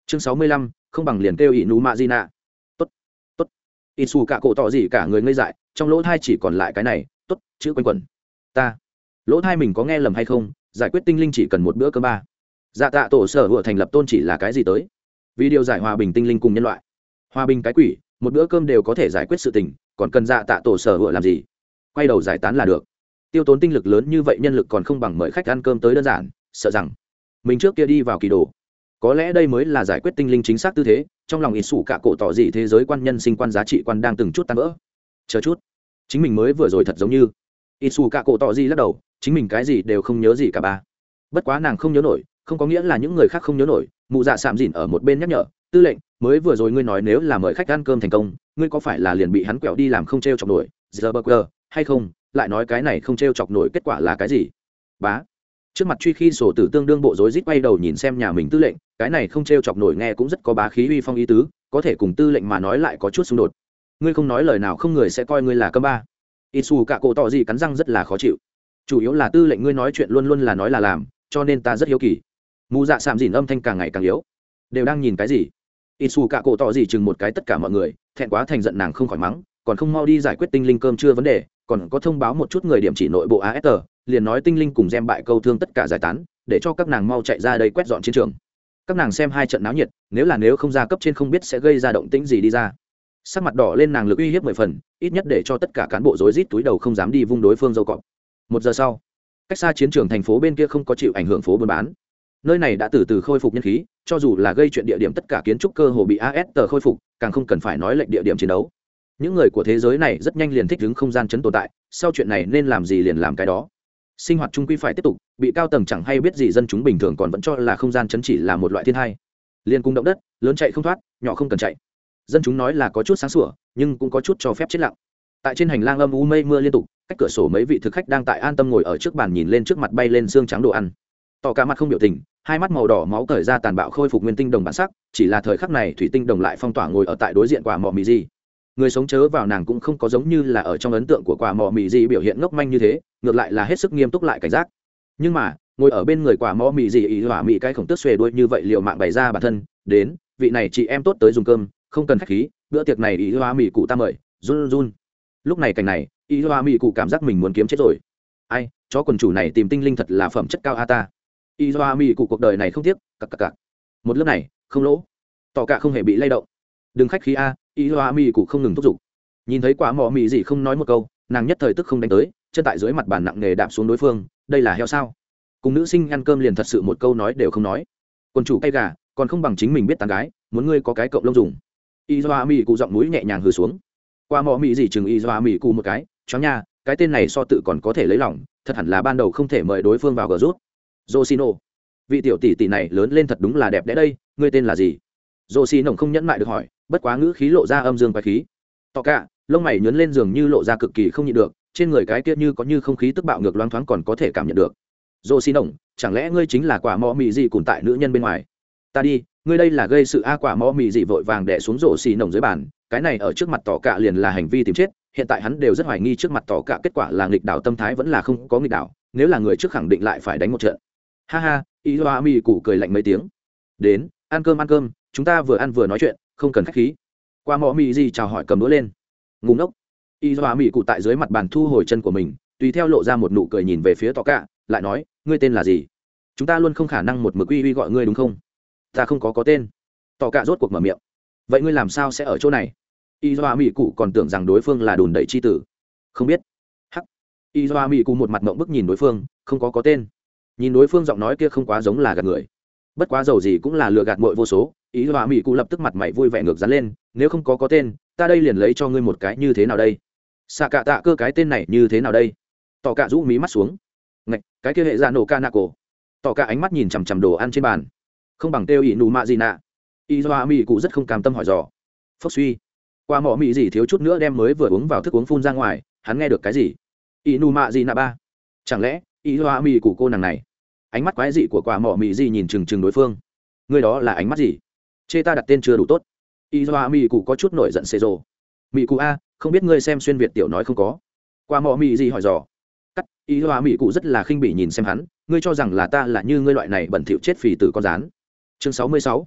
chương 65, không bằng liền kêu ỷ nụ mạ di nạ. Tốt, tốt. Ít xù cả cổ tỏ gì cả người ngây dại, trong lỗ thai chỉ còn lại cái này, tốt, chữ quanh quẩn. Ta, lỗ thai mình có nghe lầm hay không? Giải quyết tinh linh chỉ cần một bữa cơm ba. Dạ tạ tổ sở vừa thành lập tôn chỉ là cái gì tới? Vì điều giải hòa bình tinh linh cùng nhân loại. Hòa bình cái quỷ, một bữa cơm đều có thể giải quyết sự tình, còn cần dạ tạ tổ sở vừa làm gì? Quay đầu giải tán là được. Tiêu tốn tinh lực lớn như vậy nhân lực còn không bằng mời khách ăn cơm tới đơn giản, sợ rằng mình trước kia đi vào kỳ đồ. Có lẽ đây mới là giải quyết tinh linh chính xác tư thế. Trong lòng ít sủ cả cổ tỏ gì thế giới quan nhân sinh quan giá trị quan đang từng chút tan vỡ. Chờ chút, chính mình mới vừa rồi thật giống như ít sủ cả cổ tỏ gì lắc đầu, chính mình cái gì đều không nhớ gì cả ba. Bất quá nàng không nhớ nổi, không có nghĩa là những người khác không nhớ nổi. Mụ dạ sạm dỉn ở một bên nhắc nhở, tư lệnh, mới vừa rồi ngươi nói nếu là mời khách ăn cơm thành công, ngươi có phải là liền bị hắn quẹo đi làm không treo chọc nổi giờ bơ quơ hay không? Lại nói cái này không treo chọc nổi kết quả là cái gì? Bá. Trước mặt truy khi sổ tử tương đương bộ rối rít quay đầu nhìn xem nhà mình tư lệnh, cái này không treo chọc nổi nghe cũng rất có bá khí uy phong ý tứ, có thể cùng tư lệnh mà nói lại có chút xung đột. Ngươi không nói lời nào không người sẽ coi ngươi là câm ba. Itsu cả cổ tỏ gì cắn răng rất là khó chịu. Chủ yếu là tư lệnh ngươi nói chuyện luôn luôn là nói là làm, cho nên ta rất hiếu kỳ. Mù dạ sạm dỉn âm thanh càng ngày càng yếu. Đều đang nhìn cái gì? Itsu cả cổ tỏ gì chừng một cái tất cả mọi người, thẹn quá thành giận nàng không khỏi mắng, còn không mau đi giải quyết tinh linh cơm chưa vấn đề, còn có thông báo một chút người điểm chỉ nội bộ ASR, liền nói tinh linh cùng gem bại câu thương tất cả giải tán, để cho các nàng mau chạy ra đây quét dọn chiến trường. Các nàng xem hai trận náo nhiệt, nếu không ra cấp trên không biết sẽ gây ra động tĩnh gì đi ra. Sắc mặt đỏ lên nàng lực uy hiếp 10 phần, ít nhất để cho tất cả cán bộ rối rít túi đầu không dám đi vung đối phương dâu cọp. 1 giờ sau, cách xa chiến trường thành phố bên kia không có chịu ảnh hưởng phố buôn bán. Nơi này đã từ từ khôi phục nhân khí, cho dù là gây chuyện địa điểm tất cả kiến trúc cơ hồ bị ASR khôi phục, càng không cần phải nói lệnh địa điểm chiến đấu. Những người của thế giới này rất nhanh liền thích ứng không gian chấn tồn tại, sau chuyện này nên làm gì liền làm cái đó. Sinh hoạt chung quy phải tiếp tục, bị cao tầng chẳng hay biết gì dân chúng bình thường còn vẫn cho là không gian chấn chỉ là một loại thiên hai. Liên cung động đất, lớn chạy không thoát, nhỏ không cần chạy. Dân chúng nói là có chút sáng sủa, nhưng cũng có chút cho phép chết lặng. Tại trên hành lang âm u mây mưa liên tục, cách cửa sổ mấy vị thực khách đang tại an tâm ngồi ở trước bàn nhìn lên trước mặt bay lên xương trắng đồ ăn. Tỏ cả mặt không biểu tình, hai mắt màu đỏ máu cởi ra tàn bạo khôi phục nguyên tinh đồng bản sắc, chỉ là thời khắc này thủy tinh đồng lại phong tỏa ngồi ở tại đối diện quả mọ mì gì. Người sống chớ vào nàng cũng không có giống như là ở trong ấn tượng của quả mọ mì gì biểu hiện ngốc manh như thế, ngược lại là hết sức nghiêm túc lại cảnh giác. Nhưng mà ngồi ở bên người quả mọ mì gì ý hỏa mị cái khổng tước xuề đuôi như vậy liệu mạng bày ra bản thân đến, vị này chị em tốt tới dùng cơm, không cần khách khí, bữa tiệc này ý hỏa mị cụ ta mời, run run. Lúc này cảnh này ý hỏa mị cụ cảm giác mình muốn kiếm chết rồi. Ai, chó quần chủ này tìm tinh linh thật là phẩm chất cao a ta. Ý hỏa mị cụ cuộc đời này không tiếc, cặc. Một lớp này không lỗ, tỏ cả không hề bị lay động. Đừng khách khí a. Ý hoa mì cụ không ngừng thúc giục. Nhìn thấy quả mọ mì gì không nói một câu, nàng nhất thời tức không đánh tới, chân tại dưới mặt bàn nặng nghề đạp xuống đối phương. Đây là heo sao? Cùng nữ sinh ăn cơm liền thật sự một câu nói đều không nói. Quân chủ cay gà còn không bằng chính mình biết tán gái, muốn ngươi có cái cộng lông dùng. Ý hoa mì cụ giọng mũi nhẹ nhàng hừ xuống. Quả mọ mì gì chừng ý hoa mì cụ một cái, chó nha, cái tên này so tự còn có thể lấy lòng, thật hẳn là ban đầu không thể mời đối phương vào gờ rút. Josino, vị tiểu tỷ tỷ này lớn lên thật đúng là đẹp đẽ đây, ngươi tên là gì? Josino không nhẫn mại được hỏi, bất quá ngữ khí lộ ra âm dương quái khí. Tỏ cả lông mày nhướng lên giường như lộ ra cực kỳ không nhịn được, trên người cái kia như có như không khí tức bạo ngược loáng thoáng còn có thể cảm nhận được. Dô xi nồng, chẳng lẽ ngươi chính là quả mọ mì gì cùng tại nữ nhân bên ngoài? Ta đi, ngươi đây là gây sự a. Quả mọ mì gì vội vàng đè xuống rổ xi nồng dưới bàn, cái này ở trước mặt tỏ cả liền là hành vi tìm chết, hiện tại hắn đều rất hoài nghi trước mặt tỏ cả kết quả là nghịch đảo tâm thái vẫn là không có nghịch đảo, nếu là người trước khẳng định lại phải đánh một trận. Ha ha, ý hoa mì cụ cười lạnh mấy tiếng. Đến, ăn cơm, chúng ta vừa ăn vừa nói chuyện, không cần khách khí. Qua mọ mì gì chào hỏi cầm đũa lên. Ngủ ngốc. Y doa mì cụ tại dưới mặt bàn thu hồi chân của mình, tùy theo lộ ra một nụ cười nhìn về phía tỏ cả, lại nói, ngươi tên là gì? Chúng ta luôn không khả năng một mực uy gọi ngươi đúng không? Ta không có tên. Tỏ cả rốt cuộc mở miệng. Vậy ngươi làm sao sẽ ở chỗ này? Y doa mì cụ còn tưởng rằng đối phương là đùn đẩy chi tử. Không biết. Hắc. Y doa mì cụ một mặt ngậm bức nhìn đối phương, không có tên. Nhìn đối phương giọng nói kia không quá giống là gạt người. Bất quá dầu gì cũng là lừa gạt muội vô số. Ý hoa mỹ cụ lập tức mặt mày vui vẻ ngược dán lên, nếu không có tên ta đây liền lấy cho ngươi một cái như thế nào đây? Xạ cạ tạ cơ cái tên này như thế nào đây? Tỏ cả rũ mí mắt xuống. Ngạch, cái kia hệ dạ nổ ca nạ cổ. Tỏ cả ánh mắt nhìn chằm chằm đồ ăn trên bàn, không bằng tiêu ỷ nụ mạ gì nạ. Ý hoa mỹ cụ rất không cam tâm hỏi dò. Phốc suy, qua mỏ mỹ gì thiếu chút nữa đem mới vừa uống vào thức uống phun ra ngoài, hắn nghe được cái gì? Ỷ nụ mạ gì nạ ba? Chẳng lẽ ý hoa mỹ cụ cô nàng này? Ánh mắt quái dị của quả mỏ mỹ gì nhìn chừng đối phương. Ngươi đó là ánh mắt gì? Chê ta đặt tên chưa đủ tốt. Y doa mỹ cụ có chút nổi giận xê rồ. Mỹ cụ a, không biết ngươi xem xuyên việt tiểu nói không có? Qua mọ mỹ gì hỏi dò. Cắt. Y doa mỹ cụ rất là khinh bỉ nhìn xem hắn, ngươi cho rằng là ta là như ngươi loại này bẩn thỉu chết phì tử con rán. Chương 66.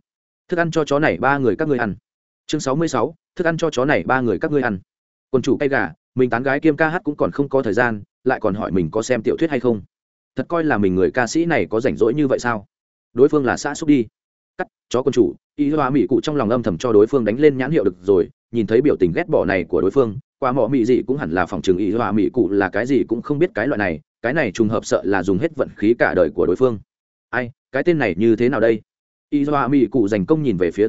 thức ăn cho chó này ba người các ngươi ăn. Chương 66, thức ăn cho chó này ba người các ngươi ăn. Quân chủ cay gà, mình tán gái kiêm ca hát cũng còn không có thời gian, lại còn hỏi mình có xem tiểu thuyết hay không. Thật coi là mình người ca sĩ này có rảnh rỗi như vậy sao? Đối phương là xã xúc đi. Cắt, chó quân chủ, y hoa mỹ cụ trong lòng âm thầm cho đối phương đánh lên nhãn hiệu được rồi, nhìn thấy biểu tình ghét bỏ này của đối phương, qua mọ mỹ gì cũng hẳn là phòng trường y hoa mỹ cụ là cái gì cũng không biết cái này trùng hợp sợ là dùng hết vận khí cả đời của đối phương. Ai, cái tên này như thế nào đây? Y hoa mỹ cụ dành công nhìn về phía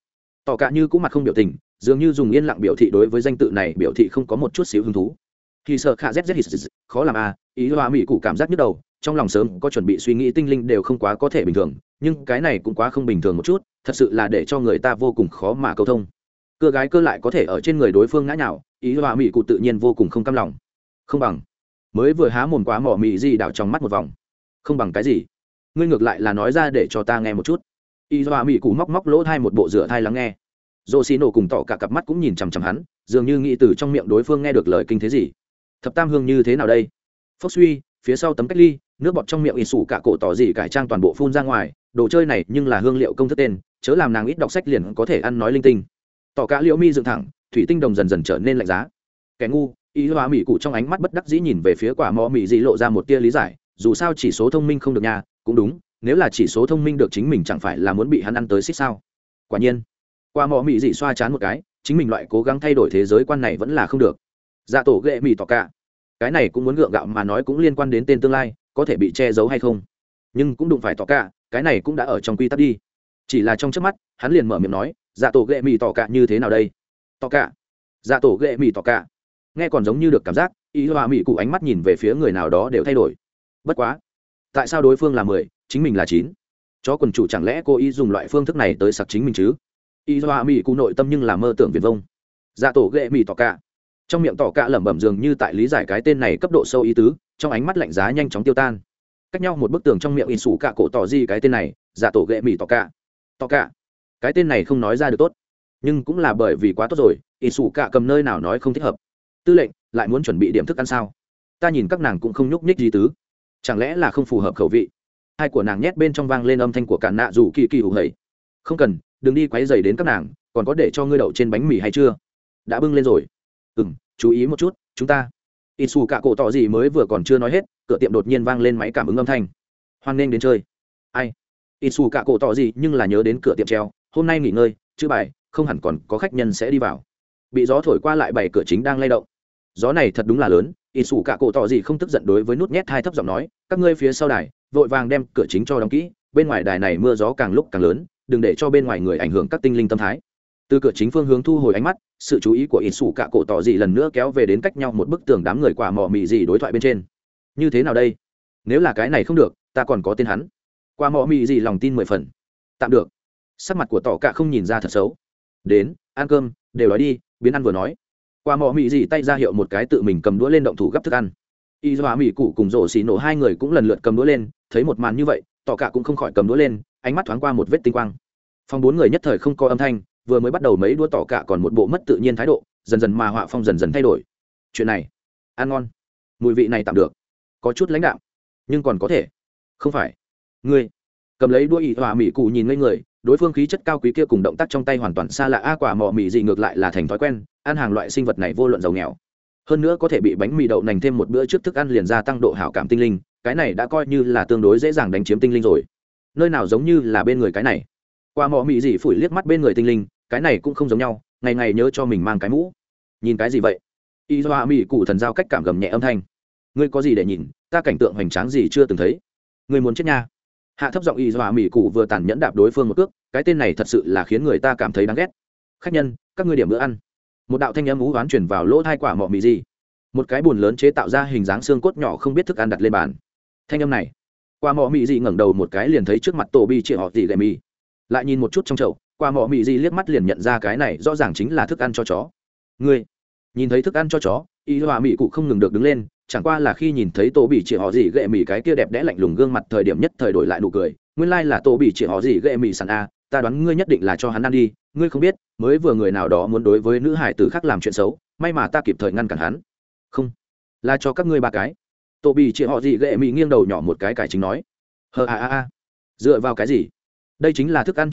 tỏ cả như cũng mặt không biểu tình, dường như dùng yên lặng biểu thị đối với danh tự này biểu thị không có một chút xíu hứng thú. Khi sợ khạ z khó làm à, ý hoa mỹ cụ cảm giác nhức đầu, trong lòng sớm có chuẩn bị suy nghĩ tinh linh đều không quá có thể bình thường, nhưng cái này cũng quá không bình thường một chút, thật sự là để cho người ta vô cùng khó mà câu thông. Cưa gái cơ lại có thể ở trên người đối phương ngã nhào, ý hoa mỹ cụ tự nhiên vô cùng không cam lòng. Không bằng, mới vừa há mồm quá mỏ mị gì đảo trong mắt một vòng. Không bằng cái gì? Ngươi ngược lại là nói ra để cho ta nghe một chút. Ý hoa mỹ cụ móc lỗ thai một bộ rửa thai lắng nghe. Dô xì nổ cùng tỏ cả cặp mắt cũng nhìn chằm chằm hắn, dường như nghĩ từ trong miệng đối phương nghe được lời kinh thế gì. Thập tam hương như thế nào đây? Phốc suy, phía sau tấm cách ly, nước bọt trong miệng ỉ sủ cả cổ tỏ gì cải trang toàn bộ phun ra ngoài, đồ chơi này nhưng là hương liệu công thức tên, chớ làm nàng ít đọc sách liền có thể ăn nói linh tinh. Tỏ cả liễu mi dựng thẳng, thủy tinh đồng dần dần trở nên lạnh giá. Kẻ ngu, ý hoa mỹ cụ trong ánh mắt bất đắc dĩ nhìn về phía quả mò mỹ dị lộ ra một tia lý giải, dù sao chỉ số thông minh không được nhà, cũng đúng, nếu là chỉ số thông minh được chính mình chẳng phải là muốn bị hắn ăn tới xích sao? Quả nhiên, quả mò mỹ dị xoa chán một cái, chính mình loại cố gắng thay đổi thế giới quan này vẫn là không được. Dạ tổ ghệ mì tỏ cả, cái này cũng muốn gượng gạo mà nói cũng liên quan đến tên tương lai, có thể bị che giấu hay không, nhưng cũng đụng phải tỏ cả, cái này cũng đã ở trong quy tắc đi. Chỉ là trong trước mắt hắn liền mở miệng nói, dạ tổ ghệ mì tỏ cả như thế nào đây? Tỏ cả, dạ tổ ghệ mì tỏ cả, nghe còn giống như được cảm giác, ý hoa mỹ cụ ánh mắt nhìn về phía người nào đó đều thay đổi. Bất quá, tại sao đối phương là 10, chính mình là 9? Chó quần chủ chẳng lẽ cô ý dùng loại phương thức này tới sặc chính mình chứ? Ý hoa mỹ cụ nội tâm nhưng là mơ tưởng viển vông. Dạ tổ ghệ mì tỏ cả, trong miệng tỏ cả lẩm bẩm dường như tại lý giải cái tên này cấp độ sâu ý tứ, trong ánh mắt lạnh giá nhanh chóng tiêu tan. Cách nhau một bức tường trong miệng in sủ cả cổ tỏ gì cái tên này, dạ tổ ghệ mì tỏ cả, cái tên này không nói ra được tốt, nhưng cũng là bởi vì quá tốt rồi, in sủ cả cầm nơi nào nói không thích hợp. Tư lệnh lại muốn chuẩn bị điểm thức ăn sao? Ta nhìn các nàng cũng không nhúc nhích gì tứ, chẳng lẽ là không phù hợp khẩu vị? Hai của nàng nhét bên trong vang lên âm thanh của cản nạ rủ kỳ kỳ hủ hẩy. Không cần, đừng đi quấy rầy đến các nàng, còn có để cho ngươi đậu trên bánh mì hay chưa? Đã bưng lên rồi. Chú ý một chút, chúng ta. In xù cả cổ tỏ gì mới vừa còn chưa nói hết, cửa tiệm đột nhiên vang lên máy cảm ứng âm thanh. Hoan nghênh đến chơi. Ai? In xù cả cổ tỏ gì nhưng là nhớ đến cửa tiệm treo, hôm nay nghỉ ngơi, chữ bài, không hẳn còn có khách nhân sẽ đi vào. Bị gió thổi qua lại bảy cửa chính đang lay động. Gió này thật đúng là lớn, in xù cả cổ tỏ gì không tức giận đối với nút nhét hai thấp giọng nói, các ngươi phía sau đài, vội vàng đem cửa chính cho đóng kỹ, bên ngoài đài này mưa gió càng lúc càng lớn, đừng để cho bên ngoài người ảnh hưởng các tinh linh tâm thái. Từ cửa chính phương hướng thu hồi ánh mắt, sự chú ý của in xù cả cổ tỏ gì lần nữa kéo về đến cách nhau một bức tường đám người quả mò mì gì đối thoại bên trên. Như thế nào đây? Nếu là cái này không được, ta còn có tên hắn. Quả mò mì gì lòng tin 10 phần. Tạm được. Sắc mặt của tỏ cả không nhìn ra thật xấu. Đến, ăn cơm, đều nói đi, biến ăn vừa nói. Quả mò mì gì tay ra hiệu một cái tự mình cầm đũa lên động thủ gấp thức ăn. Y Doa Mỹ cụ cùng rổ xì nổ hai người cũng lần lượt cầm đũa lên, thấy một màn như vậy, tỏ cả cũng không khỏi cầm đũa lên, ánh mắt thoáng qua một vết tinh quang. Phòng 4 người nhất thời không có âm thanh, vừa mới bắt đầu mấy đũa tỏ cả còn một bộ mất tự nhiên thái độ, dần dần mà họa phong dần dần thay đổi. Chuyện này, ăn ngon, mùi vị này tạm được, có chút lãnh đạm, nhưng còn có thể. Không phải, ngươi cầm lấy đũa Y Doa Mỹ cụ nhìn ngây người, đối phương khí chất cao quý kia cùng động tác trong tay hoàn toàn xa lạ, quả mọ mì gì ngược lại là thành thói quen, ăn hàng loại sinh vật này vô luận giàu nghèo, hơn nữa có thể bị bánh mì đậu nành thêm một bữa trước thức ăn liền gia tăng độ hảo cảm tinh linh, cái này đã coi như là tương đối dễ dàng đánh chiếm tinh linh rồi. Nơi nào giống như là bên người cái này. Qua mọ mị gì phủi liếc mắt bên người tinh linh, cái này cũng không giống nhau, ngày ngày nhớ cho mình mang cái mũ. Nhìn cái gì vậy? Y Doa Mỹ cụ thần giao cách cảm gầm nhẹ âm thanh. Ngươi có gì để nhìn, ta cảnh tượng hoành tráng gì chưa từng thấy. Ngươi muốn chết nha. Hạ thấp giọng Y Doa Mỹ cụ vừa tàn nhẫn đạp đối phương một cước, cái tên này thật sự là khiến người ta cảm thấy đáng ghét. Khách nhân, các ngươi điểm bữa ăn. Một đạo thanh âm ú oán truyền vào lỗ tai quả mọ mị gì. Một cái bùn lớn chế tạo ra hình dáng xương cốt nhỏ không biết thức ăn đặt lên bàn. Thanh âm này, quả mọ mị gì ngẩng đầu một cái liền thấy trước mặt tổ bi chị họ gì gậy mì. Lại nhìn một chút trong chậu, quả mọ mị gì liếc mắt liền nhận ra cái này rõ ràng chính là thức ăn cho chó. Ngươi nhìn thấy thức ăn cho chó, Y Hoa Mỹ cụ không ngừng được đứng lên, chẳng qua là khi nhìn thấy tổ bị chị họ gì gậy mì cái kia đẹp đẽ lạnh lùng gương mặt thời điểm nhất thời đổi lại nụ cười. Nguyên lai là tổ bị chị họ gì gậy mì sẵn a, ta đoán ngươi nhất định là cho hắn ăn đi, ngươi không biết, mới vừa người nào đó muốn đối với nữ hải tử khác làm chuyện xấu, may mà ta kịp thời ngăn cản hắn. Không, là cho các ngươi ba cái. Tổ bị chị họ gì gậy mì nghiêng đầu nhỏ một cái cải chính nói. Hờ a a a, dựa vào cái gì? Đây chính là thức ăn cho chó,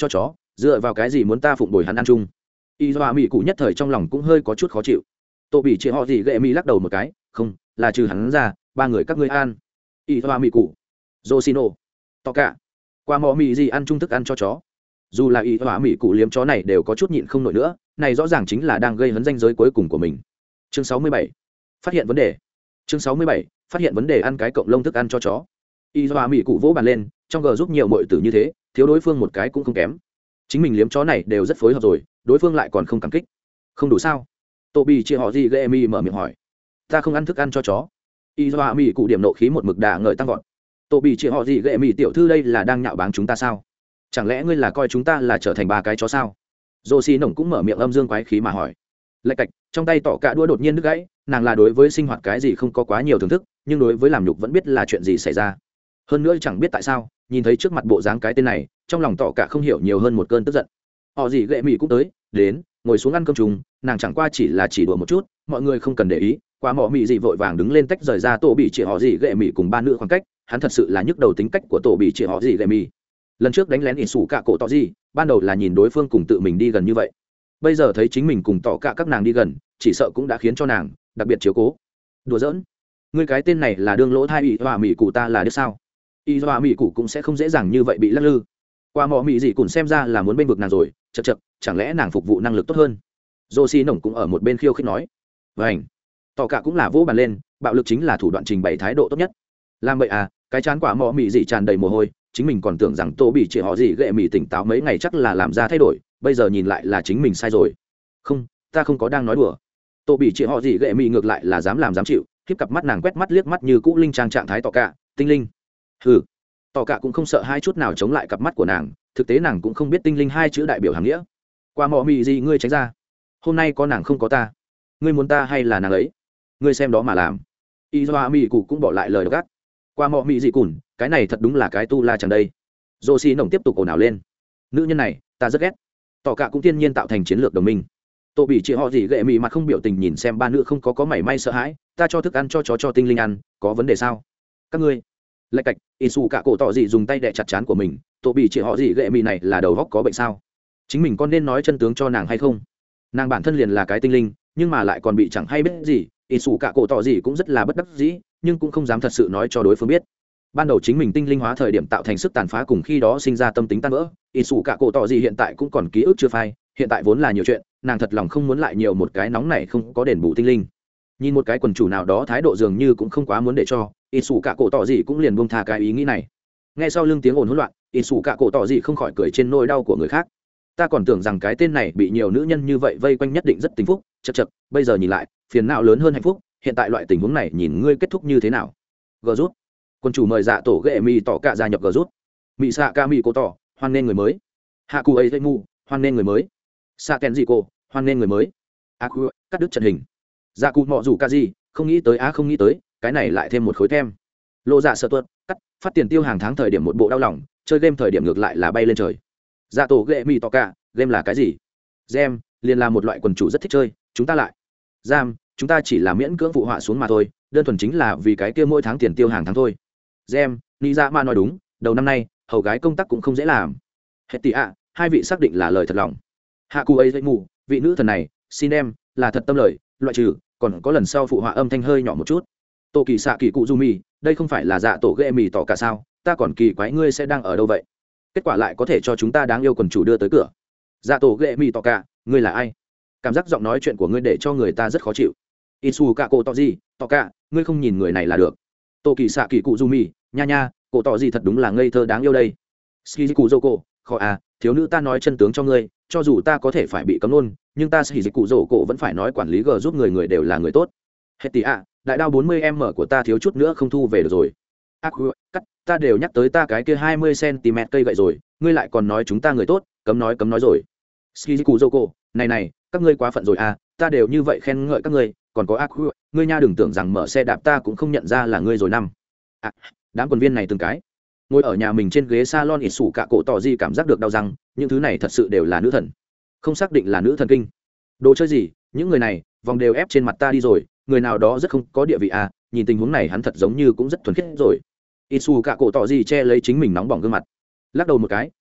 dựa vào cái gì muốn ta phụng bồi hắn ăn chung. Y Doa Mỹ cụ nhất thời trong lòng cũng hơi có chút khó chịu. Tô bị chị họ gì ghệ mỹ lắc đầu một cái, không, là trừ hắn ra, ba người các ngươi ăn. Y Doa Mỹ cụ, Josino, to cả, qua mò mì gì ăn chung thức ăn cho chó. Dù là Y Doa Mỹ cụ liếm chó này đều có chút nhịn không nổi nữa, này rõ ràng chính là đang gây hấn danh giới cuối cùng của mình. Chương 67, phát hiện vấn đề. Chương 67, phát hiện vấn đề ăn cái cộng lông thức ăn cho chó. Y Doa Mỹ cụ vỗ bàn lên, trong gờ giúp nhiều muội tử như thế, thiếu đối phương một cái cũng không kém. Chính mình liếm chó này đều rất phối hợp rồi, đối phương lại còn không cảm kích, không đủ sao? Tô bị chị họ gì ghệ mi mở miệng hỏi. Ta không ăn thức ăn cho chó. Y Doa Mỹ cụ điểm nộ khí một mực đà ngợi tăng vọt. Tô bị chị họ gì ghệ mi tiểu thư đây là đang nhạo báng chúng ta sao? Chẳng lẽ ngươi là coi chúng ta là trở thành ba cái chó sao? Josie nổng cũng mở miệng âm dương quái khí mà hỏi. Lạch cạch, trong tay tỏ cả đũa đột nhiên đứt gãy, nàng là đối với sinh hoạt cái gì không có quá nhiều thưởng thức, nhưng đối với làm nhục vẫn biết là chuyện gì xảy ra. Hơn nữa chẳng biết tại sao, nhìn thấy trước mặt bộ dáng cái tên này, trong lòng tỏ cả không hiểu nhiều hơn một cơn tức giận. Họ gì ghệ mì cũng tới, đến, ngồi xuống ăn cơm chung, nàng chẳng qua chỉ là chỉ đùa một chút, mọi người không cần để ý. Quá mọ mì gì vội vàng đứng lên tách rời ra tổ bị chỉ họ gì ghệ mì cùng ba nữ khoảng cách, hắn thật sự là nhức đầu tính cách của tổ bị chỉ họ gì ghệ mì. Lần trước đánh lén ỉ sủ cả cổ tỏ gì, ban đầu là nhìn đối phương cùng tự mình đi gần như vậy, bây giờ thấy chính mình cùng tỏ cả các nàng đi gần, chỉ sợ cũng đã khiến cho nàng đặc biệt chiếu cố. Đùa giỡn, ngươi cái tên này là đương lỗ thai Y Doa Mỹ cụ ta là đứa sao? Y Doa Mỹ cụ cũng sẽ không dễ dàng như vậy bị lắc lư. Qua mọ mì gì cũng xem ra là muốn bên vực nàng rồi, chật chật, chẳng lẽ nàng phục vụ năng lực tốt hơn? Josie nổng cũng ở một bên khiêu khích nói. Vảnh, tỏ cả cũng là vỗ bàn lên, bạo lực chính là thủ đoạn trình bày thái độ tốt nhất. Làm vậy à? Cái chán quả mọ mì gì tràn đầy mồ hôi, chính mình còn tưởng rằng tô bị chỉ họ gì ghệ mì tỉnh táo mấy ngày chắc là làm ra thay đổi, bây giờ nhìn lại là chính mình sai rồi. Không, ta không có đang nói đùa. Tô bị chỉ họ gì ghệ mì ngược lại là dám làm dám chịu, khiếp cặp mắt nàng quét mắt liếc mắt như cũ linh trang trạng thái tỏ cả, tinh linh. Hừ, tỏ cả cũng không sợ hai chút nào chống lại cặp mắt của nàng, thực tế nàng cũng không biết tinh linh hai chữ đại biểu hàm nghĩa. Qua mọ mì gì ngươi tránh ra, hôm nay có nàng không có ta, ngươi muốn ta hay là nàng ấy, ngươi xem đó mà làm. Y Doa Mỹ cụ cũng bỏ lại lời gắt. Qua mọ mì gì cùn, cái này thật đúng là cái tu la chẳng đây. Josie nồng tiếp tục ồn ào lên. Nữ nhân này ta rất ghét. Tỏ cả cũng thiên nhiên tạo thành chiến lược đồng minh. Tô bị chị họ gì ghệ mì mặt không biểu tình nhìn xem ba nữ không có mảy may sợ hãi. Ta cho thức ăn cho chó cho tinh linh ăn, có vấn đề sao? Các ngươi lạch cạch. Isu cả cổ tỏ gì dùng tay đè chặt chán của mình. Tô bị chị họ gì ghệ mì này là đầu góc có bệnh sao? Chính mình con nên nói chân tướng cho nàng hay không? Nàng bản thân liền là cái tinh linh, nhưng mà lại còn bị chẳng hay biết gì. Isu cả cổ tỏ gì cũng rất là bất đắc dĩ, nhưng cũng không dám thật sự nói cho đối phương biết. Ban đầu chính mình tinh linh hóa thời điểm tạo thành sức tàn phá cùng khi đó sinh ra tâm tính tan vỡ. Isu cả cổ tỏ gì hiện tại cũng còn ký ức chưa phai, hiện tại vốn là nhiều chuyện, nàng thật lòng không muốn lại nhiều một cái nóng này không có đền bù tinh linh. Nhìn một cái quần chủ nào đó thái độ dường như cũng không quá muốn để cho, Isu cả cổ tỏ gì cũng liền buông tha cái ý nghĩ này. Nghe sau lưng tiếng ồn hỗn loạn, Isu cả cổ tỏ gì không khỏi cười trên nỗi đau của người khác. Ta còn tưởng rằng cái tên này bị nhiều nữ nhân như vậy vây quanh nhất định rất tình phúc, chậc chậc, bây giờ nhìn lại, phiền não lớn hơn hạnh phúc, hiện tại loại tình huống này nhìn ngươi kết thúc như thế nào? Gờ rút. Quân chủ mời dạ tổ ghệ mi tỏ cả gia nhập gờ rút. Mỹ xạ ca mi cổ tỏ, hoan nên người mới. Hạ cụ ấy dây mu, hoan nên người mới. Xạ kèn gì cô, hoan nên người mới. Cắt đứt trận hình. Dạ cụ mọ rủ ca gì, không nghĩ tới không nghĩ tới, cái này lại thêm một khối thêm. Lộ dạ sợ tuột, cắt, phát tiền tiêu hàng tháng thời điểm một bộ đau lòng, chơi game thời điểm ngược lại là bay lên trời. Dạ tổ ghệ mi tỏ cả, game là cái gì? Gem, liền là một loại quần chủ rất thích chơi, chúng ta lại. Giam, chúng ta chỉ là miễn cưỡng phụ họa xuống mà thôi, đơn thuần chính là vì cái kia mỗi tháng tiền tiêu hàng tháng thôi. Gem, ni ra mà nói đúng, đầu năm nay hầu gái công tác cũng không dễ làm. Hết tỷ ạ, hai vị xác định là lời thật lòng. Hạ cụ ấy dây mù, vị nữ thần này, xin em là thật tâm lời, loại trừ còn có lần sau phụ họa âm thanh hơi nhỏ một chút. Tô kỳ xạ kỳ cụ du mì, đây không phải là dạ tổ ghệ mì tỏ cả sao? Ta còn kỳ quái ngươi sẽ đang ở đâu vậy? Kết quả lại có thể cho chúng ta đáng yêu quần chủ đưa tới cửa. Dạ tổ ghệ mì tỏ cả, ngươi là ai? Cảm giác giọng nói chuyện của ngươi để cho người ta rất khó chịu. Isu cả cổ tỏ gì, tỏ cả, ngươi không nhìn người này là được. Tô kỳ xạ kỳ cụ du mì, nha nha, cổ tỏ gì thật đúng là ngây thơ đáng yêu đây. Shizuku Zoko, khó à, thiếu nữ ta nói chân tướng cho ngươi, cho dù ta có thể phải bị cấm luôn, nhưng ta Shizuku Zoko vẫn phải nói quản lý G giúp người đều là người tốt. Hết tỷ ạ, đại đao 40m của ta thiếu chút nữa không thu về được rồi. Cắt, ta đều nhắc tới ta cái kia 20 cm cây gậy rồi, ngươi lại còn nói chúng ta người tốt, cấm nói rồi. Shizuku Zoko, này, các ngươi quá phận rồi à, ta đều như vậy khen ngợi các ngươi, còn có ngươi nha đừng tưởng rằng mở xe đạp ta cũng không nhận ra là ngươi rồi năm. Đám quần viên này từng cái ngồi ở nhà mình trên ghế salon ít sủ cả cổ tỏ gì cảm giác được đau răng, những thứ này thật sự đều là nữ thần, không xác định là nữ thần kinh. Đồ chơi gì, những người này vòng đều ép trên mặt ta đi rồi, người nào đó rất không có địa vị à, nhìn tình huống này hắn thật giống như cũng rất thuần khiết rồi. Ít sủ cả cổ tỏ gì che lấy chính mình nóng bỏng gương mặt, lắc đầu một cái,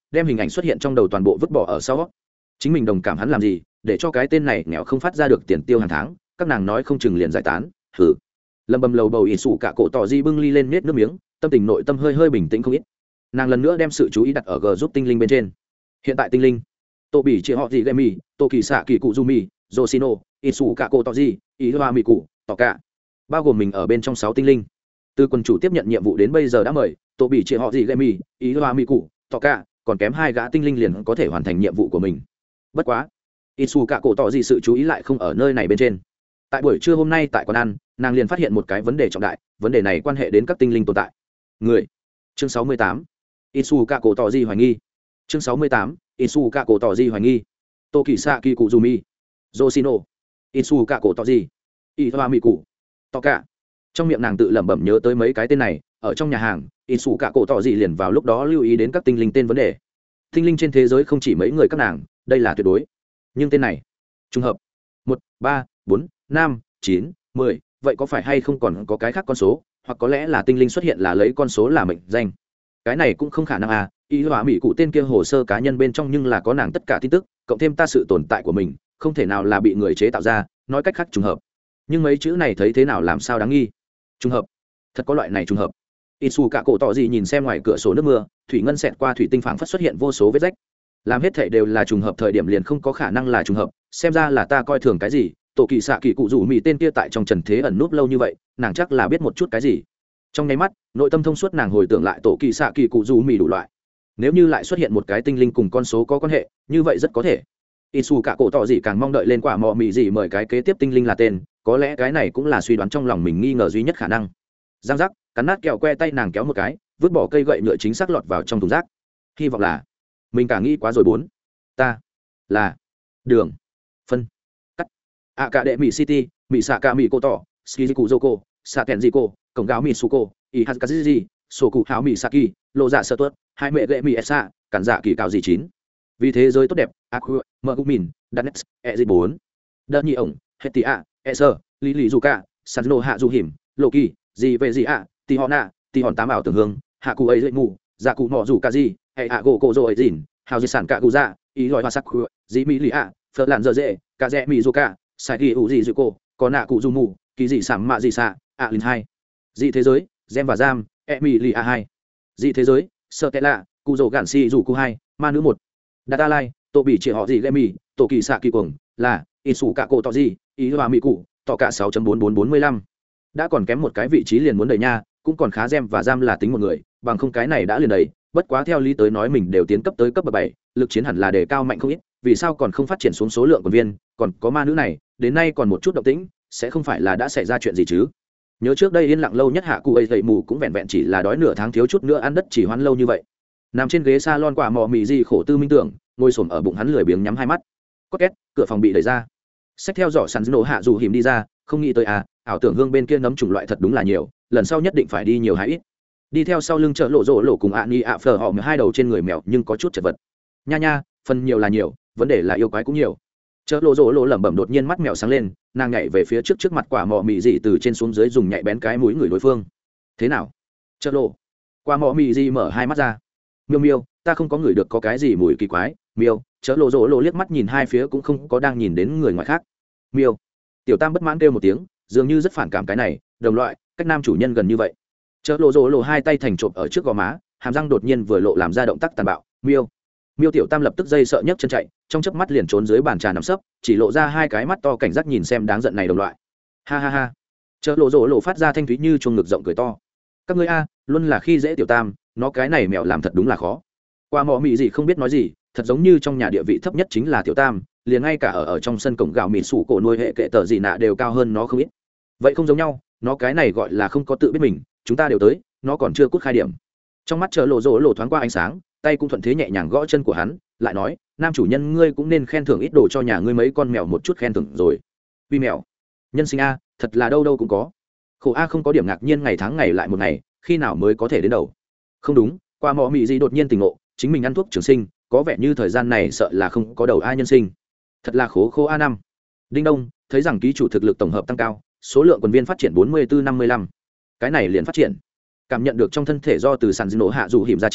đem hình ảnh xuất hiện trong đầu toàn bộ vứt bỏ ở sau. Chính mình đồng cảm hắn làm gì để cho cái tên này nghèo không phát ra được tiền tiêu hàng tháng, các nàng nói không chừng liền giải tán. Hừ. Lâm bầm lầu bầu ỉ sủ cả cổ tỏ di bưng ly lên nết nước miếng, tâm tình nội tâm hơi bình tĩnh không ít. Nàng lần nữa đem sự chú ý đặt ở g giúp tinh linh bên trên. Hiện tại tinh linh tô bỉ chị họ gì gây mì tô kỳ xạ kỳ cụ du mì josino ỉ sủ cả cổ tỏ di ý hoa mì cụ tỏ cả, bao gồm mình ở bên trong 6 tinh linh. Từ quân chủ tiếp nhận nhiệm vụ đến bây giờ đã mời tô bỉ chị họ gì gây mì ý hoa mì cụ tỏ cả, còn kém 2 gã tinh linh liền có thể hoàn thành nhiệm vụ của mình. Bất quá ỉ sủ cả cổ tỏ di sự chú ý lại không ở nơi này bên trên. Tại buổi trưa hôm nay tại quán ăn, nàng liền phát hiện một cái vấn đề trọng đại, vấn đề này quan hệ đến các tinh linh tồn tại. Người. Chương 68. Isuka cổ tỏ di hoài nghi. Chương 68. Isuka cổ tỏ di hoài nghi. Tokisaki Kuzumi. Yoshino. Isuka cổ tỏ di. Iwamiku. Toka. Trong miệng nàng tự lẩm bẩm nhớ tới mấy cái tên này, ở trong nhà hàng, Isuka cổ tỏ di liền vào lúc đó lưu ý đến các tinh linh tên vấn đề. Tinh linh trên thế giới không chỉ mấy người các nàng, đây là tuyệt đối. Nhưng tên này, trùng hợp. 1, 3, 4, 5, 9, 10, vậy có phải hay không còn có cái khác con số, hoặc có lẽ là tinh linh xuất hiện là lấy con số là mệnh danh. Cái này cũng không khả năng à, y hóa mỹ cụ tên kia hồ sơ cá nhân bên trong nhưng là có nàng tất cả tin tức, cộng thêm ta sự tồn tại của mình, không thể nào là bị người chế tạo ra, nói cách khác trùng hợp. Nhưng mấy chữ này thấy thế nào làm sao đáng nghi. Trùng hợp, thật có loại này trùng hợp. Isu cả cổ tỏ gì nhìn xem ngoài cửa sổ nước mưa, thủy ngân xẹt qua thủy tinh phảng phất xuất hiện vô số vết rách. Làm hết thảy đều là trùng hợp thời điểm liền không có khả năng là trùng hợp, xem ra là ta coi thường cái gì. Tổ kỳ xạ kỳ cụ rủ mỹ tên kia tại trong trần thế ẩn núp lâu như vậy, nàng chắc là biết một chút cái gì. Trong nháy mắt nội tâm thông suốt, nàng hồi tưởng lại tổ kỳ xạ kỳ cụ rủ mỹ đủ loại. Nếu như lại xuất hiện một cái tinh linh cùng con số có quan hệ, như vậy rất có thể. Isu cả cổ tỏ gì càng mong đợi lên quả mò mị gì mời cái kế tiếp tinh linh là tên, có lẽ cái này cũng là suy đoán trong lòng mình nghi ngờ duy nhất khả năng. Giang giác, cắn nát kẹo que tay nàng kéo một cái, vứt bỏ cây gậy nhựa chính xác lọt vào trong thùng rác. Hy vọng là mình cả nghĩ quá rồi. 4. Ta là đường phân cắt ạ cả đệ mỹ city mỹ xạ cả mỹ cô tỏ skiziku joko sa kèn jiko cổng gáo mỹ suko y hazkazi sổ cụ háo mỹ saki lộ dạ sơ tuất hai mẹ gậy mỹ esa cản dạ kỳ cào gì 9. Vì thế giới tốt đẹp aqua mờ gu min danex e 4. Đơn nhị ổng hetia eser lý zuka sanno hạ du hiểm lộ kỳ gì về gì ạ tì họ nạ tì hòn tám ảo tưởng hương hạ cụ ấy dậy mù dạ cụ mọ dù ca gì hệ hạ gỗ cổ rồi dìn hào di sản cả cụ dạ ý lòi hoa sắc khu dĩ mỹ lì ạ phật làn dơ dễ cả rẽ mỹ dù cả sai đi ủ gì dịu cô có nạ cụ du mù kỳ dị sảm mạ dị xạ ạ linh 2. Dị thế giới gem và giam e mỹ lì a 2. Dị thế giới sơ tệ lạ cụ dỗ gạn si dù cụ 2 ma nữ 1. Data lai tổ bị chỉ họ gì lệ mỹ tổ kỳ xạ kỳ cuồng là ít sủ cả cổ tỏ gì ý hòa mỹ cụ tỏ cả 6.4445. Đã còn kém một cái vị trí liền muốn đầy nha, cũng còn khá gem và giam là tính một người, bằng không cái này đã liền đầy. Bất quá theo lý tới nói mình đều tiến cấp tới cấp 7, lực chiến hẳn là đề cao mạnh không ít, vì sao còn không phát triển xuống số lượng quân viên, còn có ma nữ này, đến nay còn một chút động tĩnh, sẽ không phải là đã xảy ra chuyện gì chứ? Nhớ trước đây yên lặng lâu nhất hạ cụ ấy dậy mù cũng vẹn vẹn chỉ là đói nửa tháng thiếu chút nữa ăn đất chỉ hoãn lâu như vậy. Nằm trên ghế salon quả mò mì gì khổ tư minh tưởng, ngồi xổm ở bụng hắn lười biếng nhắm hai mắt. Có két, cửa phòng bị đẩy ra. Xách theo giỏ sắn nổ hạ dù hiểm đi ra, không nghĩ tới à, ảo tưởng hương bên kia nấm chủng loại thật đúng là nhiều, lần sau nhất định phải đi nhiều hái ít. Đi theo sau lưng chợ lộ rộ lộ cùng ạ ni ạ phờ họ hai đầu trên người mèo nhưng có chút chật vật. Nha nha, phần nhiều là nhiều, vấn đề là yêu quái cũng nhiều. Chợ lộ rộ lộ lẩm bẩm, đột nhiên mắt mèo sáng lên, nàng nhảy về phía trước mặt quả mò mì dị từ trên xuống dưới dùng nhạy bén cái mũi người đối phương. Thế nào? Chợ lộ. Quả mò mì dị mở hai mắt ra. Miêu miêu, ta không có ngửi được có cái gì mùi kỳ quái. Miêu, chợ lộ rộ lộ liếc mắt nhìn hai phía cũng không có đang nhìn đến người ngoài khác. Miêu. Tiểu Tam bất mãn kêu một tiếng, dường như rất phản cảm cái này, đồng loại, cách nam chủ nhân gần như vậy. Chợ lộ rộ lộ hai tay thành trộm ở trước gò má, hàm răng đột nhiên vừa lộ làm ra động tác tàn bạo. Miêu. Miêu Tiểu Tam lập tức dây sợ nhấc chân chạy, trong chớp mắt liền trốn dưới bàn trà nằm sấp, chỉ lộ ra hai cái mắt to cảnh giác nhìn xem đáng giận này đồng loại. Ha ha ha. Chợ lộ rộ lộ phát ra thanh thúy như chuông ngực rộng cười to. Các ngươi a, luôn là khi dễ Tiểu Tam, nó cái này mèo làm thật đúng là khó. Qua mọ mị gì không biết nói gì, thật giống như trong nhà địa vị thấp nhất chính là Tiểu Tam, liền ngay cả ở trong sân cổng gạo mịn sủ cổ nuôi hệ kệ tờ gì nạ đều cao hơn nó không ít. Vậy không giống nhau, nó cái này gọi là không có tự biết mình, chúng ta đều tới, nó còn chưa cút khai điểm. Trong mắt chợ lộ rộ lộ thoáng qua ánh sáng, tay cũng thuận thế nhẹ nhàng gõ chân của hắn, lại nói, nam chủ nhân ngươi cũng nên khen thưởng ít đồ cho nhà ngươi mấy con mèo một chút khen thưởng rồi. Uy mèo, nhân sinh a, thật là đâu đâu cũng có. Khổ a không có điểm ngạc nhiên ngày tháng ngày lại một ngày, khi nào mới có thể đến đầu. Không đúng, qua mọ mị gì đột nhiên tỉnh ngộ, chính mình ăn thuốc trường sinh, có vẻ như thời gian này sợ là không có đầu a nhân sinh. Thật là khổ a năm. Đinh đông, thấy rằng ký chủ thực lực tổng hợp tăng cao, số lượng quần viên phát triển 44-55. Cái này liền phát triển. Cảm nhận được trong thân thể do từ sàn nổ hạ dù hiểm gia trì,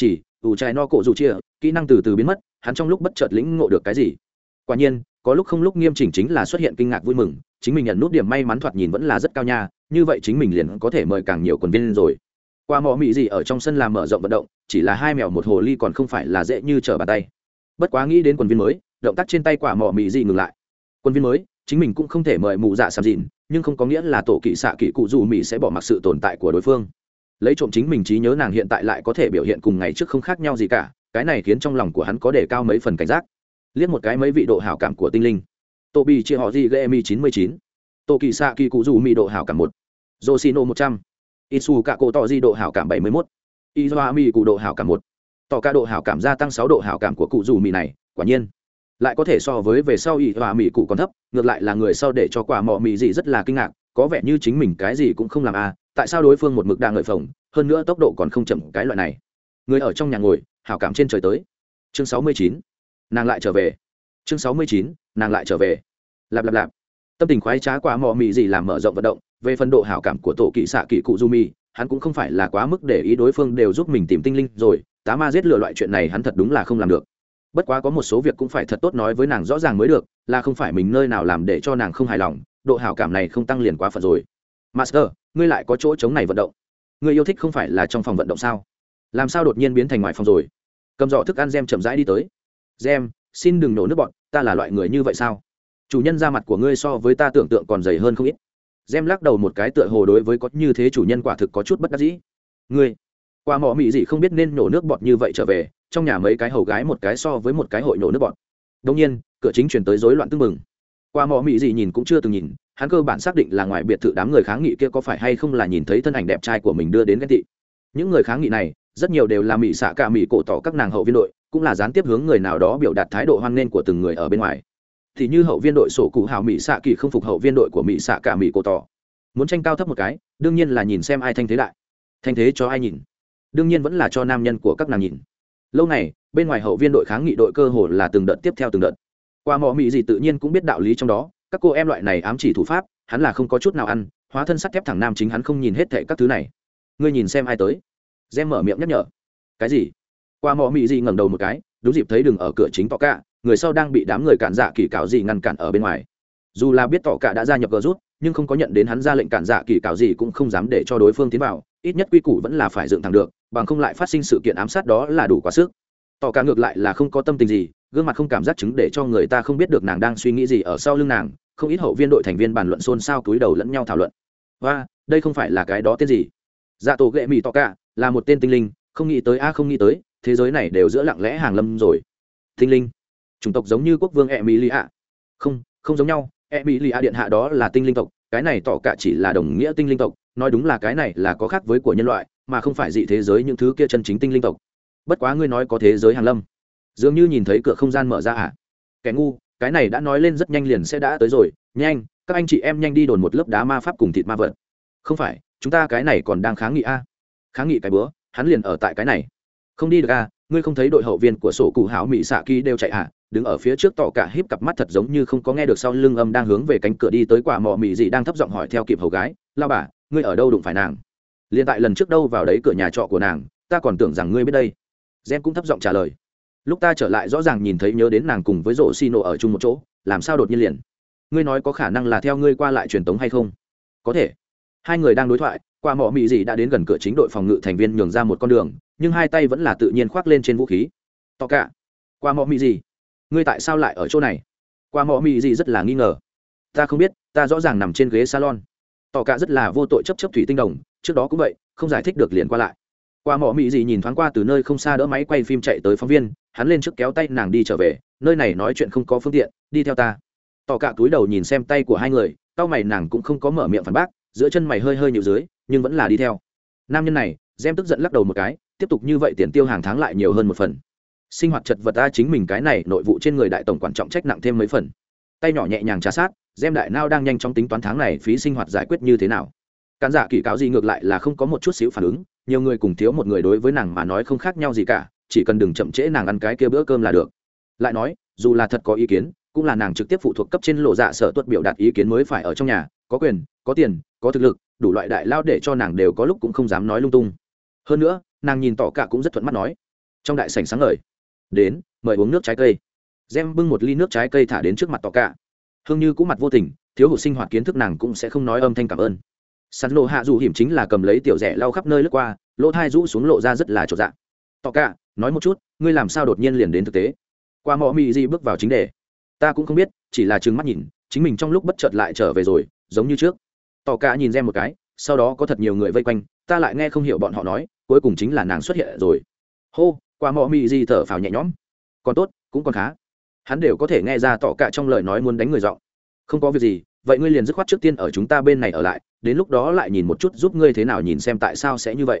ủ trái no cổ dù chia kỹ năng từ từ biến mất, hắn trong lúc bất chợt lĩnh ngộ được cái gì. Quả nhiên có lúc không lúc nghiêm chỉnh chính là xuất hiện kinh ngạc vui mừng, chính mình nhận nút điểm may mắn thoạt nhìn vẫn là rất cao nha, như vậy chính mình liền có thể mời càng nhiều quần viên rồi. Qua mỏ mị gì ở trong sân làm mở rộng vận động, chỉ là 2 mèo một hồ ly còn không phải là dễ như trở bàn tay. Bất quá nghĩ đến quần viên mới, động tác trên tay quả mỏ mị gì ngừng lại. Quần viên mới chính mình cũng không thể mời mụ dạ sàm dịn, nhưng không có nghĩa là tổ kỵ xạ kỵ cụ dù mỹ sẽ bỏ mặc sự tồn tại của đối phương. Lấy trộm chính mình trí nhớ nàng hiện tại lại có thể biểu hiện cùng ngày trước không khác nhau gì cả, cái này khiến trong lòng của hắn có đề cao mấy phần cảnh giác. Liếc một cái mấy vị độ hảo cảm của tinh linh. Tô Bì chia họ gì Gemi 99, tổ kỵ xạ kỵ cụ dù mỹ độ hảo cảm 1, Yoshino 100, Itsu cả cổ tỏ di độ hảo cảm 71, Izuami cụ độ hảo cảm 1. Tỏ cả độ hảo cảm gia tăng 6 độ hảo cảm của cụ dù mỹ này, quả nhiên lại có thể so với về sau Izuami cụ còn thấp, ngược lại là người sau để cho quả mọ mỹ gì rất là kinh ngạc, có vẻ như chính mình cái gì cũng không làm à, tại sao đối phương một mực đang ngợi phồng, hơn nữa tốc độ còn không chậm cái loại này. Người ở trong nhà ngồi, hảo cảm trên trời tới. Chương 69. Nàng lại trở về. Chương 69. Nàng lại trở về. Lạp lạp lạp. Tâm tình khoái trá quả mọ mỹ gì làm mở rộng vận động, về phần độ hảo cảm của tổ kỵ xạ kỵ cụ Jumi, hắn cũng không phải là quá mức để ý đối phương đều giúp mình tìm tinh linh rồi, tá ma giết lừa loại chuyện này hắn thật đúng là không làm được. Bất quá có một số việc cũng phải thật tốt nói với nàng rõ ràng mới được, là không phải mình nơi nào làm để cho nàng không hài lòng, độ hảo cảm này không tăng liền quá phận rồi. Master, ngươi lại có chỗ chống này vận động, ngươi yêu thích không phải là trong phòng vận động sao, làm sao đột nhiên biến thành ngoài phòng rồi? Cầm giỏ thức ăn Gem chậm rãi đi tới. Gem, xin đừng nổ nước bọn, ta là loại người như vậy sao? Chủ nhân da mặt của ngươi so với ta tưởng tượng còn dày hơn không ít. Gem lắc đầu một cái tựa hồ đối với có như thế chủ nhân quả thực có chút bất đắc dĩ. Ngươi, qua mỏ mị gì không biết nên nổ nước bọt như vậy trở về, trong nhà mấy cái hầu gái một cái so với một cái hội nổ nước bọt. Đương nhiên, cửa chính chuyển tới rối loạn tưng mừng. Qua mỏ mị gì nhìn cũng chưa từng nhìn, hắn cơ bản xác định là ngoài biệt thự đám người kháng nghị kia có phải hay không là nhìn thấy thân ảnh đẹp trai của mình đưa đến ghen tị. Những người kháng nghị này, rất nhiều đều là mỹ xạ cả mỹ cổ tỏ các nàng hậu viên đội, cũng là gián tiếp hướng người nào đó biểu đạt thái độ hoan nghênh của từng người ở bên ngoài. Thì như hậu viên đội sổ cụ hào mỹ xạ kỳ không phục hậu viên đội của mỹ xạ cả mỹ cổ tỏ, muốn tranh cao thấp một cái, đương nhiên là nhìn xem ai thanh thế đại. Thanh thế cho ai nhìn? Đương nhiên vẫn là cho nam nhân của các nàng nhìn. Lâu này, bên ngoài hậu viên đội kháng nghị đội cơ hồ là từng đợt tiếp theo từng đợt. Qua mỏ mỹ gì tự nhiên cũng biết đạo lý trong đó, các cô em loại này ám chỉ thủ pháp, hắn là không có chút nào ăn, hóa thân sắt thép thẳng nam chính hắn không nhìn hết thảy các thứ này. Ngươi nhìn xem ai tới? Gem mở miệng nhắc nhở. Cái gì? Qua mỏ mỹ gì ngẩng đầu một cái, đúng dịp thấy đường ở cửa chính tỏ cả, người sau đang bị đám người cản dạ kỳ cạo gì ngăn cản ở bên ngoài. Dù là biết tỏ cả đã gia nhập gờ rút, nhưng không có nhận đến hắn ra lệnh cản dạ kỳ cạo gì cũng không dám để cho đối phương tiến vào, ít nhất quy củ vẫn là phải dựng thẳng được, bằng không lại phát sinh sự kiện ám sát đó là đủ quá sức. Tỏ cả ngược lại là không có tâm tình gì, gương mặt không cảm giác chứng để cho người ta không biết được nàng đang suy nghĩ gì ở sau lưng nàng, không ít hậu viên đội thành viên bàn luận xôn xao túi đầu lẫn nhau thảo luận. Và đây không phải là cái đó tên gì? Dạ tổ ghệ mì tỏ cả là một tên tinh linh, không nghĩ tới không nghĩ tới, thế giới này đều giữa lặng lẽ hàng lâm rồi. Tinh linh, chủng tộc giống như quốc vương Emilia. Không giống nhau, Emilia điện hạ đó là tinh linh tộc, cái này tỏ cả chỉ là đồng nghĩa tinh linh tộc, nói đúng là cái này là có khác với của nhân loại, mà không phải dị thế giới những thứ kia chân chính tinh linh tộc. Bất quá ngươi nói có thế giới hàng lâm, dường như nhìn thấy cửa không gian mở ra à? Kẻ ngu, cái này đã nói lên rất nhanh liền sẽ đã tới rồi, nhanh, các anh chị em nhanh đi đồn một lớp đá ma pháp cùng thịt ma vật. Không phải, chúng ta cái này còn đang kháng nghị a. Kháng nghị cái bữa, hắn liền ở tại cái này. Không đi được a, ngươi không thấy đội hậu viên của sổ cụ hảo mỹ xạ kỳ đều chạy à? Đứng ở phía trước tỏ cả híp cặp mắt thật giống như không có nghe được sau lưng âm đang hướng về cánh cửa đi tới quả mọ mỹ gì đang thấp giọng hỏi theo kịp hầu gái, lao bà, ngươi ở đâu đụng phải nàng? Liên tại lần trước đâu vào đấy cửa nhà trọ của nàng, ta còn tưởng rằng ngươi biết đây. Gen cũng thấp giọng trả lời. Lúc ta trở lại rõ ràng nhìn thấy nhớ đến nàng cùng với rổ xì nổ ở chung một chỗ, làm sao đột nhiên liền? Ngươi nói có khả năng là theo ngươi qua lại truyền tống hay không? Có thể. Hai người đang đối thoại, qua mọ mị gì đã đến gần cửa chính đội phòng ngự thành viên nhường ra một con đường, nhưng hai tay vẫn là tự nhiên khoác lên trên vũ khí. To cả. Qua mọ mị gì? Ngươi tại sao lại ở chỗ này? Qua mọ mị gì rất là nghi ngờ. Ta không biết, ta rõ ràng nằm trên ghế salon. Tỏ cả rất là vô tội chấp thủy tinh đồng, trước đó cũng vậy, không giải thích được liền qua lại. Qua mọ mị gì nhìn thoáng qua từ nơi không xa đỡ máy quay phim chạy tới phóng viên, hắn lên trước kéo tay nàng đi trở về, nơi này nói chuyện không có phương tiện, đi theo ta. Tỏ cả túi đầu nhìn xem tay của hai người, cau mày nàng cũng không có mở miệng phản bác, giữa chân mày hơi hơi nhíu dưới, nhưng vẫn là đi theo. Nam nhân này, Gem tức giận lắc đầu một cái, tiếp tục như vậy tiền tiêu hàng tháng lại nhiều hơn một phần. Sinh hoạt chật vật ta chính mình cái này nội vụ trên người đại tổng quản trọng trách nặng thêm mấy phần. Tay nhỏ nhẹ nhàng trà sát, Gem đại nao đang nhanh chóng tính toán tháng này phí sinh hoạt giải quyết như thế nào. Cán giả kỳ cáo gì ngược lại là không có một chút xíu phản ứng, nhiều người cùng thiếu một người đối với nàng mà nói không khác nhau gì cả, chỉ cần đừng chậm trễ nàng ăn cái kia bữa cơm là được. Lại nói, dù là thật có ý kiến, cũng là nàng trực tiếp phụ thuộc cấp trên lộ dạ sở tuất biểu đạt ý kiến mới phải ở trong nhà, có quyền, có tiền, có thực lực, đủ loại đại lao để cho nàng đều có lúc cũng không dám nói lung tung. Hơn nữa, nàng nhìn tỏ cả cũng rất thuận mắt nói, trong đại sảnh sáng ngời. Đến, mời uống nước trái cây. Gem bưng một ly nước trái cây thả đến trước mặt tỏ cả. Hương Như cũng mặt vô tình, thiếu hụt sinh hoạt kiến thức nàng cũng sẽ không nói âm thanh cảm ơn. Sắn lộ hạ dù hiểm chính là cầm lấy tiểu rẻ lau khắp nơi lướt qua, lỗ thai rũ xuống lộ ra rất là chột dạ. Tỏ cả, nói một chút, ngươi làm sao đột nhiên liền đến thực tế? Qua mọ mị gì bước vào chính đề. Ta cũng không biết, chỉ là trừng mắt nhìn, chính mình trong lúc bất chợt lại trở về rồi, giống như trước. Tỏ cả nhìn Gem một cái, sau đó có thật nhiều người vây quanh, ta lại nghe không hiểu bọn họ nói, cuối cùng chính là nàng xuất hiện rồi. Hô, qua mọ mị gì thở phào nhẹ nhõm. Còn tốt, cũng còn khá. Hắn đều có thể nghe ra tỏ cả trong lời nói muốn đánh người giọng. Không có việc gì, vậy ngươi liền dứt khoát trước tiên ở chúng ta bên này ở lại, đến lúc đó lại nhìn một chút giúp ngươi thế nào nhìn xem tại sao sẽ như vậy.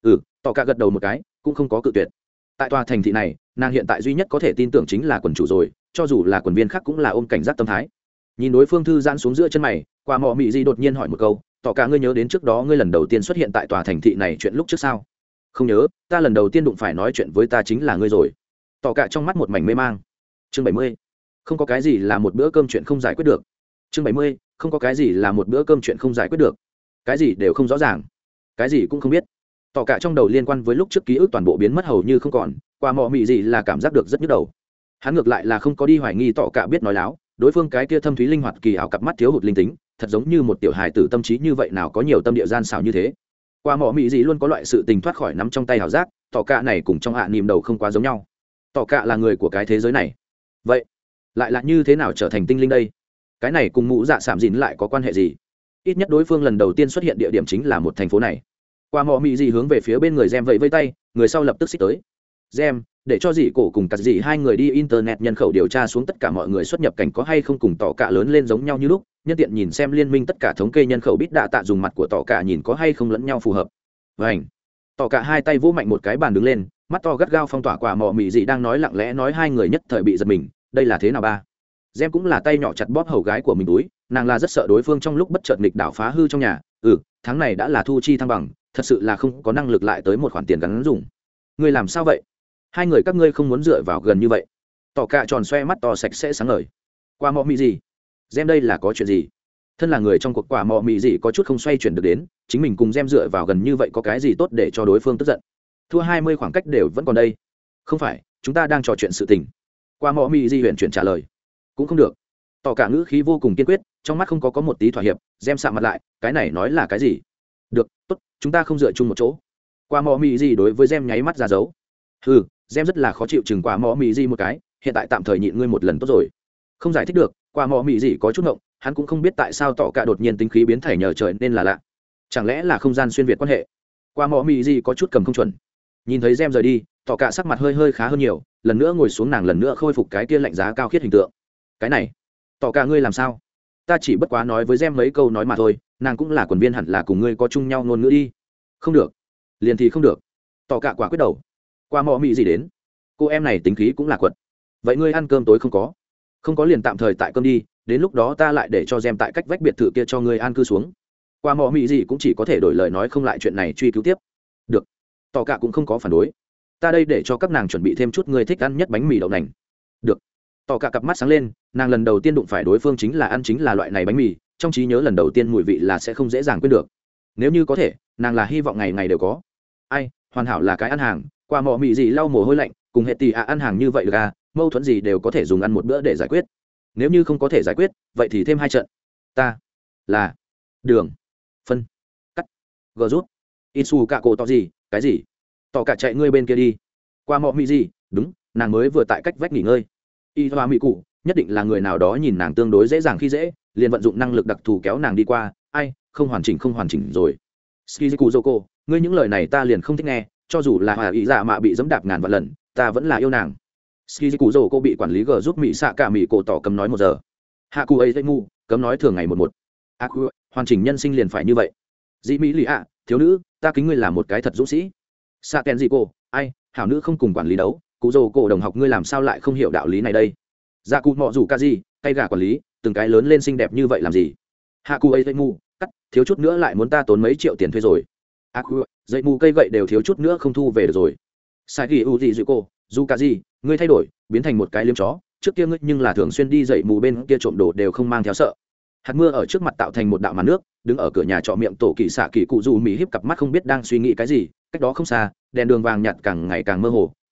Tỏ cả gật đầu một cái, cũng không có cự tuyệt. Tại tòa thành thị này, nàng hiện tại duy nhất có thể tin tưởng chính là quần chủ rồi, cho dù là quần viên khác cũng là ôm cảnh giác tâm thái. Nhìn đối phương thư giãn xuống giữa chân mày, qua mọ mị gì đột nhiên hỏi một câu, tỏ cả ngươi nhớ đến trước đó ngươi lần đầu tiên xuất hiện tại tòa thành thị này chuyện lúc trước sao? Không nhớ, ta lần đầu tiên đụng phải nói chuyện với ta chính là ngươi rồi. Tỏ cả trong mắt một mảnh mê mang. Chương 70. Không có cái gì là một bữa cơm chuyện không giải quyết được. Chương 70. Không có cái gì là một bữa cơm chuyện không giải quyết được. Cái gì đều không rõ ràng, cái gì cũng không biết. Tỏ cả trong đầu liên quan với lúc trước ký ức toàn bộ biến mất hầu như không còn, qua mọ mị gì là cảm giác được rất nhức đầu. Hắn ngược lại là không có đi hoài nghi tỏ cả biết nói láo, đối phương cái kia thâm thúy linh hoạt kỳ ảo cặp mắt thiếu hụt linh tính, thật giống như một tiểu hài tử tâm trí như vậy nào có nhiều tâm địa gian xảo như thế. Qua mọ mị gì luôn có loại sự tình thoát khỏi nắm trong tay hảo giác, tỏ cả này cùng trong hạ niềm đầu không quá giống nhau. Tỏ cả là người của cái thế giới này, vậy lại là như thế nào trở thành tinh linh đây? Cái này cùng mụ dạ sảm dìn lại có quan hệ gì? Ít nhất đối phương lần đầu tiên xuất hiện địa điểm chính là một thành phố này. Qua mọ mị gì hướng về phía bên người Gem vẫy vây tay, người sau lập tức xích tới. Gem, để cho dì cổ cùng cắt dì hai người đi internet nhân khẩu điều tra xuống tất cả mọi người xuất nhập cảnh có hay không cùng tỏ cả lớn lên giống nhau như lúc, nhân tiện nhìn xem liên minh tất cả thống kê nhân khẩu bít đạ tạ dùng mặt của tỏ cả nhìn có hay không lẫn nhau phù hợp. Vành. Tỏ cả hai tay vỗ mạnh một cái bàn đứng lên, mắt to gắt gao phong tỏa quả mọ mị gì đang nói lặng lẽ nói hai người nhất thời bị giật mình, đây là thế nào ba? Gem cũng là tay nhỏ chặt bóp hầu gái của mình túi, nàng là rất sợ đối phương trong lúc bất chợt nghịch đảo phá hư trong nhà. Tháng này đã là thu chi thăng bằng, thật sự là không có năng lực lại tới một khoản tiền gắn dùng. Ngươi làm sao vậy? Hai người các ngươi không muốn dựa vào gần như vậy. Tỏ cả tròn xoe mắt to sạch sẽ sáng ngời. Quả mọ mị gì? Gem đây là có chuyện gì? Thân là người trong cuộc quả mọ mị gì có chút không xoay chuyển được đến, chính mình cùng Gem dựa vào gần như vậy có cái gì tốt để cho đối phương tức giận? Thua 20 khoảng cách đều vẫn còn đây. Không phải, chúng ta đang trò chuyện sự tình. Quả mọ mị gì huyền chuyển trả lời. Cũng không được. Tỏ cả ngữ khí vô cùng kiên quyết, trong mắt không có một tí thỏa hiệp. Gem sạm mặt lại, cái này nói là cái gì? Được, tốt, chúng ta không dựa chung một chỗ. Quả mọ mị gì đối với Gem nháy mắt ra dấu. Gem rất là khó chịu chừng quả mọ mị gì một cái, hiện tại tạm thời nhịn ngươi một lần tốt rồi. Không giải thích được, quả mọ mị gì có chút ngộng, hắn cũng không biết tại sao tỏ cả đột nhiên tính khí biến thể nhờ trời nên là lạ. Chẳng lẽ là không gian xuyên việt quan hệ? Quả mọ mị gì có chút cầm không chuẩn. Nhìn thấy Gem rời đi, tỏ cả sắc mặt hơi hơi khá hơn nhiều, lần nữa ngồi xuống nàng lần nữa khôi phục cái kia lạnh giá cao khiết hình tượng. Cái này, tỏ cả ngươi làm sao? Ta chỉ bất quá nói với Gem mấy câu nói mà thôi, nàng cũng là quần viên hẳn là cùng ngươi có chung nhau ngôn ngữ đi. Không được, liền thì không được. Tỏ cả quả quyết đầu. Qua mọ mị gì đến? Cô em này tính khí cũng là quật. Vậy ngươi ăn cơm tối không có? Không có liền tạm thời tại cơm đi, đến lúc đó ta lại để cho Gem tại cách vách biệt thự kia cho ngươi an cư xuống. Qua mọ mị gì cũng chỉ có thể đổi lời nói không lại chuyện này truy cứu tiếp. Được. Tỏ cả cũng không có phản đối. Ta đây để cho các nàng chuẩn bị thêm chút ngươi thích ăn nhất bánh mì đậu nành. Được. Tỏ cả cặp mắt sáng lên, nàng lần đầu tiên đụng phải đối phương chính là ăn chính là loại này bánh mì, trong trí nhớ lần đầu tiên mùi vị là sẽ không dễ dàng quên được. Nếu như có thể, nàng là hy vọng ngày ngày đều có. Ai, hoàn hảo là cái ăn hàng, qua mọ mị gì lau mồ hôi lạnh, cùng hệ tỷ ăn hàng như vậy được à, mâu thuẫn gì đều có thể dùng ăn một bữa để giải quyết. Nếu như không có thể giải quyết, vậy thì thêm 2 trận. Ta là đường phân cắt gờ rút isu cả cổ tỏ gì cái gì tỏ cả chạy ngươi bên kia đi. Qua mọ mị gì, đúng, nàng mới vừa tại cách vách nghỉ ngơi. Y hoa mị cụ nhất định là người nào đó nhìn nàng tương đối dễ dàng khi dễ, liền vận dụng năng lực đặc thù kéo nàng đi qua. Ai, không hoàn chỉnh rồi. Skiziku Zoko, ngươi những lời này ta liền không thích nghe, cho dù là hòa ý dạ mạ bị dẫm đạp ngàn vạn lần, ta vẫn là yêu nàng. Skiziku Zoko bị quản lý g giúp mỹ xạ cả mỹ cổ tỏ cấm nói 1 giờ. Haku ấy ngu cấm nói thường ngày một. Aku, hoàn chỉnh nhân sinh liền phải như vậy. Dĩ mỹ lì ạ, thiếu nữ, ta kính ngươi là một cái thật dũng sĩ. Sa ken gì cô, ai, hảo nữ không cùng quản lý đấu, cụ dồ cổ đồng học ngươi làm sao lại không hiểu đạo lý này đây? Dạ cụ mọ rủ ca gì, tay gà quản lý, từng cái lớn lên xinh đẹp như vậy làm gì? Haku ấy ngu, cắt, thiếu chút nữa lại muốn ta tốn mấy triệu tiền thuê rồi. Aku, dây mù cây gậy đều thiếu chút nữa không thu về được rồi. Sai kỳ u gì dịu cô, dù cả gì, ngươi thay đổi, biến thành một cái liếm chó, trước kia ngươi nhưng là thường xuyên đi dậy mù bên kia trộm đồ đều không mang theo sợ. Hạt mưa ở trước mặt tạo thành một đạo màn nước, đứng ở cửa nhà trọ miệng tổ kỳ xạ kỳ cụ dù mỹ híp cặp mắt không biết đang suy nghĩ cái gì, cách đó không xa, đèn đường vàng nhạt càng ngày càng mơ hồ,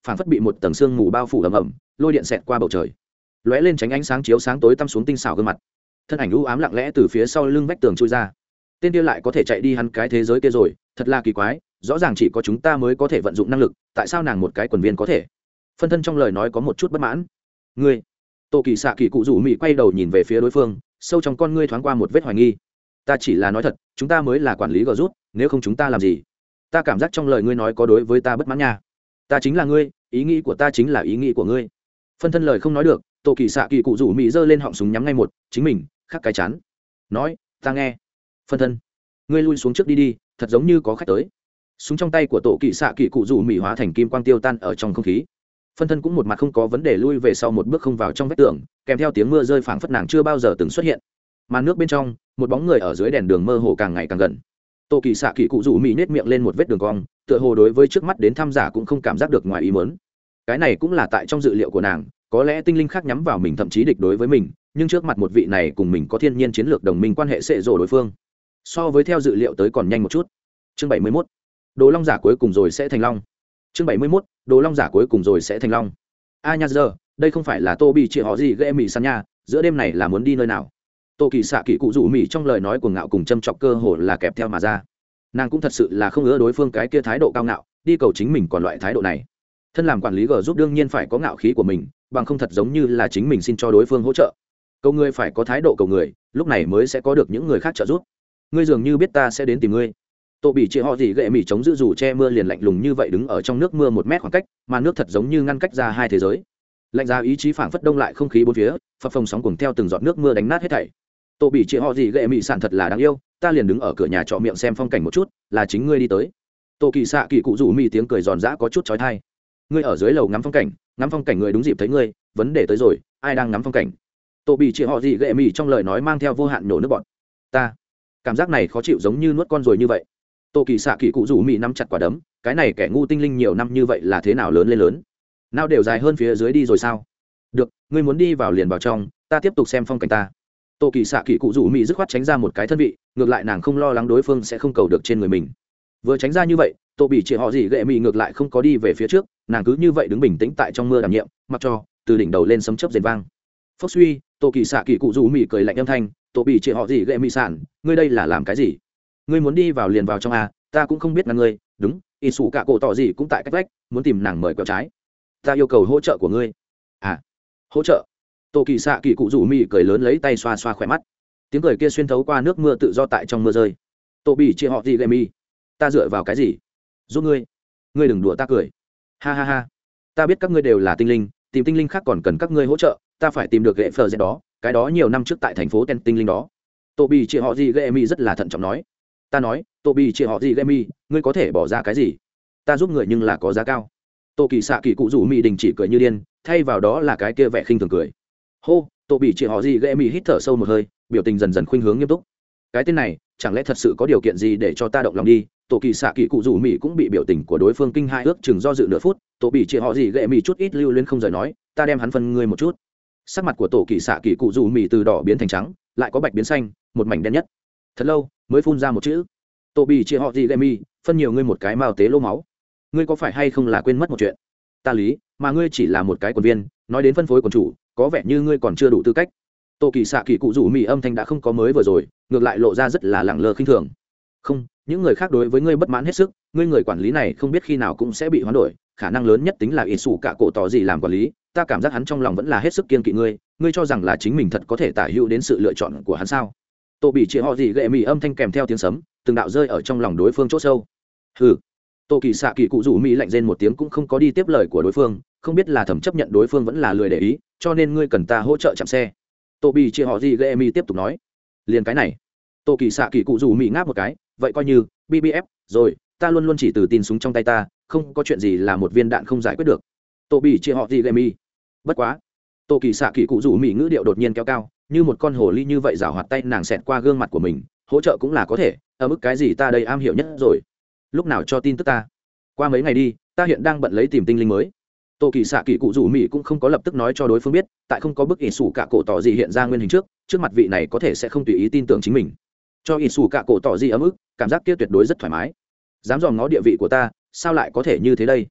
phảng phất bị một tầng sương mù bao phủ ầm ầm, lôi điện xẹt qua bầu trời, lóe lên tránh ánh sáng chiếu sáng tối tăm xuống tinh xảo gương mặt. Thân ảnh u ám lặng lẽ từ phía sau lưng vách tường chui ra. Tên kia lại có thể chạy đi hắn cái thế giới kia rồi, thật là kỳ quái, rõ ràng chỉ có chúng ta mới có thể vận dụng năng lực, tại sao nàng một cái quần viên có thể? Phân thân trong lời nói có một chút bất mãn. Ngươi, Tô Kỳ Sạ Kỳ cụ rủ mị quay đầu nhìn về phía đối phương, sâu trong con ngươi thoáng qua một vết hoài nghi. Ta chỉ là nói thật, chúng ta mới là quản lý gờ rút, nếu không chúng ta làm gì? Ta cảm giác trong lời ngươi nói có đối với ta bất mãn nha. Ta chính là ngươi, ý nghĩ của ta chính là ý nghĩ của ngươi. Phân thân lời không nói được, Tô Kỳ Sạ Kỳ cụ rủ mị giơ lên họng súng nhắm ngay một chính mình, khắc cái chán. Nói, ta nghe. Phân thân, ngươi lui xuống trước đi đi, thật giống như có khách tới. Súng trong tay của Tô Kỳ Sạ Kỳ cụ rủ mị hóa thành kim quang tiêu tan ở trong không khí. Phân thân cũng một mặt không có vấn đề lui về sau một bước không vào trong vách tường, kèm theo tiếng mưa rơi phảng phất nàng chưa bao giờ từng xuất hiện. Màn nước bên trong, một bóng người ở dưới đèn đường mơ hồ càng ngày càng gần. Tô Kỳ Sạ Kỳ cụ rủ mị nết miệng lên một vết đường cong, tựa hồ đối với trước mắt đến thăm giả cũng không cảm giác được ngoài ý muốn. Cái này cũng là tại trong dự liệu của nàng, có lẽ tinh linh khác nhắm vào mình thậm chí địch đối với mình, nhưng trước mặt một vị này cùng mình có thiên nhiên chiến lược đồng minh quan hệ sẽ rồ đối phương. So với theo dự liệu tới còn nhanh một chút. Chương 71. Đồ long giả cuối cùng rồi sẽ thành long. Chương 71. Đồ long giả cuối cùng rồi sẽ thành long. A nha giờ, đây không phải là Tô Bị chị họ gì ghê mì san nha, giữa đêm này là muốn đi nơi nào? Tô Kỳ Sạ Kỳ cụ rủ mì trong lời nói của ngạo cùng châm chọc cơ hồ là kẹp theo mà ra. Nàng cũng thật sự là không ưa đối phương cái kia thái độ cao ngạo, đi cầu chính mình còn loại thái độ này. Thân làm quản lý G giúp đương nhiên phải có ngạo khí của mình, bằng không thật giống như là chính mình xin cho đối phương hỗ trợ. Cầu người phải có thái độ cầu người, lúc này mới sẽ có được những người khác trợ giúp. Ngươi dường như biết ta sẽ đến tìm ngươi. Tô Bị chị họ gì gệ mỉ chống giữ dù che mưa liền lạnh lùng như vậy đứng ở trong nước mưa 1 mét khoảng cách, mà nước thật giống như ngăn cách ra hai thế giới. Lạnh giá ý chí phảng phất đông lại không khí bốn phía, phập phồng sóng cuồng theo từng giọt nước mưa đánh nát hết thảy. Tô Bị chị họ gì gệ mỉ sản thật là đáng yêu, ta liền đứng ở cửa nhà trọ miệng xem phong cảnh một chút, là chính ngươi đi tới. Tô Kỳ Sạ Kỳ cụ rủ mỉ tiếng cười giòn giã có chút chói tai. Ngươi ở dưới lầu ngắm phong cảnh người đúng dịp thấy ngươi, vấn đề tới rồi, ai đang ngắm phong cảnh? Tô Bị chị họ gì gệ mỉ trong lời nói mang theo vô hạn nổ nước bọt. Ta, cảm giác này khó chịu giống như nuốt con rồi như vậy. Tô Kỳ Sạ Kỳ cụ rủ mị nắm chặt quả đấm, cái này kẻ ngu tinh linh nhiều năm như vậy là thế nào lớn lên lớn, nào đều dài hơn phía dưới đi rồi sao? Được, ngươi muốn đi vào liền vào trong, ta tiếp tục xem phong cảnh ta. Tô Kỳ Sạ Kỳ cụ rủ mị dứt khoát tránh ra một cái thân vị, ngược lại nàng không lo lắng đối phương sẽ không cầu được trên người mình. Vừa tránh ra như vậy, Tô Bị chị họ gì gệ mị ngược lại không có đi về phía trước, nàng cứ như vậy đứng bình tĩnh tại trong mưa đảm nhiệm, mặc cho từ đỉnh đầu lên sấm chớp rền vang. Phốc suy, Tô Kỳ Sạ Kỳ cụ rủ mị cười lạnh âm thanh, Tô Bị chị họ gì gệ mị sản, ngươi đây là làm cái gì? Ngươi muốn đi vào liền vào trong à, ta cũng không biết ngăn ngươi. Đúng, y sủ cả cổ tỏ gì cũng tại cách vách, muốn tìm nàng mời quẹo trái. Ta yêu cầu hỗ trợ của ngươi. À, hỗ trợ? Tô Kỳ Sạ Kỳ cụ rủ mị cười lớn lấy tay xoa xoa khỏe mắt, tiếng cười kia xuyên thấu qua nước mưa tự do tại trong mưa rơi. Tô Bị chị họ gì gệ mị, ta dựa vào cái gì giúp ngươi? Ngươi đừng đùa ta cười. Ha ha ha, ta biết các ngươi đều là tinh linh, tìm tinh linh khác còn cần các ngươi hỗ trợ, ta phải tìm được ghệ phờ dẹt đó, cái đó nhiều năm trước tại thành phố Ten tinh linh đó. Tô Bị chị họ gì gệ mị rất là thận trọng nói. Ta nói, Tô Bị chị họ gì gệ mị, ngươi có thể bỏ ra cái gì? Ta giúp người nhưng là có giá cao. Tô Kỳ Sạ Kỳ cụ rủ mị đình chỉ cười như điên, thay vào đó là cái kia vẻ khinh thường cười. Hô, Tô Bị chị họ gì gệ mị hít thở sâu một hơi, biểu tình dần dần khuynh hướng nghiêm túc. Cái tên này, chẳng lẽ thật sự có điều kiện gì để cho ta động lòng đi? Tô Kỳ Sạ Kỳ cụ rủ mị cũng bị biểu tình của đối phương kinh hai, ước chừng do dự nửa phút. Tô Bị chị họ gì gệ mị chút ít lưu luyến không rời nói, ta đem hắn phân ngươi một chút. Sắc mặt của Tô Kỳ Sạ Kỳ cụ rủ mị từ đỏ biến thành trắng, lại có bạch biến xanh, một mảnh đen nhất. Thật lâu mới phun ra một chữ. Tô Bị chị họ gì gệ mị, phân nhiều ngươi một cái mao tế lô máu. Ngươi có phải hay không là quên mất một chuyện? Ta lý, mà ngươi chỉ là một cái quần viên, nói đến phân phối quần chủ, có vẻ như ngươi còn chưa đủ tư cách. Tô Kỳ Sạ Kỳ cụ rủ mị âm thanh đã không có mới vừa rồi, ngược lại lộ ra rất là lẳng lơ khinh thường. Không, những người khác đối với ngươi bất mãn hết sức, ngươi người quản lý này không biết khi nào cũng sẽ bị hoán đổi, khả năng lớn nhất tính là ít sủ cả cổ tỏ gì làm quản lý, ta cảm giác hắn trong lòng vẫn là hết sức kiên kỵ ngươi, ngươi cho rằng là chính mình thật có thể tả hữu đến sự lựa chọn của hắn sao? Tô Bị chị họ gì gệ mị âm thanh kèm theo tiếng sấm, từng đạo rơi ở trong lòng đối phương chỗ sâu. Hừ. Tô Kỳ Sạ Kỳ cụ rủ mị lạnh rên một tiếng cũng không có đi tiếp lời của đối phương, không biết là thầm chấp nhận đối phương vẫn là lười để ý, cho nên ngươi cần ta hỗ trợ chặn xe. Tô Bị chị họ gì gệ mị tiếp tục nói. Liền cái này. Tô Kỳ Sạ Kỳ cụ rủ mị ngáp một cái, vậy coi như BBF rồi, ta luôn luôn chỉ từ tin súng trong tay ta, không có chuyện gì là một viên đạn không giải quyết được. Tô Bị chị họ gì gệ mị. Bất quá. Tô Kỳ Sạ Kỳ cụ rủ mị ngữ điệu đột nhiên kéo cao, như một con hồ ly như vậy giảo hoạt tay nàng xẹt qua gương mặt của mình, hỗ trợ cũng là có thể, ở mức cái gì ta đây am hiểu nhất rồi. Lúc nào cho tin tức ta? Qua mấy ngày đi, ta hiện đang bận lấy tìm tinh linh mới. Tô Kỳ Sạ Kỳ cụ rủ mị cũng không có lập tức nói cho đối phương biết, tại không có bức ỷ sủ cả cổ tỏ gì hiện ra nguyên hình trước mặt vị này có thể sẽ không tùy ý tin tưởng chính mình. Cho ỷ sủ cả cổ tỏ gì ấm ức, cảm giác kia tuyệt đối rất thoải mái. Dám dòm ngó địa vị của ta, sao lại có thể như thế đây?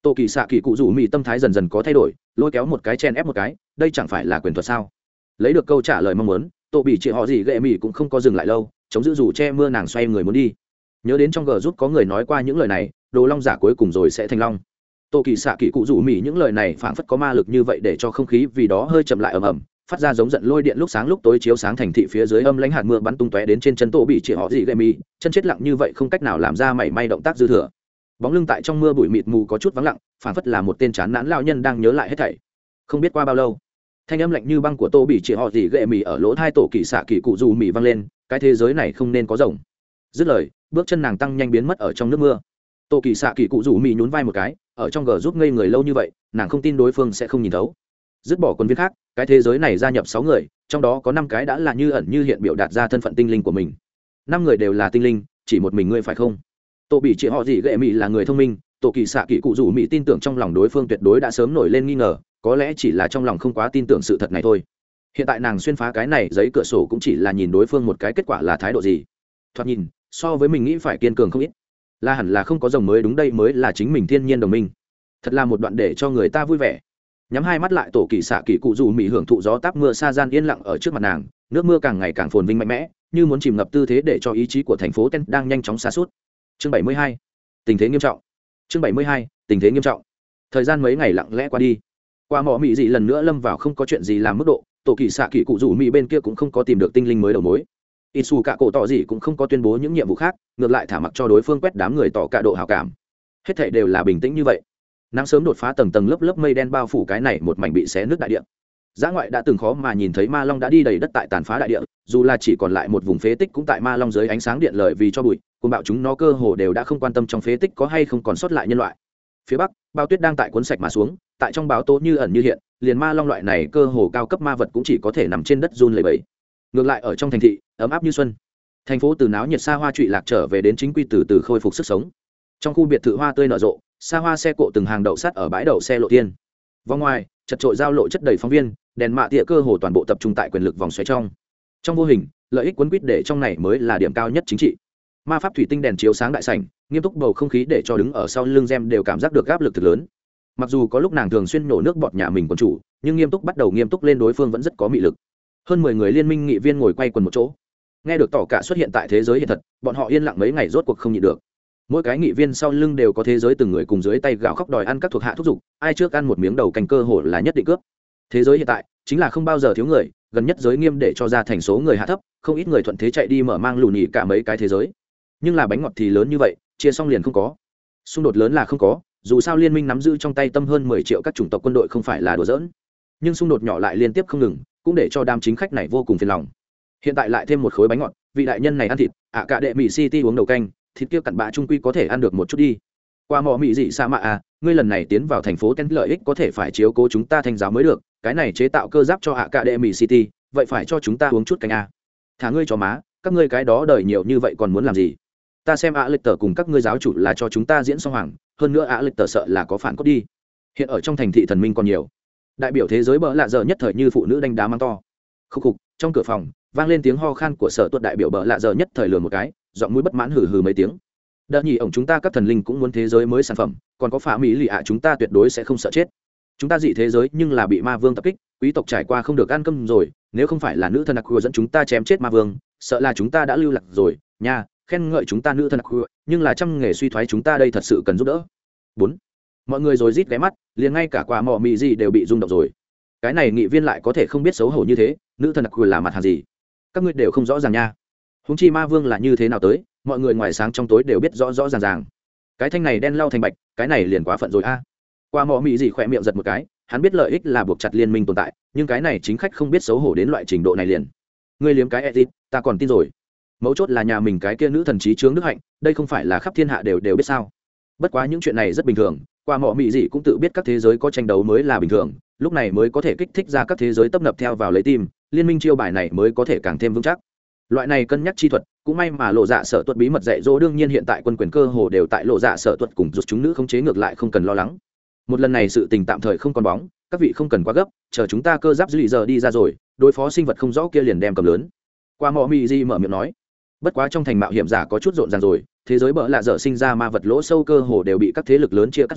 Tô kỳ xạ kỳ cụ rủ mỹ tâm thái dần dần có thay đổi, lôi kéo một cái chen ép một cái, đây chẳng phải là quyền thuật sao? Lấy được câu trả lời mong muốn, Tô bị chị họ gì ghệ mỹ cũng không có dừng lại lâu, chống giữ dù che mưa nàng xoay người muốn đi. Nhớ đến trong g giúp có người nói qua những lời này, đồ long giả cuối cùng rồi sẽ thành long. Tô kỳ xạ kỳ cụ rủ mỹ những lời này phảng phất có ma lực như vậy để cho không khí vì đó hơi chậm lại ầm ầm, phát ra giống giận lôi điện lúc sáng lúc tối chiếu sáng thành thị phía dưới âm lãnh hạt mưa bắn tung tóe đến trên chân Tô bị chị họ gì ghệ mỹ, chân chết lặng như vậy không cách nào làm ra mảy may động tác dư thừa. Bóng lưng tại trong mưa bụi mịt mù có chút vắng lặng, phảng phất là một tên chán nản lão nhân đang nhớ lại hết thảy. Không biết qua bao lâu, thanh âm lạnh như băng của Tô bị chị họ gì ghệ mỹ ở lỗ tai Tổ kỳ xạ kỳ cụ rủ mỹ vang lên, cái thế giới này không nên có rồng. Dứt lời, bước chân nàng tăng nhanh biến mất ở trong nước mưa. Tô kỳ xạ kỳ cụ rủ mỹ nhún vai một cái, ở trong g giúp ngây người lâu như vậy, nàng không tin đối phương sẽ không nhìn thấu. Dứt bỏ quân viên khác, cái thế giới này gia nhập 6 người, trong đó có 5 cái đã là như ẩn như hiện biểu đạt ra thân phận tinh linh của mình. 5 người đều là tinh linh, chỉ một mình ngươi phải không? Tô bị chị họ gì ghệ mỹ là người thông minh, Tô kỳ xạ kỳ cụ rủ mỹ tin tưởng trong lòng đối phương tuyệt đối đã sớm nổi lên nghi ngờ, có lẽ chỉ là trong lòng không quá tin tưởng sự thật này thôi. Hiện tại nàng xuyên phá cái này giấy cửa sổ cũng chỉ là nhìn đối phương một cái kết quả là thái độ gì. Thoạt nhìn, so với mình nghĩ phải kiên cường không ít. Là hẳn là không có rồng mới đúng, đây mới là chính mình thiên nhiên đồng minh. Thật là một đoạn để cho người ta vui vẻ. Nhắm hai mắt lại, Tổ kỳ xạ kỳ cụ rủ mỹ hưởng thụ gió táp mưa sa gian yên lặng ở trước mặt nàng, nước mưa càng ngày càng phồn vinh mạnh mẽ, như muốn chìm ngập tư thế để cho ý chí của thành phố Ten đang nhanh chóng sa sút. Chương 72, tình thế nghiêm trọng. Chương 72, tình thế nghiêm trọng. Thời gian mấy ngày lặng lẽ qua đi, qua mỏ mỹ dị lần nữa lâm vào không có chuyện gì làm mức độ, Tổ kỳ xạ kỳ cụ rủ mỹ bên kia cũng không có tìm được tinh linh mới đầu mối. Isu cả cổ tỏ gì cũng không có tuyên bố những nhiệm vụ khác, ngược lại thả mặc cho đối phương quét đám người tỏ cả độ hảo cảm. Hết thảy đều là bình tĩnh như vậy. Nắng sớm đột phá tầng tầng lớp lớp mây đen bao phủ cái này một mảnh bị xé nứt đại địa. Dã ngoại đã từng khó mà nhìn thấy ma long đã đi đầy đất tại tàn phá đại địa, dù là chỉ còn lại một vùng phế tích cũng tại ma long dưới ánh sáng điện lợi vì cho bụi, cuồng bạo chúng nó cơ hồ đều đã không quan tâm trong phế tích có hay không còn sót lại nhân loại. Phía bắc, bao tuyết đang tại cuốn sạch mà xuống, tại trong báo tố như ẩn như hiện, liền ma long loại này cơ hồ cao cấp ma vật cũng chỉ có thể nằm trên đất run lẩy bẩy. Ngược lại ở trong thành thị, ấm áp như xuân. Thành phố từ náo nhiệt xa hoa trụy lạc trở về đến chính quy từ từ khôi phục sức sống. Trong khu biệt thự hoa tươi nở rộ, xa hoa xe cộ từng hàng đậu sắt ở bãi đậu xe lộ thiên. Vòng ngoài, chật trội giao lộ chất đầy phóng viên, đèn mạ tỉa cơ hồ toàn bộ tập trung tại quyền lực vòng xoáy trong. Trong vô hình, lợi ích quấn quýt để trong này mới là điểm cao nhất chính trị. Ma pháp thủy tinh đèn chiếu sáng đại sảnh, nghiêm túc bầu không khí để cho đứng ở sau lưng Gem đều cảm giác được áp lực thực lớn. Mặc dù có lúc nàng thường xuyên nổ nước bọt nhà mình quần chủ, nhưng nghiêm túc bắt đầu nghiêm túc lên đối phương vẫn rất có mị lực. Hơn 10 người liên minh nghị viên ngồi quay quần một chỗ. Nghe được tỏ cả xuất hiện tại thế giới hiện thật, bọn họ yên lặng mấy ngày rốt cuộc không nhịn được. Mỗi cái nghị viên sau lưng đều có thế giới từng người cùng dưới tay gạo khóc đòi ăn các thuộc hạ thúc giục, ai trước ăn một miếng đầu canh cơ hội là nhất định cướp. Thế giới hiện tại chính là không bao giờ thiếu người, gần nhất giới nghiêm để cho ra thành số người hạ thấp, không ít người thuận thế chạy đi mở mang lùn nhị cả mấy cái thế giới. Nhưng là bánh ngọt thì lớn như vậy, chia xong liền không có. Xung đột lớn là không có, dù sao liên minh nắm giữ trong tay tâm hơn 10 triệu các chủng tộc quân đội không phải là đùa giỡn. Nhưng xung đột nhỏ lại liên tiếp không ngừng, cũng để cho đám chính khách này vô cùng phiền lòng. Hiện tại lại thêm một khối bánh ngọt, vị đại nhân này ăn thịt, cả đệ mỹ city uống đầu canh, thịt kia cặn bã trung quy có thể ăn được một chút đi. Qua mỏ mỹ dị sa mạ à, ngươi lần này tiến vào thành phố Ten lợi ích có thể phải chiếu cố chúng ta thành giáo mới được, cái này chế tạo cơ giáp cho cả đệ mỹ city, vậy phải cho chúng ta uống chút canh a. Thả ngươi cho má, các ngươi cái đó đời nhiều như vậy còn muốn làm gì? Ta xem lịch tờ cùng các ngươi giáo chủ là cho chúng ta diễn xong hoàng, hơn nữa lịch tờ sợ là có phản cốt đi. Hiện ở trong thành thị thần minh còn nhiều, đại biểu thế giới bỡ lạ giờ nhất thời như phụ nữ đánh đá mang to. Khúc khục, trong cửa phòng vang lên tiếng ho khan của sở tuật đại biểu bỡ lạ giờ nhất thời lừa một cái, giọng mũi bất mãn hừ hừ mấy tiếng. Đợt nhỉ ổng chúng ta các thần linh cũng muốn thế giới mới sản phẩm, còn có phá mỹ lì ạ chúng ta tuyệt đối sẽ không sợ chết. Chúng ta dị thế giới nhưng là bị ma vương tập kích, quý tộc trải qua không được ăn cơm rồi, nếu không phải là nữ thần Aqua dẫn chúng ta chém chết ma vương, sợ là chúng ta đã lưu lạc rồi, nha, khen ngợi chúng ta nữ thần Aqua, nhưng là trăm nghề suy thoái chúng ta đây thật sự cần giúp đỡ. 4. Mọi người rồi rít ghé mắt, liền ngay cả quả mọ mị gì đều bị rung động rồi. Cái này nghị viên lại có thể không biết xấu hổ như thế, nữ thần Aqua là mặt hàng gì? Các ngươi đều không rõ ràng nha. Huống chi ma vương là như thế nào tới, mọi người ngoài sáng trong tối đều biết rõ rõ ràng ràng. Cái thanh này đen lau thành bạch, cái này liền quá phận rồi a. Qua mọ mị gì khỏe miệng giật một cái, hắn biết lợi ích là buộc chặt liên minh tồn tại, nhưng cái này chính khách không biết xấu hổ đến loại trình độ này liền. Ngươi liếm cái edit, ta còn tin rồi. Mấu chốt là nhà mình cái kia nữ thần trí chướng đức hạnh, đây không phải là khắp thiên hạ đều biết sao? Bất quá những chuyện này rất bình thường, qua mọ mị gì cũng tự biết các thế giới có tranh đấu mới là bình thường, lúc này mới có thể kích thích ra các thế giới tấp nập theo vào lấy tim, liên minh chiêu bài này mới có thể càng thêm vững chắc. Loại này cân nhắc chi thuật, cũng may mà lộ dạ sở tuật bí mật dạy dỗ, đương nhiên hiện tại quân quyền cơ hồ đều tại lộ dạ sở tuật cùng rút chúng nữ khống chế, ngược lại không cần lo lắng. Một lần này sự tình tạm thời không còn bóng, các vị không cần quá gấp, chờ chúng ta cơ giáp dư giờ đi ra rồi, đối phó sinh vật không rõ kia liền đem cầm lớn. Qua mọ mị di mở miệng nói. Bất quá trong thành mạo hiểm giả có chút rộn ràng rồi, thế giới bỡ lạ dở sinh ra ma vật lỗ sâu cơ hồ đều bị các thế lực lớn chia cắt rồi,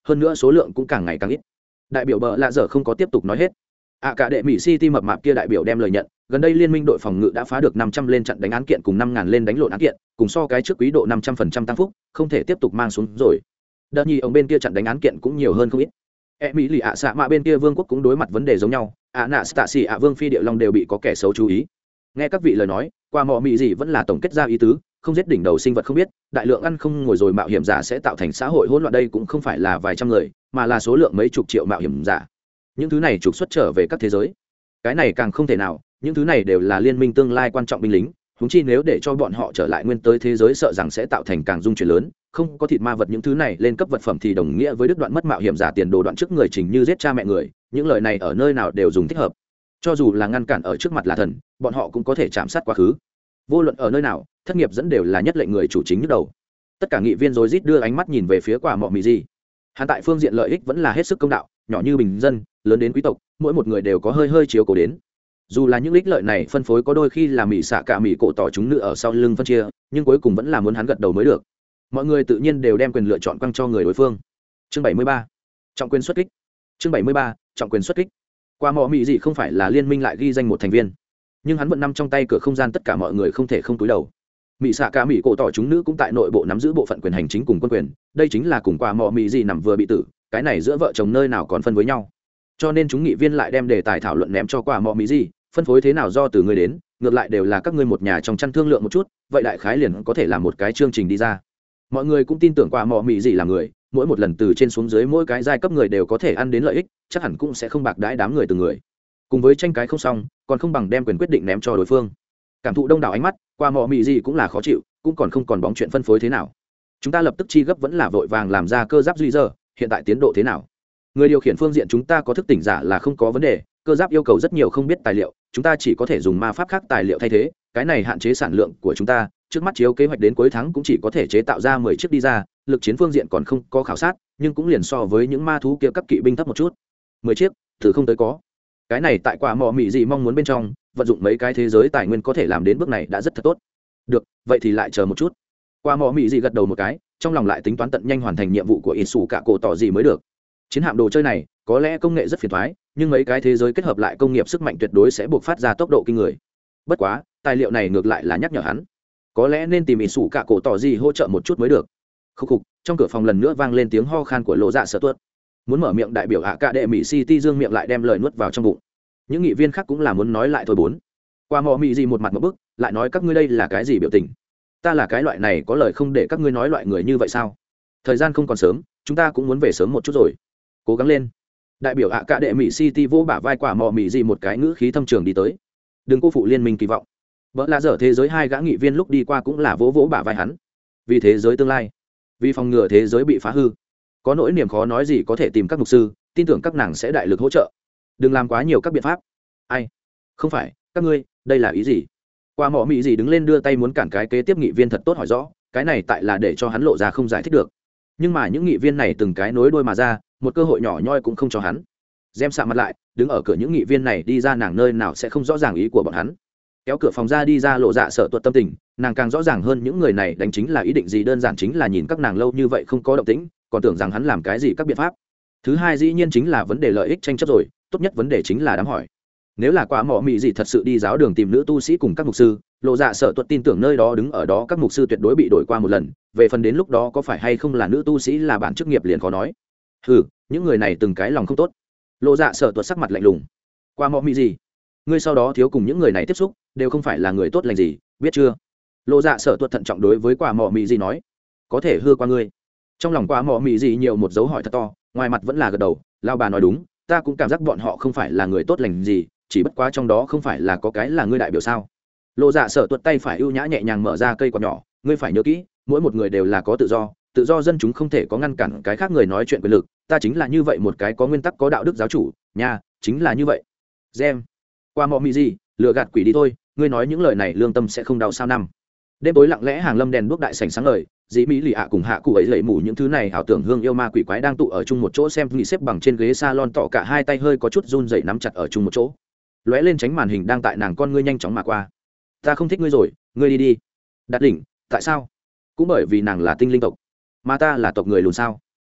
hơn nữa số lượng cũng càng ngày càng ít. Đại biểu bờ lạ dở không có tiếp tục nói hết. Cả đệ mỹ City mập mạp kia đại biểu đem lời nhận, gần đây liên minh đội phòng ngự đã phá được 500 lên chặn đánh án kiện cùng 5000 lên đánh lộn án kiện, cùng so cái trước quý độ 500% tăng phúc, không thể tiếp tục mang xuống rồi. Đợt nhì ông bên kia chặn đánh án kiện cũng nhiều hơn không ít. Mỹ lì ạ xạ mạ bên kia vương quốc cũng đối mặt vấn đề giống nhau, Anastasia vương phi địa long đều bị có kẻ xấu chú ý. Nghe các vị lời nói, qua mọ mị gì vẫn là tổng kết ra ý tứ, không giết đỉnh đầu sinh vật không biết, đại lượng ăn không ngồi rồi mạo hiểm giả sẽ tạo thành xã hội hỗn loạn, đây cũng không phải là vài trăm người, mà là số lượng mấy chục triệu mạo hiểm giả. Những thứ này trục xuất trở về các thế giới, cái này càng không thể nào, những thứ này đều là liên minh tương lai quan trọng binh lính, huống chi nếu để cho bọn họ trở lại nguyên tới thế giới sợ rằng sẽ tạo thành càng dung chuyển lớn, không có thịt ma vật những thứ này lên cấp vật phẩm thì đồng nghĩa với đứt đoạn mất mạo hiểm giả tiền đồ đoạn trước người trình như giết cha mẹ người, những lời này ở nơi nào đều dùng thích hợp. Cho dù là ngăn cản ở trước mặt là thần, bọn họ cũng có thể chạm sát quá khứ. Vô luận ở nơi nào, thất nghiệp dẫn đều là nhất lệnh người chủ chính nhức đầu. Tất cả nghị viên rối rít đưa ánh mắt nhìn về phía quả mọ mì gì. Hắn tại phương diện lợi ích vẫn là hết sức công đạo, nhỏ như bình dân, lớn đến quý tộc, mỗi một người đều có hơi chiếu cố đến. Dù là những ích lợi này phân phối có đôi khi là mỹ xạ cả mỹ cổ tỏ chúng nữ ở sau lưng phân chia, nhưng cuối cùng vẫn là muốn hắn gật đầu mới được. Mọi người tự nhiên đều đem quyền lựa chọn quăng cho người đối phương. Chương 73, trọng quyền xuất kích. Chương 73, trọng quyền xuất kích. Qua mọ mị gì không phải là liên minh lại ghi danh một thành viên, nhưng hắn vẫn nắm trong tay cửa không gian, tất cả mọi người không thể không cúi đầu. Mỹ xạ cả mỹ cổ tỏ chúng nữ cũng tại nội bộ nắm giữ bộ phận quyền hành chính cùng quân quyền, đây chính là cùng qua mọ mị gì nằm vừa bị tử, cái này giữa vợ chồng nơi nào còn phân với nhau. Cho nên chúng nghị viên lại đem đề tài thảo luận ném cho qua mọ mị gì, phân phối thế nào do từ người đến, ngược lại đều là các ngươi một nhà trong chăn thương lượng một chút, vậy đại khái liền có thể làm một cái chương trình đi ra. Mọi người cũng tin tưởng qua mọ mị gì là người, mỗi một lần từ trên xuống dưới mỗi cái giai cấp người đều có thể ăn đến lợi ích, chắc hẳn cũng sẽ không bạc đãi đám người từng người. Cùng với tranh cái không xong, còn không bằng đem quyền quyết định ném cho đối phương. Cảm thụ đông đảo ánh mắt, qua mọ mị gì cũng là khó chịu, cũng còn không bóng chuyện phân phối thế nào. Chúng ta lập tức chi gấp vẫn là vội vàng làm ra cơ giáp duy giờ, hiện tại tiến độ thế nào? Người điều khiển phương diện chúng ta có thức tỉnh giả là không có vấn đề, cơ giáp yêu cầu rất nhiều không biết tài liệu, chúng ta chỉ có thể dùng ma pháp khác tài liệu thay thế, cái này hạn chế sản lượng của chúng ta, trước mắt chiếu kế hoạch đến cuối tháng cũng chỉ có thể chế tạo ra 10 chiếc đi ra, lực chiến phương diện còn không có khảo sát, nhưng cũng liền so với những ma thú kia cấp kỵ binh thấp một chút. 10 chiếc, từ không tới có. Cái này tại quả mọ mị gì mong muốn bên trong, vận dụng mấy cái thế giới tài nguyên có thể làm đến bước này đã rất thật tốt. Được, vậy thì lại chờ một chút. Quả mọ mị gì gật đầu một cái, trong lòng lại tính toán tận nhanh hoàn thành nhiệm vụ của Inu cả cổ tỏ gì mới được. Chiến hạm đồ chơi này, có lẽ công nghệ rất phiền toái, nhưng mấy cái thế giới kết hợp lại công nghiệp sức mạnh tuyệt đối sẽ buộc phát ra tốc độ kinh người. Bất quá, tài liệu này ngược lại là nhắc nhở hắn, có lẽ nên tìm Inu cả cổ tỏ gì hỗ trợ một chút mới được. Khúc khục, trong cửa phòng lần nữa vang lên tiếng ho khan của Lộ Dạ Sở Tuất. Muốn mở miệng đại biểu cả đệ mỹ City dương miệng lại đem lời nuốt vào trong bụng. Những nghị viên khác cũng là muốn nói lại thôi bốn. Qua mọ mị gì một mặt một bức, lại nói các ngươi đây là cái gì biểu tình? Ta là cái loại này có lời không để các ngươi nói loại người như vậy sao? Thời gian không còn sớm, chúng ta cũng muốn về sớm một chút rồi. Cố gắng lên. Đại biểu cả đệ mỹ City vỗ bả vai quả mọ mị gì một cái ngữ khí thâm trường đi tới. Đừng cô phụ liên minh kỳ vọng. Bỡ là dở thế giới hai gã nghị viên lúc đi qua cũng là vỗ bả vai hắn. Vì thế giới tương lai, vì phòng ngừa thế giới bị phá hư, có nỗi niềm khó nói gì có thể tìm các mục sư, tin tưởng các nàng sẽ đại lực hỗ trợ. Đừng làm quá nhiều các biện pháp. Ai? Không phải, các ngươi, đây là ý gì? Qua mọ mị gì đứng lên đưa tay muốn cản cái kế tiếp nghị viên thật tốt hỏi rõ, cái này tại là để cho hắn lộ ra không giải thích được. Nhưng mà những nghị viên này từng cái nối đuôi mà ra, một cơ hội nhỏ nhoi cũng không cho hắn. Gem sạm mặt lại, đứng ở cửa những nghị viên này đi ra, nàng nơi nào sẽ không rõ ràng ý của bọn hắn. Kéo cửa phòng ra đi ra Lộ Dạ Sở Tuất tâm tình, nàng càng rõ ràng hơn những người này đánh chính là ý định gì, đơn giản chính là nhìn các nàng lâu như vậy không có động tĩnh, còn tưởng rằng hắn làm cái gì các biện pháp. Thứ hai dĩ nhiên chính là vấn đề lợi ích tranh chấp rồi, tốt nhất vấn đề chính là đám hỏi. Nếu là quả mọ mị gì thật sự đi giáo đường tìm nữ tu sĩ cùng các mục sư, Lộ Dạ Sở Tuất tin tưởng nơi đó đứng ở đó các mục sư tuyệt đối bị đổi qua một lần, về phần đến lúc đó có phải hay không là nữ tu sĩ là bản chức nghiệp liền khó nói. Hừ, những người này từng cái lòng không tốt. Lộ Dạ Sở Tuất sắc mặt lạnh lùng. Quả mọ mị gì, ngươi sau đó thiếu cùng những người này tiếp xúc, đều không phải là người tốt lành gì, biết chưa? Lộ Dạ Sở Tuất thận trọng đối với quả mọ mị gì nói. Có thể hư qua ngươi. Trong lòng quả mọ mị gì nhiều một dấu hỏi thật to, ngoài mặt vẫn là gật đầu. Lao bà nói đúng, ta cũng cảm giác bọn họ không phải là người tốt lành gì, chỉ bất quá trong đó không phải là có cái là ngươi đại biểu sao? Lộ Dạ Sở Tuất tay phải ưu nhã nhẹ nhàng mở ra cây quạt nhỏ, ngươi phải nhớ kỹ, mỗi một người đều là có tự do dân chúng không thể có ngăn cản cái khác người nói chuyện quyền lực, ta chính là như vậy một cái có nguyên tắc có đạo đức giáo chủ, nha, chính là như vậy. Gem, qua mọ mị gì, lừa gạt quỷ đi thôi, ngươi nói những lời này lương tâm sẽ không đau sao năm. Đêm tối lặng lẽ hàng lâm đèn đuốc đại sảnh sáng ngời, dĩ mỹ lì ạ cùng hạ cụ ấy lẩy mù những thứ này ảo tưởng hương yêu ma quỷ quái đang tụ ở chung một chỗ xem nghỉ xếp bằng trên ghế salon, tỏ cả hai tay hơi có chút run rẩy nắm chặt ở chung một chỗ. Lóe lên tránh màn hình đang tại nàng con ngươi nhanh chóng mà qua. Ta không thích ngươi rồi, ngươi đi đi. Đạt đỉnh, tại sao? Cũng bởi vì nàng là tinh linh tộc, mà ta là tộc người lùn sao?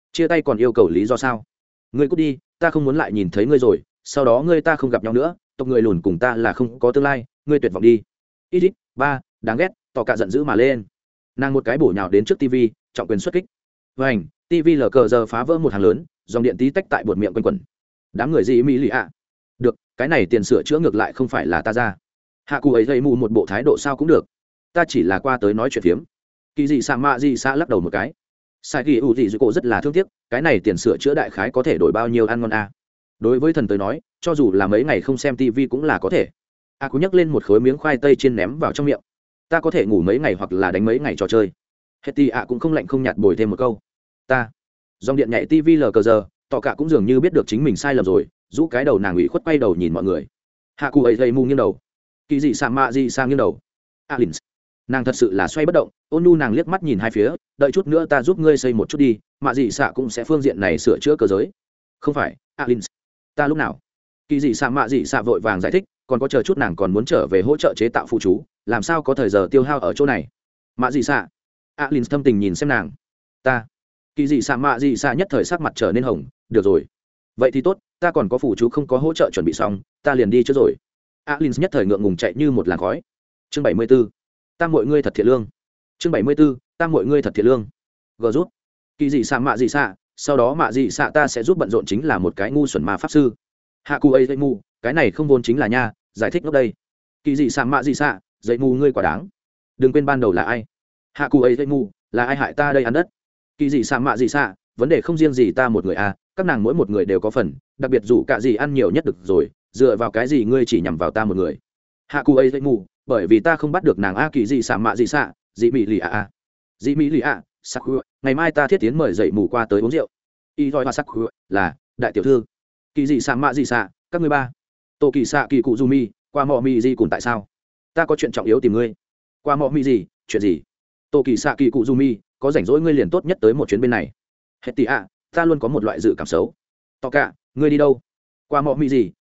chia tay còn yêu cầu lý do sao? Ngươi cút đi, ta không muốn lại nhìn thấy ngươi rồi, sau đó ngươi ta không gặp nhau nữa, tộc người lùn cùng ta là không có tương lai, ngươi tuyệt vọng đi. Ít ít, ba, đáng ghét, tỏ cả giận dữ mà lên. Nàng một cái bổ nhào đến trước tivi, trọng quyền xuất kích. Vành, tivi lờ cờ giờ phá vỡ một hàng lớn, dòng điện tí tách tại buột miệng quanh quẩn. Đám người gì mỹ lì ạ? Được, cái này tiền sửa chữa ngược lại không phải là ta ra. Hạ cụ ấy gây mù một bộ thái độ sao cũng được. Ta chỉ là qua tới nói chuyện phiếm. Kỳ dị xạ mạ dị xạ lắc đầu một cái. Sai kỳ ủ dị dụ cổ rất là thương tiếc, cái này tiền sửa chữa đại khái có thể đổi bao nhiêu ăn ngon a. Đối với thần tới nói, cho dù là mấy ngày không xem tivi cũng là có thể. A cú nhấc lên một khối miếng khoai tây chiên ném vào trong miệng. Ta có thể ngủ mấy ngày hoặc là đánh mấy ngày trò chơi. Hetty ạ cũng không lạnh không nhạt bồi thêm một câu. Ta. Dòng điện nhảy tivi lờ cờ giờ, tỏ cả cũng dường như biết được chính mình sai lầm rồi, rũ cái đầu nàng ủy khuất quay đầu nhìn mọi người. Hạ cụ ấy dây mù nghiêng đầu. Kỳ dị xạ mạ dị sang nghiêng đầu. Alins. Nàng thật sự là xoay bất động, ôn nu nàng liếc mắt nhìn hai phía, đợi chút nữa ta giúp ngươi xây một chút đi, mạ dị xạ cũng sẽ phương diện này sửa chữa cơ giới. Không phải, Alins. Ta lúc nào? Kỳ dị xạ mạ dị xạ vội vàng giải thích, còn có chờ chút nàng còn muốn trở về hỗ trợ chế tạo phụ chú, làm sao có thời giờ tiêu hao ở chỗ này. Mạ dị xạ. Alins thâm tình nhìn xem nàng. Ta. Kỳ dị xạ mạ dị xạ nhất thời sắc mặt trở nên hồng, được rồi. Vậy thì tốt, ta còn có phụ chú không có hỗ trợ chuẩn bị xong, ta liền đi trước rồi. Alins nhất thời ngượng ngùng chạy như một làn khói. Chương 74. Tam mọi ngươi thật thiệt lương. Chương 74. Tam mọi ngươi thật thiệt lương. Gờ rút. Kỳ dị xạ mạ dị xạ, sau đó mạ dị xạ ta sẽ giúp bận rộn chính là một cái ngu xuẩn ma pháp sư. Hạ cụ ấy dậy mù, cái này không vốn chính là nha, giải thích lúc đây. Kỳ dị xạ mạ dị xạ, dậy mù ngươi quả đáng. Đừng quên ban đầu là ai. Hạ cụ ấy dậy mù, là ai hại ta đây ăn đất. Kỳ dị xạ mạ dị xạ, vấn đề không riêng gì ta một người à, các nàng mỗi một người đều có phần, đặc biệt dù cả gì ăn nhiều nhất được rồi, dựa vào cái gì ngươi chỉ nhằm vào ta một người. Hạ cụ ấy dậy mù, bởi vì ta không bắt được nàng a. Kỳ dị xạ mạ dị xạ, dị mỹ lì a. Dị mỹ lì a, sắc khu, ngày mai ta thiết tiến mời dậy mù qua tới uống rượu. Y roi hoa sắc khu là đại tiểu thư. Kỳ dị xạ mạ dị xạ, các ngươi ba. Tổ kỳ xạ kỳ cụ du mi, qua mọ mi gì cùng tại sao? Ta có chuyện trọng yếu tìm ngươi. Qua mọ mi gì, chuyện gì? Tổ kỳ xạ kỳ cụ du mi, có rảnh rỗi ngươi liền tốt nhất tới một chuyến bên này. Hết tỷ ạ, ta luôn có một loại dự cảm xấu. Tỏ cả, ngươi đi đâu? Qua mọ mi gì,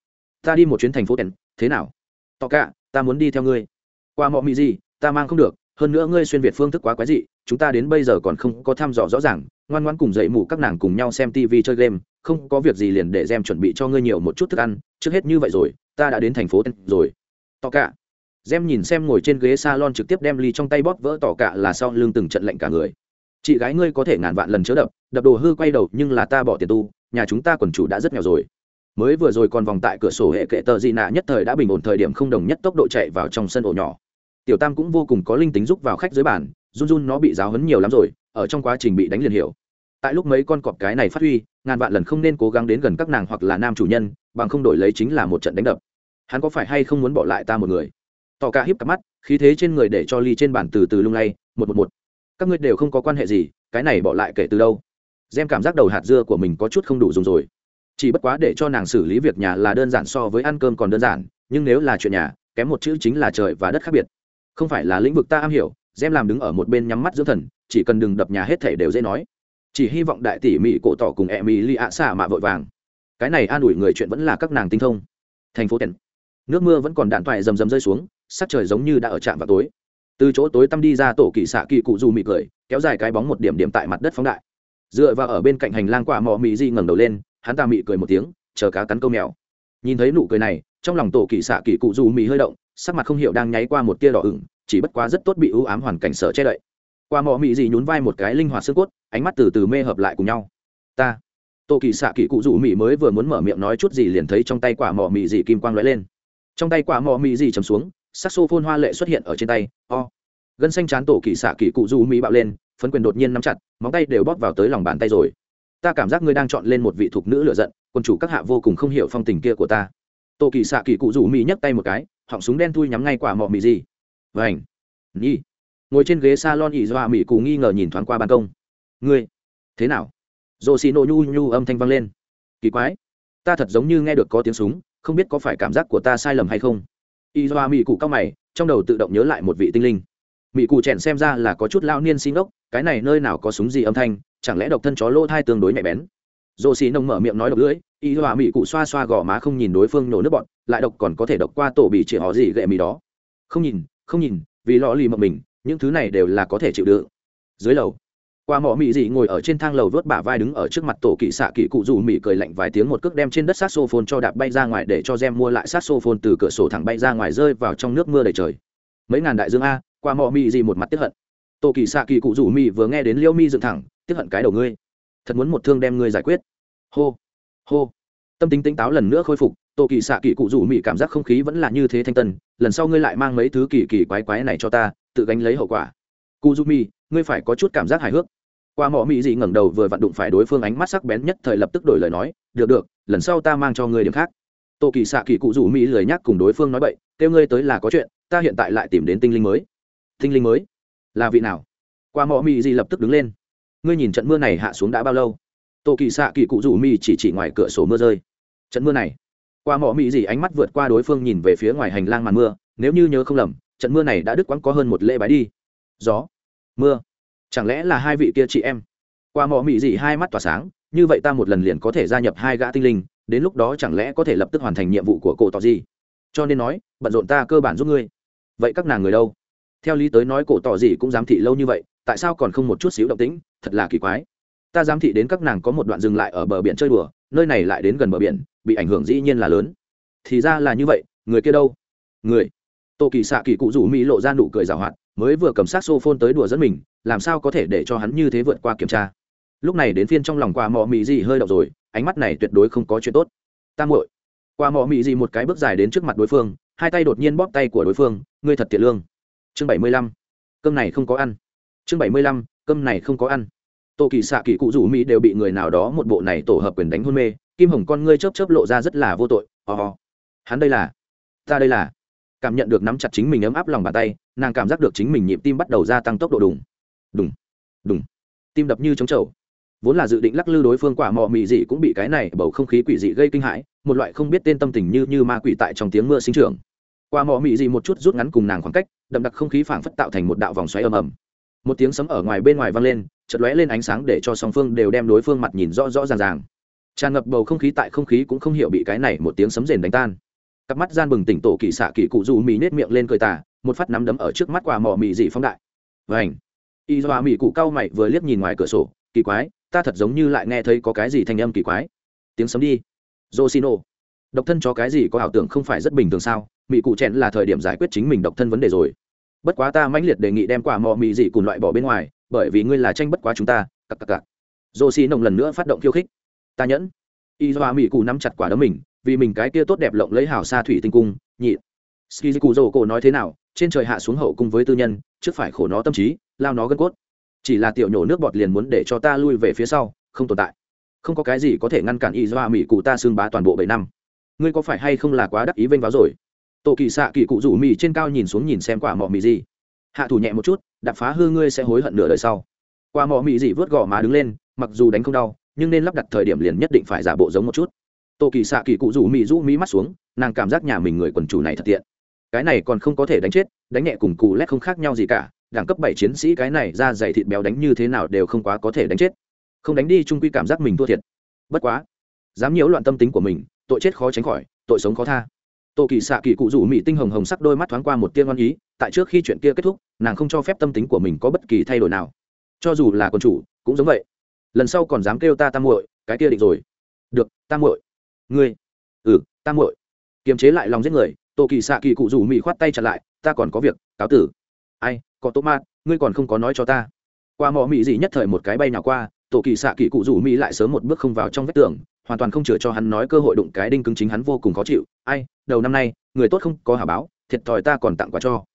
ta đi một chuyến thành phố Tèn, thế nào? Tỏ cả, ta muốn đi theo ngươi. Qua mọ mi gì, ta mang không được, hơn nữa ngươi xuyên việt phương thức quá quái dị, chúng ta đến bây giờ còn không có thăm dò rõ ràng, ngoan ngoãn cùng dậy mù các nàng cùng nhau xem TV chơi game, không có việc gì liền để Gem chuẩn bị cho ngươi nhiều một chút thức ăn, trước hết như vậy rồi, ta đã đến thành phố Tèn rồi. Tỏ cả. Gem nhìn xem ngồi trên ghế salon trực tiếp đem ly trong tay bóp vỡ tỏ cả là sau lưng từng trận lệnh cả người. Chị gái ngươi có thể ngàn vạn lần chớ đập đồ hư quay đầu, nhưng là ta bỏ tiền tu, nhà chúng ta quần chủ đã rất nghèo rồi. Mới vừa rồi còn vòng tại cửa sổ hệ kệ tờ gì nạ nhất thời đã bình ổn thời điểm không đồng nhất tốc độ chạy vào trong sân ổ nhỏ. Tiểu Tam cũng vô cùng có linh tính giúp vào khách dưới bàn, run nó bị giáo huấn nhiều lắm rồi, ở trong quá trình bị đánh liền hiểu. Tại lúc mấy con cọp cái này phát huy, ngàn vạn lần không nên cố gắng đến gần các nàng hoặc là nam chủ nhân, bằng không đổi lấy chính là một trận đánh đập. Hắn có phải hay không muốn bỏ lại ta một người? Tỏ cả híp cặp mắt, khí thế trên người để cho ly trên bàn từ từ lung lay, một. Các ngươi đều không có quan hệ gì, cái này bỏ lại kể từ đâu? Gem cảm giác đầu hạt dưa của mình có chút không đủ dùng rồi. Chỉ bất quá để cho nàng xử lý việc nhà là đơn giản so với ăn cơm còn đơn giản, nhưng nếu là chuyện nhà, kém một chữ chính là trời và đất khác biệt. Không phải là lĩnh vực ta am hiểu, Gem làm đứng ở một bên nhắm mắt dưỡng thần, chỉ cần đừng đập nhà hết thảy đều dễ nói. Chỉ hy vọng đại tỷ mỹ cổ tỏ cùng Emily ạ xả mạ vội vàng. Cái này an ủi người chuyện vẫn là các nàng tinh thông. Thành phố Tèn. Nước mưa vẫn còn đạn toại rầm rầm rơi xuống, sắc trời giống như đã ở trạm vào tối. Từ chỗ tối tăm đi ra tổ kỳ xạ kỳ cụ dù mị cười, kéo dài cái bóng một điểm điểm tại mặt đất phóng đại. Dựa vào ở bên cạnh hành lang quả mọ mị di ngẩng đầu lên, hắn ta mị cười một tiếng, chờ cá cắn câu mèo. Nhìn thấy nụ cười này, trong lòng tổ kỳ xạ kỳ cụ dù mị hơi động, sắc mặt không hiểu đang nháy qua một tia đỏ ửng, chỉ bất quá rất tốt bị ưu ám hoàn cảnh sợ che đậy. Quả mọ mị di nhún vai một cái linh hoạt xương cốt, ánh mắt từ từ mê hợp lại cùng nhau. Ta, tổ kỳ xạ kỳ cụ dù mị mới vừa muốn mở miệng nói chút gì liền thấy trong tay quả mọ mị di kim quang lóe lên. Trong tay quả mọ mị di chầm xuống, saxophone hoa lệ xuất hiện ở trên tay. Gân xanh chán tổ kỳ xạ kỳ cụ du mỹ bạo lên, phấn quyền đột nhiên nắm chặt, móng tay đều bóp vào tới lòng bàn tay rồi. Ta cảm giác ngươi đang chọn lên một vị thuộc nữ lựa giận, quân chủ các hạ vô cùng không hiểu phong tình kia của ta. Tổ kỳ xạ kỳ cụ du mỹ nhấc tay một cái, họng súng đen thui nhắm ngay quả mọ mị gì. Vành, nhi, ngồi trên ghế salon ỉ doa mỹ cụ nghi ngờ nhìn thoáng qua ban công. Ngươi, thế nào? Rồ xì nổ nhu nhu âm thanh vang lên. Kỳ quái, ta thật giống như nghe được có tiếng súng, không biết có phải cảm giác của ta sai lầm hay không. Y doa mỹ cụ cao mày, trong đầu tự động nhớ lại một vị tinh linh. Mỹ cụ chèn xem ra là có chút lao niên xin ốc, cái này nơi nào có súng gì âm thanh, chẳng lẽ độc thân chó lỗ thai tương đối nhạy bén. Dô xì nông mở miệng nói độc lưỡi, y doa mỹ cụ xoa xoa gò má không nhìn đối phương nhổ nước bọn, lại độc còn có thể độc qua tổ bị chỉ họ gì gệ mì đó. Không nhìn, vì lọ lì mộng mình, những thứ này đều là có thể chịu đựng. Dưới lầu, Qua mỏ mị dị ngồi ở trên thang lầu vớt bả vai đứng ở trước mặt tổ kỳ xạ kỳ cụ dù mị cười lạnh vài tiếng một cước đem trên đất saxophone cho đạp bay ra ngoài để cho Gem mua lại saxophone từ cửa sổ thẳng bay ra ngoài rơi vào trong nước mưa đầy trời. Mấy ngàn đại dương a, qua mỏ mị dị một mặt tiếc hận. Tổ kỳ xạ kỳ cụ dù mị vừa nghe đến Liêu Mi dựng thẳng, tiếc hận cái đầu ngươi. Thật muốn một thương đem ngươi giải quyết. Hô, hô. Tâm tính tỉnh táo lần nữa khôi phục, tổ kỳ xạ kỳ cụ dù mị cảm giác không khí vẫn là như thế thanh tân, lần sau ngươi lại mang mấy thứ kỳ kỳ quái quái này cho ta, tự gánh lấy hậu quả. Cụ dù mị, ngươi phải có chút cảm giác hài hước. Qua mỏ mị dị ngẩng đầu vừa vặn đụng phải đối phương ánh mắt sắc bén nhất thời lập tức đổi lời nói, được, lần sau ta mang cho ngươi điểm khác. Tô kỳ xạ kỳ cụ rủ mỹ lười nhắc cùng đối phương nói bậy, kêu ngươi tới là có chuyện, ta hiện tại lại tìm đến tinh linh mới. Tinh linh mới? Là vị nào? Qua mỏ mị dị lập tức đứng lên. Ngươi nhìn trận mưa này hạ xuống đã bao lâu? Tô kỳ xạ kỳ cụ rủ mỹ chỉ ngoài cửa sổ mưa rơi. Trận mưa này? Qua mỏ mị dị ánh mắt vượt qua đối phương nhìn về phía ngoài hành lang màn mưa, nếu như nhớ không lầm, trận mưa này đã đứt quãng có hơn một lễ bái đi. Gió, mưa, chẳng lẽ là hai vị kia chị em? Qua mỏ mị dị hai mắt tỏa sáng, như vậy ta một lần liền có thể gia nhập hai gã tinh linh, đến lúc đó chẳng lẽ có thể lập tức hoàn thành nhiệm vụ của cổ tỏ gì? Cho nên nói, bận rộn ta cơ bản giúp ngươi. Vậy các nàng người đâu? Theo lý tới nói cổ tỏ gì cũng giám thị lâu như vậy, tại sao còn không một chút xíu động tĩnh, thật là kỳ quái. Ta giám thị đến các nàng có một đoạn dừng lại ở bờ biển chơi đùa, nơi này lại đến gần bờ biển, bị ảnh hưởng dĩ nhiên là lớn. Thì ra là như vậy, người kia đâu? Người. Tô kỳ xạ kỳ cụ rủ mỹ lộ ra nụ cười giảo hoạt, mới vừa cầm saxophone tới đùa dẫn mình, làm sao có thể để cho hắn như thế vượt qua kiểm tra. Lúc này đến phiên trong lòng qua mỏ mị gì hơi động rồi, ánh mắt này tuyệt đối không có chuyện tốt. Ta muội. Qua mỏ mị gì một cái bước dài đến trước mặt đối phương, hai tay đột nhiên bóp tay của đối phương, ngươi thật tiện lương. Chương 75. Cơm này không có ăn. Chương 75. Cơm này không có ăn. Tô kỳ xạ kỳ cụ rủ mỹ đều bị người nào đó một bộ này tổ hợp quyền đánh hôn mê, kim hồng con ngươi chớp chớp lộ ra rất là vô tội. Hắn đây là, ta đây là. Cảm nhận được nắm chặt chính mình ấm áp lòng bàn tay, nàng cảm giác được chính mình nhịp tim bắt đầu gia tăng tốc độ đùng đùng đùng, tim đập như trống trầu. Vốn là dự định lắc lư đối phương quả mọ mị dị cũng bị cái này bầu không khí quỷ dị gây kinh hãi, một loại không biết tên tâm tình như ma quỷ tại trong tiếng mưa sinh trưởng. Quả mọ mị dị một chút rút ngắn cùng nàng khoảng cách, đậm đặc không khí phảng phất tạo thành một đạo vòng xoáy ầm ầm. Một tiếng sấm ở ngoài bên ngoài vang lên, chợt lóe lên ánh sáng để cho song phương đều đem đối phương mặt nhìn rõ rõ ràng ràng. Tràn ngập bầu không khí tại không khí cũng không hiểu bị cái này một tiếng sấm rền đánh tan. Cặp mắt gian bừng tỉnh tổ kỳ xạ kỳ cụ dù mì nết miệng lên cười tà, một phát nắm đấm ở trước mắt quả mọ mị dị phóng đại. Vành. Y doa mị cụ cao mày vừa liếc nhìn ngoài cửa sổ, kỳ quái, ta thật giống như lại nghe thấy có cái gì thanh âm kỳ quái. Tiếng sấm đi. Josino. Độc thân cho cái gì có ảo tưởng không phải rất bình thường sao? Mị cụ chẹn là thời điểm giải quyết chính mình độc thân vấn đề rồi. Bất quá ta mãnh liệt đề nghị đem quả mọ mị dị cùng loại bỏ bên ngoài, bởi vì ngươi là tranh bất quá chúng ta. Cặc. Josino lần nữa phát động khiêu khích. Ta nhẫn. Y doa mị cụ nắm chặt quả đấm mình, vì mình cái kia tốt đẹp lộng lấy hào sa thủy tinh cung nhị skizuku dô cổ nói thế nào, trên trời hạ xuống hậu cung với tư nhân, trước phải khổ nó tâm trí, lao nó gân cốt, chỉ là tiểu nhổ nước bọt liền muốn để cho ta lui về phía sau, không tồn tại, không có cái gì có thể ngăn cản y doa mỹ cụ ta xương bá toàn bộ 7 năm. Ngươi có phải hay không là quá đắc ý vênh váo rồi? Tổ kỳ xạ kỳ cụ rủ mì trên cao nhìn xuống nhìn xem quả mọ mì gì, hạ thủ nhẹ một chút, đạp phá hư ngươi sẽ hối hận nửa đời sau. Quả mọ mì gì vớt gò má đứng lên, mặc dù đánh không đau nhưng nên lắp đặt thời điểm liền nhất định phải giả bộ giống một chút. Tô kỳ xạ kỳ cụ rủ mí mắt xuống, nàng cảm giác nhà mình người quần chủ này thật tiện, cái này còn không có thể đánh chết, đánh nhẹ cùng cù lét không khác nhau gì cả, đẳng cấp 7 chiến sĩ cái này ra dày thịt béo đánh như thế nào đều không quá có thể đánh chết, không đánh đi trung quy cảm giác mình thua thiệt. Bất quá dám nhiễu loạn tâm tính của mình, tội chết khó tránh khỏi, tội sống khó tha. Tô kỳ xạ kỳ cụ rủ mị tinh hồng hồng sắc đôi mắt thoáng qua một tia ngoan ý, tại trước khi chuyện kia kết thúc nàng không cho phép tâm tính của mình có bất kỳ thay đổi nào, cho dù là quần chủ cũng giống vậy. Lần sau còn dám kêu ta tam muội, cái kia định rồi. Được, tam muội. Ngươi. Tam muội. Kiềm chế lại lòng giết người, Tô kỳ xạ kỳ cụ rủ mị khoát tay chặn lại, ta còn có việc, cáo tử. Ai, có tốt mát, ngươi còn không có nói cho ta. Qua mỏ mị gì nhất thời một cái bay nào qua, Tô kỳ xạ kỳ cụ rủ mị lại sớm một bước không vào trong vách tường, hoàn toàn không chừa cho hắn nói cơ hội đụng cái đinh cứng, chính hắn vô cùng khó chịu. Ai, đầu năm nay người tốt không có hả báo, thiệt thòi ta còn tặng quà cho.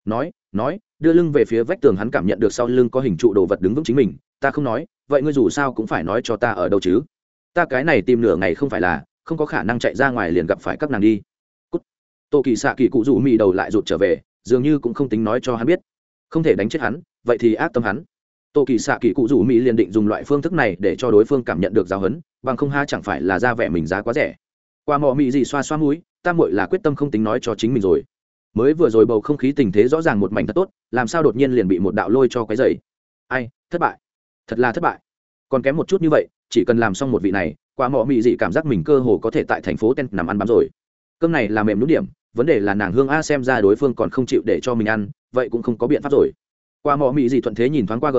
Nói, đưa lưng về phía vách tường, hắn cảm nhận được sau lưng có hình trụ đồ vật đứng vững chính mình. Ta không nói, vậy ngươi dù sao cũng phải nói cho ta ở đâu chứ? Ta cái này tìm nửa ngày không phải là không có khả năng chạy ra ngoài liền gặp phải các nàng đi. Cút. Tô kỳ xạ kỳ cụ rủ mị đầu lại rụt trở về, dường như cũng không tính nói cho hắn biết. Không thể đánh chết hắn, vậy thì ác tâm hắn. Tô kỳ xạ kỳ cụ rủ mị liền định dùng loại phương thức này để cho đối phương cảm nhận được giáo huấn, bằng không ha chẳng phải là ra vẻ mình giá quá rẻ. Qua mọ mị gì xoa xoa mũi, tam muội là quyết tâm không tính nói cho chính mình rồi. Mới vừa rồi bầu không khí tình thế rõ ràng một mảnh thật tốt, làm sao đột nhiên liền bị một đạo lôi cho cái dậy. Ai, thất bại, thật là thất bại. Còn kém một chút như vậy, chỉ cần làm xong một vị này, quả mọ mị dị cảm giác mình cơ hồ có thể tại thành phố Ten nằm ăn bám rồi. Cơm này là mềm nhũn điểm, vấn đề là nàng hương a xem ra đối phương còn không chịu để cho mình ăn, vậy cũng không có biện pháp rồi. Quả mọ mị dị thuận thế nhìn thoáng qua gờ rút,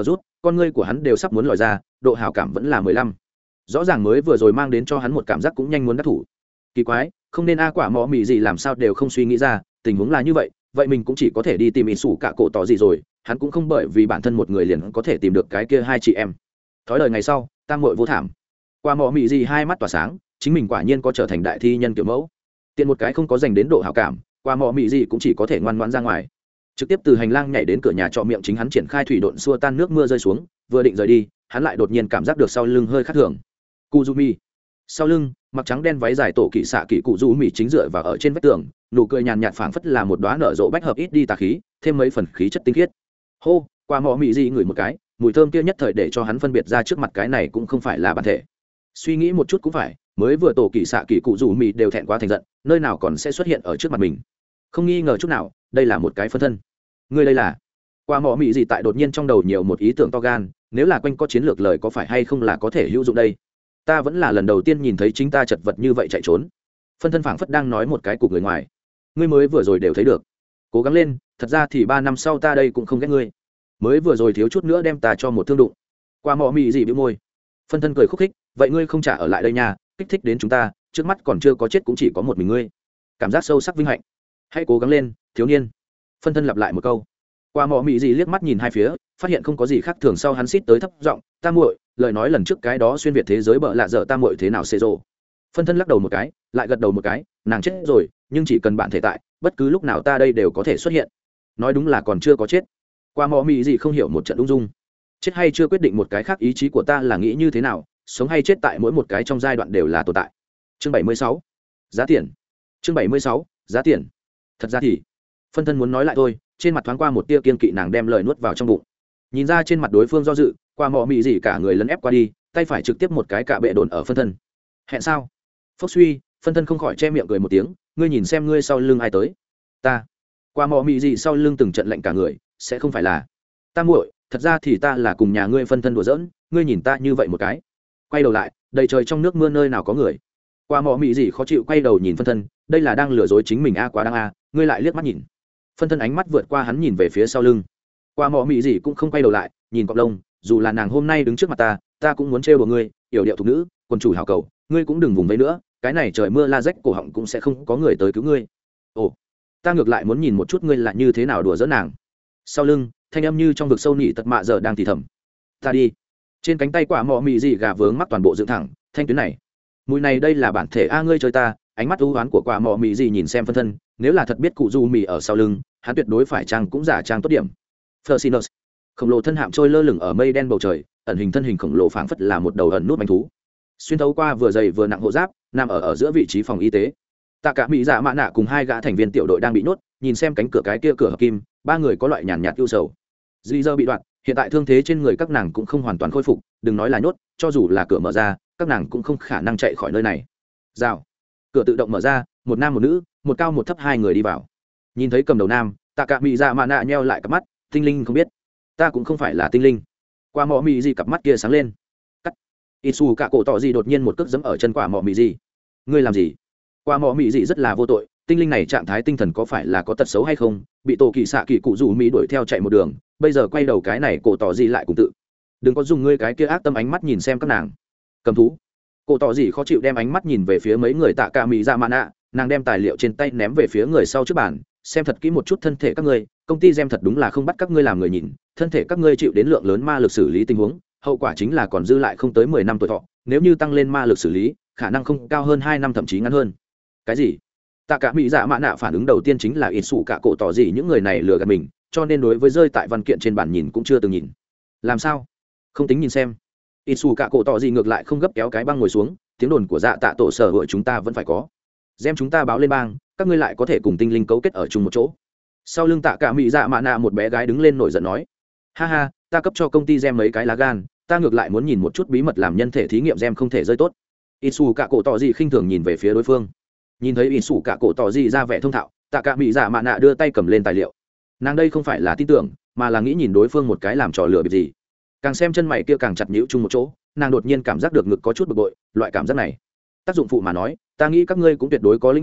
con ngươi của hắn đều sắp muốn lòi ra, độ hảo cảm vẫn là 15. Rõ ràng mới vừa rồi mang đến cho hắn một cảm giác cũng nhanh muốn đắc thủ. Kỳ quái, không nên quả mọ mì gì làm sao đều không suy nghĩ ra, tình huống là như vậy, vậy mình cũng chỉ có thể đi tìm Inu cả cổ tỏ gì rồi, hắn cũng không bởi vì bản thân một người liền có thể tìm được cái kia hai chị em. Thói đời ngày sau, tam muội vô thảm. Quả mọ mì gì hai mắt tỏa sáng, chính mình quả nhiên có trở thành đại thi nhân kiểu mẫu. Tiện một cái không có dành đến độ hảo cảm, quả mọ mì gì cũng chỉ có thể ngoan ngoãn ra ngoài. Trực tiếp từ hành lang nhảy đến cửa nhà trọ, miệng chính hắn triển khai thủy độn xua tan nước mưa rơi xuống, vừa định rời đi, hắn lại đột nhiên cảm giác được sau lưng hơi khác thường. Kuzumi. Sau lưng, mặc trắng đen váy dài tổ kỵ xạ kỵ cụ du mỹ chính dựa vào ở trên vách tường, nụ cười nhàn nhạt phảng phất là một đóa nở rộ bách hợp ít đi tà khí, thêm mấy phần khí chất tinh khiết. Hô, qua mọ mị gì ngửi một cái, mùi thơm kia nhất thời để cho hắn phân biệt ra trước mặt cái này cũng không phải là bản thể. Suy nghĩ một chút cũng phải, mới vừa tổ kỵ xạ kỵ cụ du mỹ đều thẹn quá thành giận, nơi nào còn sẽ xuất hiện ở trước mặt mình. Không nghi ngờ chút nào, đây là một cái phân thân. Ngươi đây là? Qua mọ mị gì tại đột nhiên trong đầu nhiều một ý tưởng to gan, nếu là quanh có chiến lược lời có phải hay không là có thể hữu dụng đây? Ta vẫn là lần đầu tiên nhìn thấy chính ta chật vật như vậy chạy trốn. Phân thân phảng phất đang nói một cái cục người ngoài. Ngươi mới vừa rồi đều thấy được, cố gắng lên, thật ra thì 3 năm sau ta đây cũng không ghét ngươi. Mới vừa rồi thiếu chút nữa đem ta cho một thương đụng. Qua mọ mị gì bĩu môi. Phân thân cười khúc khích, vậy ngươi không trả ở lại đây nha, kích thích đến chúng ta, trước mắt còn chưa có chết cũng chỉ có một mình ngươi. Cảm giác sâu sắc vinh hạnh. Hãy cố gắng lên, thiếu niên. Phân thân lặp lại một câu. Qua mọ mị gì liếc mắt nhìn hai phía, phát hiện không có gì khác thường, sau hắn xít tới thấp giọng, ta muội, lời nói lần trước cái đó xuyên việt thế giới bợ lạ dở ta muội thế nào xê rồ. Phân thân lắc đầu một cái, lại gật đầu một cái, nàng chết rồi, nhưng chỉ cần bạn thể tại, bất cứ lúc nào ta đây đều có thể xuất hiện. Nói đúng là còn chưa có chết. Qua mọ mị gì không hiểu một trận ung dung. Chết hay chưa quyết định một cái khác, ý chí của ta là nghĩ như thế nào, sống hay chết tại mỗi một cái trong giai đoạn đều là tồn tại. Chương 76. Giá tiền. Chương 76. Giá tiền. Thật ra thì, phân thân muốn nói lại thôi, trên mặt thoáng qua một tia kiên kỵ, nàng đem lời nuốt vào trong bụng. Nhìn ra trên mặt đối phương do dự, qua mọ mị gì cả người lấn ép qua đi, tay phải trực tiếp một cái cạ bệ đồn ở phân thân. Hẹn sao? Phốc suy, phân thân không khỏi che miệng cười một tiếng, ngươi nhìn xem ngươi sau lưng ai tới? Ta. Qua mọ mị gì sau lưng từng trận lạnh cả người, sẽ không phải là ta muội, thật ra thì ta là cùng nhà ngươi phân thân đùa giỡn, ngươi nhìn ta như vậy một cái. Quay đầu lại, đầy trời trong nước mưa nơi nào có người. Qua mọ mị gì khó chịu quay đầu nhìn phân thân, đây là đang lừa dối chính mình quá đáng ngươi lại liếc mắt nhìn. Phân thân ánh mắt vượt qua hắn nhìn về phía sau lưng. Qua mọ mị gì cũng không quay đầu lại, nhìn cọp lông, dù là nàng hôm nay đứng trước mặt ta cũng muốn trêu đùa ngươi, yểu điệu thục nữ, quân chủ hào cầu, ngươi cũng đừng vùng vẫy nữa, cái này trời mưa la rách cổ họng cũng sẽ không có người tới cứu ngươi. Ồ, ta ngược lại muốn nhìn một chút ngươi là như thế nào đùa giỡn nàng. Sau lưng, thanh âm như trong vực sâu nỉ tật mạ giờ đang thì thầm. Ta đi. Trên cánh tay quả mọ mị gì gà vướng mắt toàn bộ dựng thẳng, thanh tuyến này. Mùi này đây là bản thể ngươi chơi ta, ánh mắt u oán của quả mọ mị gì nhìn xem phân thân, nếu là thật biết cụ du mì ở sau lưng, hắn tuyệt đối phải trang cũng giả trang tốt điểm. Fersinus, khổng lồ thân hạm trôi lơ lửng ở mây đen bầu trời, ẩn hình thân hình khổng lồ phảng phất là một đầu ẩn nút bánh thú, xuyên thấu qua vừa dày vừa nặng hộ giáp, nằm ở giữa vị trí phòng y tế. Tạ cả mỹ dạ mạ nạ cùng 2 gã thành viên tiểu đội đang bị nhốt, nhìn xem cánh cửa cái kia cửa hợp kim, 3 người có loại nhàn nhạt ưu sầu. Di dơ bị đoạn, hiện tại thương thế trên người các nàng cũng không hoàn toàn khôi phục, đừng nói là nhốt, cho dù là cửa mở ra, các nàng cũng không khả năng chạy khỏi nơi này. Rào, cửa tự động mở ra, một nam một nữ, một cao một thấp 2 người đi vào. Nhìn thấy cầm đầu nam, tạ cả mỹ dạ mạ nạ nheo lại cặp mắt, tinh linh không biết, ta cũng không phải là tinh linh. Qua mọ mị gì cặp mắt kia sáng lên. Cắt. Isu cả cổ tỏ gì đột nhiên một cước giẫm ở chân quả mọ mị gì. Ngươi làm gì? Qua mọ mị gì rất là vô tội, tinh linh này trạng thái tinh thần có phải là có tật xấu hay không, bị tổ kỳ xạ kỳ cụ rủ mỹ đuổi theo chạy một đường, bây giờ quay đầu cái này cổ tỏ gì lại cùng tự. Đừng có dùng ngươi cái kia ác tâm ánh mắt nhìn xem các nàng. Cầm thú. Cổ tỏ gì khó chịu đem ánh mắt nhìn về phía mấy người tạ cả mỹ dạ mạ nạ, nàng đem tài liệu trên tay ném về phía người sau trước bàn, xem thật kỹ một chút thân thể các ngươi, công ty gem thật đúng là không bắt các ngươi làm người nhìn, thân thể các ngươi chịu đến lượng lớn ma lực xử lý tình huống, hậu quả chính là còn dư lại không tới 10 năm tuổi thọ, nếu như tăng lên ma lực xử lý, khả năng không cao hơn 2 năm thậm chí ngắn hơn. Cái gì? Tạ cả mỹ dạ mạ nạ phản ứng đầu tiên chính là ít sụ cả cổ tỏ gì những người này lừa gạt mình, cho nên đối với rơi tại văn kiện trên bàn nhìn cũng chưa từng nhìn. Làm sao? Không tính nhìn xem. Ít sụ cả cổ tỏ gì ngược lại không gấp, kéo cái băng ngồi xuống, tiếng đồn của dạ tạ tổ sở hội chúng ta vẫn phải có. Gem chúng ta báo lên bang, các ngươi lại có thể cùng tinh linh cấu kết ở chung một chỗ. Sau lưng tạ cả mỹ dạ mạ nạ một bé gái đứng lên nổi giận nói, ha ha, ta cấp cho công ty gem mấy cái lá gan, ta ngược lại muốn nhìn một chút bí mật làm nhân thể thí nghiệm gem không thể rơi tốt. Isu cả cổ tỏ gì khinh thường nhìn về phía đối phương, nhìn thấy Isu cả cổ tỏ gì ra vẻ thông thạo, tạ cả mỹ dạ mạ nạ đưa tay cầm lên tài liệu, nàng đây không phải là tin tưởng, mà là nghĩ nhìn đối phương một cái làm trò lừa bịp gì. Càng xem chân mày kia càng chặt nhíu chung một chỗ, nàng đột nhiên cảm giác được ngực có chút bực bội, loại cảm giác này tác dụng phụ mà nói, ta nghĩ các ngươi cũng tuyệt đối có lĩnh hội,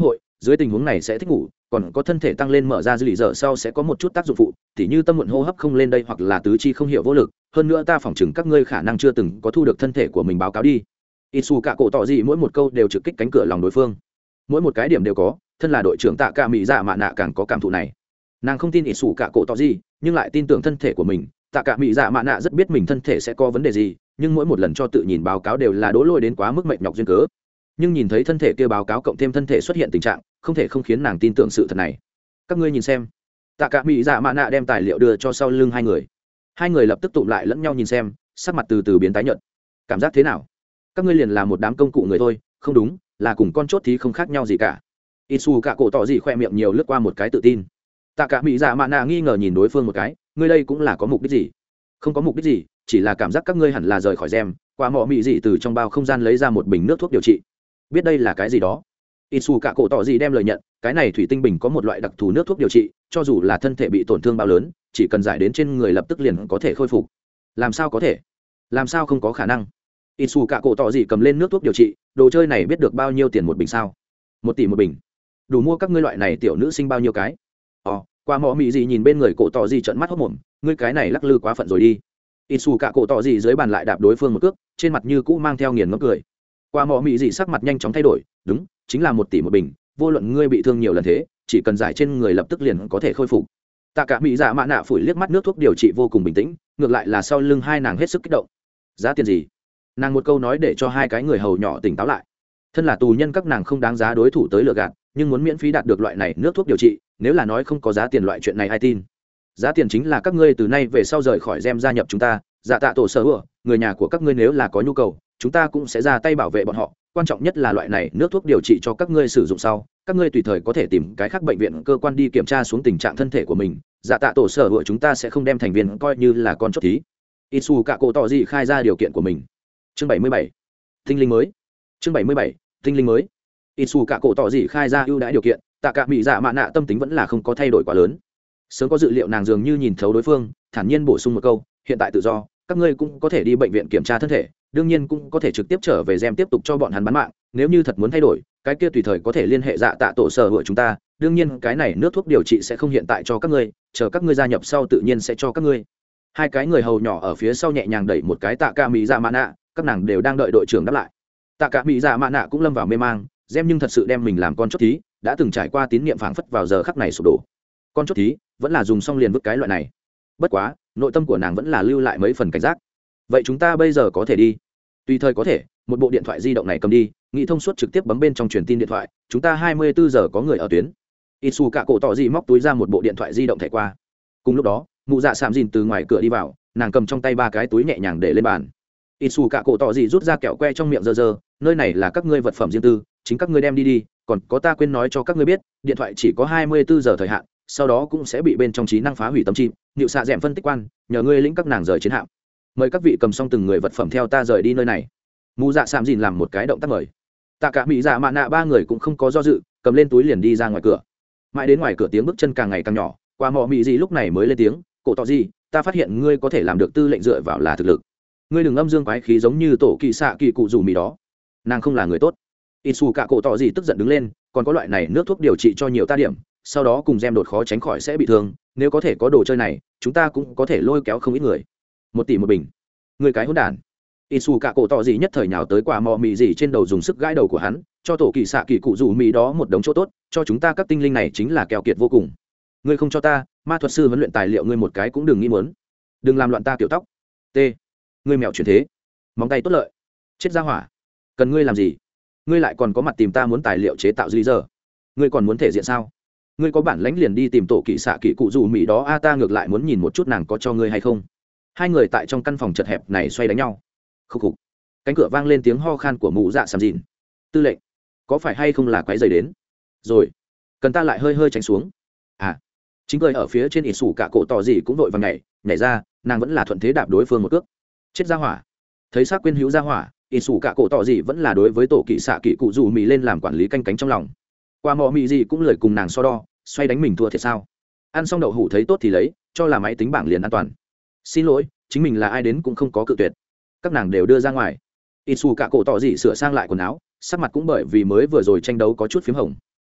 dưới tình huống này sẽ thích ngủ, còn có thân thể tăng lên mở ra dư lì giờ sau sẽ có một chút tác dụng phụ, tỉ như tâm muộn hô hấp không lên đây hoặc là tứ chi không hiểu vô lực. Hơn nữa ta phỏng chừng các ngươi khả năng chưa từng có thu được thân thể của mình báo cáo đi. Isu cả cổ tỏ gì mỗi một câu đều trực kích cánh cửa lòng đối phương, mỗi một cái điểm đều có. Thân là đội trưởng Tạ Cả Mỹ Dạ Mạ Nạ càng có cảm thụ này. Nàng không tin Isu cả cổ tỏ gì, nhưng lại tin tưởng thân thể của mình. Tạ Cả Mỹ Dạ Mạ Nạ rất biết mình thân thể sẽ có vấn đề gì, nhưng mỗi một lần cho tự nhìn báo cáo đều là đổ lỗi đến quá mức mệt nhọc duyên cớ. Nhưng nhìn thấy thân thể kia báo cáo cộng thêm thân thể xuất hiện tình trạng, không thể không khiến nàng tin tưởng sự thật này. Các ngươi nhìn xem. Tạ Cả Mỹ Dạ Mạ Nạ đem tài liệu đưa cho sau lưng hai người. Hai người lập tức tụm lại lẫn nhau nhìn xem, sắc mặt từ từ biến tái nhợt. Cảm giác thế nào? Các ngươi liền là một đám công cụ người thôi, không đúng, là cùng con chốt thì không khác nhau gì cả. Isu cả cổ tỏ gì khoe miệng nhiều lướt qua một cái tự tin. Tạ Cả Mỹ Dạ Mạ Nạ nghi ngờ nhìn đối phương một cái, ngươi đây cũng là có mục đích gì? Không có mục đích gì, chỉ là cảm giác các ngươi hẳn là rời khỏi gem, qua mỏ mị dị từ trong bao không gian lấy ra một bình nước thuốc điều trị. Biết đây là cái gì đó? Isu cả cổ tỏ gì đem lời nhận, cái này thủy tinh bình có một loại đặc thù nước thuốc điều trị, cho dù là thân thể bị tổn thương bao lớn, chỉ cần giải đến trên người lập tức liền có thể khôi phục. Làm sao có thể? Làm sao không có khả năng? Isu cả cổ tỏ gì cầm lên nước thuốc điều trị, đồ chơi này biết được bao nhiêu tiền một bình sao? 1 tỷ một bình. Đủ mua các ngươi loại này tiểu nữ sinh bao nhiêu cái? Qua mỏ mị gì nhìn bên người cổ tỏ gì trợn mắt hốt mồm, ngươi cái này lắc lư quá phận rồi đi. Isu cả cổ tỏ gì dưới bàn lại đạp đối phương một cước, trên mặt như cũ mang theo nghiền ngẫm cười. Qua mỏ mị gì sắc mặt nhanh chóng thay đổi, đúng, chính là 1 tỷ một bình, vô luận ngươi bị thương nhiều lần thế, chỉ cần giải trên người lập tức liền có thể khôi phục. Tạ Cả Mỹ Dạ Mạ Nạ phủi liếc mắt nước thuốc điều trị vô cùng bình tĩnh, ngược lại là sau lưng hai nàng hết sức kích động. Giá tiền gì? Nàng một câu nói để cho hai cái người hầu nhỏ tỉnh táo lại. Thân là tù nhân các nàng không đáng giá đối thủ tới lừa gạt, nhưng muốn miễn phí đạt được loại này nước thuốc điều trị, nếu là nói không có giá tiền loại chuyện này ai tin? Giá tiền chính là các ngươi từ nay về sau rời khỏi gem gia nhập chúng ta, dạ tạ tổ sở hữu, người nhà của các ngươi nếu là có nhu cầu, chúng ta cũng sẽ ra tay bảo vệ bọn họ. Quan trọng nhất là loại này nước thuốc điều trị cho các ngươi sử dụng sau, các ngươi tùy thời có thể tìm cái khác bệnh viện cơ quan đi kiểm tra xuống tình trạng thân thể của mình. Dạ tạ tổ sở hữu chúng ta sẽ không đem thành viên coi như là con chốt thí. Isu cả cổ tỏ gì khai ra điều kiện của mình. Chương 77. Tinh linh mới. Chương 77. Tinh linh mới. Isu cả cổ tỏ gì khai ra ưu đãi điều kiện, Tạ Cả Mỹ Dạ Mạ Nạ tâm tính vẫn là không có thay đổi quá lớn. Sớm có dự liệu nàng dường như nhìn thấu đối phương, thản nhiên bổ sung một câu, hiện tại tự do, các ngươi cũng có thể đi bệnh viện kiểm tra thân thể, đương nhiên cũng có thể trực tiếp trở về gem tiếp tục cho bọn hắn bán mạng, nếu như thật muốn thay đổi, cái kia tùy thời có thể liên hệ dạ tạ tổ sở hữu chúng ta, đương nhiên cái này nước thuốc điều trị sẽ không hiện tại cho các ngươi, chờ các ngươi gia nhập sau tự nhiên sẽ cho các ngươi. Hai cái người hầu nhỏ ở phía sau nhẹ nhàng đẩy một cái Tạ Cả Mỹ Dạ Mạ Nạ, các nàng đều đang đợi đội trưởng đáp lại. Tạ Cả Mỹ Dạ Mạ Nạ cũng lâm vào mê mang, gem nhưng thật sự đem mình làm con chốt thí, đã từng trải qua tín niệm phảng phất vào giờ khắc này sụp đổ. Con chốt thí vẫn là dùng xong liền vứt cái loại này. Bất quá nội tâm của nàng vẫn là lưu lại mấy phần cảnh giác. Vậy chúng ta bây giờ có thể đi? Tùy thời có thể, một bộ điện thoại di động này cầm đi, nghĩ thông suốt trực tiếp bấm bên trong truyền tin điện thoại, chúng ta 24 giờ có người ở tuyến. Isu cả cổ tỏ gì móc túi ra một bộ điện thoại di động thẻ qua. Cùng lúc đó mụ dạ sạm dìn từ ngoài cửa đi vào, nàng cầm trong tay 3 cái túi nhẹ nhàng để lên bàn. Isu cả cổ tỏ gì rút ra kẹo que trong miệng dơ dơ, nơi này là các ngươi vật phẩm riêng tư, chính các ngươi đem đi đi, còn có ta quên nói cho các ngươi biết, điện thoại chỉ có 24 giờ thời hạn, sau đó cũng sẽ bị bên trong trí năng phá hủy tâm chim. Nịu xạ dẻm phân tích quan, nhờ ngươi lĩnh các nàng rời chiến hạm. Mời các vị cầm xong từng người vật phẩm theo ta rời đi nơi này. Mụ dạ sạm dìn làm một cái động tác mời. Tạ Cả Mỹ Dạ Mạ Nạ 3 người cũng không có do dự, cầm lên túi liền đi ra ngoài cửa. Mãi đến ngoài cửa tiếng bước chân càng ngày càng nhỏ, qua mọ mị gì lúc này mới lên tiếng, cổ tỏ gì, ta phát hiện ngươi có thể làm được tư lệnh dựa vào là thực lực, ngươi đừng âm dương quái khí giống như tổ kỳ xạ kỳ cụ dù mì đó, nàng không là người tốt. Isu cả cổ tỏ gì tức giận đứng lên, còn có loại này nước thuốc điều trị cho nhiều ta điểm, sau đó cùng gem đột khó tránh khỏi sẽ bị thương, nếu có thể có đồ chơi này chúng ta cũng có thể lôi kéo không ít người. 1 tỷ một bình, người cái hỗn đản. Isu cả cổ tỏ gì nhất thời nhào tới quả mọ mì gì trên đầu dùng sức gãi đầu của hắn, cho tổ kỳ xạ kỳ cụ dù mì đó một đống chỗ tốt, cho chúng ta các tinh linh này chính là keo kiệt vô cùng. Ngươi không cho ta, ma thuật sư huấn luyện tài liệu ngươi một cái cũng đừng nghĩ muốn, đừng làm loạn ta kiểu tóc. T, ngươi mèo chuyển thế, móng tay tốt lợi, chết ra hỏa, cần ngươi làm gì? Ngươi lại còn có mặt tìm ta muốn tài liệu chế tạo gì giờ? Ngươi còn muốn thể diện sao? Ngươi có bản lãnh liền đi tìm tổ kỳ xạ kỳ cụ dù mỹ đó a, ta ngược lại muốn nhìn một chút nàng có cho ngươi hay không. Hai người tại trong căn phòng chật hẹp này xoay đánh nhau. Khúc khục, cánh cửa vang lên tiếng ho khan của mụ dạ sàm dìn. Tư lệnh, có phải hay không là quái dày đến rồi, cần ta lại hơi hơi tránh xuống à? Chính cười ở phía trên ỉ sủ cả cổ tỏ gì cũng vội vàng nhảy ra, nàng vẫn là thuận thế đạp đối phương một cước. Chết ra hỏa, thấy xác quyên hữu ra hỏa, ỉ sủ cả cổ tỏ gì vẫn là đối với tổ kỵ xạ kỵ cụ dù mì lên làm quản lý canh cánh trong lòng. Qua mò mì gì cũng lời cùng nàng so đo, xoay đánh mình thua thiệt sao? Ăn xong đậu hủ thấy tốt thì lấy, cho là máy tính bảng liền an toàn. Xin lỗi, chính mình là ai đến cũng không có cự tuyệt. Các nàng đều đưa ra ngoài. ỉ sủ cả cổ tỏ gì sửa sang lại quần áo, sắc mặt cũng bởi vì mới vừa rồi tranh đấu có chút phím hồng.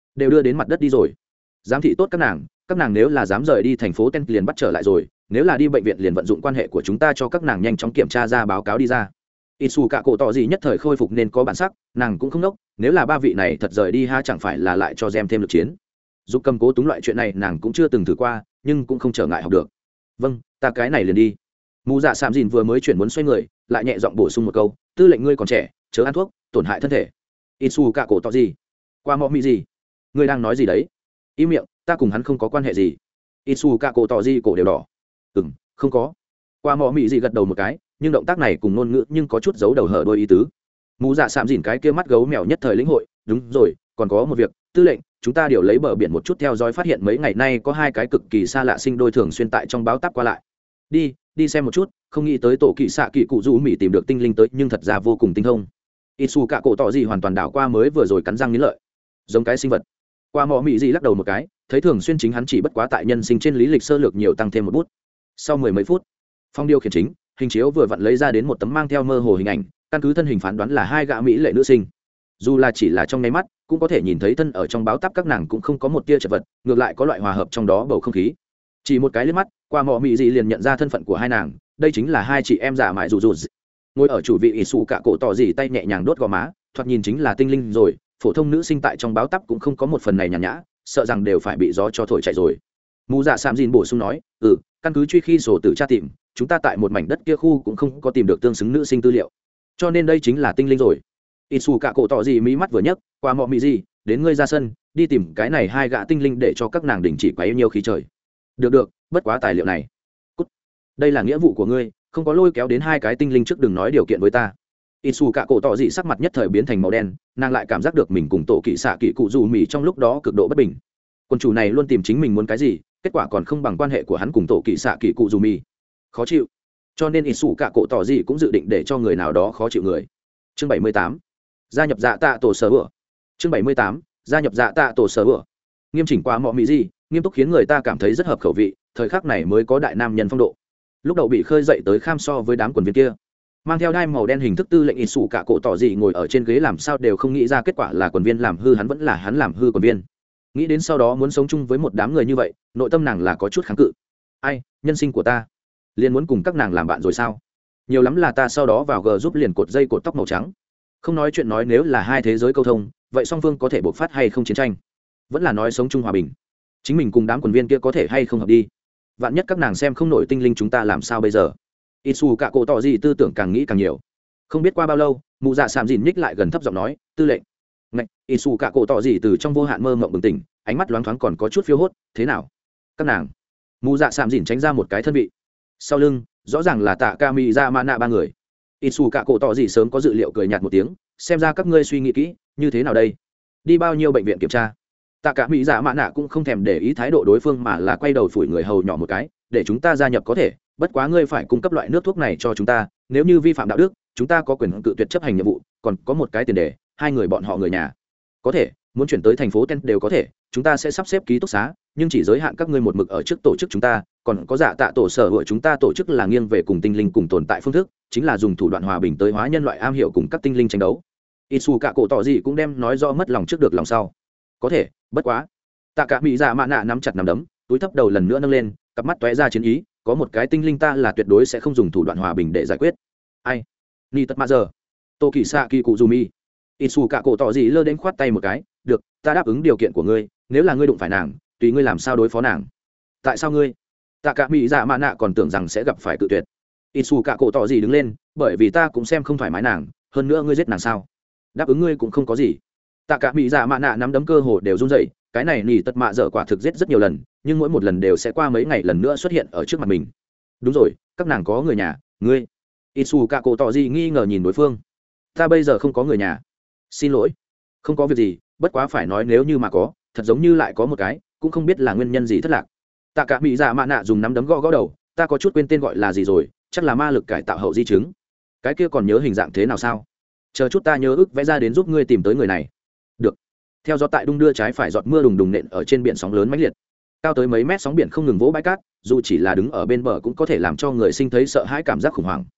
đều đưa đến mặt đất đi rồi. Giám thị tốt các nàng nếu là dám rời đi thành phố Ten liền bắt trở lại rồi, nếu là đi bệnh viện liền vận dụng quan hệ của chúng ta cho các nàng nhanh chóng kiểm tra ra báo cáo đi ra. Isu cả cổ tỏ gì nhất thời khôi phục nên có bản sắc, nàng cũng không nốc, nếu là ba vị này thật rời đi ha chẳng phải là lại cho Gem thêm lực chiến. Giúp cầm cố túng loại chuyện này nàng cũng chưa từng thử qua, nhưng cũng không trở ngại học được. Vâng, ta cái này liền đi. Mù Dạ Sạm Dìn vừa mới chuyển muốn xoay người, lại nhẹ giọng bổ sung một câu, tư lệnh ngươi còn trẻ, chớ ăn thuốc, tổn hại thân thể. Isu cả cổ tỏ gì? Qua mọ mị gì? Ngươi đang nói gì đấy? Im miệng, ta cùng hắn không có quan hệ gì. Isu cả cổ tỏ gì cổ đều đỏ. Không có. Qua mọ mị gì gật đầu một cái, nhưng động tác này cùng ngôn ngữ nhưng có chút giấu đầu hở đôi ý tứ. Mù Dạ Sạm Dìn cái kia mắt gấu mèo nhất thời lĩnh hội, đúng rồi, còn có một việc, tư lệnh, chúng ta điều lấy bờ biển một chút theo dõi phát hiện mấy ngày nay có hai cái cực kỳ xa lạ sinh đôi thường xuyên tại trong báo táp qua lại. Đi xem một chút, không nghĩ tới tổ kỵ xạ kỵ cụ du mỹ tìm được tinh linh tới nhưng thật ra vô cùng tinh thông. Isu cả cổ tỏ gì hoàn toàn đảo qua mới vừa rồi cắn răng nghiến lợi, giống cái sinh vật. Qua mọ mỹ gì lắc đầu một cái, thấy thường xuyên chính hắn chỉ bất quá tại nhân sinh trên lý lịch sơ lược nhiều tăng thêm một bút. Sau mười mấy phút, phong điều khiển chính hình chiếu vừa vặn lấy ra đến một tấm mang theo mơ hồ hình ảnh, căn cứ thân hình phán đoán là hai gã mỹ lệ nữ sinh. Dù là chỉ là trong nháy mắt cũng có thể nhìn thấy thân ở trong báo táp các nàng cũng không có một tia chật vật, ngược lại có loại hòa hợp trong đó bầu không khí. Chỉ một cái liếc mắt, qua mọ mỹ gì liền nhận ra thân phận của hai nàng, đây chính là hai chị em giả mại rủ rủ. Ngồi ở chủ vị ỷ sụ cả cổ tỏ gì tay nhẹ nhàng đốt gò má, thoạt nhìn chính là tinh linh rồi, phổ thông nữ sinh tại trong báo táp cũng không có một phần này nhàn nhã, sợ rằng đều phải bị gió cho thổi chạy rồi. Mù Dạ Sạm Dìn bổ sung nói, căn cứ truy khi sổ tử tra tìm, chúng ta tại một mảnh đất kia khu cũng không có tìm được tương xứng nữ sinh tư liệu, cho nên đây chính là tinh linh rồi. Isu cả cổ tỏ gì mí mắt vừa nhấc, qua mọ mị gì, đến ngươi ra sân, đi tìm cái này hai gã tinh linh để cho các nàng đình chỉ quá yêu khí trời. Được, bất quá tài liệu này. Cút. Đây là nghĩa vụ của ngươi, không có lôi kéo đến hai cái tinh linh trước đừng nói điều kiện với ta. Isu cả cổ tỏ dị sắc mặt nhất thời biến thành màu đen, nàng lại cảm giác được mình cùng tổ kỵ xạ kỵ cụ dù mì trong lúc đó cực độ bất bình. Quân chủ này luôn tìm chính mình muốn cái gì, kết quả còn không bằng quan hệ của hắn cùng tổ kỵ xạ kỵ cụ dù mì. Khó chịu. Cho nên Isu cả cổ tỏ dị cũng dự định để cho người nào đó khó chịu người. Chương 78. Gia nhập dạ tạ tổ sở bữa. Chương 78. Gia nhập dạ tạ tổ sở bữa. Nghiêm chỉnh quá mọ mỹ gì, nghiêm túc khiến người ta cảm thấy rất hợp khẩu vị, thời khắc này mới có đại nam nhân phong độ. Lúc đầu bị khơi dậy tới kham so với đám quần viên kia, mang theo đai màu đen hình thức tư lệnh ỷ sủ cả cổ tỏ gì ngồi ở trên ghế làm sao đều không nghĩ ra kết quả là quần viên làm hư hắn vẫn là hắn làm hư quần viên. Nghĩ đến sau đó muốn sống chung với một đám người như vậy, nội tâm nàng là có chút kháng cự. Ai, nhân sinh của ta, liền muốn cùng các nàng làm bạn rồi sao? Nhiều lắm là ta sau đó vào g giúp liền cột dây cột tóc màu trắng. Không nói chuyện nói nếu là hai thế giới câu thông, vậy song phương có thể bộc phát hay không chiến tranh? Vẫn là nói sống chung hòa bình. Chính mình cùng đám quần viên kia có thể hay không hợp đi? Vạn nhất các nàng xem không nổi tinh linh chúng ta làm sao bây giờ? Isu cả cổ tỏ gì tư tưởng càng nghĩ càng nhiều. Không biết qua bao lâu, Mù Dạ Sạm Dìn nhích lại gần thấp giọng nói, tư lệnh. Ngạch, Isu cả cổ tỏ gì từ trong vô hạn mơ mộng bừng tỉnh, ánh mắt loáng thoáng còn có chút phiêu hốt, thế nào? Các nàng. Mù Dạ Sạm Dìn tránh ra một cái thân vị. Sau lưng, rõ ràng là Tạ Kami Ra Mana ba người. Isu cả cổ tỏ gì sớm có dự liệu cười nhạt một tiếng, xem ra các ngươi suy nghĩ kỹ, như thế nào đây? Đi bao nhiêu bệnh viện kiểm tra? Tạ cả mỹ dạ mã nạ cũng không thèm để ý thái độ đối phương mà là quay đầu phủi người hầu nhỏ một cái, để chúng ta gia nhập có thể, bất quá ngươi phải cung cấp loại nước thuốc này cho chúng ta, nếu như vi phạm đạo đức chúng ta có quyền cự tuyệt chấp hành nhiệm vụ, còn có một cái tiền đề, hai người bọn họ người nhà có thể muốn chuyển tới thành phố Ten đều có thể, chúng ta sẽ sắp xếp ký túc xá, nhưng chỉ giới hạn các ngươi một mực ở trước tổ chức chúng ta, còn có dạ tạ tổ sở của chúng ta tổ chức là nghiêng về cùng tinh linh cùng tồn tại phương thức, chính là dùng thủ đoạn hòa bình tới hóa nhân loại am hiểu cùng các tinh linh tranh đấu. Isu cả cổ tỏ gì cũng đem nói rõ mất lòng trước được lòng sau. Có thể, bất quá. Tạ cả mỹ dạ mạ nạ nắm chặt nắm đấm, túi thấp đầu lần nữa nâng lên, cặp mắt tóe ra chiến ý, có một cái tinh linh ta là tuyệt đối sẽ không dùng thủ đoạn hòa bình để giải quyết. Ai? Ni tất mạ giờ. Tô kỳ xạ kỳ cụ dù mi. Isu cả cổ tỏ gì lơ đến khoát tay một cái, được, ta đáp ứng điều kiện của ngươi, nếu là ngươi đụng phải nàng, tùy ngươi làm sao đối phó nàng. Tại sao ngươi? Tạ cả mỹ dạ mạ nạ còn tưởng rằng sẽ gặp phải cự tuyệt. Isu cả cổ tỏ gì đứng lên, bởi vì ta cũng xem không thoải mái nàng, hơn nữa ngươi giết nàng sao? Đáp ứng ngươi cũng không có gì. Tạ cả mỹ dạ mạ nạ nắm đấm cơ hồ đều run rẩy, cái này nỉ tật mạ dở quả thực giết rất nhiều lần, nhưng mỗi một lần đều sẽ qua mấy ngày lần nữa xuất hiện ở trước mặt mình. Đúng rồi, các nàng có người nhà, ngươi. Isu cả cổ tỏ gì nghi ngờ nhìn đối phương. Ta bây giờ không có người nhà. Xin lỗi. Không có việc gì, bất quá phải nói nếu như mà có, thật giống như lại có một cái, cũng không biết là nguyên nhân gì thất lạc. Tạ cả mỹ dạ mạ nạ dùng nắm đấm gõ gõ đầu, ta có chút quên tên gọi là gì rồi, chắc là ma lực cải tạo hậu di chứng. Cái kia còn nhớ hình dạng thế nào sao? Chờ chút ta nhớ ức vẽ ra đến giúp ngươi tìm tới người này. Được. Theo gió tại đung đưa trái phải giọt mưa đùng đùng nện ở trên biển sóng lớn mãnh liệt, cao tới mấy mét sóng biển không ngừng vỗ bãi cát, dù chỉ là đứng ở bên bờ cũng có thể làm cho người sinh thấy sợ hãi cảm giác khủng hoảng.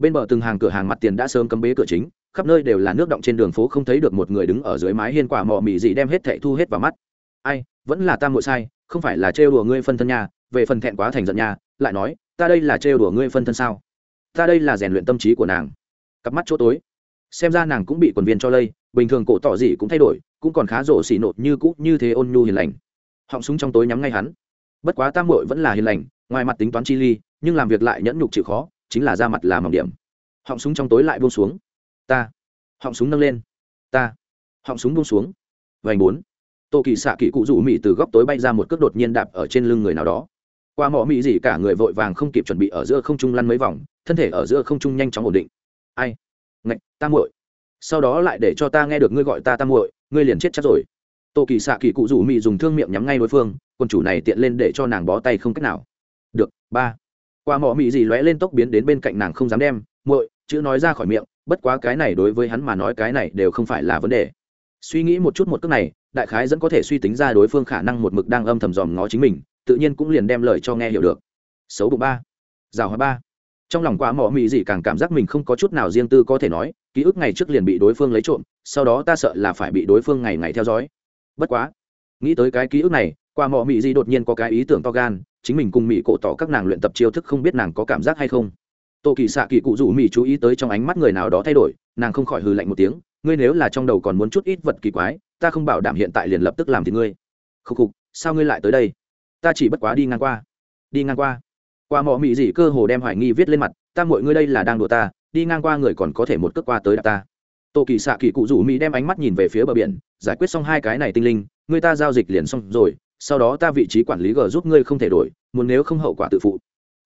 bên bờ từng hàng cửa hàng mặt tiền đã sớm cấm bế cửa chính, khắp nơi đều là nước động, trên đường phố không thấy được một người đứng ở dưới mái hiên. Quả mọ mị gì đem hết thệ thu hết vào mắt. Ai, vẫn là ta muội sai, không phải là trêu đùa ngươi phân thân nha, về phần thẹn quá thành giận nha, lại nói ta đây là trêu đùa ngươi phân thân sao? Ta đây là rèn luyện tâm trí của nàng. Cặp mắt chỗ tối, xem ra nàng cũng bị quần viên cho lây, bình thường cổ tỏ gì cũng thay đổi, cũng còn khá rộ xỉ nột như cũ như thế ôn nhu hiền lành. Họng súng trong tối nhắm ngay hắn. Bất quá tam muội vẫn là hiền lành, ngoài mặt tính toán chi ly, nhưng làm việc lại nhẫn nhục chịu khó, chính là ra mặt là mỏng điểm. Họng súng trong tối lại buông xuống. Ta. Họng súng nâng lên. Ta. Họng súng buông xuống. Vành bốn. Tô Kỳ xạ kỳ cụ rủ mị từ góc tối bay ra một cước đột nhiên đạp ở trên lưng người nào đó. Qua mọ mị gì cả người vội vàng không kịp chuẩn bị ở giữa không trung lăn mấy vòng, thân thể ở giữa không trung nhanh chóng ổn định. Ai? Ngạch, ta muội. Sau đó lại để cho ta nghe được ngươi gọi ta muội, ngươi liền chết chắc rồi. Tô Kỳ xạ kỳ cụ rủ mị dùng thương miệng nhắm ngay đối phương, quân chủ này tiện lên để cho nàng bó tay không cách nào. Được, ba. Qua mọ mị gì lóe lên tốc biến đến bên cạnh nàng, không dám đem muội chữ nói ra khỏi miệng, bất quá cái này đối với hắn mà nói cái này đều không phải là vấn đề. Suy nghĩ một chút một cước này, đại khái dẫn có thể suy tính ra đối phương khả năng một mực đang âm thầm dòm ngó chính mình, tự nhiên cũng liền đem lời cho nghe hiểu được. Xấu bụng ba, rào hóa ba. Trong lòng Quả Mọ Mị gì càng cảm giác mình không có chút nào riêng tư có thể nói, ký ức ngày trước liền bị đối phương lấy trộm, sau đó ta sợ là phải bị đối phương ngày ngày theo dõi. Bất quá, nghĩ tới cái ký ức này, Quả Mọ Mị gì đột nhiên có cái ý tưởng to gan, chính mình cùng Mị cổ tỏ các nàng luyện tập chiêu thức, không biết nàng có cảm giác hay không. Tô Kỳ xạ kỳ cụ rủ Mị chú ý tới trong ánh mắt người nào đó thay đổi, nàng không khỏi hừ lạnh một tiếng, ngươi nếu là trong đầu còn muốn chút ít vật kỳ quái, ta không bảo đảm hiện tại liền lập tức làm thì ngươi. Khục khục, sao ngươi lại tới đây? Ta chỉ bất quá đi ngang qua. Đi ngang qua? Qua Mọ Mị gì cơ hồ đem hoài nghi viết lên mặt, ta muội ngươi đây là đang đùa ta, đi ngang qua người còn có thể một cước qua tới đạp ta. Tô Kỳ xạ kỳ cụ rủ Mị đem ánh mắt nhìn về phía bờ biển, giải quyết xong hai cái này tinh linh, ngươi ta giao dịch liền xong rồi, sau đó ta vị trí quản lý G giúp ngươi không thể đổi, muốn nếu không hậu quả tự phụ.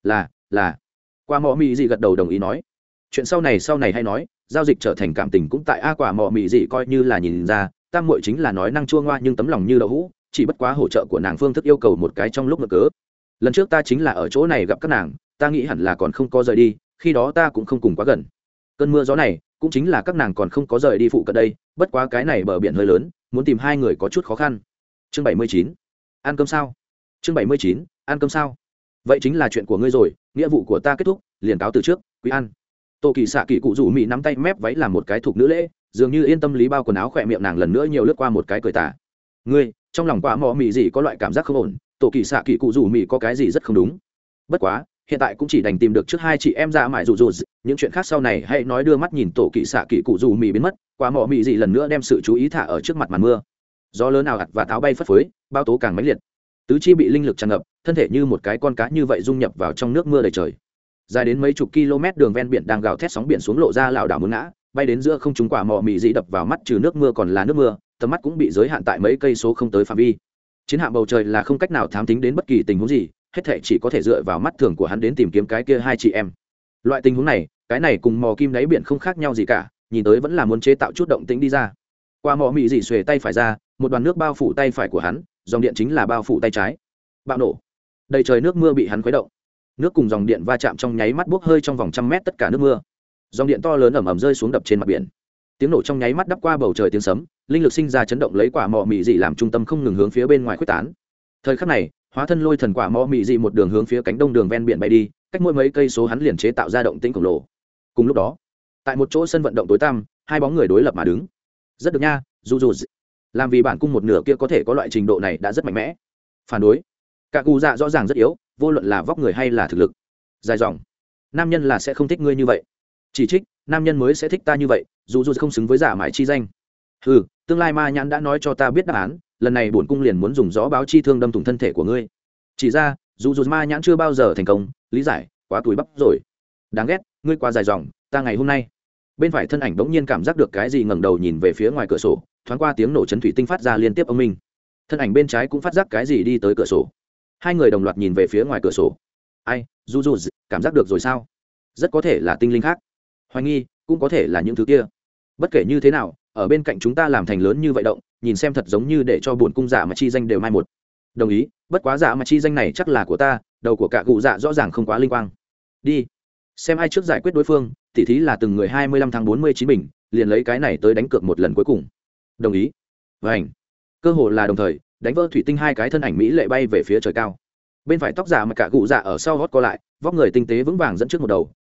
Là. Qua Mọ Mị gì gật đầu đồng ý nói, chuyện sau này hay nói, giao dịch trở thành cảm tình cũng tại a. Quả Mọ Mị gì coi như là nhìn ra, tam muội chính là nói năng chua ngoa nhưng tấm lòng như đậu hũ, chỉ bất quá hỗ trợ của nàng phương thức yêu cầu một cái trong lúc ngược cớ. Lần trước ta chính là ở chỗ này gặp các nàng, ta nghĩ hẳn là còn không có rời đi, khi đó ta cũng không cùng quá gần. Cơn mưa gió này cũng chính là các nàng còn không có rời đi phụ cận đây, bất quá cái này bờ biển hơi lớn, muốn tìm hai người có chút khó khăn. Chương 79. Ăn cơm sao? Chương 79. Ăn cơm sao? Vậy chính là chuyện của ngươi rồi, nghĩa vụ của ta kết thúc, liền cáo từ trước, quý ăn. Tô Kỳ xạ kỳ cụ rủ Mị nắm tay mép váy làm một cái thuộc nữ lễ, dường như yên tâm lý bao quần áo, khỏe miệng nàng lần nữa nhiều lướt qua một cái cười tà. Ngươi, trong lòng Quả Mọ Mị gì có loại cảm giác không ổn, Tô Kỳ xạ kỳ cụ rủ Mị có cái gì rất không đúng. Bất quá, hiện tại cũng chỉ đành tìm được trước hai chị em ra mãi rủ những chuyện khác sau này hãy nói. Đưa mắt nhìn Tổ Kỳ xạ kỳ cụ rủ Mị biến mất, Quả Mọ Mị gì lần nữa đem sự chú ý thả ở trước mặt màn mưa. Gió lớn ào ạt và táo bay phất phới, bao tố càng mãnh liệt, tứ chi bị linh lực tràn ngập, thân thể như một cái con cá như vậy dung nhập vào trong nước mưa đầy trời. Dài đến mấy chục km đường ven biển đang gào thét sóng biển xuống lộ ra lảo đảo muốn ngã, bay đến giữa không trung. Quả Mọ Mị dị đập vào mắt, trừ nước mưa còn là nước mưa, tầm mắt cũng bị giới hạn tại mấy cây số không tới phạm vi. Chiến hạm bầu trời là không cách nào thám tính đến bất kỳ tình huống gì, hết thảy chỉ có thể dựa vào mắt thường của hắn đến tìm kiếm cái kia hai chị em. Loại tình huống này, cái này cùng mò kim đáy biển không khác nhau gì cả, nhìn tới vẫn là muốn chế tạo chút động tĩnh đi ra. Quả Mọ Mị dị xuề tay phải ra, một đoàn nước bao phủ tay phải của hắn, dòng điện chính là bao phủ tay trái. Bạo nổ, đầy trời nước mưa bị hắn khuấy động, nước cùng dòng điện va chạm trong nháy mắt bốc hơi trong vòng trăm mét tất cả nước mưa. Dòng điện to lớn ầm ầm rơi xuống đập trên mặt biển, tiếng nổ trong nháy mắt đắp qua bầu trời tiếng sấm, linh lực sinh ra chấn động lấy Quả Mọ Mị dị làm trung tâm không ngừng hướng phía bên ngoài khuếch tán. Thời khắc này, hóa thân lôi thần Quả Mọ Mị dị một đường hướng phía cánh đông đường ven biển bay đi, cách mỗi mấy cây số hắn liền chế tạo ra động tĩnh khổng lồ. Cùng lúc đó, tại một chỗ sân vận động tối tăm, hai bóng người đối lập mà đứng. Rất được nha, dù làm vì bản cung một nửa kia có thể có loại trình độ này đã rất mạnh mẽ. Phản đối, cả cụ dạ rõ ràng rất yếu, vô luận là vóc người hay là thực lực. Dài dòng, nam nhân là sẽ không thích ngươi như vậy. Chỉ trích, nam nhân mới sẽ thích ta như vậy, dù không xứng với giả mãi chi danh. Tương lai ma nhãn đã nói cho ta biết đáp án, lần này bổn cung liền muốn dùng gió báo chi thương đâm thủng thân thể của ngươi. Chỉ ra, dù ma nhãn chưa bao giờ thành công, lý giải, quá túi bắp rồi. Đáng ghét, ngươi quá dài dòng, ta ngày hôm nay. Bên phải thân ảnh bỗng nhiên cảm giác được cái gì, ngẩng đầu nhìn về phía ngoài cửa sổ, thoáng qua tiếng nổ chấn thủy tinh phát ra liên tiếp âm minh. Thân ảnh bên trái cũng phát giác cái gì đi tới cửa sổ. Hai người đồng loạt nhìn về phía ngoài cửa sổ. Ai, dù cảm giác được rồi sao? Rất có thể là tinh linh khác, hoài nghi cũng có thể là những thứ kia. Bất kể như thế nào, ở bên cạnh chúng ta làm thành lớn như vậy động, nhìn xem thật giống như để cho bổn cung giả mà chi danh đều mai một. Đồng ý, bất quá giả mà chi danh này chắc là của ta, đầu của cả cụ dạ rõ ràng không quá linh quang. Đi xem ai trước giải quyết đối phương, tỉ thí là từng người 25 tháng 49 bình, liền lấy cái này tới đánh cược một lần cuối cùng. Đồng ý. Vành, cơ hồ là đồng thời đánh vỡ thủy tinh, hai cái thân ảnh mỹ lệ bay về phía trời cao. Bên phải tóc giả mà cả cụ dạ ở sau gót co lại, vóc người tinh tế vững vàng dẫn trước một đầu,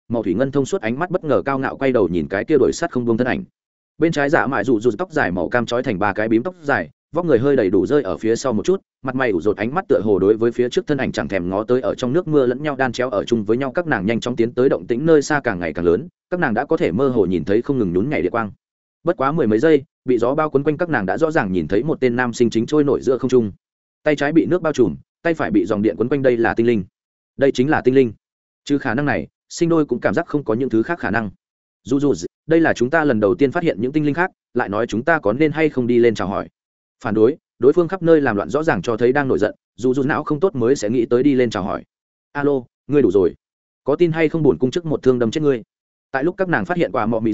màu thủy ngân thông suốt ánh mắt bất ngờ cao ngạo quay đầu nhìn cái kia đổi sắt không buông thân ảnh. Bên trái dạ mại rủ rụt tóc dài màu cam trói thành ba cái bím tóc dài, vóc người hơi đầy đủ rơi ở phía sau một chút, mặt mày ủ rột ánh mắt tựa hồ đối với phía trước thân ảnh chẳng thèm ngó tới, ở trong nước mưa lẫn nhau đan chéo ở chung với nhau, các nàng nhanh chóng tiến tới, động tĩnh nơi xa càng ngày càng lớn, các nàng đã có thể mơ hồ nhìn thấy không ngừng nhún nhảy địa quang. Bất quá mười mấy giây, bị gió bao cuốn quanh, các nàng đã rõ ràng nhìn thấy một tên nam sinh chính trôi nổi giữa không trung. Tay trái bị nước bao trùm, tay phải bị dòng điện cuốn quanh, đây là tinh linh. Đây chính là tinh linh. Trừ khả năng này, sinh đôi cũng cảm giác không có những thứ khác khả năng. Dù đây là chúng ta lần đầu tiên phát hiện những tinh linh khác, lại nói chúng ta có nên hay không đi lên chào hỏi. Phản đối phương khắp nơi làm loạn rõ ràng cho thấy đang nổi giận, dù não không tốt mới sẽ nghĩ tới đi lên chào hỏi. Alo, ngươi đủ rồi, có tin hay không bổn cung chức một thương đâm chết ngươi. Tại lúc các nàng phát hiện quả mọ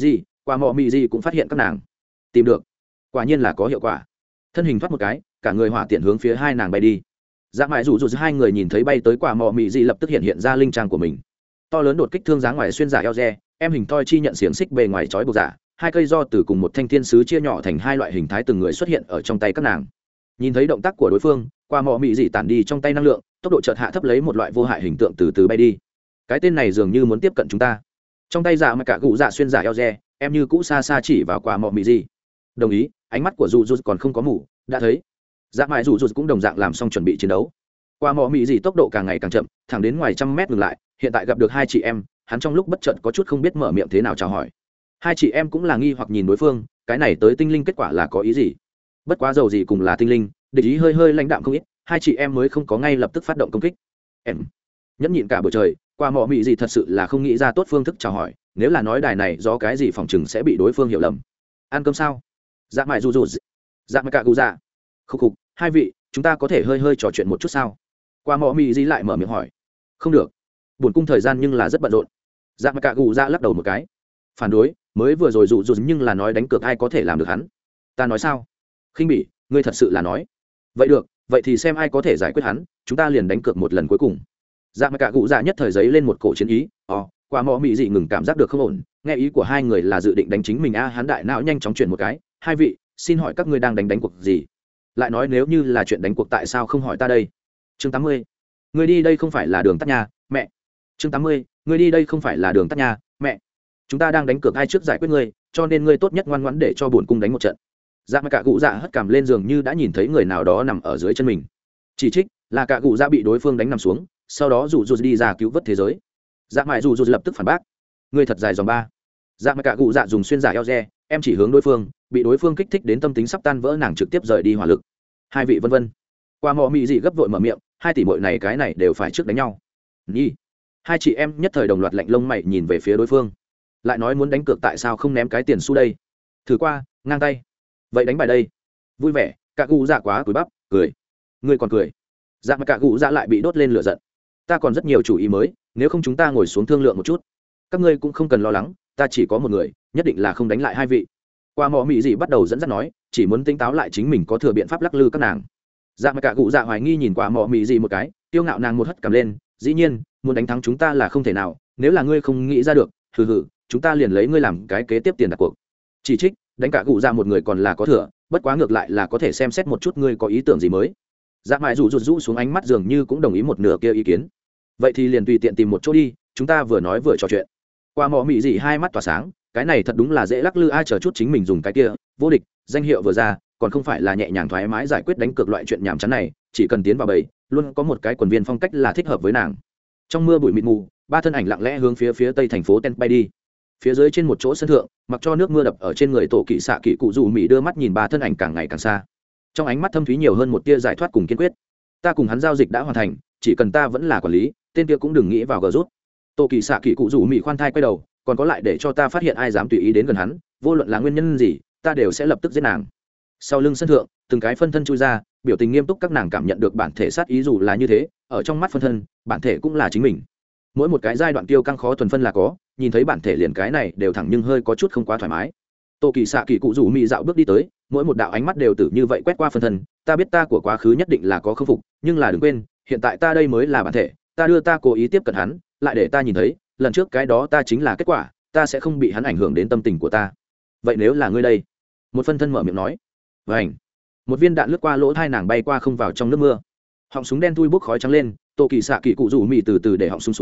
mị gì cũng phát hiện các nàng. Tìm được, quả nhiên là có hiệu quả. Thân hình thoát một cái, cả người hỏa tiện hướng phía hai nàng bay đi. Dạ mại rủ hai người nhìn thấy bay tới quả mọ mị gì lập tức hiện ra linh trang của mình. To lớn đột kích thương dáng ngoài xuyên giả eo re, em hình toi chi nhận xiềng xích bề ngoài trói buộc giả, hai cây do từ cùng một thanh thiên sứ chia nhỏ thành hai loại hình thái từng người xuất hiện ở trong tay các nàng. Nhìn thấy động tác của đối phương, quả mọ mị gì tản đi trong tay năng lượng, tốc độ chợt hạ thấp, lấy một loại vô hại hình tượng từ từ bay đi. Cái tên này dường như muốn tiếp cận chúng ta. Trong tay dạ mà cả cụ dạ xuyên giả eo re, em như cũ xa xa chỉ vào quả mọ mị gì. Đồng ý, ánh mắt của dù còn không có mù, đã thấy. Dạ mại dù cũng đồng dạng làm xong chuẩn bị chiến đấu. Quả mọ mị gì tốc độ càng ngày càng chậm, thẳng đến ngoài 100 mét ngừng lại. Hiện tại gặp được hai chị em, hắn trong lúc bất chợt có chút không biết mở miệng thế nào chào hỏi. Hai chị em cũng là nghi hoặc nhìn đối phương, cái này tới tinh linh kết quả là có ý gì. Bất quá dầu gì cùng là tinh linh, địch ý hơi lãnh đạm không ít, hai chị em mới không có ngay lập tức phát động công kích. Em nhẫn nhịn cả buổi trời, quả mọ mị gì thật sự là không nghĩ ra tốt phương thức chào hỏi, nếu là nói đài này do cái gì phòng chừng sẽ bị đối phương hiểu lầm. Ăn cơm sao? Dạ mại dù dạ mại cả cụ dạ. Khục, hai vị, chúng ta có thể hơi trò chuyện một chút sao? Quả mọ mị gì lại mở miệng hỏi. Không được, buồn cung thời gian nhưng là rất bận rộn. Dạ mại cả cụ dạ lắc đầu một cái. Phản đối, mới vừa rồi dù nhưng là nói đánh cược ai có thể làm được hắn. Ta nói sao? Khinh bỉ, ngươi thật sự là nói. Vậy được, vậy thì xem ai có thể giải quyết hắn, chúng ta liền đánh cược một lần cuối cùng. Dạ mà cả cụ dạ nhất thời giấy lên một cổ chiến ý. Quả mọ mị dị ngừng cảm giác được không ổn, nghe ý của hai người là dự định đánh chính mình hắn đại não nhanh chóng chuyển một cái. Hai vị, xin hỏi các ngươi đang đánh cuộc gì? Lại nói nếu như là chuyện đánh cuộc tại sao không hỏi ta đây? Chương 80. Ngươi đi đây không phải là đường tắt nhà, mẹ. Chương 80. Ngươi đi đây không phải là đường tắt nhà, mẹ. Chúng ta đang đánh cược ai trước giải quyết ngươi, cho nên ngươi tốt nhất ngoan ngoãn để cho bổn cung đánh một trận. Dạ mà cả cụ dạ hất cằm lên giường như đã nhìn thấy người nào đó nằm ở dưới chân mình. Chỉ trích là cả cụ dạ bị đối phương đánh nằm xuống, sau đó rủ đi ra cứu vớt thế giới. Dạ mại rủ lập tức phản bác, ngươi thật dài dòng ba. Dạ mà cả cụ dạ dùng xuyên giả eo re, em chỉ hướng đối phương, bị đối phương kích thích đến tâm tính sắp tan vỡ, nàng trực tiếp rời đi hỏa lực. Hai vị vân vân. Qua mọ mị dị gấp vội mở miệng, hai tỷ muội này cái này đều phải trước đánh nhau. Nhi. Hai chị em nhất thời đồng loạt lạnh lông mày nhìn về phía đối phương. Lại nói muốn đánh cược tại sao không ném cái tiền xu đây? Thử qua, ngang tay. Vậy đánh bài đây. Vui vẻ, cả cụ dạ quá cúi bắp, cười. Ngươi còn cười. Dạ mà cả cụ dạ lại bị đốt lên lửa giận. Ta còn rất nhiều chủ ý mới, nếu không chúng ta ngồi xuống thương lượng một chút. Các ngươi cũng không cần lo lắng, ta chỉ có một người, nhất định là không đánh lại hai vị. Qua mọ mị dị bắt đầu dẫn dắt nói, chỉ muốn tính táo lại chính mình có thừa biện pháp lắc lư các nàng. Dạ mà cả cụ dạ hoài nghi nhìn qua mọ mị dị một cái, tiêu ngạo nàng một hất cầm lên, dĩ nhiên muốn đánh thắng chúng ta là không thể nào, nếu là ngươi không nghĩ ra được, hừ, chúng ta liền lấy ngươi làm cái kế tiếp tiền đặt cuộc. Chỉ trích, đánh cả cụ dạ một người còn là có thừa, bất quá ngược lại là có thể xem xét một chút ngươi có ý tưởng gì mới. Dạ mại rủ xuống ánh mắt dường như cũng đồng ý một nửa kia ý kiến. Vậy thì liền tùy tiện tìm một chỗ đi, chúng ta vừa nói vừa trò chuyện. Qua mọ mị dị hai mắt tỏa sáng, cái này thật đúng là dễ lắc lư, ai chờ chút chính mình dùng cái kia vô địch danh hiệu vừa ra, còn không phải là nhẹ nhàng thoải mái giải quyết đánh cược loại chuyện nhảm chán này, chỉ cần tiến vào bầy, luôn có một cái quần viên phong cách là thích hợp với nàng. Trong mưa bụi mịt mù, ba thân ảnh lặng lẽ hướng phía tây thành phố Ten bay đi. Phía dưới trên một chỗ sân thượng, mặc cho nước mưa đập ở trên người tổ kỵ xạ kỵ cụ dù mỹ đưa mắt nhìn ba thân ảnh càng ngày càng xa, trong ánh mắt thâm thúy nhiều hơn một tia giải thoát cùng kiên quyết. Ta cùng hắn giao dịch đã hoàn thành, chỉ cần ta vẫn là quản lý, tên kia cũng đừng nghĩ vào gờ rút. Tổ kỵ xạ kỵ cụ dù mỹ khoan thai quay đầu, còn có lại để cho ta phát hiện ai dám tùy ý đến gần hắn, vô luận là nguyên nhân gì, ta đều sẽ lập tức giết nàng. Sau lưng sân thượng, từng cái phân thân chui ra, biểu tình nghiêm túc, các nàng cảm nhận được bản thể sát ý, dù là như thế, ở trong mắt phân thân, bản thể cũng là chính mình. Mỗi một cái giai đoạn tiêu căng khó thuần phân là có, nhìn thấy bản thể liền cái này đều thẳng nhưng hơi có chút không quá thoải mái. Tô kỳ xạ kỳ cụ rủ mỹ dạo bước đi tới, mỗi một đạo ánh mắt đều tử như vậy quét qua phân thân. Ta biết ta của quá khứ nhất định là có khâm phục, nhưng là đừng quên, hiện tại ta đây mới là bản thể, ta đưa ta cố ý tiếp cận hắn, lại để ta nhìn thấy, lần trước cái đó ta chính là kết quả, ta sẽ không bị hắn ảnh hưởng đến tâm tình của ta. Vậy nếu là ngươi đây? Một phân thân mở miệng nói. Vành. Một viên đạn lướt qua lỗ tai nàng bay qua không vào trong nước mưa. Họng súng đen thui bốc khói trắng lên, Tô kỳ xạ kỳ cụ rủ mỹ từ từ để họng súng xuống,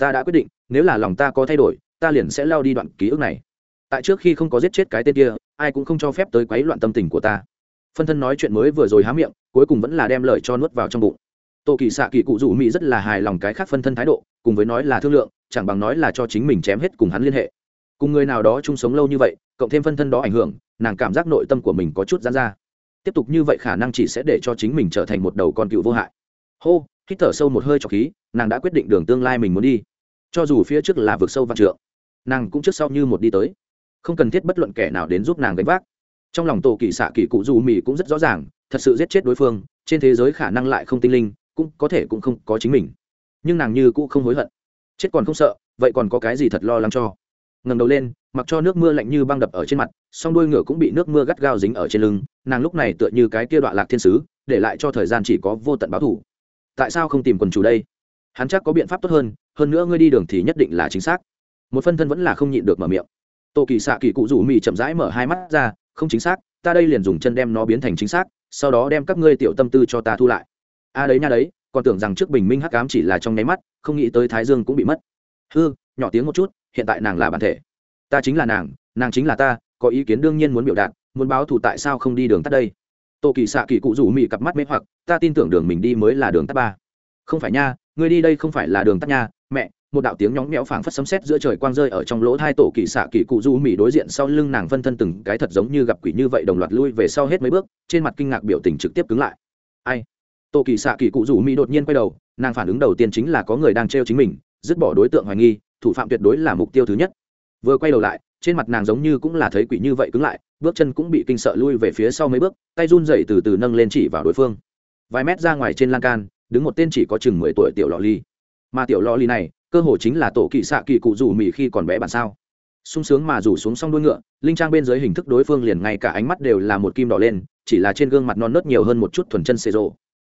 ta đã quyết định nếu là lòng ta có thay đổi ta liền sẽ lao đi đoạn ký ức này. Tại trước khi không có giết chết cái tên kia ai cũng không cho phép tới quấy loạn tâm tình của ta. Phân thân nói chuyện mới vừa rồi há miệng cuối cùng vẫn là đem lời cho nuốt vào trong bụng. Tô kỳ xạ kỳ cụ rủ mỹ rất là hài lòng cái khác phân thân thái độ, cùng với nói là thương lượng chẳng bằng nói là cho chính mình chém hết cùng hắn liên hệ. Cùng người nào đó chung sống lâu như vậy cộng thêm phân thân đó ảnh hưởng, nàng cảm giác nội tâm của mình có chút giãn ra. Tiếp tục như vậy khả năng chỉ sẽ để cho chính mình trở thành một đầu con cừu vô hại. Hô hít thở sâu một hơi trọc khí, nàng đã quyết định đường tương lai mình muốn đi, cho dù phía trước là vực sâu vạn trượng nàng cũng trước sau như một đi tới, không cần thiết bất luận kẻ nào đến giúp nàng gánh vác. Trong lòng tổ kỳ xạ kỳ cụ dù mì cũng rất rõ ràng, thật sự giết chết đối phương trên thế giới khả năng lại không tinh linh, cũng có thể cũng không có chính mình, nhưng nàng như cũng không hối hận. Chết còn không sợ, vậy còn có cái gì thật lo lắng cho. Ngẩng đầu lên mặc cho nước mưa lạnh như băng đập ở trên mặt, song đuôi ngựa cũng bị nước mưa gắt gao dính ở trên lưng, nàng lúc này tựa như cái kia đoạn lạc thiên sứ, để lại cho thời gian chỉ có vô tận báo thù. Tại sao không tìm quần chủ đây, hắn chắc có biện pháp tốt hơn nữa ngươi đi đường thì nhất định là chính xác. Một phân thân vẫn là không nhịn được mở miệng. Tô kỳ xạ kỳ cụ rủ mì chậm rãi mở hai mắt ra, không chính xác, ta đây liền dùng chân đem nó biến thành chính xác, sau đó đem các ngươi tiểu tâm tư cho ta thu lại. Đấy nha đấy, còn tưởng rằng trước bình minh hắc ám chỉ là trong nháy mắt, không nghĩ tới thái dương cũng bị mất. Hư, nhỏ tiếng một chút, hiện tại nàng là bản thể, ta chính là nàng chính là ta, có ý kiến đương nhiên muốn biểu đạt, muốn báo thù tại sao không đi đường tắt đây. Tô kỳ xạ kỳ cụ rủ mì cặp mắt mê hoặc, ta tin tưởng đường mình đi mới là đường tắt ba. Không phải nha, ngươi đi đây không phải là đường tắt nha, mẹ. Một đạo tiếng nhóng nhẽo phảng phất sấm sét giữa trời quang rơi ở trong lỗ tai tổ kỳ xạ kỳ cụ du mỹ đối diện sau lưng nàng phân thân từng cái thật giống như gặp quỷ như vậy đồng loạt lui về sau hết mấy bước, trên mặt kinh ngạc biểu tình trực tiếp cứng lại. Ai? Tổ kỳ xạ kỳ cụ du mỹ đột nhiên quay đầu, nàng phản ứng đầu tiên chính là có người đang trêu chính mình, dứt bỏ đối tượng hoài nghi, thủ phạm tuyệt đối là mục tiêu thứ nhất. Vừa quay đầu lại, trên mặt nàng giống như cũng là thấy quỷ như vậy cứng lại, bước chân cũng bị kinh sợ lui về phía sau mấy bước, tay run rẩy từ từ nâng lên chỉ vào đối phương. Vài mét ra ngoài trên lan can, đứng một tên chỉ có chừng 10 tuổi tiểu lọ ly. Mà tiểu lọ ly này cơ hồ chính là tổ kỳ xạ kỳ cụ rủ mì khi còn bé bản sao. Sung sướng mà rủ xuống xong đuôi ngựa, linh trang bên dưới hình thức đối phương liền ngay cả ánh mắt đều là một kim đỏ lên, chỉ là trên gương mặt non nớt nhiều hơn một chút thuần chân xê rộ.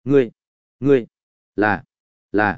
Ngươi là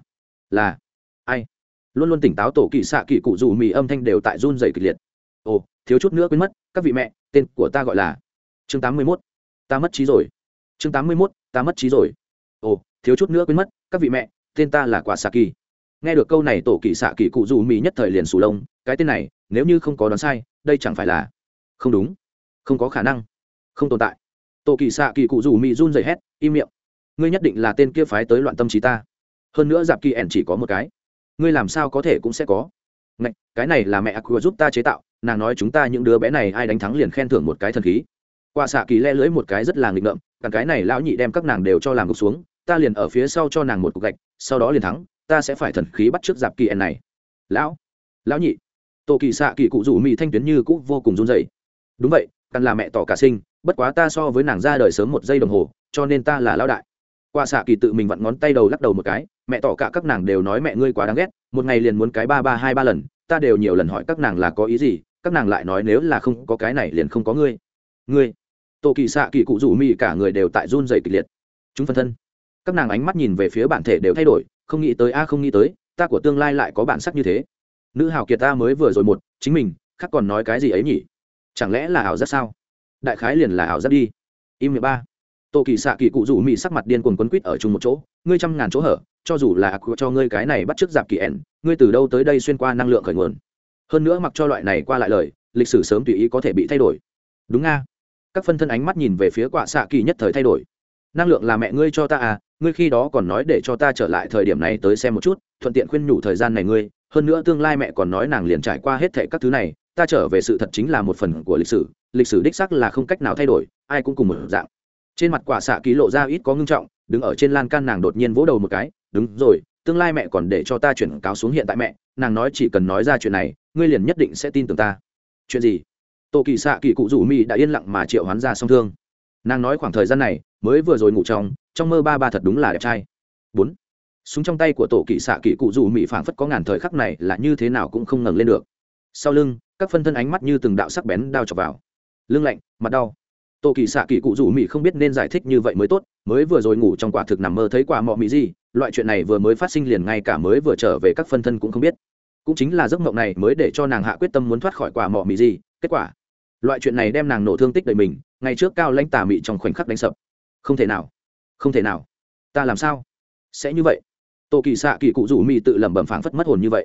ai? Luôn luôn tỉnh táo tổ kỳ xạ kỳ cụ rủ mì âm thanh đều tại run rẩy kịch liệt. Ồ, thiếu chút nữa quên mất, các vị mẹ, tên của ta gọi là chương 81. Ta mất trí rồi. Chương 81, ta mất trí rồi. Ồ, thiếu chút nữa quên mất, các vị mẹ, tên ta là quả xạ kỳ. Nghe được câu này tổ kỳ xạ kỳ cụ dù mì nhất thời liền sù lông, cái tên này nếu như không có đoán sai đây chẳng phải là không đúng, không có khả năng, không tồn tại. Tổ kỳ xạ kỳ cụ dù mì run rẩy hét, im miệng, ngươi nhất định là tên kia phái tới loạn tâm trí ta, hơn nữa dạp kỳ ẻn chỉ có một cái, ngươi làm sao có thể cũng sẽ có. Ngạch, cái này là mẹ Aqua giúp ta chế tạo, nàng nói chúng ta những đứa bé này ai đánh thắng liền khen thưởng một cái thần khí. Quả xạ kỳ le lưỡi một cái rất là nghịch ngợm, cả cái này lão nhị đem các nàng đều cho làm gục xuống, ta liền ở phía sau cho nàng một cục gạch, sau đó liền thắng, ta sẽ phải thần khí bắt trước dạp kỳ ẻn này. Lão nhị. Tổ kỳ xạ kỳ cụ rủ mì thanh tuyến như cũ vô cùng run rẩy. Đúng vậy, căn là mẹ tỏ cả sinh, bất quá ta so với nàng ra đời sớm 1 giây đồng hồ, cho nên ta là lão đại. Quả xạ kỳ tự mình vặn ngón tay đầu lắc đầu một cái, mẹ tỏ cả các nàng đều nói mẹ ngươi quá đáng ghét, một ngày liền muốn cái 3 lần, ta đều nhiều lần hỏi các nàng là có ý gì, các nàng lại nói nếu là không có cái này liền không có ngươi. Tổ kỳ xạ kỳ cụ rủ mì cả người đều tại run rẩy kịch liệt. Chúng phân thân, các nàng ánh mắt nhìn về phía bản thể đều thay đổi, không nghĩ tới không nghĩ tới, ta của tương lai lại có bản sắc như thế. Nữ hào kiệt ta mới vừa rồi một chính mình, khác còn nói cái gì ấy nhỉ? Chẳng lẽ là ảo giác sao? Đại khái liền là ảo giác đi. Im miệng ba. Tô kỳ xạ kỳ cụ rủ mì sắc mặt điên cuồng quấn quýt ở chung một chỗ, ngươi 100.000 chỗ hở, cho dù là cho ngươi cái này bắt chước dạp kỳ ẻn, ngươi từ đâu tới đây xuyên qua năng lượng khởi nguồn. Hơn nữa mặc cho loại này qua lại lời, lịch sử sớm tùy ý có thể bị thay đổi. Đúng nga. Các phân thân ánh mắt nhìn về phía quả xạ kỳ nhất thời thay đổi. Năng lượng là mẹ ngươi cho ta à, ngươi khi đó còn nói để cho ta trở lại thời điểm này tới xem một chút, thuận tiện khuyên nhủ thời gian này ngươi, hơn nữa tương lai mẹ còn nói nàng liền trải qua hết thảy các thứ này, ta trở về sự thật chính là một phần của lịch sử đích xác là không cách nào thay đổi, ai cũng cùng một dạng. Trên mặt quả xạ ký lộ ra ít có ngưng trọng, đứng ở trên lan can nàng đột nhiên vỗ đầu một cái, đúng rồi, tương lai mẹ còn để cho ta chuyển cáo xuống hiện tại mẹ, nàng nói chỉ cần nói ra chuyện này, ngươi liền nhất định sẽ tin tưởng ta. Chuyện gì? Tô kỳ xạ kỳ cụ rủ mì đã yên lặng mà triệu hoán ra song thương. Nàng nói khoảng thời gian này mới vừa rồi ngủ trong mơ ba thật đúng là đẹp trai. 4. Súng trong tay của tổ kỳ xạ kỳ cụ rủ mị phảng phất có ngàn thời khắc này là như thế nào cũng không ngẩng lên được. Sau lưng các phân thân ánh mắt như từng đạo sắc bén đao chọc vào, lưng lạnh mặt đau. Tổ kỳ xạ kỳ cụ rủ mị không biết nên giải thích như vậy mới tốt, mới vừa rồi ngủ trong quả thực nằm mơ thấy quả mọ mị gì, loại chuyện này vừa mới phát sinh liền ngay cả mới vừa trở về các phân thân cũng không biết. Cũng chính là giấc mộng này mới để cho nàng hạ quyết tâm muốn thoát khỏi quả mọ mị gì, kết quả loại chuyện này đem nàng nổ thương tích đời mình, ngày trước cao lãnh tà mị trong khoảnh khắc đánh sập. Không thể nào, ta làm sao sẽ như vậy? Tô kỳ xạ kỳ cụ rủ mị tự lẩm bẩm phảng phất mất hồn như vậy.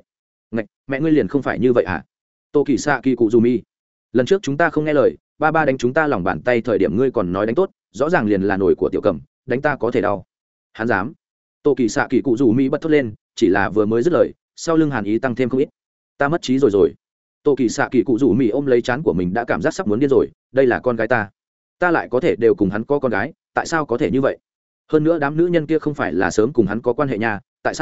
Ngạch, mẹ ngươi liền không phải như vậy hả? Tô kỳ xạ kỳ cụ dù mi, lần trước chúng ta không nghe lời, ba ba đánh chúng ta lòng bàn tay thời điểm ngươi còn nói đánh tốt, rõ ràng liền là nổi của tiểu cầm, đánh ta có thể đau. Hắn dám? Tô kỳ xạ kỳ cụ dù mi bật thốt lên, chỉ là vừa mới dứt lời, sau lưng hàn ý tăng thêm không ít. Ta mất trí rồi. Tô kỳ xạ kỳ cụ dù mi ôm lấy trán của mình đã cảm giác sắp muốn điên rồi, đây là con gái ta lại có thể đều cùng hắn có con gái, tại sao có thể như vậy? Hơn nữa đám nữ nhân kia không phải là sớm cùng hắn có quan hệ nhà, tại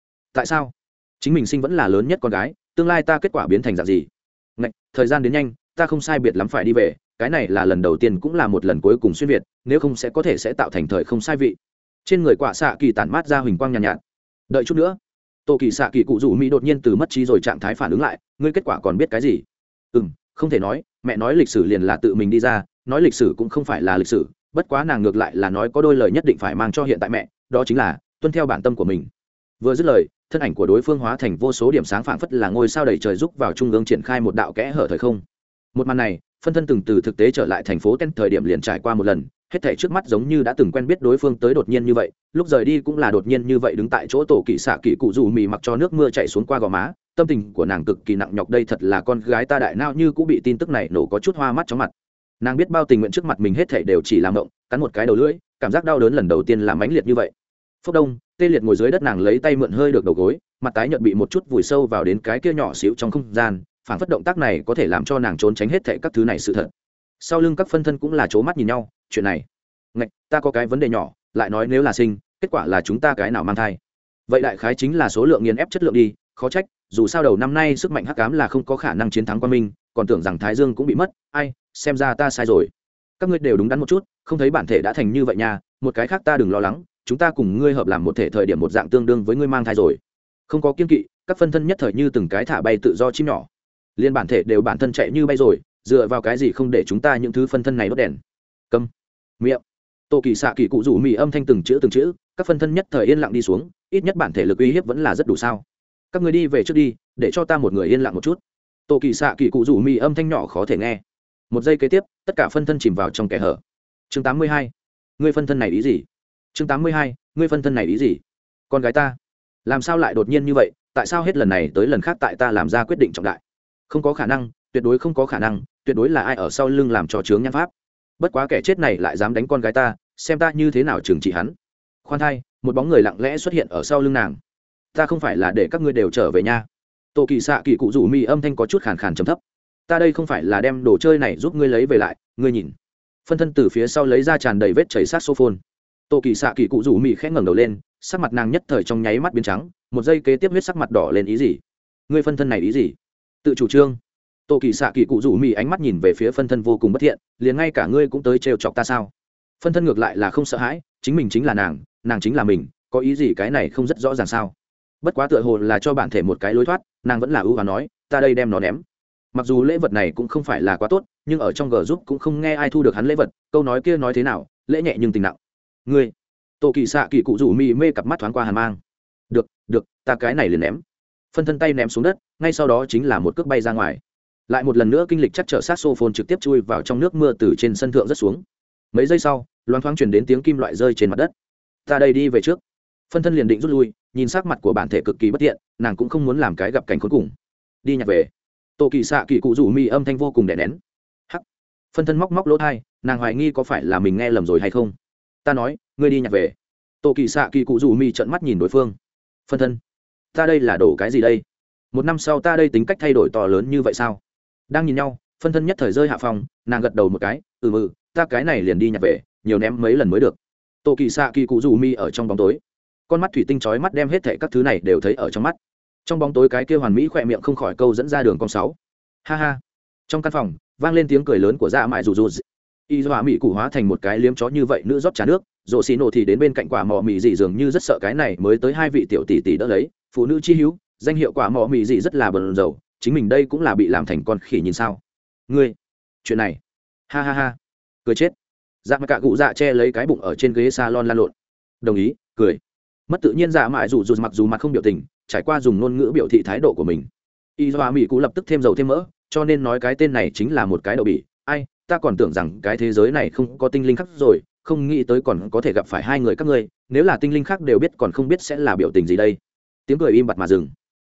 sao chính mình sinh vẫn là lớn nhất con gái, tương lai ta kết quả biến thành dạng gì? Ngạch, thời gian đến nhanh, ta không sai biệt lắm phải đi về, cái này là lần đầu tiên cũng là một lần cuối cùng xuyên việt, nếu không sẽ có thể sẽ tạo thành thời không sai vị. Trên người quả xạ kỳ tản mát ra huỳnh quang nhàn nhạt. Đợi chút nữa. Tô kỳ xạ kỳ cụ rủ mỹ đột nhiên từ mất trí rồi trạng thái phản ứng lại, ngươi kết quả còn biết cái gì? Không thể nói, mẹ nói lịch sử liền là tự mình đi ra, nói lịch sử cũng không phải là lịch sử, bất quá nàng ngược lại là nói có đôi lời nhất định phải mang cho hiện tại mẹ, đó chính là tuân theo bản tâm của mình. Vừa dứt lời, thân ảnh của đối phương hóa thành vô số điểm sáng phảng phất là ngôi sao đầy trời giúp vào trung ương triển khai một đạo kẽ hở thời không. Một màn này, phân thân từng từ thực tế trở lại thành phố Ten thời điểm liền trải qua một lần, hết thảy trước mắt giống như đã từng quen biết đối phương tới đột nhiên như vậy, lúc rời đi cũng là đột nhiên như vậy, đứng tại chỗ tổ kỳ xạ kỳ cụ dù mì mặc cho nước mưa chảy xuống qua gò má, tâm tình của nàng cực kỳ nặng nhọc, đây thật là con gái ta, đại nao như cũng bị tin tức này nổ có chút hoa mắt chóng mặt. Nàng biết bao tình nguyện trước mặt mình hết thảy đều chỉ làm ngộng, cắn một cái đầu lưỡi, cảm giác đau đớn lần đầu tiên là mãnh liệt như vậy. Phốc đông, tê liệt ngồi dưới đất, nàng lấy tay mượn hơi được đầu gối, mặt tái nhợt bị một chút vùi sâu vào đến cái kia nhỏ xíu trong không gian, phản phất động tác này có thể làm cho nàng trốn tránh hết thảy các thứ này sự thật. Sau lưng các phân thân cũng là c mắt nhìn nhau, chuyện này, ngạch, ta có cái vấn đề nhỏ, lại nói nếu là sinh, kết quả là chúng ta cái nào mang thai, vậy đại khái chính là số lượng nghiền ép chất lượng đi, khó trách, dù sao đầu năm nay sức mạnh hắc ám là không có khả năng chiến thắng Quang Minh, còn tưởng rằng Thái Dương cũng bị mất, ai, xem ra ta sai rồi. Các ngươi đều đúng đắn một chút, không thấy bản thể đã thành như vậy nha, một cái khác ta đừng lo lắng, chúng ta cùng ngươi hợp làm một thể thời điểm một dạng tương đương với ngươi mang thai rồi. Không có kiên kỵ, các phân thân nhất thời như từng cái thả bay tự do chim nhỏ, liên bản thể đều bản thân chạy như bay rồi, dựa vào cái gì không để chúng ta những thứ phân thân này đốt đèn? Câm miệng. Tô kỳ xạ kỳ cụ rủ mì âm thanh từng chữ, các phân thân nhất thời yên lặng đi xuống, ít nhất bản thể lực uy hiếp vẫn là rất đủ sao? Các người đi về trước đi, để cho ta một người yên lặng một chút. Tô kỳ xạ kỳ cụ rủ mì âm thanh nhỏ khó thể nghe. Một giây kế tiếp, tất cả phân thân chìm vào trong kẽ hở. Chương 82. Ngươi phân thân này ý gì? Chương 82. Ngươi phân thân này ý gì? Con gái ta, làm sao lại đột nhiên như vậy? Tại sao hết lần này tới lần khác tại ta làm ra quyết định trọng đại? Không có khả năng, tuyệt đối không có khả năng, tuyệt đối là ai ở sau lưng làm trò chướng nhãn pháp. Bất quá kẻ chết này lại dám đánh con gái ta, xem ta như thế nào trừng trị hắn. Khoan thai, một bóng người lặng lẽ xuất hiện ở sau lưng nàng. Ta không phải là để các ngươi đều trở về nha. Tô kỳ xạ kỳ cụ rủ mì âm thanh có chút khàn khàn trầm thấp. Ta đây không phải là đem đồ chơi này giúp ngươi lấy về lại, ngươi nhìn. Phân thân từ phía sau lấy ra tràn đầy vết chảy saxophone. Tô kỳ xạ kỳ cụ rủ mì khẽ ngẩng đầu lên, sắc mặt nàng nhất thời trong nháy mắt biến trắng, một giây kế tiếp huyết sắc mặt đỏ lên, ý gì? Ngươi phân thân này ý gì? Tự chủ trương. Tô kỳ xạ kỳ cụ rủ mì ánh mắt nhìn về phía phân thân vô cùng bất thiện, liền ngay cả ngươi cũng tới trêu chọc ta sao? Phân thân ngược lại là không sợ hãi, chính mình chính là nàng chính là mình, có ý gì cái này không rất rõ ràng sao? Bất quá tựa hồ là cho bản thể một cái lối thoát, nàng vẫn là ưu và nói, ta đây đem nó ném. Mặc dù lễ vật này cũng không phải là quá tốt, nhưng ở trong g giúp cũng không nghe ai thu được hắn lễ vật, câu nói kia nói thế nào, lễ nhẹ nhưng tình nặng. Ngươi. Tô kỳ xạ kỳ cụ rủ mì mê cặp mắt thoáng qua hàn mang. Được, ta cái này liền ném. Phân thân tay ném xuống đất, ngay sau đó chính là một cước bay ra ngoài. Lại một lần nữa kinh lịch chắc trở saxophone trực tiếp chui vào trong nước mưa từ trên sân thượng rất xuống. Mấy giây sau, loáng thoáng truyền đến tiếng kim loại rơi trên mặt đất. Ta đây đi về trước. Phân thân liền định rút lui, nhìn sắc mặt của bản thể cực kỳ bất tiện, nàng cũng không muốn làm cái gặp cảnh khốn cùng. Đi nhặt về. Tô kỳ xạ kỳ cụ rủ mì âm thanh vô cùng đè nén. Hắc. Phân thân móc lỗ tai, nàng hoài nghi có phải là mình nghe lầm rồi hay không. Ta nói, ngươi đi nhặt về. Tô kỳ xạ kỳ cụ rủ mì trợn mắt nhìn đối phương. Phân thân, ta đây là đổ cái gì đây? Một năm sau ta đây tính cách thay đổi to lớn như vậy sao? Đang nhìn nhau, phân thân nhất thời rơi hạ phòng, nàng gật đầu một cái, ta cái này liền đi nhặt về, nhiều ném mấy lần mới được. Tô kỳ xạ kỳ cụ rủ mi ở trong bóng tối, con mắt thủy tinh chói mắt đem hết thảy các thứ này đều thấy ở trong mắt. Trong bóng tối cái kia hoàn mỹ khỏe miệng không khỏi câu dẫn ra đường cong 6. Ha ha. Trong căn phòng vang lên tiếng cười lớn của dạ mại rủ rủ. Y dọa mỹ cụ hóa thành một cái liếm chó như vậy, nữ rót trà nước, rộ xì nổ thì đến bên cạnh quả mọ mì dị, dường như rất sợ cái này mới tới hai vị tiểu tỷ tỷ đỡ lấy. Phụ nữ chi hiếu, danh hiệu quả mọ mì dị rất là bần dầu, chính mình đây cũng là bị làm thành con khỉ nhìn sao? Ngươi, chuyện này, ha ha ha, cười chết. Dạ mà cả cụ dạ che lấy cái bụng ở trên ghế salon lan lộn. Đồng ý, cười. Mất tự nhiên dạ mại rủ rủ mặc dù mặt không biểu tình, trải qua dùng ngôn ngữ biểu thị thái độ của mình. Y dọa mỹ cụ lập tức thêm dầu thêm mỡ, cho nên nói cái tên này chính là một cái đậu bỉ. Ai, ta còn tưởng rằng cái thế giới này không có tinh linh khác rồi, không nghĩ tới còn có thể gặp phải hai người các ngươi, nếu là tinh linh khác đều biết còn không biết sẽ là biểu tình gì đây. Tiếng cười im bặt mà dừng.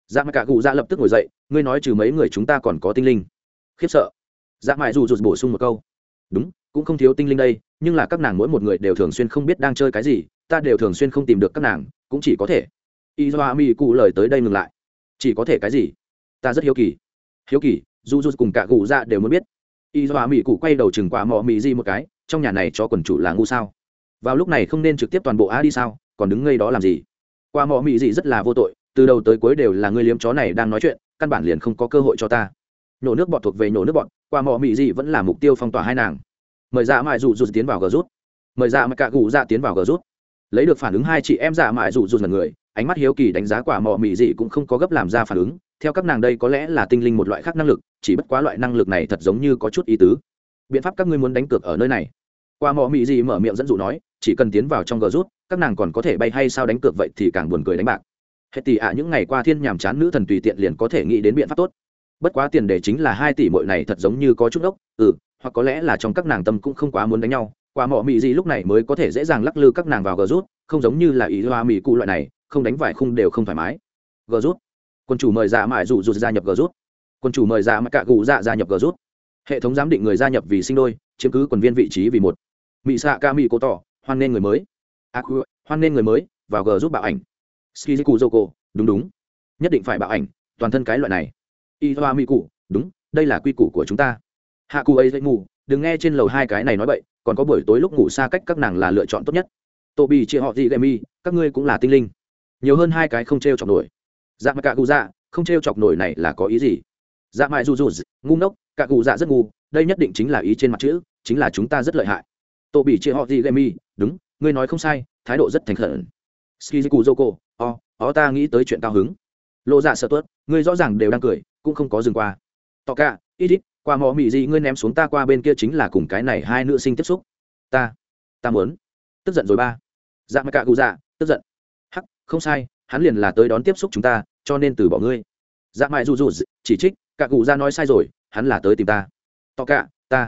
dạ mà cả cụ dạ lập tức ngồi dậy, ngươi nói trừ mấy người chúng ta còn có tinh linh. Khiếp sợ. Dạ mãi dù rụt bổ sung một câu, đúng, cũng không thiếu tinh linh đây, nhưng là các nàng mỗi một người đều thường xuyên không biết đang chơi cái gì, ta đều thường xuyên không tìm được các nàng, cũng chỉ có thể. Izuha mi cụ lời tới đây ngừng lại. Chỉ có thể cái gì? Ta rất hiếu kỳ. Hiếu kỳ, dù cùng cả cụ dạ đều muốn biết. Izuha mi cụ quay đầu chừng qua mò mì gì một cái, trong nhà này cho quần chủ là ngu sao? Vào lúc này không nên trực tiếp toàn bộ á đi sao, còn đứng ngây đó làm gì? Qua mò mì gì rất là vô tội, từ đầu tới cuối đều là ngươi liếm chó này đang nói chuyện, căn bản liền không có cơ hội cho ta. Nhổ nước bọt thuộc về nhổ nước bọt, qua mò mì gì vẫn là mục tiêu phong tỏa hai nàng. Mời dạ mãi dù tiến vào gờ rút. Mời dạ mà cả cụ dạ tiến vào gờ rút. Lấy được phản ứng hai chị em dạ mãi dù là người, ánh mắt hiếu kỳ đánh giá quả mò mì gì cũng không có gấp làm ra phản ứng. Theo các nàng đây có lẽ là tinh linh một loại khác năng lực, chỉ bất quá loại năng lực này thật giống như có chút ý tứ. Biện pháp các ngươi muốn đánh cược ở nơi này. Qua mò mì gì mở miệng dẫn dụ nói, chỉ cần tiến vào trong gờ rút, các nàng còn có thể bay hay sao đánh cược vậy thì càng buồn cười đánh bạc. Hết tỷ ạ những ngày qua thiên nhàm chán nữ thần tùy tiện liền có thể nghĩ đến biện pháp tốt. Bất quá tiền đề chính là 2 tỷ muội này thật giống như có chút ốc, hoặc có lẽ là trong các nàng tâm cũng không quá muốn đánh nhau. Qua mọ mì gì lúc này mới có thể dễ dàng lắc lư các nàng vào gờ rút, không giống như là ý hoa mì cụ loại này, không đánh vài khung đều không thoải mái. Gờ rút. Quân chủ mời dạ mãi dù gia nhập gờ rút. Quân chủ mời dạ mà cả cụ dạ gia nhập gờ rút. Hệ thống giám định người gia nhập vì sinh đôi, chiếm cứ quần viên vị trí vì một. Mị xạ ca mị cô tỏ, hoan nên người mới. Hoan nên người mới vào gờ rút bạo ảnh. Skiziku Zoko, đúng, nhất định phải bạo ảnh, toàn thân cái loại này. Iwa mi cụ, đúng, đây là quy củ của chúng ta. Hạ cụ ấy dậy ngủ, đừng nghe trên lầu 2 cái này nói bậy, còn có buổi tối lúc ngủ xa cách các nàng là lựa chọn tốt nhất. Tô bì chia họ gì gậy mi, các ngươi cũng là tinh linh, nhiều hơn 2 cái không treo chọc nổi. Dạ mà cả cụ dạ, không treo chọc nổi này là có ý gì? Dạ mãi dù ngu ngốc, cả cụ dạ rất ngu, đây nhất định chính là ý trên mặt chữ, chính là chúng ta rất lợi hại. Tô bì chia họ gì gậy mi, đúng, ngươi nói không sai, thái độ rất thành khẩn. Skiziku Zoko, ta nghĩ tới chuyện cao hứng. Lộ dạ sợ tuất, ngươi rõ ràng đều đang cười, cũng không có dừng qua. Tọ cả, ít qua mỏ mị gì ngươi ném xuống ta qua bên kia chính là cùng cái này 2 nữ sinh tiếp xúc. Ta muốn. Tức giận rồi ba. Dạ mà cả cụ dạ, tức giận. Hắc, không sai, hắn liền là tới đón tiếp xúc chúng ta, cho nên từ bỏ ngươi. Dạ mãi dù chỉ trích, cả cụ dạ nói sai rồi, hắn là tới tìm ta. Tọ cả, ta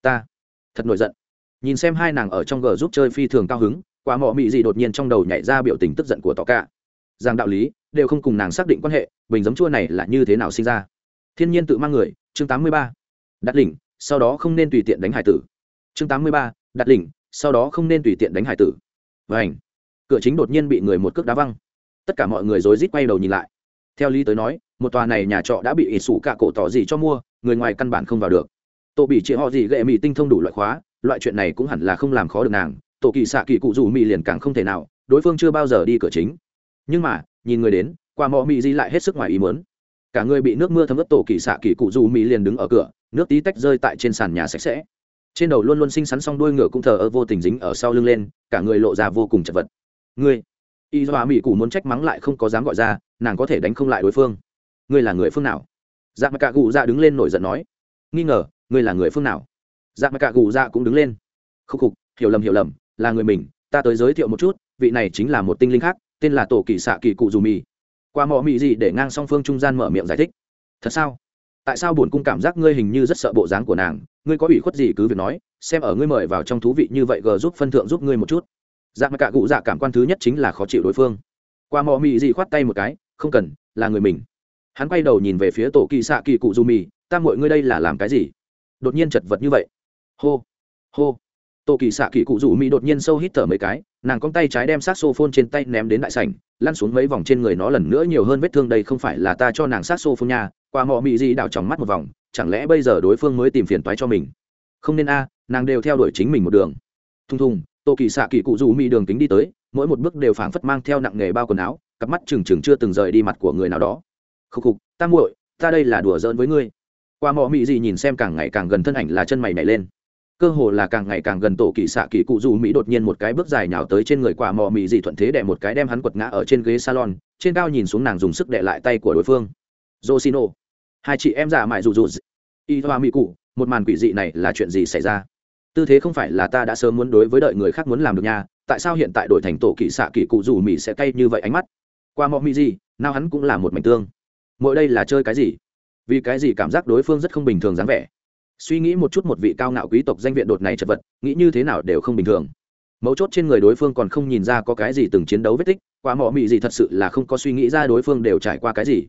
thật nổi giận. Nhìn xem hai nàng ở trong gờ giúp chơi phi thường cao hứng, quá mọ mị gì đột nhiên trong đầu nhảy ra biểu tình tức giận của tọ cả. Giang đạo lý đều không cùng nàng xác định quan hệ, bình giấm chua này là như thế nào sinh ra. Thiên nhiên tự mang người, chương 83. Đặt đỉnh, sau đó không nên tùy tiện đánh hải tử. Chương 83, đặt đỉnh, sau đó không nên tùy tiện đánh hải tử. Vành. Cửa chính đột nhiên bị người một cước đá văng. Tất cả mọi người rối rít quay đầu nhìn lại. Theo lý tới nói, một tòa này nhà trọ đã bị ỉ sủ cả cổ tỏ gì cho mua, người ngoài căn bản không vào được. Tổ bị chị họ gì gệ mì tinh thông đủ loại khóa, loại chuyện này cũng hẳn là không làm khó được nàng. Tổ kỳ xạ kỳ cụ rủ mì liền càng không thể nào, đối phương chưa bao giờ đi cửa chính. Nhưng mà nhìn người đến, qua mò mì di lại hết sức ngoài ý muốn. Cả người bị nước mưa thấm ướt tổ kỳ xạ kỳ cụ dù mì liền đứng ở cửa, nước tí tách rơi tại trên sàn nhà sạch sẽ. Trên đầu luôn luôn xinh xắn song đuôi ngựa cũng thờ ơ vô tình dính ở sau lưng lên, cả người lộ ra vô cùng chật vật. Ngươi, y doa mỹ cụ muốn trách mắng lại không có dám gọi ra, nàng có thể đánh không lại đối phương. Ngươi là người phương nào? Dạ mà cả cụ dạ đứng lên nổi giận nói. Nghi ngờ, ngươi là người phương nào? Dạ mà cả cụ dạ cũng đứng lên. Khúc, hiểu lầm, là người mình, ta tới giới thiệu một chút, vị này chính là một tinh linh khác, tên là tổ kỳ xạ kỳ cụ dù mì. Qua mò mì gì để ngang song phương trung gian mở miệng giải thích. Thật sao? Tại sao bổn cung cảm giác ngươi hình như rất sợ bộ dáng của nàng, ngươi có ủy khuất gì cứ việc nói, xem ở ngươi mời vào trong thú vị như vậy g giúp phân thượng giúp ngươi một chút. Dạ mà cả cụ dạ cảm quan thứ nhất chính là khó chịu đối phương. Qua mò mì gì khoát tay một cái, không cần, là người mình. Hắn quay đầu nhìn về phía tổ kỳ xạ kỳ cụ dù mì, ta muội ngươi đây là làm cái gì? Đột nhiên chật vật như vậy. Hô, hô. Tổ kỳ xạ kỳ cụ rủ mỹ đột nhiên sâu hít thở mấy cái, nàng cong tay trái đem saxophone trên tay ném đến đại sảnh, lăn xuống mấy vòng trên người nó lần nữa nhiều hơn vết thương, đây không phải là ta cho nàng saxophone nha. Qua mọ mị gì đảo tròng mắt một vòng, chẳng lẽ bây giờ đối phương mới tìm phiền toái cho mình? Không nên a, nàng đều theo đuổi chính mình một đường. Thùng thùng, tổ kỳ xạ kỳ cụ rủ mỹ đường kính đi tới, mỗi một bước đều phảng phất mang theo nặng nghề bao quần áo, cặp mắt trừng trừng chưa từng rời đi mặt của người nào đó. Khục, ta muội, ta đây là đùa giỡn với ngươi. Qua mọ mị gì nhìn xem càng ngày càng gần thân ảnh là chân mày nhảy lên. Cơ hồ là càng ngày càng gần tổ kỳ xạ kỳ cụ dù mỹ đột nhiên một cái bước dài nhào tới trên người quả mò mì dị thuận thế đè một cái đem hắn quật ngã ở trên ghế salon, trên cao nhìn xuống nàng dùng sức đè lại tay của đối phương. Yoshino, hai chị em già mại rủ rủ y hoa mỹ cụ, một màn quỷ dị này là chuyện gì xảy ra? Tư thế không phải là ta đã sớm muốn đối với đợi người khác muốn làm được nha, tại sao hiện tại đổi thành tổ kỳ xạ kỳ cụ dù mỹ sẽ cay như vậy ánh mắt? Qua mò mì gì, nào hắn cũng là một mảnh tương. Mỗi đây là chơi cái gì? Vì cái gì cảm giác đối phương rất không bình thường dáng vẻ? Suy nghĩ một chút, một vị cao ngạo quý tộc danh viện đột này chật vật, nghĩ như thế nào đều không bình thường. Mấu chốt trên người đối phương còn không nhìn ra có cái gì từng chiến đấu vết tích, qua mọ mị gì thật sự là không có suy nghĩ ra đối phương đều trải qua cái gì.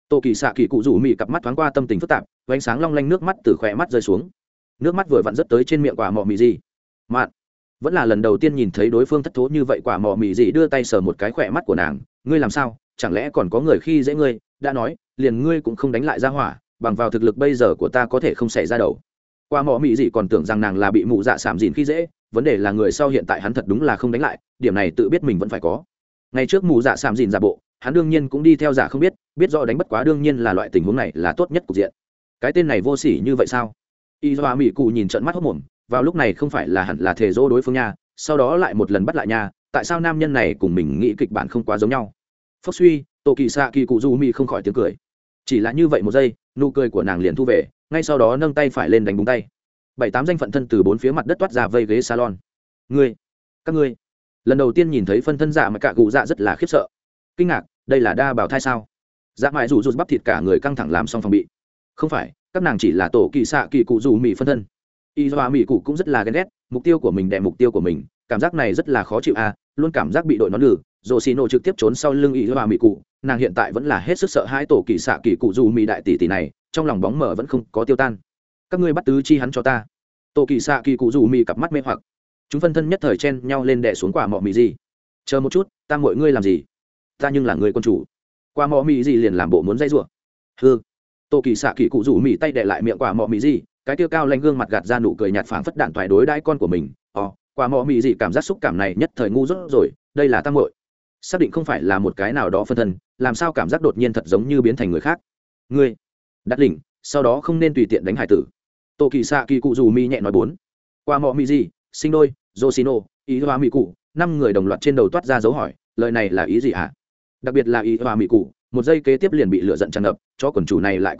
Tô Kỳ xạ kỳ cụ rủ mì cặp mắt thoáng qua tâm tình phức tạp, ánh sáng long lanh nước mắt từ khóe mắt rơi xuống, nước mắt vừa vặn rớt tới trên miệng quả mọ mì gì mạn. Vẫn là lần đầu tiên nhìn thấy đối phương thất thố như vậy. Quả mọ mì gì đưa tay sờ một cái khỏe mắt của nàng. Ngươi làm sao, chẳng lẽ còn có người khi dễ ngươi? Đã nói liền ngươi cũng không đánh lại ra hỏa, bằng vào thực lực bây giờ của ta có thể không xảy ra đầu. Quả mọ mì gì còn tưởng rằng nàng là bị mụ dạ sảm dìn khi dễ, vấn đề là người sau hiện tại hắn thật đúng là không đánh lại, điểm này tự biết mình vẫn phải có. Ngày trước mụ dạ sảm dìn giả bộ, hắn đương nhiên cũng đi theo giả không biết, biết rõ đánh bất quá đương nhiên là loại tình huống này là tốt nhất cục diện. Cái tên này vô sỉ như vậy sao? Y Doa Mỹ cụ nhìn trận mắt hốt mồm, vào lúc này không phải là hẳn là thề dỗ đối phương nha, sau đó lại một lần bắt lại nha, tại sao nam nhân này cùng mình nghĩ kịch bản không quá giống nhau? Phốc suy, Tô Kỳ Sạ Kỳ cụ Du Mi không khỏi tiếng cười. Chỉ là như vậy một giây, nụ cười của nàng liền thu về, ngay sau đó nâng tay phải lên đánh búng tay. 7-8 danh phận thân từ bốn phía mặt đất toát ra vây ghế salon. Ngươi, các ngươi, lần đầu tiên nhìn thấy phân thân dạ mà cả cụ dạ rất là khiếp sợ, kinh ngạc, đây là đa bào thai sao? Dạ mại rủ rụt bắp thịt cả người căng thẳng làm xong phòng bị. Không phải, các nàng chỉ là Tổ Kỳ Sạ Kỳ cụ dù mì phân thân. Y Doa Mỹ cụ cũng rất là ghen ghét, mục tiêu của mình đè mục tiêu của mình, cảm giác này rất là khó chịu à, luôn cảm giác bị đội nón lử. Rồ xì nổ trực tiếp trốn sau lưng Y Doa Mỹ cụ, nàng hiện tại vẫn là hết sức sợ hãi Tổ Kỳ Sạ Kỳ cụ dù mì đại tỷ tỷ này, trong lòng bóng mờ vẫn không có tiêu tan. Các ngươi bắt tứ chi hắn cho ta. Tổ Kỳ Sạ Kỳ cụ dù mì cặp mắt mê hoặc, chúng phân thân nhất thời chen nhau lên đè xuống quả mọ mì gì. Chờ một chút, ta mọi ngươi làm gì? Ta nhưng là người quân chủ. Quả mọ mì gì liền làm bộ muốn dây rủa. Hừ. Tô Kỳ xạ kỳ cụ rủ mì tay đè lại miệng quả mọ mì gì, cái tiêu cao lanh gương mặt gạt ra nụ cười nhạt phảng phất đạn toại đối đãi con của mình. Quả mọ mì gì cảm giác xúc cảm này nhất thời ngu dốt rồi, đây là tăng muội. Xác định không phải là một cái nào đó phân thân, làm sao cảm giác đột nhiên thật giống như biến thành người khác. Ngươi, đắt đỉnh, sau đó không nên tùy tiện đánh hải tử. Tô Kỳ xạ kỳ cụ rủ mì nhẹ nói bốn. Quả mọ mì gì, sinh đôi, Yoshino, ý hoa mì cụ, 5 người đồng loạt trên đầu toát ra dấu hỏi, lời này là ý gì hả? Đặc biệt là ý hoa mì cụ, một giây kế tiếp liền bị lửa giận tràn ngập, cho quần chủ này lại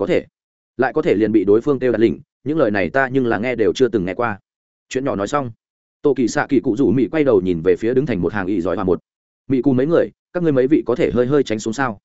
có thể liền bị đối phương kêu đặt lỉnh, những lời này ta nhưng là nghe đều chưa từng nghe qua. Chuyện nhỏ nói xong, Tô Kỳ xạ kỳ cụ rủ mỹ quay đầu nhìn về phía đứng thành một hàng ý giỏi hòa một mỹ cụ mấy người, các ngươi mấy vị có thể hơi tránh xuống sao?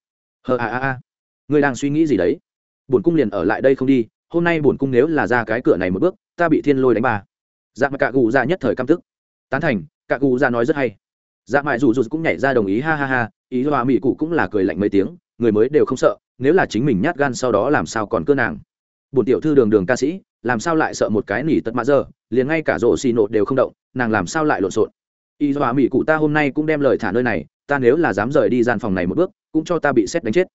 Ngươi đang suy nghĩ gì đấy? Bổn cung liền ở lại đây không đi, hôm nay bổn cung nếu là ra cái cửa này một bước, ta bị thiên lôi đánh bà. Dạ mà cả cụ ra nhất thời căm tức, tán thành, cả cụ ra nói rất hay. Dạ mại rủ cũng nhảy ra đồng ý, ha, ý hoa mỹ cụ cũng là cười lạnh mấy tiếng, người mới đều không sợ, nếu là chính mình nhát gan sau đó làm sao còn cơ nàng. Bổn tiểu thư đường ca sĩ làm sao lại sợ một cái nỉ tật mạ giờ, liền ngay cả rổ xì nột đều không động, nàng làm sao lại lộn xộn. Y Doa Mỹ cụ ta hôm nay cũng đem lời thả nơi này, ta nếu là dám rời đi gian phòng này một bước, cũng cho ta bị xét đánh chết.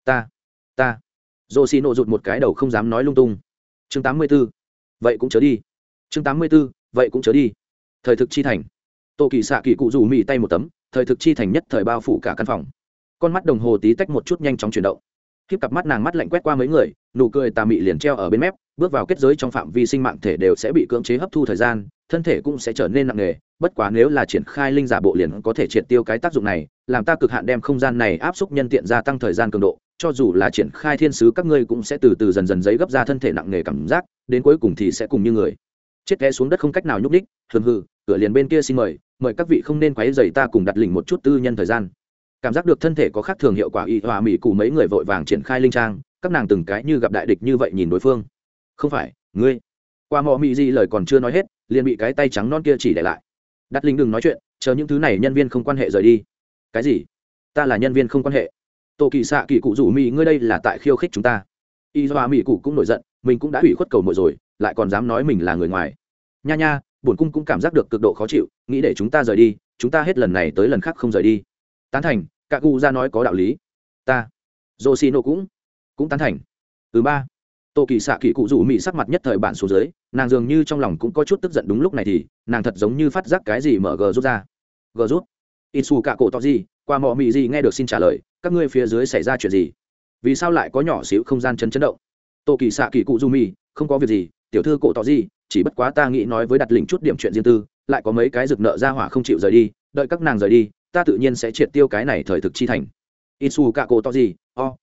Ta rổ xì nột rụt một cái đầu không dám nói lung tung. Chương 84. Vậy cũng chớ đi. Chương 84. Vậy cũng chớ đi. Thời thực chi thành. Tô Kỳ xạ kỳ cụ rủ mỹ tay một tấm, thời thực chi thành nhất thời bao phủ cả căn phòng. Con mắt đồng hồ tí tách một chút nhanh chóng chuyển động, khiếp cặp mắt nàng mắt lạnh quét qua mấy người, nụ cười tà mị liền treo ở bên mép. Bước vào kết giới trong phạm vi sinh mạng thể đều sẽ bị cưỡng chế hấp thu thời gian, thân thể cũng sẽ trở nên nặng nề. Bất quá nếu là triển khai linh giả bộ liền có thể triệt tiêu cái tác dụng này, làm ta cực hạn đem không gian này áp xúc nhân tiện gia tăng thời gian cường độ. Cho dù là triển khai thiên sứ các ngươi cũng sẽ từ từ dần giấy gấp ra thân thể nặng nề cảm giác, đến cuối cùng thì sẽ cùng như người chết té xuống đất không cách nào nhúc đích. Hừ, cửa liền bên kia xin mời các vị không nên quấy rầy ta cùng đặt lỉnh một chút tư nhân thời gian. Cảm giác được thân thể có khác thường hiệu quả, Y Hòa Mỹ cụ mấy người vội vàng triển khai linh trang, các nàng từng cái như gặp đại địch như vậy nhìn đối phương. Không phải ngươi. Qua mọ mỹ gì lời còn chưa nói hết, liền bị cái tay trắng non kia chỉ để lại. Đặt lỉnh đừng nói chuyện, chờ những thứ này nhân viên không quan hệ rời đi. Cái gì? Ta là nhân viên không quan hệ? Tô Kỳ xạ kỳ cụ rủ mỹ ngươi đây là tại khiêu khích chúng ta. Y Hòa Mỹ cụ cũng nổi giận, mình cũng đã ủy khuất cầu mọi rồi, lại còn dám nói mình là người ngoài. Nha, bổn cung cũng cảm giác được cực độ khó chịu, nghĩ để chúng ta rời đi, chúng ta hết lần này tới lần khác không rời đi. Tán thành, cả cụ ra nói có đạo lý. Ta Yoshino cũng tán thành. Ba Tô Kỳ xạ kỳ cụ rủ mỹ sắc mặt nhất thời bản số dưới, nàng dường như trong lòng cũng có chút tức giận. Đúng lúc này thì nàng thật giống như phát giác cái gì mở gờ rút ra. Gờ rút Itsu cả cổ to gì qua mọ mỹ gì nghe được xin trả lời, các ngươi phía dưới xảy ra chuyện gì? Vì sao lại có nhỏ xíu không gian chấn động? Tô Kỳ xạ kỳ cụ rủ mỹ không có việc gì, tiểu thư cổ to gì, chỉ bất quá ta nghĩ nói với đặt lĩnh chút điểm chuyện riêng tư, lại có mấy cái rực nợ ra hỏa không chịu rời đi, đợi các nàng rời đi ta tự nhiên sẽ triệt tiêu cái này thời thực chi thành. Itsu cả cổ to gì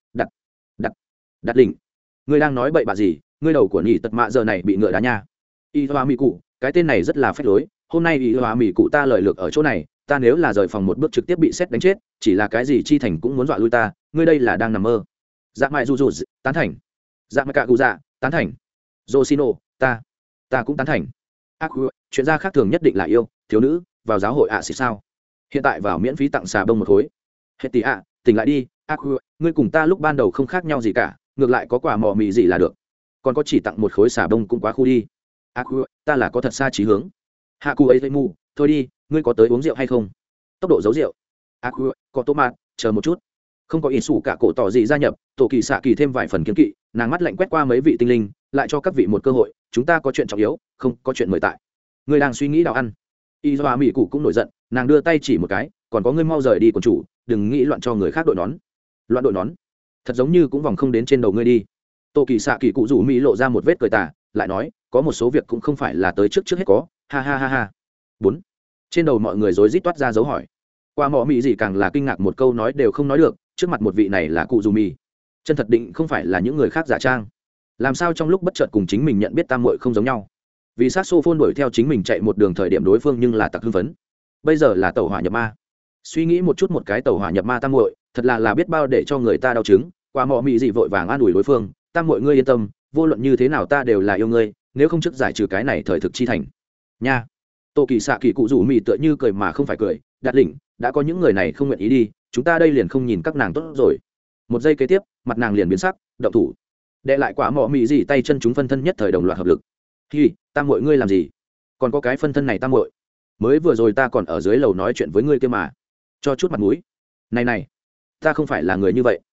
đặt lĩnh, ngươi đang nói bậy bạ gì? Ngươi đầu của nhị tật mạ giờ này bị ngựa đá nha. Y Hoa Mỹ cụ, cái tên này rất là phách lối, hôm nay Y Hoa Mỹ cụ ta lời lược ở chỗ này, ta nếu là rời phòng một bước trực tiếp bị xét đánh chết, chỉ là cái gì chi thành cũng muốn dọa lui ta, ngươi đây là đang nằm mơ. Dạ mại rủ tán thành. Dạ mại cả cụ dạ tán thành. Yoshino ta cũng tán thành. Chuyện gia khác thường nhất định là yêu thiếu nữ vào giáo hội ạ xịt sao? Hiện tại vào miễn phí tặng xà bông một khối. Hết tí tỉnh lại đi, ngươi cùng ta lúc ban đầu không khác nhau gì cả, ngược lại có quả mỏ mì gì là được, còn có chỉ tặng một khối xà bông cũng quá khu đi. Ta là có thật xa chí hướng. Hạ cụ ấy mù, thôi đi, ngươi có tới uống rượu hay không? Tốc độ giấu rượu. Có tô mạt, chờ một chút. Không có ý sủ cả cổ tỏ gì gia nhập, tổ kỳ xạ kỳ thêm vài phần kiến kỵ, nàng mắt lạnh quét qua mấy vị tinh linh, lại cho các vị một cơ hội, chúng ta có chuyện trọng yếu, không có chuyện mời tại. Ngươi đang suy nghĩ đào ăn. Y Doa Mỹ cụ cũng nổi giận, nàng đưa tay chỉ một cái, còn có ngươi mau rời đi của chủ, đừng nghĩ loạn cho người khác đội nón. Loạn đội nón? Thật giống như cũng vòng không đến trên đầu ngươi đi. Tô kỳ xạ kỳ cụ rủ Mỹ lộ ra một vết cười tà, lại nói, có một số việc cũng không phải là tới trước hết có, ha ha ha ha. 4. Trên đầu mọi người rối rít toát ra dấu hỏi. Qua mỏ Mỹ gì càng là kinh ngạc một câu nói đều không nói được, trước mặt một vị này là cụ dù Mỹ, chân thật định không phải là những người khác giả trang. Làm sao trong lúc bất chợt cùng chính mình nhận biết tam muội không giống nhau? Vì saxophone đuổi theo chính mình chạy một đường thời điểm đối phương nhưng là tặc hưng phấn, bây giờ là tẩu hỏa nhập ma. Suy nghĩ một chút, một cái tẩu hỏa nhập ma tam muội thật là biết bao để cho người ta đau chứng. Qua mỏ Mỹ gì vội vàng an ủi đối phương, tam muội ngươi yên tâm, vô luận như thế nào ta đều là yêu ngươi, nếu không trước giải trừ cái này thời thực chi thành nha. Tô kỳ xạ kỳ cụ rủ Mỹ tựa như cười mà không phải cười, đạt đỉnh, đã có những người này không nguyện ý đi, chúng ta đây liền không nhìn các nàng tốt rồi. Một giây kế tiếp, mặt nàng liền biến sắc, động thủ đệ lại quả mỏ Mỹ gì, tay chân chúng phân thân nhất thời đồng loạt hợp lực. Hi, tam muội ngươi làm gì? Còn có cái phân thân này tam muội, mới vừa rồi ta còn ở dưới lầu nói chuyện với ngươi kia mà, cho chút mặt mũi. Này, ta không phải là người như vậy.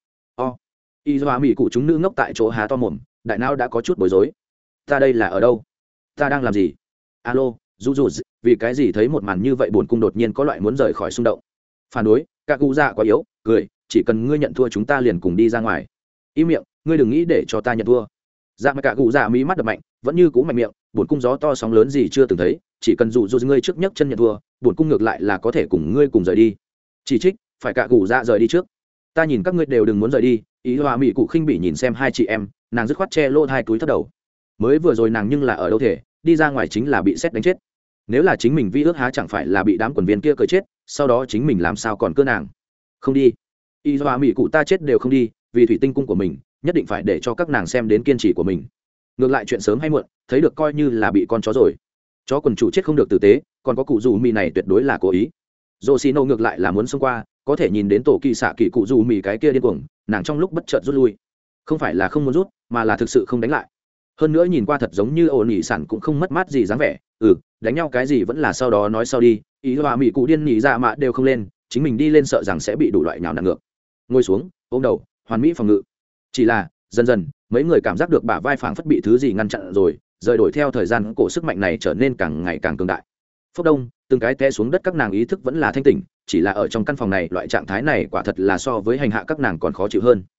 Y Doa Mỹ cụ chúng nữ ngốc tại chỗ há to mồm, đại não đã có chút bối rối. Ta đây là ở đâu? Ta đang làm gì? Alo, dù vì cái gì thấy một màn như vậy buồn cung đột nhiên có loại muốn rời khỏi xung động. Phản đối, các cụ dạ quá yếu, cười, chỉ cần ngươi nhận thua chúng ta liền cùng đi ra ngoài. Im miệng, ngươi đừng nghĩ để cho ta nhận thua. Dạ mà cả cụ dạ mí mắt đập mạnh, vẫn như cũ mạnh miệng, buồn cung gió to sóng lớn gì chưa từng thấy, chỉ cần dù ngươi trước nhấc chân nhận thua, buồn cung ngược lại là có thể cùng ngươi cùng rời đi. Chỉ trích, phải cả cụ dạ rời đi trước. Ta nhìn các ngươi đều đừng muốn rời đi. Ý Hoa Mỹ cụ khinh bỉ nhìn xem hai chị em, nàng dứt khoát che lỗ hai túi thấp đầu. Mới vừa rồi nàng nhưng là ở đâu thể, đi ra ngoài chính là bị sét đánh chết. Nếu là chính mình vi ước há chẳng phải là bị đám quần viên kia cười chết, sau đó chính mình làm sao còn cơ nàng. Không đi. Ý Hoa Mỹ cụ ta chết đều không đi, vì thủy tinh cung của mình, nhất định phải để cho các nàng xem đến kiên trì của mình. Ngược lại chuyện sớm hay muộn, thấy được coi như là bị con chó rồi. Chó quần chủ chết không được tử tế, còn có cụ dù mì này tuyệt đối là cố ý. Yoshino ngược lại là muốn xông qua, có thể nhìn đến tổ kỳ xạ kỳ cụ dù mì cái kia điên cuồng, nàng trong lúc bất chợt rút lui, không phải là không muốn rút mà là thực sự không đánh lại. Hơn nữa nhìn qua thật giống như ổn nhị sản cũng không mất mát gì dáng vẻ. Đánh nhau cái gì vẫn là sau đó nói sau đi. Ý Hoa Mỹ cụ điên nhị ra mạ đều không lên, chính mình đi lên sợ rằng sẽ bị đủ loại nhào nặn ngược. Ngồi xuống ôm đầu hoàn mỹ phòng ngự. Chỉ là dần dần mấy người cảm giác được bả vai phảng phất bị thứ gì ngăn chặn rồi, rời đổi theo thời gian cổ sức mạnh này trở nên càng ngày càng cường đại. Phốc đông, từng cái té xuống đất, các nàng ý thức vẫn là thanh tỉnh, chỉ là ở trong căn phòng này loại trạng thái này quả thật là so với hành hạ các nàng còn khó chịu hơn.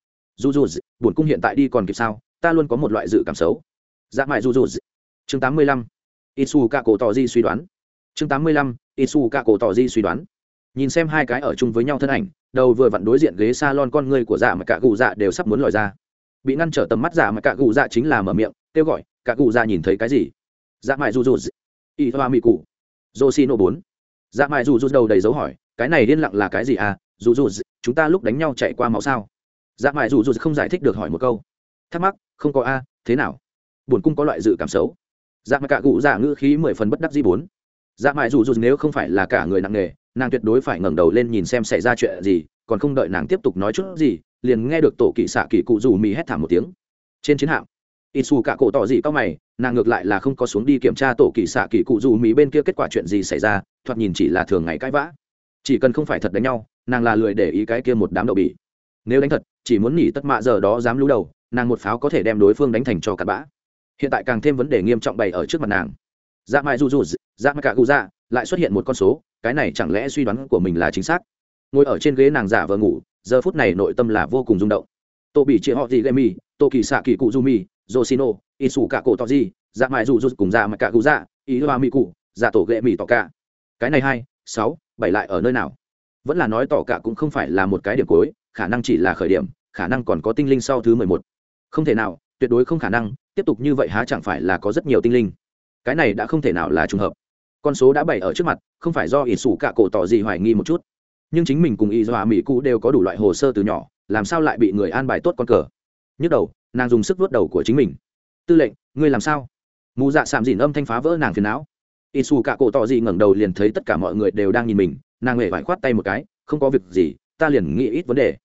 Buồn cung hiện tại đi còn kịp sao? Ta luôn có một loại dự cảm xấu. Dạ mại chương 85. Isu cả cổ tỏ di suy đoán. Chương 85. Isu cả cổ tỏ di suy đoán. Nhìn xem hai cái ở chung với nhau thân ảnh, đầu vừa vặn đối diện ghế salon, con người của dạ mà cả gù dạ đều sắp muốn lòi ra. Bị ngăn trở tầm mắt dạ mà cả gù dạ chính là mở miệng kêu gọi, cả gù dạ nhìn thấy cái gì? Dạ mại y hoa mỹ cụ Yoshino 4. Dạ mại đầu đầy dấu hỏi, cái này điên lặng là cái gì à? Chúng ta lúc đánh nhau chạy qua máu sao? Dạ mại không giải thích được hỏi một câu. Thắc mắc, không có a, thế nào? Buồn cung có loại dự cảm xấu. Dạ mại cả cụ dạ ngữ khí 10 phần bất đắc dĩ 4. Dạ mại nếu không phải là cả người nặng nề, nàng tuyệt đối phải ngẩng đầu lên nhìn xem xảy ra chuyện gì, còn không đợi nàng tiếp tục nói chút gì, liền nghe được tổ kỵ xạ kỳ cụ dù mì hét thảm một tiếng. Trên chiến hạm, Isu cả cổ tỏ gì cao mày, nàng ngược lại là không có xuống đi kiểm tra tổ kỵ xạ kỳ cụ dù mì bên kia kết quả chuyện gì xảy ra, thoạt nhìn chỉ là thường ngày cãi vã. Chỉ cần không phải thật đánh nhau, nàng là lười để ý cái kia một đám đậu bỉ. Nếu đánh thật, chỉ muốn nỉ tất mạ giờ đó dám lú đầu, nàng một pháo có thể đem đối phương đánh thành cho cặn bã. Hiện tại càng thêm vấn đề nghiêm trọng bày ở trước mặt nàng. Dạ mại dạ mại cả cụ dạ lại xuất hiện một con số, cái này chẳng lẽ suy đoán của mình là chính xác? Ngồi ở trên ghế nàng giả vờ ngủ, giờ phút này nội tâm là vô cùng rung động. Tô bị chị họ gì gây mi, tô kỳ xạ kỳ cụ du mi, Yoshino, Isu cả cổ tỏ gì, dạ mại cùng dạ mại cả cụ dạ, ý hoa mi cụ, dạ tổ ghệ mì tỏ cả. Cái này 2, 6, 7 lại ở nơi nào? Vẫn là nói tỏ cả cũng không phải là một cái điểm cuối, khả năng chỉ là khởi điểm, khả năng còn có tinh linh sau thứ 11. Không thể nào, tuyệt đối không khả năng, tiếp tục như vậy há chẳng phải là có rất nhiều tinh linh. Cái này đã không thể nào là trùng hợp. Con số đã bày ở trước mặt, không phải do Isu cả cổ tỏ gì hoài nghi một chút. Nhưng chính mình cùng y doa mỹ cụ đều có đủ loại hồ sơ từ nhỏ, làm sao lại bị người an bài tốt con cờ? Nhức đầu, nàng dùng sức vuốt đầu của chính mình. Tư lệnh, ngươi làm sao? Mù dạ sạm dỉn âm thanh phá vỡ nàng phiền não. Isu cả cổ tỏ gì ngẩng đầu liền thấy tất cả mọi người đều đang nhìn mình, nàng hề phải khoát tay một cái, không có việc gì, ta liền nghĩ ít vấn đề.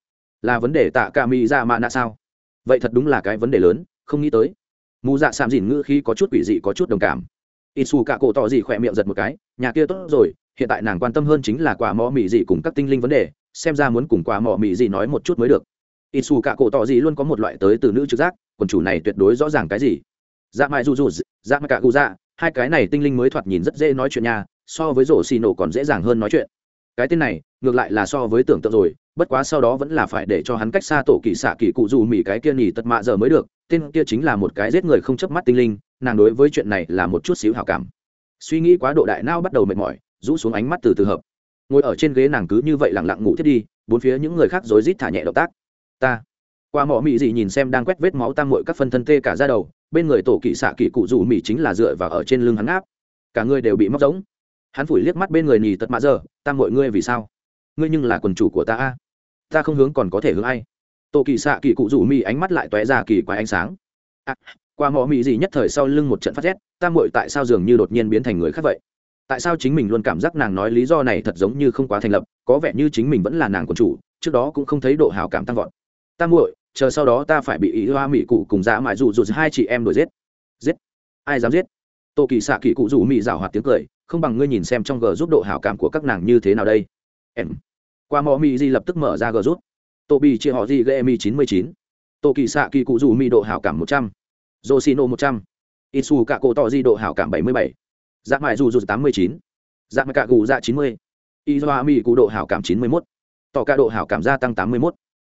là vấn đề tạ cả mỹ dạ mạ nạ sao? Vậy thật đúng là cái vấn đề lớn, không nghĩ tới. Mù dạ sạm dìn ngữ khí có chút quỷ dị, có chút đồng cảm. Isu cả cổ tỏ gì khỏe miệng giật một cái, nhà kia tốt rồi, hiện tại nàng quan tâm hơn chính là quả mỏ mị dị cùng các tinh linh vấn đề, xem ra muốn cùng quả mỏ mị dị nói một chút mới được. Isu cả cổ tỏ gì luôn có một loại tới từ nữ trực giác, quần chủ này tuyệt đối rõ ràng cái gì. Dạ mại dù dạ mại cả cụ dạ, hai cái này tinh linh mới thoạt nhìn rất dễ nói chuyện nha, so với rổ xì nổ còn dễ dàng hơn nói chuyện. Cái tên này ngược lại là so với tưởng tượng rồi, bất quá sau đó vẫn là phải để cho hắn cách xa tổ kỳ xạ kỳ cụ dù mỉ cái kia nhỉ tật mạ giờ mới được. Tên kia chính là một cái giết người không chớp mắt tinh linh, nàng đối với chuyện này là một chút xíu hảo cảm. Suy nghĩ quá độ đại não bắt đầu mệt mỏi, rũ xuống ánh mắt từ từ hợp. Ngồi ở trên ghế nàng cứ như vậy lặng lặng ngủ thiết đi, bốn phía những người khác rối rít thả nhẹ động tác. Ta qua mỏ mị gì nhìn xem đang quét vết máu tam muội các phân thân tê cả da đầu, bên người tổ kỳ xạ kỳ cụ dù mỉ chính là dựa vào ở trên lưng hắn áp, cả người đều bị móc giống. Hắn phủi liếc mắt bên người nhì tật mạ giờ, tam muội ngươi vì sao? Ngươi nhưng là quần chủ của ta a, ta không hướng còn có thể hướng ai? Tổ kỳ xạ kỳ cụ rủ mì ánh mắt lại tóe ra kỳ quái ánh sáng. Qua mỏ mì gì nhất thời sau lưng một trận phát rét, tam muội tại sao dường như đột nhiên biến thành người khác vậy? Tại sao chính mình luôn cảm giác nàng nói lý do này thật giống như không quá thành lập, có vẻ như chính mình vẫn là nàng quần chủ, trước đó cũng không thấy độ hảo cảm tăng vọt. Tam muội, chờ sau đó ta phải bị ý hoa mị cụ cùng dã mại dù hai chị em đuổi giết. Giết? Ai dám giết? Tổ kỳ xạ kỳ cụ rủ mì rảo hoạt tiếng cười, không bằng ngươi nhìn xem trong g giúp độ hảo cảm của các nàng như thế nào đây. Em. Qua mỏ mì gì lập tức mở ra g giúp. Tô bị chia họ gì gây mi 99. Tô kỳ xạ kỳ cụ rủ mi độ hảo cảm 100. Yoshino 100. Isu cả cổ tỏ di độ hảo cảm 77. Dạ mại dù 89. Dạ mại cả gù dạ 90. Iwa mi cụ độ hảo cảm 91. Tỏ cả độ hảo cảm gia tăng 81.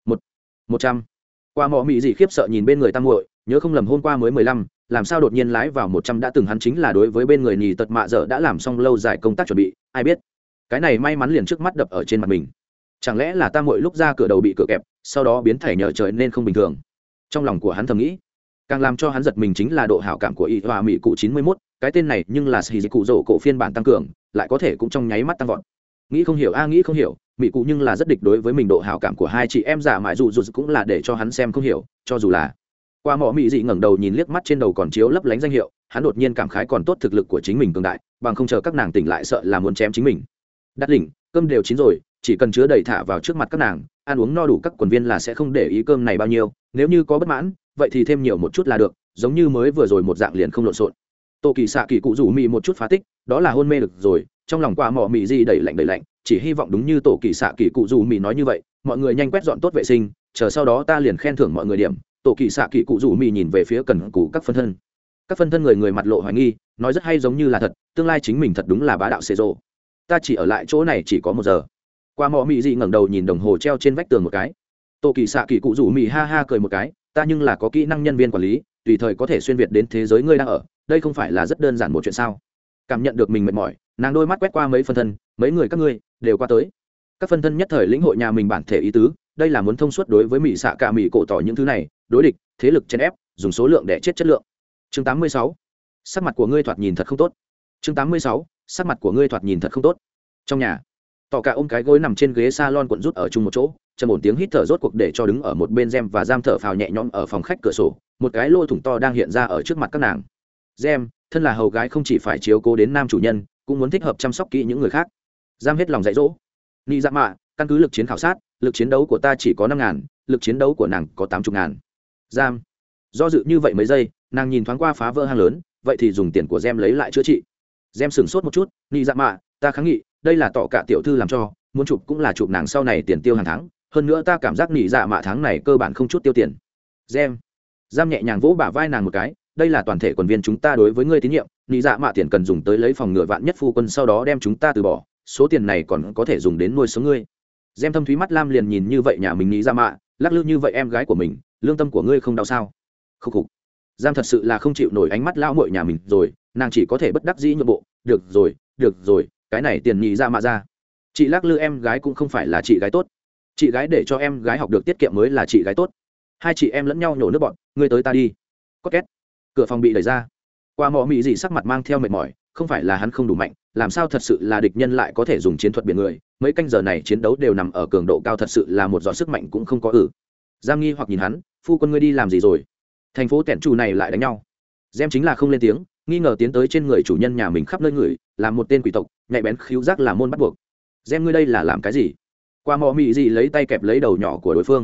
100. Qua mỏ mì gì khiếp sợ nhìn bên người tam muội, nhớ không lầm hôm qua mới 15, làm sao đột nhiên lái vào 100 đã từng hắn chính là đối với bên người nhì tật mạ dở đã làm xong lâu dài công tác chuẩn bị, ai biết. Cái này may mắn liền trước mắt đập ở trên mặt mình. Chẳng lẽ là tam muội lúc ra cửa đầu bị cửa kẹp, sau đó biến thể nhờ trời nên không bình thường. Trong lòng của hắn thầm nghĩ, càng làm cho hắn giật mình chính là độ hảo cảm của y hòa mỹ cụ 91, cái tên này nhưng là xì cụ rổ cổ phiên bản tăng cường, lại có thể cũng trong nháy mắt tăng vọt. Nghĩ không hiểu nghĩ không hiểu, mỹ cụ nhưng là rất địch đối với mình, độ hảo cảm của hai chị em giả mãi dù cũng là để cho hắn xem không hiểu, cho dù là qua mỏ mỹ dị ngẩng đầu nhìn liếc mắt trên đầu còn chiếu lấp lánh danh hiệu, hắn đột nhiên cảm khái còn tốt thực lực của chính mình cường đại, bằng không chờ các nàng tỉnh lại sợ là muốn chém chính mình. Đắt đỉnh, cơm đều chín rồi, chỉ cần chứa đầy thả vào trước mặt các nàng, ăn uống no đủ các quần viên là sẽ không để ý cơm này bao nhiêu, nếu như có bất mãn vậy thì thêm nhiều một chút là được, giống như mới vừa rồi một dạng liền không lộn xộn. Tô kỳ xạ kỳ cụ rủ mì một chút phá tích, đó là hôn mê được rồi, trong lòng qua mỏ mì dị đẩy lạnh, chỉ hy vọng đúng như tổ kỳ xạ kỳ cụ rủ mì nói như vậy, mọi người nhanh quét dọn tốt vệ sinh, chờ sau đó ta liền khen thưởng mọi người điểm. Tổ kỳ xạ kỳ cụ rủ mì nhìn về phía cần cù các phân thân, các phân thân người mặt lộ hoài nghi, nói rất hay giống như là thật, tương lai chính mình thật đúng là bá đạo xê rộ. Ta chỉ ở lại chỗ này chỉ có 1 giờ. Qua mỏ mì dị ngẩng đầu nhìn đồng hồ treo trên vách tường một cái. Tổ kỳ xạ kỳ cụ rủ mì ha ha cười một cái, ta nhưng là có kỹ năng nhân viên quản lý, tùy thời có thể xuyên việt đến thế giới ngươi đang ở, đây không phải là rất đơn giản một chuyện sao? Cảm nhận được mình mệt mỏi, nàng đôi mắt quét qua mấy phân thân, mấy người các ngươi đều qua tới. Các phân thân nhất thời lĩnh hội nhà mình bản thể ý tứ, đây là muốn thông suốt đối với mỹ xạ cả mỹ cổ tỏ những thứ này, đối địch, thế lực chèn ép, dùng số lượng để chết chất lượng. Chương 86. Sắc mặt của ngươi thoạt nhìn thật không tốt. Chương 86. Sắc mặt của ngươi thoạt nhìn thật không tốt. Trong nhà, tỏ cả ôm cái gối nằm trên ghế salon cuộn rút ở chung một chỗ, trầm ổn tiếng hít thở rốt cuộc để cho đứng ở một bên Gem và Giam thở phào nhẹ nhõm ở phòng khách cửa sổ, một cái lỗ thủng to đang hiện ra ở trước mặt các nàng. Gem, thân là hầu gái không chỉ phải chiếu cố đến nam chủ nhân, cũng muốn thích hợp chăm sóc kỹ những người khác. Giam hết lòng dạy dỗ. Nị dạ mạ, căn cứ lực chiến khảo sát, lực chiến đấu của ta chỉ có 5.000, lực chiến đấu của nàng có 80.000. Giam do dự như vậy mấy giây, nàng nhìn thoáng qua phá vỡ hang lớn, vậy thì dùng tiền của Gem lấy lại chữa trị. Gem sửng sốt một chút, nị dạ mạ, ta kháng nghị, đây là tỏ cả tiểu thư làm cho, muốn chụp cũng là chụp nàng sau này tiền tiêu hàng tháng, hơn nữa ta cảm giác nị dạ mạ tháng này cơ bản không chút tiêu tiền. Gem Giam nhẹ nhàng vỗ bả vai nàng một cái, đây là toàn thể quần viên chúng ta đối với ngươi tín nhiệm, nị dạ mạ tiền cần dùng tới lấy phòng ngừa vạn nhất phu quân sau đó đem chúng ta từ bỏ, số tiền này còn có thể dùng đến nuôi sống ngươi. Gem thâm thúy mắt lam liền nhìn như vậy nhà mình nị dạ mạ, lắc lư như vậy em gái của mình, lương tâm của ngươi không đau sao? Khúc khục. Giam thật sự là không chịu nổi ánh mắt lao muội nhà mình rồi, nàng chỉ có thể bất đắc dĩ nhượng bộ, được rồi, cái này tiền nị dạ mạ ra. Chị lắc lư em gái cũng không phải là chị gái tốt, chị gái để cho em gái học được tiết kiệm mới là chị gái tốt. Hai chị em lẫn nhau nhổ nước bọn, ngươi tới ta đi. Có két. Cửa phòng bị đẩy ra. Qua mỏ mị dị sắc mặt mang theo mệt mỏi, không phải là hắn không đủ mạnh, làm sao thật sự là địch nhân lại có thể dùng chiến thuật biển người, mấy canh giờ này chiến đấu đều nằm ở cường độ cao, thật sự là một giọt sức mạnh cũng không có. Giam nghi hoặc nhìn hắn, phu quân ngươi đi làm gì rồi? Thành phố tẻn chủ này lại đánh nhau. Gem chính là không lên tiếng, nghi ngờ tiến tới trên người chủ nhân nhà mình khắp nơi người, làm một tên quỷ tộc, nhạy bén khíu giác là môn bắt buộc. Gem ngươi đây là làm cái gì? Qua mỏ mị dị lấy tay kẹp lấy đầu nhỏ của đối phương.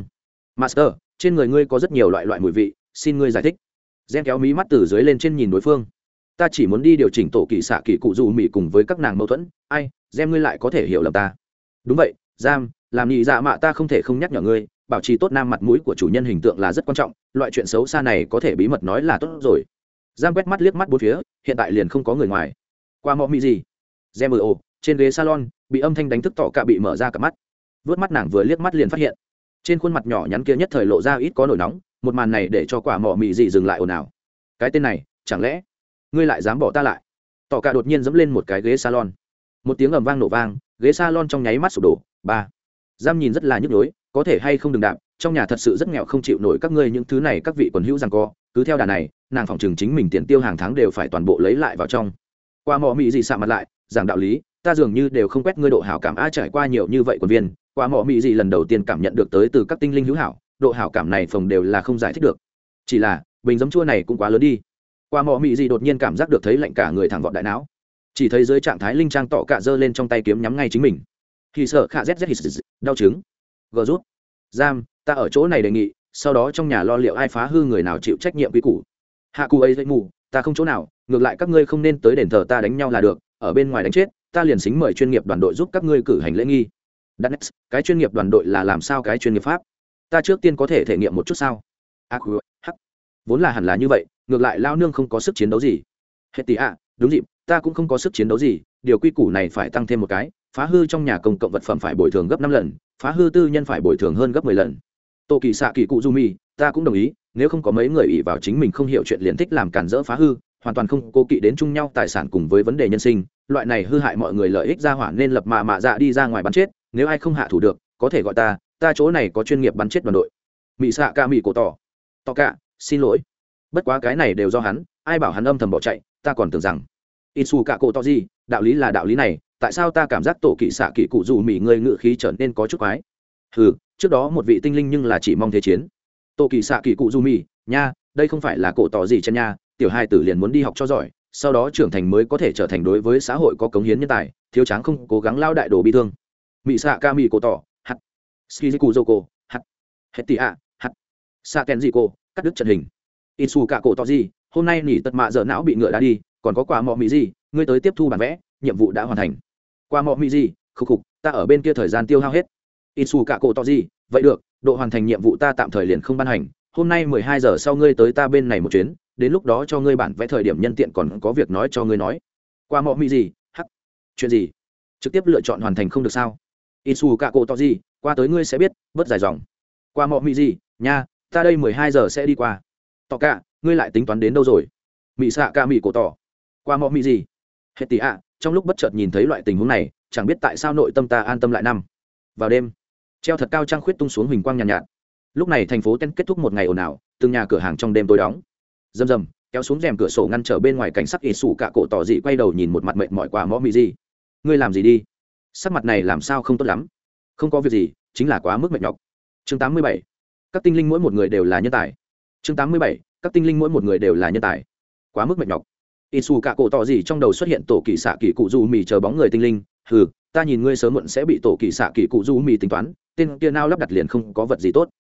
Master, trên người ngươi có rất nhiều loại mùi vị, xin ngươi giải thích. Gen kéo mí mắt từ dưới lên trên nhìn đối phương. Ta chỉ muốn đi điều chỉnh tổ kỳ xạ kỳ cụ dù mì cùng với các nàng mâu thuẫn. Ai, Gen ngươi lại có thể hiểu lầm ta. Đúng vậy, Giam, làm nhị dạ mạ ta không thể không nhắc nhở ngươi, bảo trì tốt nam mặt mũi của chủ nhân hình tượng là rất quan trọng, loại chuyện xấu xa này có thể bí mật nói là tốt rồi. Giam quét mắt liếc mắt bốn phía, hiện tại liền không có người ngoài. Qua mọ mị gì? Gem trên ghế salon, bị âm thanh đánh thức tỏ cả bị mở ra cả mắt. Vớt mắt nàng vừa liếc mắt liền phát hiện, trên khuôn mặt nhỏ nhắn kia nhất thời lộ ra ít có nổi nóng, một màn này để cho quả mọ mị gì dừng lại ồn ào. Cái tên này, chẳng lẽ ngươi lại dám bỏ ta lại? Tỏ cả đột nhiên giẫm lên một cái ghế salon. Một tiếng ầm vang nổ vang, ghế salon trong nháy mắt sụp đổ. Ba. Giam nhìn rất là nhức nhối, có thể hay không đừng đạp, trong nhà thật sự rất nghèo không chịu nổi các ngươi những thứ này các vị quần hữu rằng co, cứ theo đà này, nàng phòng trường chính mình tiền tiêu hàng tháng đều phải toàn bộ lấy lại vào trong. Qua mọ mị gì sạm mặt lại, giảng đạo lý, ta dường như đều không quét ngươi độ hảo cảm trải qua nhiều như vậy quần viên, qua mọ mị gì lần đầu tiên cảm nhận được tới từ các tinh linh hữu hảo, độ hảo cảm này phòng đều là không giải thích được. Chỉ là, bình giấm chua này cũng quá lớn đi. Qua mọ mị gì đột nhiên cảm giác được thấy lạnh cả người thẳng vọt đại não. Chỉ thấy dưới trạng thái linh trang tọ cả giơ lên trong tay kiếm nhắm ngay chính mình. Thì sợ khạ zz đau chứng. Gờ rút. Giam, ta ở chỗ này đề nghị, sau đó trong nhà lo liệu ai phá hư người nào chịu trách nhiệm quy củ. Hạ cụ ấy dây mù, ta không chỗ nào, ngược lại các ngươi không nên tới đền thờ ta đánh nhau là được, ở bên ngoài đánh chết, ta liền xính mời chuyên nghiệp đoàn đội giúp các ngươi cử hành lễ nghi. Danex, cái chuyên nghiệp đoàn đội là làm sao cái chuyên nghiệp pháp? Ta trước tiên có thể thể nghiệm một chút sao? Hắc. Vốn là hẳn là như vậy, ngược lại lao nương không có sức chiến đấu gì. Hết tí đúng dịp, ta cũng không có sức chiến đấu gì, điều quy củ này phải tăng thêm một cái, phá hư trong nhà công cộng vật phẩm phải bồi thường gấp 5 lần, phá hư tư nhân phải bồi thường hơn gấp 10 lần. Tô kỳ xạ kỳ cụ Jumi, ta cũng đồng ý, nếu không có mấy người ỷ vào chính mình không hiểu chuyện liền thích làm cản rỡ phá hư, hoàn toàn không cố kỵ đến chung nhau tài sản cùng với vấn đề nhân sinh, loại này hư hại mọi người lợi ích ra hỏa nên lập mạ dạ đi ra ngoài bắn chết, nếu ai không hạ thủ được, có thể gọi ta chỗ này có chuyên nghiệp bắn chết đoàn đội. Mị xạ ca mị cổ tỏ cả, xin lỗi. Bất quá cái này đều do hắn, ai bảo hắn âm thầm bỏ chạy, ta còn tưởng rằng Itsu cả cổ tỏ gì, đạo lý là đạo lý này, tại sao ta cảm giác tổ kỵ xạ kỵ cụ dù mỉ người ngự khí trở nên có chút quái. Hừ, trước đó một vị tinh linh nhưng là chỉ mong thế chiến. Tổ kỵ xạ kỵ cụ dù mỉ nha, đây không phải là cổ tỏ gì chân nha, tiểu hai tử liền muốn đi học cho giỏi, sau đó trưởng thành mới có thể trở thành đối với xã hội có cống hiến nhân tài, thiếu tráng không cố gắng lao đại đồ bi thương. Mị xạ ca mị cổ tỏ hắt skiziku joko hắt hetia hắt sa kenjiko cắt đứt trận hình. Itsu cả cổ tỏ gì, hôm nay nỉ tật mạ giờ não bị ngựa đá đi, còn có quả mọ mị gì, ngươi tới tiếp thu bản vẽ, nhiệm vụ đã hoàn thành. Qua mọ mị gì, khục, ta ở bên kia thời gian tiêu hao hết. Itsu cả cổ tỏ gì, vậy được, độ hoàn thành nhiệm vụ ta tạm thời liền không ban hành, hôm nay 12 giờ sau ngươi tới ta bên này một chuyến, đến lúc đó cho ngươi bản vẽ thời điểm nhân tiện còn có việc nói cho ngươi nói. Qua mọ mị gì, hắc, chuyện gì? Trực tiếp lựa chọn hoàn thành không được sao? Itsu cả cổ tỏ gì, qua tới ngươi sẽ biết, bớt dài dòng. Qua mọ mị gì, nha, ta đây 12 giờ sẽ đi qua. Tỏ cả, ngươi lại tính toán đến đâu rồi? Mị xạ cả mị cổ tỏ. Qua mọ mị gì? Hết tí trong lúc bất chợt nhìn thấy loại tình huống này, chẳng biết tại sao nội tâm ta an tâm lại năm. Vào đêm, treo thật cao trăng khuyết tung xuống huỳnh quang nhàn nhạt. Lúc này thành phố Ten kết thúc một ngày ồn ào, từng nhà cửa hàng trong đêm tối đóng. Rầm rầm, kéo xuống rèm cửa sổ ngăn trở bên ngoài cảnh sắc Itsu cả cổ tỏ dị quay đầu nhìn một mặt mệt mỏi Quả mọ mị gì. Ngươi làm gì đi? Sắc mặt này làm sao không tốt lắm? Không có việc gì, chính là quá mức mệt nhọc. Chương 87. Các tinh linh mỗi một người đều là nhân tài. Chương 87. Các tinh linh mỗi một người đều là nhân tài. Quá mức mệt nhọc. Itsu cả cổ tỏ gì trong đầu xuất hiện tổ kỳ xạ kỳ cụ du mì chờ bóng người tinh linh. Hừ, ta nhìn ngươi sớm muộn sẽ bị tổ kỳ xạ kỳ cụ du mì tính toán, tên kia nào lắp đặt liền không có vật gì tốt.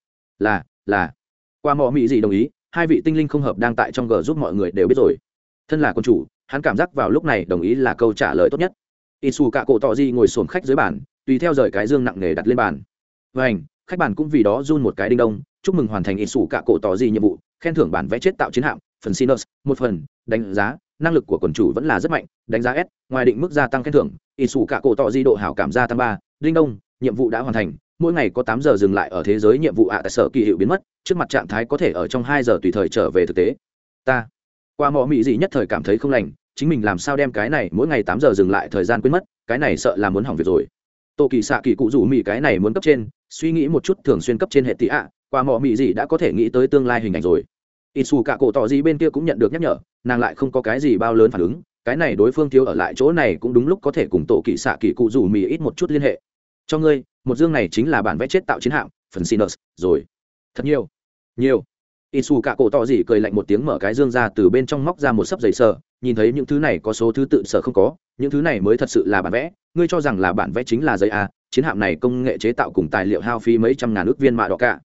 Là. Qua mọ mị gì đồng ý, hai vị tinh linh không hợp đang tại trong g giúp mọi người đều biết rồi. Thân là quân chủ, hắn cảm giác vào lúc này đồng ý là câu trả lời tốt nhất. Itsu cả cổ tỏ gì ngồi xổm khách dưới bàn, tùy theo rời cái dương nặng nề đặt lên bàn. Vành, khách bàn cũng vì đó run một cái đinh đông, chúc mừng hoàn thành Itsu cả cổ tỏ gì nhiệm vụ, khen thưởng bản vẽ chế tạo chiến hạm, phần sinus, một phần, đánh giá, năng lực của quần chủ vẫn là rất mạnh, đánh giá S, ngoài định mức gia tăng khen thưởng, Itsu cả cổ tỏ gì độ hảo cảm gia tăng 3, đinh đông, nhiệm vụ đã hoàn thành, mỗi ngày có 8 giờ dừng lại ở thế giới nhiệm vụ tại sở kỳ hiệu biến mất, trước mặt trạng thái có thể ở trong 2 giờ tùy thời trở về thực tế. Ta, qua mọ mị gì nhất thời cảm thấy không lành, chính mình làm sao đem cái này mỗi ngày 8 giờ dừng lại thời gian quên mất, cái này sợ là muốn hỏng việc rồi. Tô kỳ xạ kỳ cụ rủ mị cái này muốn cấp trên, suy nghĩ một chút thường xuyên cấp trên hệ tỷ qua mọ mị gì đã có thể nghĩ tới tương lai hình ảnh rồi. Itsu cả cổ tỏ gì bên kia cũng nhận được nhắc nhở, nàng lại không có cái gì bao lớn phản ứng, cái này đối phương thiếu ở lại chỗ này cũng đúng lúc có thể cùng tổ kỳ xạ kỳ cụ rủ mị ít một chút liên hệ. Cho ngươi, một dương này chính là bản vẽ chế tạo chiến hạm, phần sinus, rồi. Thật nhiều. Itsu cả cổ tỏ gì cười lạnh một tiếng mở cái dương ra từ bên trong móc ra một sấp giấy sờ, nhìn thấy những thứ này có số thứ tự sở không có, những thứ này mới thật sự là bản vẽ, ngươi cho rằng là bản vẽ chính là giấy chiến hạm này công nghệ chế tạo cùng tài liệu hao phí mấy trăm ngàn ức viên mạ đỏ cả.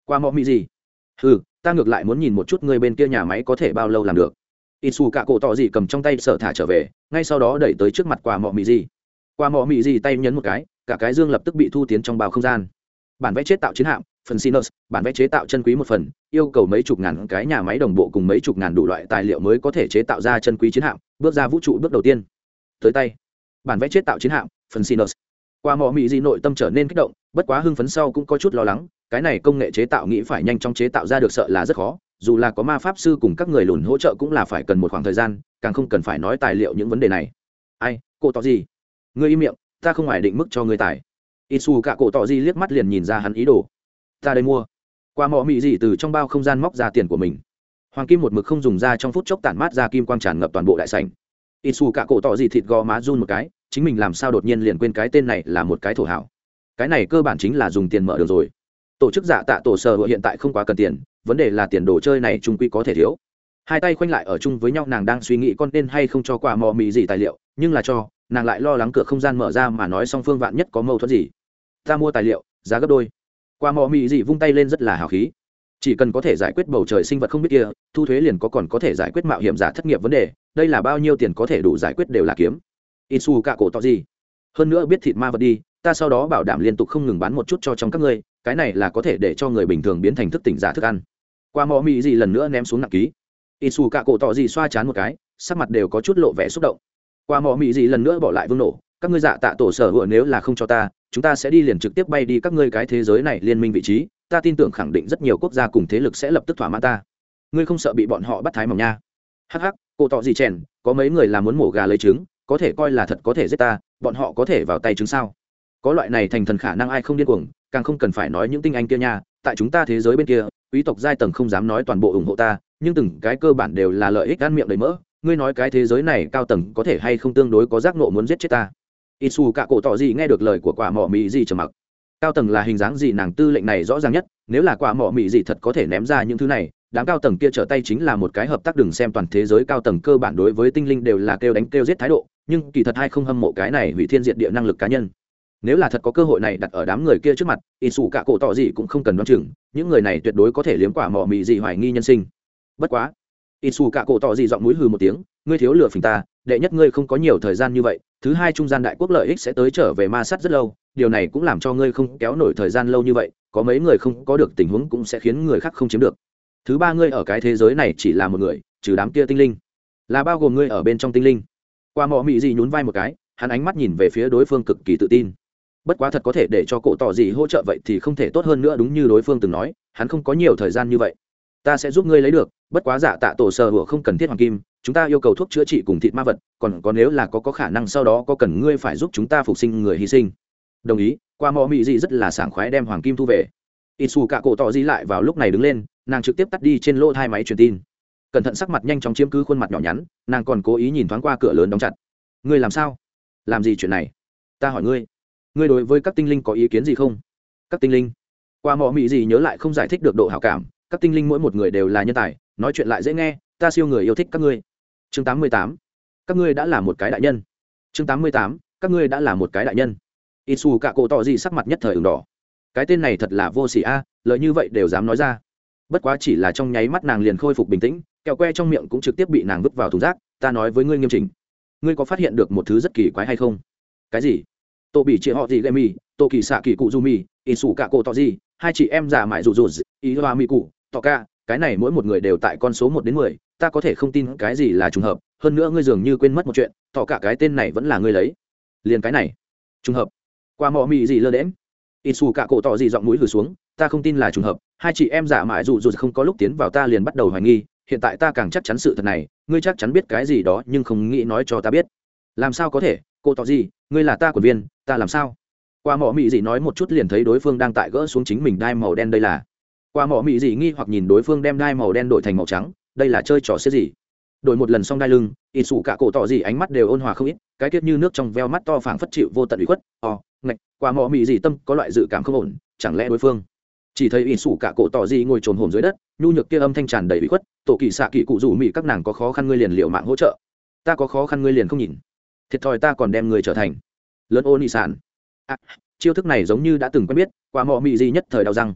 Qua mọ mị gì? Ừ, ta ngược lại muốn nhìn một chút người bên kia nhà máy có thể bao lâu làm được. ít xù cả cổ tỏ gì cầm trong tay sợ thả trở về, ngay sau đó đẩy tới trước mặt quả mọ mị gì. Quả mọ mị gì tay nhấn một cái, cả cái dương lập tức bị thu tiến trong bao không gian. Bản vẽ chế tạo chiến hạm phần Sinus, bản vẽ chế tạo chân quý một phần, yêu cầu mấy chục ngàn cái nhà máy đồng bộ cùng mấy chục ngàn đủ loại tài liệu mới có thể chế tạo ra chân quý chiến hạm, bước ra vũ trụ bước đầu tiên. Tới tay, bản vẽ chế tạo chiến hạm phần Sinus. Qua mọ mị gì nội tâm trở nên kích động, bất quá hưng phấn sau cũng có chút lo lắng, cái này công nghệ chế tạo nghĩ phải nhanh chóng chế tạo ra được sợ là rất khó, dù là có ma pháp sư cùng các người lùn hỗ trợ cũng là phải cần một khoảng thời gian, càng không cần phải nói tài liệu những vấn đề này. Ai, cô tỏ gì? Ngươi im miệng, ta không ngoài định mức cho ngươi tài. Isu cả cổ tỏ gì liếc mắt liền nhìn ra hắn ý đồ. Ta đây mua. Qua mọ mị gì từ trong bao không gian móc ra tiền của mình. Hoàng kim một mực không dùng ra, trong phút chốc tản mát ra kim quang tràn ngập toàn bộ đại sảnh. Isu cả cổ tỏ gì thịt gò má run một cái, chính mình làm sao đột nhiên liền quên cái tên này là một cái thổ hảo. Cái này cơ bản chính là dùng tiền mở được rồi. Tổ chức dạ tạ tổ sở hiện tại không quá cần tiền, vấn đề là tiền đồ chơi này trung quy có thể thiếu. Hai tay khoanh lại ở chung với nhau, nàng đang suy nghĩ con nên hay không cho quả mọ mị gì tài liệu, nhưng là cho, nàng lại lo lắng cửa không gian mở ra mà nói song phương vạn nhất có mâu thuẫn gì. Ta mua tài liệu, giá gấp đôi. Quả mọ mị gì vung tay lên rất là hào khí. Chỉ cần có thể giải quyết bầu trời sinh vật không biết kia, thu thuế liền còn có thể giải quyết mạo hiểm giả thất nghiệp vấn đề, đây là bao nhiêu tiền có thể đủ giải quyết đều là kiếm. Isu cả cổ tỏ gì? Hơn nữa biết thịt ma vật đi, ta sau đó bảo đảm liên tục không ngừng bán một chút cho trong các ngươi, cái này là có thể để cho người bình thường biến thành thức tỉnh giả thức ăn. Qua mọ mị gì lần nữa ném xuống nặng ký. Isu cả cổ tỏ gì xoa chán một cái, sắc mặt đều có chút lộ vẻ xúc động. Qua mọ mị gì lần nữa bỏ lại vương nổ, các ngươi dạ tạ tổ sở hựa nếu là không cho ta, chúng ta sẽ đi liền trực tiếp bay đi các ngươi cái thế giới này liên minh vị trí, ta tin tưởng khẳng định rất nhiều quốc gia cùng thế lực sẽ lập tức thỏa mãn ta. Ngươi không sợ bị bọn họ bắt thái mỏng nha? Hắc hắc, cổ tỏ gì chèn, có mấy người là muốn mổ gà lấy trứng, có thể coi là thật có thể giết ta, bọn họ có thể vào tay trứng sao? Có loại này thành thần khả năng ai không điên cuồng, càng không cần phải nói những tinh anh kia nha, tại chúng ta thế giới bên kia, quý tộc giai tầng không dám nói toàn bộ ủng hộ ta, nhưng từng cái cơ bản đều là lợi ích ăn miệng đầy mỡ, ngươi nói cái thế giới này cao tầng có thể hay không tương đối có giác nộ muốn giết chết ta. Isu cả cổ tỏ gì nghe được lời của quả mỏ mị gì trầm mặc. Cao tầng là hình dáng gì, nàng tư lệnh này rõ ràng nhất, nếu là quả mỏ mị gì thật có thể ném ra những thứ này, đám cao tầng kia trở tay chính là một cái hợp tác. Đừng xem toàn thế giới cao tầng cơ bản đối với tinh linh đều là kêu đánh kêu giết thái độ, nhưng kỳ thật hay không hâm mộ cái này hủy thiên diệt địa năng lực cá nhân. Nếu là thật có cơ hội này đặt ở đám người kia trước mặt, Isu cả cổ tỏ gì cũng không cần đoán chừng, những người này tuyệt đối có thể liếm quả mỏ mị gì hoài nghi nhân sinh. Bất quá, Isu cả cổ tỏ gì giọng mũi hừ một tiếng, ngươi thiếu lừa phỉnh ta, đệ nhất ngươi không có nhiều thời gian như vậy, thứ hai trung gian đại quốc lợi ích sẽ tới trở về ma sát rất lâu, điều này cũng làm cho ngươi không kéo nổi thời gian lâu như vậy, có mấy người không có được tình huống cũng sẽ khiến người khác không chiếm được. Thứ ba, ngươi ở cái thế giới này chỉ là một người, trừ đám kia tinh linh, là bao gồm ngươi ở bên trong tinh linh. Qua mọ mị gì nhún vai một cái, hắn ánh mắt nhìn về phía đối phương cực kỳ tự tin. Bất quá thật có thể để cho cổ tỏ gì hỗ trợ vậy thì không thể tốt hơn nữa, đúng như đối phương từng nói, hắn không có nhiều thời gian như vậy. Ta sẽ giúp ngươi lấy được, bất quá giả tạ tổ sở hữu không cần thiết hoàng kim, chúng ta yêu cầu thuốc chữa trị cùng thịt ma vật, còn có nếu là có khả năng sau đó có cần ngươi phải giúp chúng ta phục sinh người hy sinh. Đồng ý. Qua mọ mị gì rất là sảng khoái đem hoàng kim thu về. Isu cả cổ tỏ gì lại vào lúc này đứng lên, nàng trực tiếp tắt đi trên lỗ hai máy truyền tin, cẩn thận sắc mặt nhanh chóng chiếm cứ khuôn mặt nhỏ nhắn, nàng còn cố ý nhìn thoáng qua cửa lớn đóng chặt. Ngươi làm sao? Làm gì chuyện này? Ta hỏi ngươi, ngươi đối với các tinh linh có ý kiến gì không? Các tinh linh? Qua mọ mị gì nhớ lại không giải thích được độ hảo cảm, các tinh linh mỗi một người đều là nhân tài, nói chuyện lại dễ nghe, ta siêu người yêu thích các ngươi. Chương 88. Các ngươi đã là một cái đại nhân. Chương 88. Các ngươi đã là một cái đại nhân. Isu cả cổ tỏ gì sắc mặt nhất thời ửng đỏ. Cái tên này thật là vô sỉ a, lời như vậy đều dám nói ra. Bất quá chỉ là trong nháy mắt nàng liền khôi phục bình tĩnh, kẹo que trong miệng cũng trực tiếp bị nàng vứt vào thùng rác. Ta nói với ngươi nghiêm chỉnh, ngươi có phát hiện được một thứ rất kỳ quái hay không? Cái gì? Tô bị chị họ gì gây mì, Tô kỳ xạ kỳ cụ du mì, Isu cả cổ tỏ gì, hai chị em già mại rủ rủ, ý hoa mì cụ, tỏ ca, cái này mỗi một người đều tại con số 1 đến 10, ta có thể không tin cái gì là trùng hợp, hơn nữa ngươi dường như quên mất một chuyện, tỏ cả cái tên này vẫn là ngươi lấy. Liền cái này, trùng hợp? Qua mọ mị gì lơ đễnh. Isu cả cổ tỏ gì giọng mũi hừ xuống, ta không tin là trùng hợp, hai chị em giả mại dù không có lúc tiến vào ta liền bắt đầu hoài nghi, hiện tại ta càng chắc chắn sự thật này, ngươi chắc chắn biết cái gì đó nhưng không nghĩ nói cho ta biết. Làm sao có thể, cô tỏ gì, ngươi là ta của viên, ta làm sao? Qua mọ mị gì nói một chút liền thấy đối phương đang tại gỡ xuống chính mình đai màu đen, đây là. Qua mọ mị gì nghi hoặc nhìn đối phương đem đai màu đen đổi thành màu trắng, đây là chơi trò xếp gì? Đổi một lần xong đai lưng, Isu cả cổ tỏ gì ánh mắt đều ôn hòa không ít, cái kiết như nước trong veo mắt to phảng phất chịu vô tận ủy khuất. Ngạch, qua mọ mị gì tâm có loại dự cảm không ổn, chẳng lẽ đối phương? Chỉ thấy Isu cả cổ tỏ gì ngồi trồn hổm dưới đất, nhu nhược kia âm thanh tràn đầy ủy khuất, tổ kỳ xạ kỳ cụ rủ mị các nàng có khó khăn ngươi liền liệu mạng hỗ trợ, ta có khó khăn ngươi liền không nhìn, thiệt thòi ta còn đem người trở thành lớn ô nị sản. Chiêu thức này giống như đã từng quen biết, qua mọ mị gì nhất thời đau răng.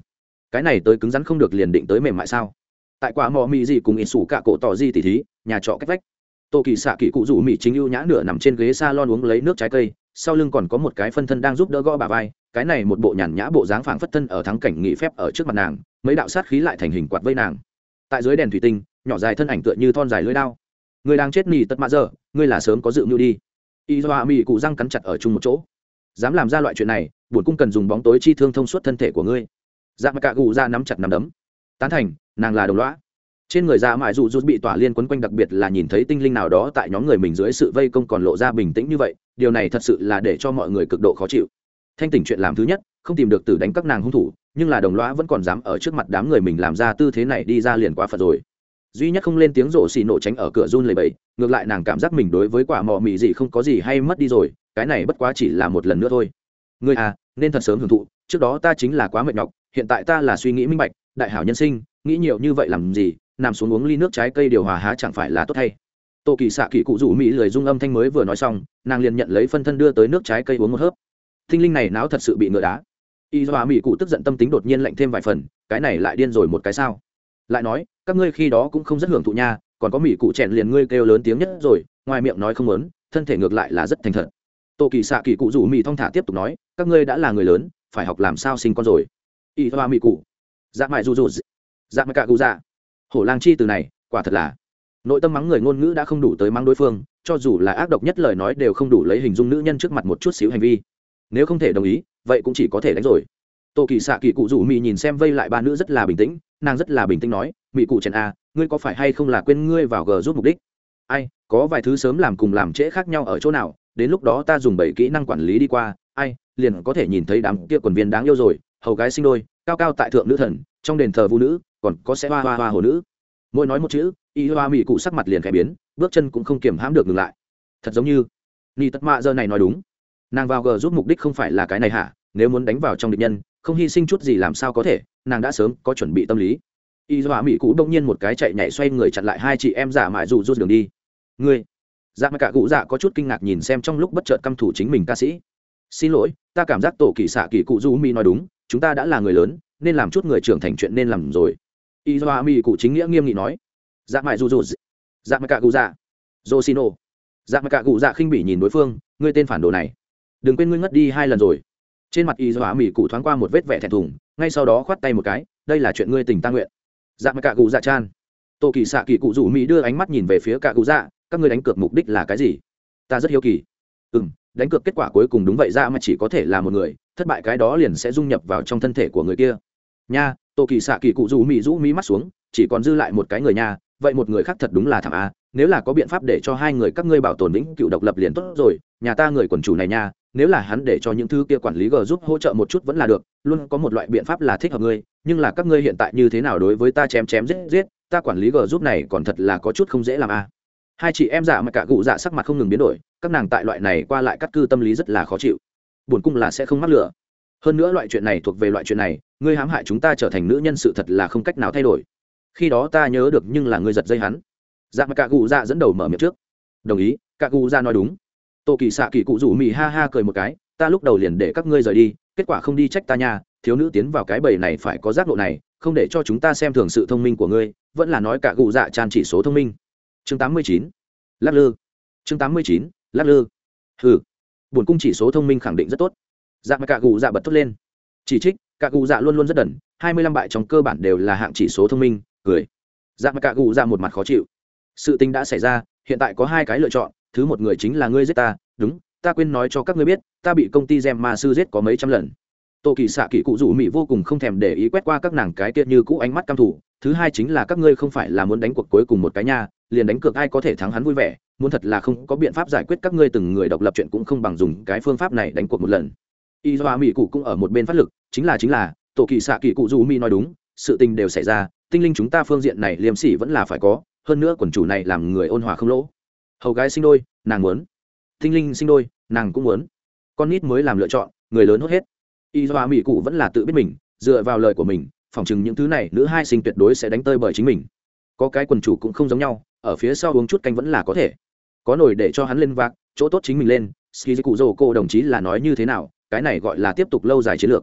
cái này tới cứng rắn không được liền định tới mềm mại sao? Tại quả mò mì gì cùng ít sủ cả cổ tỏ gì tỉ thí, nhà trọ cách vách. Tô Kỳ xạ kỳ cụ rủ mỹ chính ưu nhã nửa nằm trên ghế salon uống lấy nước trái cây, sau lưng còn có một cái phân thân đang giúp đỡ gõ bà vai, cái này một bộ nhàn nhã bộ dáng phảng phất thân ở thắng cảnh nghỉ phép ở trước mặt nàng, mấy đạo sát khí lại thành hình quạt vây nàng. Tại dưới đèn thủy tinh, nhỏ dài thân ảnh tựa như thon dài lưỡi đao. Người đang chết nỉ tật mạ giờ, ngươi là sớm có dự mưu đi. Y Doa mỹ cụ răng cắn chặt ở chung một chỗ. Dám làm ra loại chuyện này, bổn cung cần dùng bóng tối chi thương thông suốt thân thể của ngươi. Dạ mà cả gù ra nắm chặt nắm đấm. Tán thành, nàng là đồng lõa. Trên người dạ mại dù rút bị tỏa liên quấn quanh, đặc biệt là nhìn thấy tinh linh nào đó tại nhóm người mình dưới sự vây công còn lộ ra bình tĩnh như vậy, điều này thật sự là để cho mọi người cực độ khó chịu. Thanh tỉnh chuyện làm thứ nhất, không tìm được tử đánh các nàng hung thủ, nhưng là đồng lõa vẫn còn dám ở trước mặt đám người mình làm ra tư thế này, đi ra liền quá phật rồi. Duy nhất không lên tiếng rộ xì nổ tránh ở cửa run lẩy bẩy, ngược lại nàng cảm giác mình đối với quả mò mì gì không có gì hay mất đi rồi, cái này bất quá chỉ là một lần nữa thôi. Ngươi à, nên thật sớm hưởng thụ, trước đó ta chính là quá mệt nhọc, hiện tại ta là suy nghĩ minh bạch, đại hảo nhân sinh, nghĩ nhiều như vậy làm gì, nằm xuống uống ly nước trái cây điều hòa há chẳng phải là tốt hay. Tô Kỳ xạ kỳ cụ rủ mỹ lười dung âm thanh mới vừa nói xong, nàng liền nhận lấy phân thân đưa tới nước trái cây uống một hớp. Tinh linh này não thật sự bị ngựa đá. Y Doa mỹ cụ tức giận tâm tính đột nhiên lạnh thêm vài phần, cái này lại điên rồi một cái sao? Lại nói, các ngươi khi đó cũng không rất hưởng thụ nha, còn có mỹ cụ chèn liền ngươi kêu lớn tiếng nhất rồi, ngoài miệng nói không muốn, thân thể ngược lại là rất thành thật. Tô Kỳ xạ kỳ cụ rủ mỹ thong thả tiếp tục nói, các ngươi đã là người lớn, phải học làm sao sinh con rồi. Y Doa mỹ cụ, dạ mại dù dạ mại cả cụ dạ. Hổ lang chi từ này quả thật là nội tâm mắng người ngôn ngữ đã không đủ tới mắng đối phương, cho dù là ác độc nhất lời nói đều không đủ lấy hình dung nữ nhân trước mặt một chút xíu hành vi. Nếu không thể đồng ý vậy cũng chỉ có thể đánh rồi. Tô Kỳ xạ kỳ cụ rủ mỹ nhìn xem vây lại ba nữ rất là bình tĩnh, nàng rất là bình tĩnh nói, mỹ cụ chèn a, ngươi có phải hay không là quên ngươi vào g giúp mục đích? Ai, có vài thứ sớm làm cùng làm trễ khác nhau ở chỗ nào, đến lúc đó ta dùng 7 kỹ năng quản lý đi qua, ai liền có thể nhìn thấy đám kia quần viên đáng yêu rồi, hầu gái sinh đôi, cao cao tại thượng nữ thần, trong đền thờ vu nữ, còn có sẽ hoa hoa hoa hồ nữ. Mỗi nói một chữ, y hoa mỹ cụ sắc mặt liền khẽ biến, bước chân cũng không kiềm hãm được ngừng lại. Thật giống như ni tất mạ giờ này nói đúng, nàng vào g giúp mục đích không phải là cái này hả? Nếu muốn đánh vào trong địch nhân, không hy sinh chút gì làm sao có thể, nàng đã sớm có chuẩn bị tâm lý. Y hoa mỹ cụ đông nhiên một cái chạy nhảy xoay người chặn lại hai chị em giả mại dù rút đường đi. Ngươi dạ mà cả cụ dạ có chút kinh ngạc nhìn xem trong lúc bất chợt căm thủ chính mình ca sĩ. Xin lỗi, ta cảm giác tổ kỳ xạ kỳ cụ du mi nói đúng, chúng ta đã là người lớn, nên làm chút người trưởng thành chuyện nên làm rồi. Y hoa mỹ cụ chính nghĩa nghiêm nghị nói. Dạ mại dù rút, dạ mà cả cụ dạ, Josino. Dạ mà cả cụ dạ khinh bỉ nhìn đối phương, ngươi tên phản đồ này, đừng quên ngươi ngất đi 2 lần rồi. Trên mặt y dọa mỹ cụ thoáng qua một vết vẻ thẹn thùng, ngay sau đó khoát tay một cái, đây là chuyện ngươi tình ta nguyện. Dạ mà cả cụ dạ chan. Tô Kỳ xạ kỳ cụ rủ mỹ đưa ánh mắt nhìn về phía cả cụ dạ, các ngươi đánh cược mục đích là cái gì? Ta rất hiếu kỳ. Đánh cược kết quả cuối cùng đúng vậy ra mà chỉ có thể là một người, thất bại cái đó liền sẽ dung nhập vào trong thân thể của người kia. Nha, Tô Kỳ xạ kỳ cụ rủ mỹ rũ mỹ mắt xuống, chỉ còn dư lại một cái người nha, vậy một người khác thật đúng là thảm a, nếu là có biện pháp để cho hai người các ngươi bảo tồn vĩnh cựu độc lập liền tốt rồi, nhà ta người quần chủ này nha, nếu là hắn để cho những thứ kia quản lý g giúp hỗ trợ một chút vẫn là được, luôn có một loại biện pháp là thích hợp ngươi, nhưng là các ngươi hiện tại như thế nào đối với ta chém chém giết giết, ta quản lý g giúp này còn thật là có chút không dễ làm a. Hai chị em giả mà cả cụ dạ sắc mặt không ngừng biến đổi, các nàng tại loại này qua lại cắt cư tâm lý rất là khó chịu. Buồn cung là sẽ không mắc lửa, hơn nữa loại chuyện này thuộc về loại chuyện này, ngươi hãm hại chúng ta trở thành nữ nhân sự thật là không cách nào thay đổi. Khi đó ta nhớ được nhưng là ngươi giật dây hắn. Dạ mà cả cụ dạ dẫn đầu mở miệng trước. Đồng ý, cả cụ dạ nói đúng. Tô Kỳ xạ kỳ cụ rủ mì ha ha cười một cái, ta lúc đầu liền để các ngươi rời đi, kết quả không đi trách ta nha, thiếu nữ tiến vào cái bầy này phải có giác ngộ này, không để cho chúng ta xem thường sự thông minh của ngươi, vẫn là nói cả cụ dạ tràn chỉ số thông minh. Chương 89. Lắc lư. Chương 89. Lắc lư. Hừ. Buồn cung chỉ số thông minh khẳng định rất tốt. Dạ mà cả cụ dạ bật thốt lên. Chỉ trích, cả cụ dạ luôn luôn rất đần, 25 bại trong cơ bản đều là hạng chỉ số thông minh, cười. Dạ mà cả cụ dạ một mặt khó chịu. Sự tình đã xảy ra, hiện tại có 2 cái lựa chọn, thứ một người chính là ngươi giết ta, đúng, ta quên nói cho các ngươi biết, ta bị công ty Gem Ma sư giết có mấy trăm lần. Tô Kỳ xạ kỳ cụ rủ mỹ vô cùng không thèm để ý quét qua các nàng cái tiết như cũ ánh mắt căm thủ. Thứ hai chính là các ngươi không phải là muốn đánh cuộc cuối cùng một cái nha, liền đánh cược ai có thể thắng hắn vui vẻ, muốn thật là không có biện pháp giải quyết các ngươi từng người độc lập chuyện cũng không bằng dùng cái phương pháp này đánh cuộc một lần. Y Doa mỹ cụ cũng ở một bên phát lực, chính là Tô Kỳ xạ kỳ cụ rủ mỹ nói đúng, sự tình đều xảy ra, tinh linh chúng ta phương diện này liêm sỉ vẫn là phải có, hơn nữa quần chủ này làm người ôn hòa không lỗ. Hầu gái sinh đôi, nàng muốn. Tinh linh sinh đôi, nàng cũng muốn. Con nít mới làm lựa chọn, người lớn hốt hết. Y Doa mỹ cụ vẫn là tự biết mình, dựa vào lời của mình, phỏng chừng những thứ này nữ hai sinh tuyệt đối sẽ đánh tơi bởi chính mình. Có cái quần chủ cũng không giống nhau, ở phía sau uống chút canh vẫn là có thể. Có nồi để cho hắn lên vạc, chỗ tốt chính mình lên. Skizuku cô đồng chí là nói như thế nào, cái này gọi là tiếp tục lâu dài chiến lược.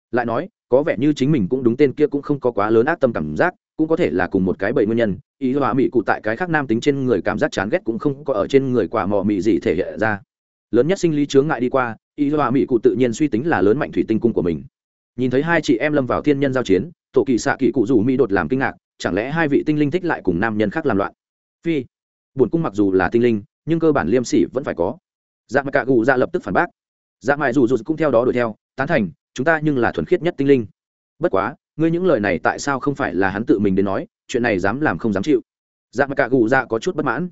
lại nói có vẻ như chính mình cũng đúng, tên kia cũng không có quá lớn ác tâm cảm giác, cũng có thể là cùng một cái bệnh nguyên nhân. Ý hòa mỹ cụ tại cái khác nam tính trên người cảm giác chán ghét cũng không có ở trên người quả mò mị gì thể hiện ra. Lớn nhất sinh lý chướng ngại đi qua, ý hòa mỹ cụ tự nhiên suy tính là lớn mạnh thủy tinh cung của mình. Nhìn thấy hai chị em lâm vào thiên nhân giao chiến, tổ kỳ xạ kỳ cụ rủ mỹ đột làm kinh ngạc, chẳng lẽ hai vị tinh linh thích lại cùng nam nhân khác làm loạn? Phi, buồn cung mặc dù là tinh linh nhưng cơ bản liêm sỉ vẫn phải có. Dạ mà cả gù dạ lập tức phản bác. Dạ mại dù cũng theo đó đuổi theo tán thành, chúng ta nhưng là thuần khiết nhất tinh linh. Bất quá ngươi những lời này tại sao không phải là hắn tự mình đến nói, chuyện này dám làm không dám chịu. Dạ mà cả gù dạ có chút bất mãn.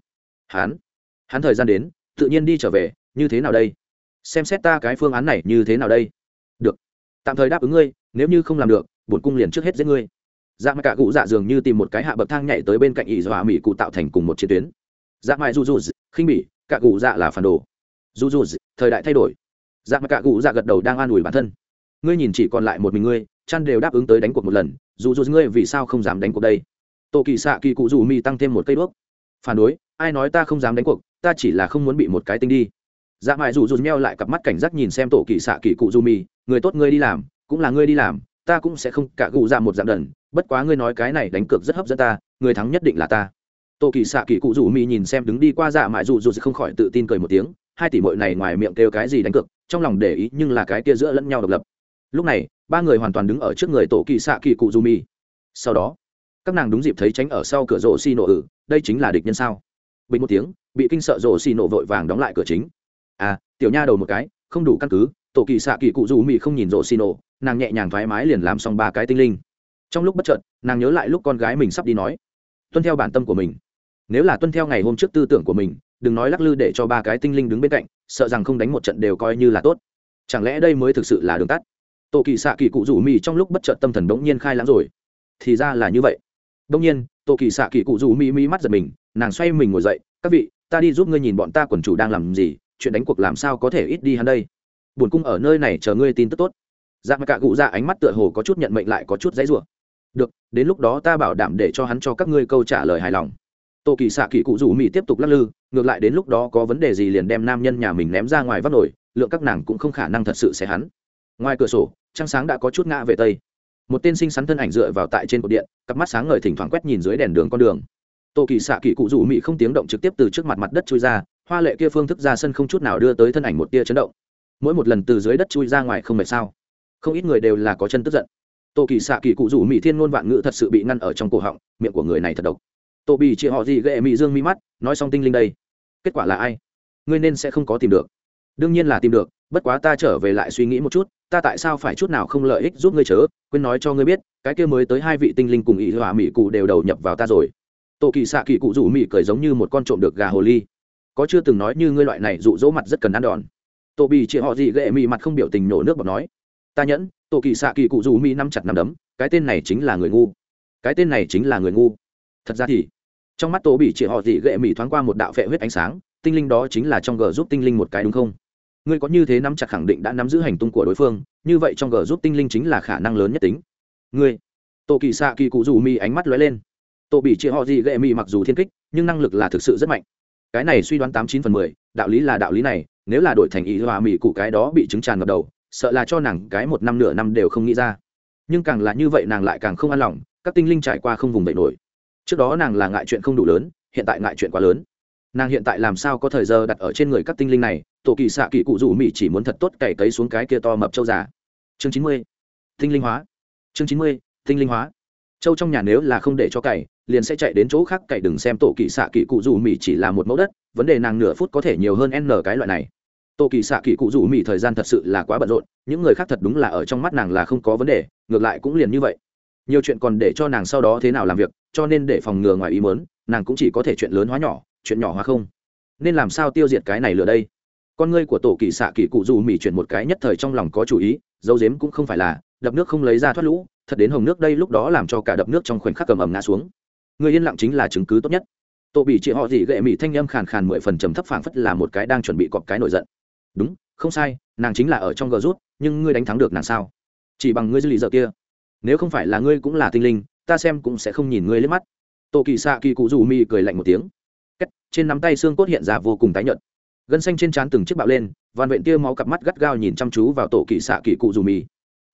Hắn thời gian đến tự nhiên đi trở về, như thế nào đây? Xem xét ta cái phương án này như thế nào đây? Được, tạm thời đáp ứng ngươi, nếu như không làm được bổn cung liền trước hết giết ngươi. Dạ mà cả gù dạ dường như tìm một cái hạ bậc thang nhảy tới bên cạnh ỷ dọa mỹ cụ tạo thành cùng một chiến tuyến. Dạ mại dù khinh bỉ, cả gù dạ là phản đồ. Dù thời đại thay đổi. Dạ mà cả gù dạ gật đầu đang an ủi bản thân. Ngươi nhìn chỉ còn lại một mình ngươi, chăn đều đáp ứng tới đánh cuộc một lần, dù ngươi vì sao không dám đánh cuộc đây? Tô kỳ xạ kỳ cụ dù mi tăng thêm một cây đuốc. Phản đối, ai nói ta không dám đánh cuộc, ta chỉ là không muốn bị một cái tinh đi. Dạ mại dù meo lại cặp mắt cảnh giác nhìn xem tổ kỳ xạ kỳ cụ dù mi, người tốt ngươi đi làm, cũng là ngươi đi làm, ta cũng sẽ không cả gù dạ một dạng đần, bất quá ngươi nói cái này đánh cược rất hấp dẫn ta, người thắng nhất định là ta. Tô kỳ xạ kỳ cụ dù mi nhìn xem đứng đi qua dạ mại dù không khỏi tự tin cười một tiếng, hai tỷ muội này ngoài miệng kêu cái gì đánh cược, trong lòng để ý nhưng là cái kia giữa lẫn nhau độc lập. Lúc này ba người hoàn toàn đứng ở trước người tổ kỳ xạ kỳ cụ dù mi. Sau đó các nàng đúng dịp thấy tránh ở sau cửa rổ xi nổ đây chính là địch nhân sao? Bình một tiếng, bị kinh sợ rổ xi nổ vội vàng đóng lại cửa chính. Tiểu nha đầu một cái không đủ căn cứ. Tổ kỳ xạ kỳ cụ dù mi không nhìn rổ xi nổ, nàng nhẹ nhàng thoải mái liền làm xong ba cái tinh linh. Trong lúc bất chợt nàng nhớ lại lúc con gái mình sắp đi nói tuân theo bản tâm của mình. Nếu là tuân theo ngày hôm trước tư tưởng của mình, đừng nói lắc lư để cho ba cái tinh linh đứng bên cạnh, sợ rằng không đánh một trận đều coi như là tốt. Chẳng lẽ đây mới thực sự là đường tắt? Tổ kỳ xạ kỳ cụ rủ mì trong lúc bất chợt tâm thần bỗng nhiên khai lãng rồi. Thì ra là như vậy. Bỗng nhiên tổ kỳ xạ kỳ cụ rủ mì mắt giật mình, nàng xoay mình ngồi dậy. Các vị, ta đi giúp ngươi nhìn bọn ta quần chủ đang làm gì, chuyện đánh cuộc làm sao có thể ít đi hắn đây. Buồn cung ở nơi này chờ ngươi tin tức tốt. Dạ mà cả cụ dạ ánh mắt tựa hồ có chút nhận mệnh lại có chút dãy rủa. Được, đến lúc đó ta bảo đảm để cho hắn cho các ngươi câu trả lời hài lòng. Tổ kỳ xạ kỳ cụ rủ mì tiếp tục lắc lư, ngược lại đến lúc đó có vấn đề gì liền đem nam nhân nhà mình ném ra ngoài vắt nổi, lượng các nàng cũng không khả năng thật sự sẽ hắn. Ngoài cửa sổ trăng sáng đã có chút ngã về tây, một tên xinh xắn thân ảnh dựa vào tại trên cột điện, cặp mắt sáng ngời thỉnh thoảng quét nhìn dưới đèn đường con đường. Tô kỳ xạ kỳ cụ rủ mị không tiếng động trực tiếp từ trước mặt đất chui ra, hoa lệ kia phương thức ra sân không chút nào đưa tới thân ảnh một tia chấn động. Mỗi một lần từ dưới đất chui ra ngoài không mệt sao? Không ít người đều là có chân tức giận. Tô kỳ xạ kỳ cụ rủ mị thiên ngôn vạn ngữ thật sự bị ngăn ở trong cổ họng, miệng của người này thật độc. Tô bì chị họ gì ghệ mị dương mi mắt, nói xong tinh linh đây, kết quả là ai? Ngươi nên sẽ không có tìm được. Đương nhiên là tìm được, bất quá ta trở về lại suy nghĩ một chút, ta tại sao phải chút nào không lợi ích giúp ngươi chớ, quên nói cho ngươi biết, cái kia mới tới hai vị tinh linh cùng ý hòa mỹ cụ đều đầu nhập vào ta rồi. Tô kỳ xạ kỳ cụ rủ mỹ cười giống như một con trộm được gà hồ ly, có chưa từng nói như ngươi loại này dụ dỗ mặt rất cần ăn đòn. Tô bì chị họ gì ghệ mị mặt không biểu tình nổ nước bọt nói, ta nhẫn. Tô kỳ xạ kỳ cụ rủ mỹ nắm chặt nắm đấm, cái tên này chính là người ngu, cái tên này chính là người ngu. Thật ra thì trong mắt Tô bì chị họ gì ghệ mị thoáng qua một đạo phệ huyết ánh sáng, tinh linh đó chính là trong g giúp tinh linh một cái đúng không? Ngươi có như thế nắm chặt khẳng định đã nắm giữ hành tung của đối phương, như vậy trong g giúp tinh linh chính là khả năng lớn nhất tính. Ngươi, Tô kỳ xạ kỳ cụ rủ mi ánh mắt lóe lên. Tô bị chia họ gì ghệ mi mặc dù thiên kích nhưng năng lực là thực sự rất mạnh, cái này suy đoán 89/10, đạo lý là đạo lý này, nếu là đổi thành ý hòa mỹ cụ cái đó bị trứng tràn ngập đầu, sợ là cho nàng cái một năm nửa năm đều không nghĩ ra. Nhưng càng là như vậy nàng lại càng không an lòng, các tinh linh trải qua không vùng dậy nổi. Trước đó nàng là ngại chuyện không đủ lớn, hiện tại ngại chuyện quá lớn. Nàng hiện tại làm sao có thời giờ đặt ở trên người các tinh linh này? Tổ kỳ xạ kỳ cụ rủ mỹ chỉ muốn thật tốt cày cấy xuống cái kia to mập châu già. Chương 90, tinh linh hóa. Chương 90, tinh linh hóa. Châu trong nhà nếu là không để cho cày, liền sẽ chạy đến chỗ khác cày. Đừng xem tổ kỳ xạ kỳ cụ rủ mỹ chỉ là một mẫu đất, vấn đề nàng nửa phút có thể nhiều hơn n cái loại này. Tổ kỳ xạ kỳ cụ rủ mỹ thời gian thật sự là quá bận rộn, những người khác thật đúng là ở trong mắt nàng là không có vấn đề, ngược lại cũng liền như vậy. Nhiều chuyện còn để cho nàng sau đó thế nào làm việc, cho nên để phòng ngừa ngoài ý muốn, nàng cũng chỉ có thể chuyện lớn hóa nhỏ, chuyện nhỏ hóa không. Nên làm sao tiêu diệt cái này lửa đây? Con ngươi của tổ kỳ xạ kỳ cụ dù mỹ chuyển một cái, nhất thời trong lòng có chủ ý, dấu dếm cũng không phải là đập nước không lấy ra thoát lũ, thật đến hồng nước đây, lúc đó làm cho cả đập nước trong khoảnh khắc cầm ầm ngã xuống. Người yên lặng chính là chứng cứ tốt nhất. Tổ bị chị họ gì ghệ mỹ thanh âm khàn khàn 10 phần trầm thấp, phảng phất là một cái đang chuẩn bị cọp cái nổi giận. Đúng, không sai, nàng chính là ở trong gờ rút, nhưng ngươi đánh thắng được nàng sao? Chỉ bằng ngươi dư lý giờ kia. Nếu không phải là ngươi cũng là tinh linh, ta xem cũng sẽ không nhìn ngươi liếc mắt. Tổ kỳ xạ kỳ cụ dù mỹ cười lạnh một tiếng. Trên nắm tay xương cốt hiện ra vô cùng tái nhợt, gân xanh trên trán từng chiếc bạo lên, van vện tia máu, cặp mắt gắt gao nhìn chăm chú vào tổ kỳ xạ kỳ cụ dù mì.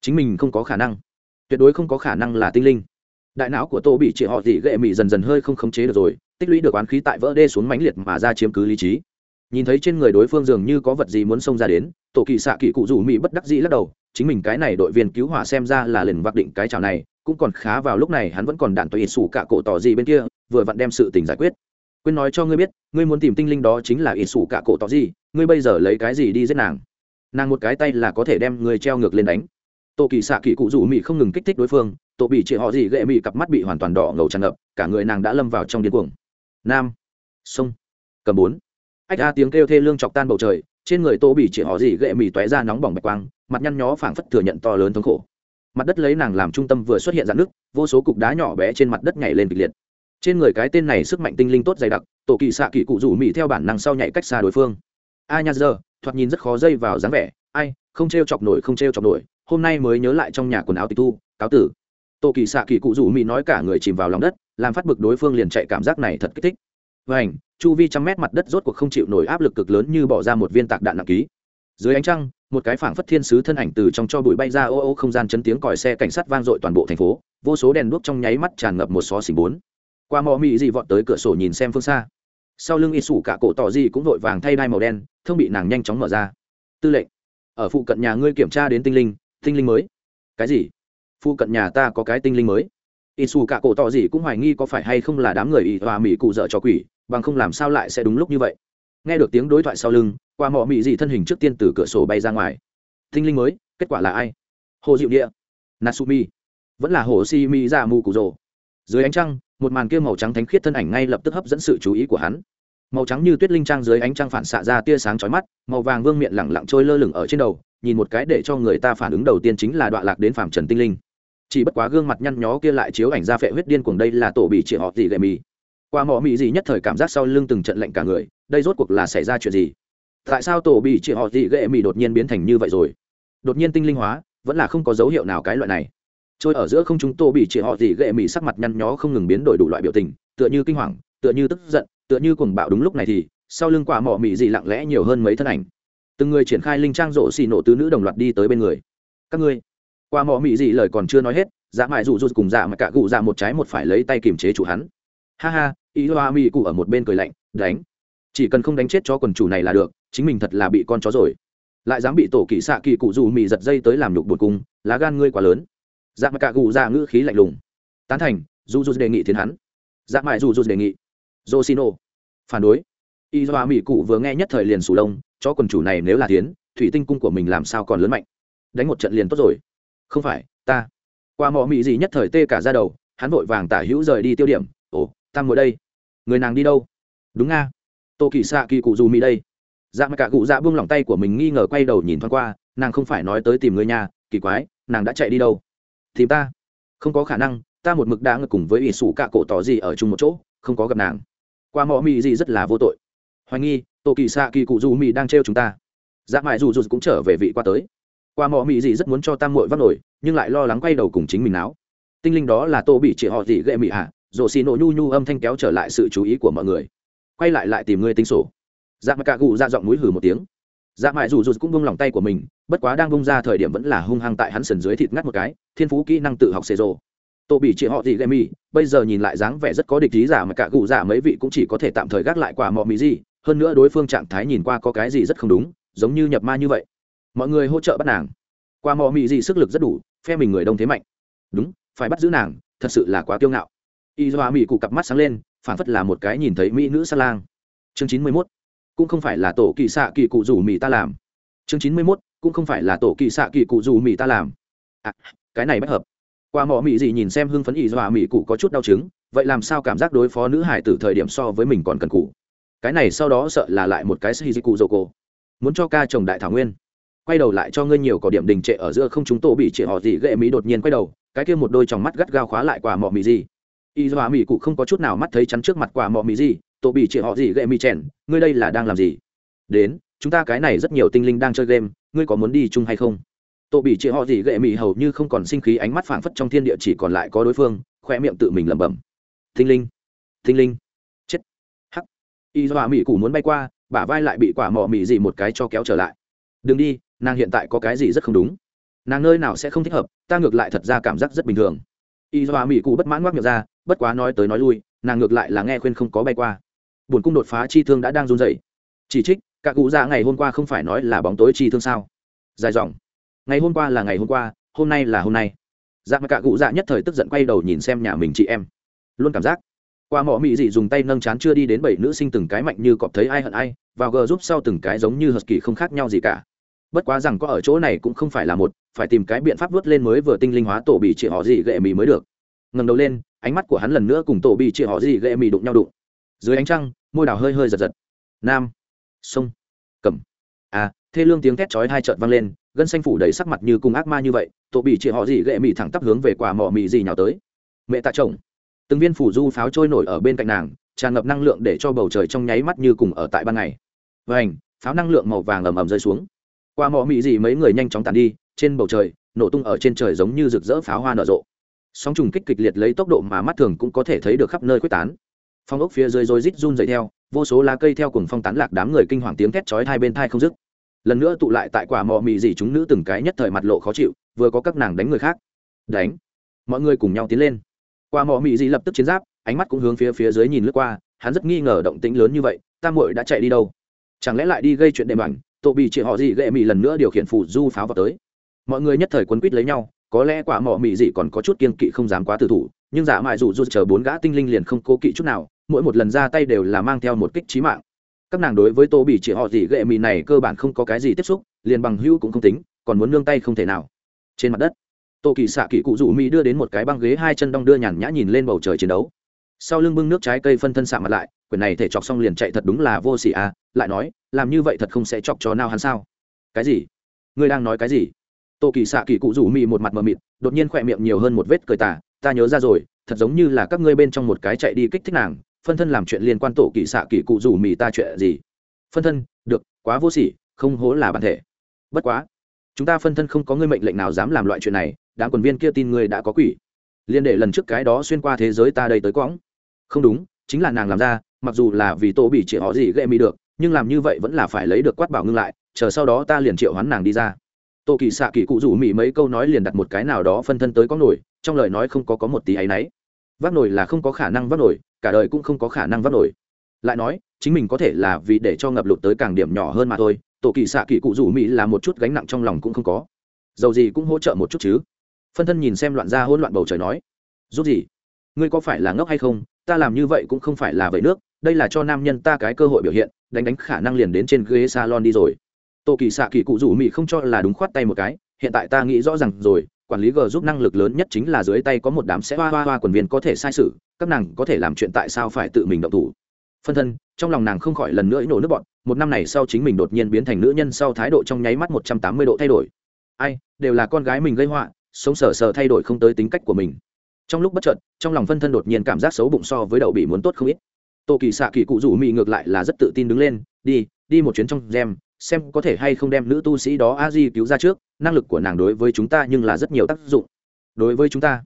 chính mình không có khả năng, tuyệt đối không có khả năng là tinh linh. Đại não của tô bị chỉ họ gì ghệ mị dần dần hơi không khống chế được rồi, tích lũy được oán khí tại vỡ đê xuống mãnh liệt mà ra chiếm cứ lý trí. Nhìn thấy trên người đối phương dường như có vật gì muốn xông ra đến, tổ kỳ xạ kỳ cụ rủ mị bất đắc dĩ lắc đầu, chính mình cái này đội viên cứu hỏa xem ra là liền vạc định cái chảo này cũng còn khá. Vào lúc này hắn vẫn còn đạn tùy sủ cả cổ tỏ gì bên kia vừa vặn đem sự tình giải quyết. Quên nói cho ngươi biết, ngươi muốn tìm tinh linh đó chính là ít sủ cả cổ tỏ gì, ngươi bây giờ lấy cái gì đi giết nàng? Nàng một cái tay là có thể đem người treo ngược lên đánh. Tô kỳ xạ kỳ cụ rủ mị không ngừng kích thích đối phương, tổ bị chỉ họ gì ghệ mị cặp mắt bị hoàn toàn đỏ ngầu tràn ngập, cả người nàng đã lâm vào trong điên cuồng. Nam sông cầm bốn ách a tiếng kêu thê lương chọc tan bầu trời, trên người tô bị chỉ họ gì ghệ mị tóe ra nóng bỏng bạch quang, mặt nhăn nhó phảng phất thừa nhận to lớn thống khổ. Mặt đất lấy nàng làm trung tâm vừa xuất hiện rạn nứt, vô số cục đá nhỏ bé trên mặt đất nhảy lên kịch liệt. Trên người cái tên này sức mạnh tinh linh tốt dày đặc, tổ kỳ xạ kỳ cụ rủ mị theo bản năng sau nhảy cách xa đối phương. A nha giờ thoạt nhìn rất khó dây vào dáng vẻ, ai không trêu chọc nổi, không trêu chọc nổi, hôm nay mới nhớ lại trong nhà quần áo tịch thu, cáo tử. Tô kỳ xạ kỳ cụ rủ mị nói cả người chìm vào lòng đất, làm phát bực đối phương liền chạy, cảm giác này thật kích thích. Vành chu vi trăm mét mặt đất rốt cuộc không chịu nổi áp lực cực lớn, như bỏ ra một viên tạc đạn nặng ký. Dưới ánh trăng, một cái phảng phất thiên sứ thân ảnh từ trong cho bụi bay ra, ô ô không gian chấn tiếng còi xe cảnh sát vang dội toàn bộ thành phố, vô số đèn đuốc trong nháy mắt tràn ngập một xó xỉnh bốn. Qua mò mị gì vọt tới cửa sổ nhìn xem phương xa, sau lưng y sủ cả cổ tỏ gì cũng vội vàng thay đai màu đen, thông bị nàng nhanh chóng mở ra. Tư lệnh, ở phụ cận nhà ngươi kiểm tra đến tinh linh mới. Cái gì? Phụ cận nhà ta có cái tinh linh mới? Y sủ cả cổ tỏ gì cũng hoài nghi có phải hay không là đám người y và mỹ cụ dợ cho quỷ, bằng không làm sao lại sẽ đúng lúc như vậy. Nghe được tiếng đối thoại sau lưng, qua mọ mị gì thân hình trước tiên từ cửa sổ bay ra ngoài. Tinh linh mới, kết quả là ai? Hồ Diệu Địa, Natsumi, vẫn là Hồ Si Mi Dạ Mù Cụ Rồ. Dưới ánh trăng, một màn kia màu trắng thánh khiết thân ảnh ngay lập tức hấp dẫn sự chú ý của hắn. Màu trắng như tuyết linh trang dưới ánh trăng phản xạ ra tia sáng chói mắt, màu vàng vương miện lẳng lặng trôi lơ lửng ở trên đầu, nhìn một cái để cho người ta phản ứng đầu tiên chính là đọa lạc đến phàm trần tinh linh. Chỉ bất quá gương mặt nhăn nhó kia lại chiếu ảnh ra phệ huyết điên cuồng, đây là tổ bị chỉ họ gì gậy mì. Qua mọ mị gì nhất thời cảm giác sau lưng từng trận lạnh cả người, đây rốt cuộc là xảy ra chuyện gì? Tại sao tổ bị chỉ họ gì gậy mì đột nhiên biến thành như vậy rồi? Đột nhiên tinh linh hóa, vẫn là không có dấu hiệu nào cái loại này. Trôi ở giữa không chúng tổ bị chỉ họ gì gậy mì sắc mặt nhăn nhó không ngừng biến đổi đủ loại biểu tình, tựa như kinh hoàng, tựa như tức giận, tựa như cuồng bạo. Đúng lúc này thì sau lưng quả mọ mị gì lặng lẽ nhiều hơn mấy thân ảnh, từng người triển khai linh trang rộ xì nổ tứ nữ đồng loạt đi tới bên người. Các ngươi, quả mọ mị gì lời còn chưa nói hết, dạ mại rủ rủ cùng dạ mà cả gù dạ một trái một phải lấy tay kiềm chế chủ hắn. Ha ha, ý hoa mị cụ ở một bên cười lạnh, đánh, chỉ cần không đánh chết chó quần chủ này là được, chính mình thật là bị con chó rồi, lại dám bị tổ kỳ xạ kỳ cụ dù mị giật dây tới làm nhục bột cung, lá gan ngươi quá lớn. Dạ mà cả gù dạ ngữ khí lạnh lùng. Tán thành, dù đề nghị tiến hắn. Dạ mại dù đề nghị. Yoshino phản đối. Y Doa Mỹ cụ vừa nghe nhất thời liền sù lông, chó quần chủ này nếu là tiến, thủy tinh cung của mình làm sao còn lớn mạnh, đánh một trận liền tốt rồi. Không phải ta. Qua mọ mị gì nhất thời tê cả ra đầu, hắn vội vàng tả hữu rời đi tiêu điểm. Ồ, tam ngồi đây, người nàng đi đâu? Đúng nga, tô kỳ xạ kỳ cụ dù mỹ đây. Dạ mà cả cụ dạ buông lỏng tay của mình, nghi ngờ quay đầu nhìn thoáng qua, nàng không phải nói tới tìm người nhà, kỳ quái, nàng đã chạy đi đâu? Tìm ta? Không có khả năng, ta một mực đã ngồi cùng với ỷ sủ cạ cổ tỏ gì ở chung một chỗ, không có gặp nàng. Qua mọ mị gì rất là vô tội, hoài nghi tô kỳ xạ kỳ cụ dù mỹ đang trêu chúng ta. Dạ mại dù cũng trở về vị qua tới. Qua mọ mị gì rất muốn cho tam muội vắt nổi, nhưng lại lo lắng quay đầu cùng chính mình náo. Tinh linh đó là tô bị chỉ họ gì ghệ mị hạ, rồ xì nổ nhu nhu âm thanh kéo trở lại sự chú ý của mọi người. Quay lại tìm ngươi tính sổ. Dạ mà cả cụ ra giọng mũi hừ một tiếng. Dạ mại dù cũng buông lỏng tay của mình, bất quá đang bung ra thời điểm vẫn là hung hăng tại hắn sườn dưới thịt ngắt một cái, thiên phú kỹ năng tự học xê rồ. Tô bị chỉ họ gì ghệ mị, bây giờ nhìn lại dáng vẻ rất có địch ý. Giả mà cả cụ dạ mấy vị cũng chỉ có thể tạm thời gác lại quả mọ mị gì, hơn nữa đối phương trạng thái nhìn qua có cái gì rất không đúng, giống như nhập ma như vậy. Mọi người hỗ trợ bắt nàng. Qua mọ mị gì sức lực rất đủ, phe mình người đông thế mạnh, đúng, phải bắt giữ nàng, thật sự là quá kiêu ngạo. Y Doa Mỹ cụ cặp mắt sáng lên, phảng phất là một cái nhìn thấy mỹ nữ sa lang. Chương 91, cũng không phải là tổ kỳ xạ kỳ cụ rủ mì ta làm. Chương 91, cũng không phải là tổ kỳ xạ kỳ cụ rủ mì ta làm. À, cái này bất hợp. Qua mọ mị gì nhìn xem hưng phấn Y Doa Mỹ cụ có chút đau chứng, vậy làm sao cảm giác đối phó nữ hải tử thời điểm so với mình còn cần cụ. Cái này sau đó sợ là lại một cái Shizuku Zoko, muốn cho ca chồng đại thảo nguyên. Quay đầu lại cho ngươi nhiều có điểm đình trệ ở giữa không, chúng tổ bị chỉ họ gì ghệ mỹ đột nhiên quay đầu, cái kia một đôi tròng mắt gắt gao khóa lại quả mọ mì gì. Y Doa Mỹ cụ không có chút nào mắt thấy chắn trước mặt quả mọ mì gì, tổ bị chỉ họ gì ghệ mỹ chèn, ngươi đây là đang làm gì? Đến, chúng ta cái này rất nhiều tinh linh đang chơi game, ngươi có muốn đi chung hay không? Tổ bị chỉ họ gì ghệ mỹ hầu như không còn sinh khí, ánh mắt phảng phất trong thiên địa chỉ còn lại có đối phương, khoe miệng tự mình lẩm bẩm. Tinh linh, chết. Hắc. Y Doa Mỹ cụ muốn bay qua, bả vai lại bị quả mọ mì gì một cái cho kéo trở lại. Đừng đi, nàng hiện tại có cái gì rất không đúng. nàng nơi nào sẽ không thích hợp, ta ngược lại thật ra cảm giác rất bình thường. Y doa mỹ cụ bất mãn ngoác miệng ra, bất quá nói tới nói lui, nàng ngược lại là nghe khuyên không có bay qua. Buồn cung đột phá chi thương đã đang run rẩy. Chỉ trích cả cụ dạ ngày hôm qua không phải nói là bóng tối chi thương sao? Dài dòng, ngày hôm qua là ngày hôm qua, hôm nay là hôm nay. Dạ mà cả cụ dạ nhất thời tức giận quay đầu nhìn xem nhà mình chị em, luôn cảm giác qua mỏ mị dị dùng tay nâng chán chưa đi đến 7 nữ sinh từng cái mạnh như cọp thấy ai hận ai, vào gờ giúp sau từng cái giống như husky không khác nhau gì cả. Bất quá rằng có ở chỗ này cũng không phải là một, phải tìm cái biện pháp vớt lên mới vừa tinh linh hóa tổ bị chị họ gì gệ mì mới được. Ngẩng đầu lên, ánh mắt của hắn lần nữa cùng tổ bị chị họ gì gệ mì đụng nhau đụng. Dưới ánh trăng, môi đào hơi hơi giật giật. Nam, sông, cầm. Thê lương tiếng thét chói hai chợt vang lên, gân xanh phủ đầy sắc mặt như cùng ác ma như vậy, tổ bị chị họ gì gệ mì thẳng tắp hướng về quả mỏ mì gì nhào tới. Mẹ tạ chồng. Từng viên phủ du pháo trôi nổi ở bên cạnh nàng, tràn ngập năng lượng để cho bầu trời trong nháy mắt như cùng ở tại ban ngày. Vành, pháo năng lượng màu vàng ầm ầm rơi xuống. Qua mỏ mị gì mấy người nhanh chóng tàn đi, trên bầu trời nổ tung ở trên trời giống như rực rỡ pháo hoa nở rộ. Sóng trùng kích kịch liệt lấy tốc độ mà mắt thường cũng có thể thấy được khắp nơi khuếch tán. Phong ốc phía dưới rối rít run rẩy theo, vô số lá cây theo cùng phong tán lạc, đám người kinh hoàng tiếng thét chói hai bên tai không dứt. Lần nữa tụ lại tại quả mỏ mị gì chúng nữ từng cái nhất thời mặt lộ khó chịu, vừa có các nàng đánh người khác. Đánh. Mọi người cùng nhau tiến lên. Qua mỏ mị gì lập tức chiến giáp, ánh mắt cũng hướng phía dưới nhìn lướt qua, hắn rất nghi ngờ động tĩnh lớn như vậy, tam muội đã chạy đi đâu? Chẳng lẽ lại đi gây chuyện đệm bẩn? Tổ bị chị họ gì gệ mị lần nữa điều khiển phù du pháo vào tới. Mọi người nhất thời quấn quýt lấy nhau, có lẽ quả mỏ mị gì còn có chút kiên kỵ không dám quá tử thủ, nhưng giả mại dù chờ 4 gã tinh linh liền không cố kỵ chút nào, mỗi một lần ra tay đều là mang theo một kích chí mạng. Các nàng đối với tổ bị chị họ gì gệ mị này cơ bản không có cái gì tiếp xúc, liền bằng hữu cũng không tính, còn muốn nương tay không thể nào. Trên mặt đất, Tô Kỳ xạ kỳ cụ rủ mỹ đưa đến một cái băng ghế, hai chân đong đưa nhàn nhã nhìn lên bầu trời chiến đấu. Sau lưng bưng nước trái cây phân thân sạm mặt lại, quyển này thể chọc xong liền chạy thật đúng là vô sỉ à, lại nói làm như vậy thật không sẽ chọc cho nào hắn sao? Cái gì? Ngươi đang nói cái gì? Tô Kỳ xạ kỳ cụ rủ mỹ một mặt mờ mịt, đột nhiên khỏe miệng nhiều hơn một vết cười tà, ta nhớ ra rồi, thật giống như là các ngươi bên trong một cái chạy đi kích thích nàng, phân thân làm chuyện liên quan Tổ Kỳ xạ kỳ cụ rủ mỹ ta chuyện gì? Phân thân, được, quá vô sỉ, không hố là bản thể. Bất quá, chúng ta phân thân không có ngươi mệnh lệnh nào dám làm loại chuyện này, đám quần viên kia tin ngươi đã có quỷ, liên để lần trước cái đó xuyên qua thế giới ta đây tới quõng. Không đúng, chính là nàng làm ra, mặc dù là vì tổ bị chị họ gì ghệ mi được, nhưng làm như vậy vẫn là phải lấy được quát bảo ngưng lại, chờ sau đó ta liền triệu hoán nàng đi ra. Tô Kỳ xạ kỳ cụ rủ mỹ mấy câu nói liền đặt một cái nào đó phân thân tới có nổi, trong lời nói không có một tí áy náy. Vác nổi là không có khả năng vác nổi, cả đời cũng không có khả năng vác nổi. Lại nói chính mình có thể là vì để cho ngập lụt tới càng điểm nhỏ hơn mà thôi. Tổ Kỳ xạ kỳ cụ rủ mỹ là một chút gánh nặng trong lòng cũng không có, dầu gì cũng hỗ trợ một chút chứ. Phân thân nhìn xem loạn ra hỗn loạn bầu trời nói, giúp gì? Ngươi có phải là ngốc hay không? Ta làm như vậy cũng không phải là vậy nước, đây là cho nam nhân ta cái cơ hội biểu hiện, đánh khả năng liền đến trên ghế salon đi rồi. Tô Kỳ xạ kỳ cụ rủ mỹ không cho là đúng, khoát tay một cái, hiện tại ta nghĩ rõ ràng rồi, quản lý G giúp năng lực lớn nhất chính là dưới tay có một đám sẽ hoa quần viên có thể sai sự, các nàng có thể làm chuyện, tại sao phải tự mình động thủ? Phân thân trong lòng nàng không khỏi lần nữa nổ nước bọn, một năm này sau chính mình đột nhiên biến thành nữ nhân sau thái độ trong nháy mắt 180 độ thay đổi. Ai, đều là con gái mình gây họa, sống sờ thay đổi không tới tính cách của mình. Trong lúc bất chợt, trong lòng phân thân đột nhiên cảm giác xấu bụng so với đậu bị muốn tốt không ít. Tô Kỳ xạ kỳ cụ rủ mỹ ngược lại là rất tự tin đứng lên, đi một chuyến trong gem, xem có thể hay không đem nữ tu sĩ đó a di cứu ra trước, năng lực của nàng đối với chúng ta nhưng là rất nhiều tác dụng. Đối với chúng ta?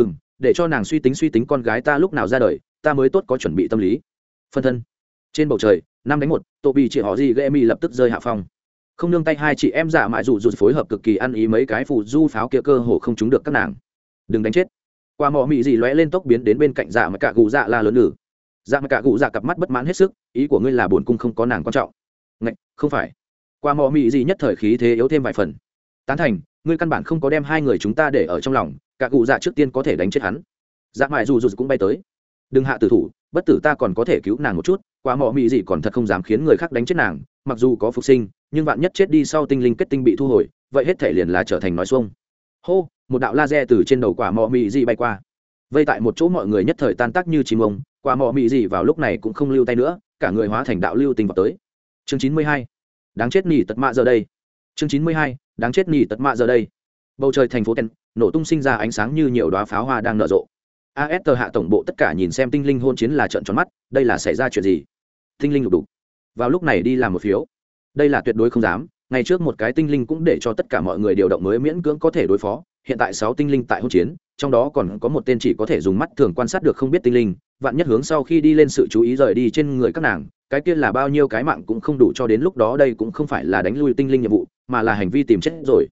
Để cho nàng suy tính con gái ta lúc nào ra đời, ta mới tốt có chuẩn bị tâm lý. Phân thân. Trên bầu trời, 5-1, Tô Bì chị họ gì ghê mi lập tức rơi hạ phong. Không nương tay hai chị em giả mại dù phối hợp cực kỳ ăn ý, mấy cái phù du pháo kia cơ hồ không trúng được các nàng. Đừng đánh chết. Qua mỏ mị gì lóe lên tốc biến đến bên cạnh dạ mà cả gù dạ la lớn lử. Dạ mà cả gù dạ cặp mắt bất mãn hết sức, ý của ngươi là bổn cung không có nàng quan trọng? Ngạch, không phải. Qua mỏ mị gì nhất thời khí thế yếu thêm vài phần. Tán thành, ngươi căn bản không có đem hai người chúng ta để ở trong lòng, cả gù dạ trước tiên có thể đánh chết hắn. Dạ mại dù cũng bay tới. Đừng hạ tử thủ, bất tử ta còn có thể cứu nàng một chút. Qua mỏ mị gì còn thật không dám khiến người khác đánh chết nàng, mặc dù có phục sinh, nhưng vạn nhất chết đi sau tinh linh kết tinh bị thu hồi, vậy hết thể liền là trở thành nói xuông. Hô, một đạo laser từ trên đầu quả mỏ mị gì bay qua, vây tại một chỗ, mọi người nhất thời tan tác như chim ông. Quả mỏ mị gì vào lúc này cũng không lưu tay nữa, cả người hóa thành đạo lưu tinh vào tới. Chương 92, đáng chết nỉ tật mạ giờ đây. Chương 92, đáng chết nỉ tật mạ giờ đây. Bầu trời thành phố Ten nổ tung, sinh ra ánh sáng như nhiều đóa pháo hoa đang nở rộ. AST hạ tổng bộ tất cả nhìn xem tinh linh hôn chiến là trợn tròn mắt, đây là xảy ra chuyện gì? Tinh linh lục đục vào lúc này đi làm một phiếu, đây là tuyệt đối không dám. Ngày trước một cái tinh linh cũng để cho tất cả mọi người điều động mới miễn cưỡng có thể đối phó, hiện tại 6 tinh linh tại hôn chiến, trong đó còn có một tên chỉ có thể dùng mắt thường quan sát được không biết tinh linh, vạn nhất hướng sau khi đi lên sự chú ý rời đi trên người các nàng, cái kia là bao nhiêu cái mạng cũng không đủ, cho đến lúc đó đây cũng không phải là đánh lui tinh linh nhiệm vụ, mà là hành vi tìm chết rồi.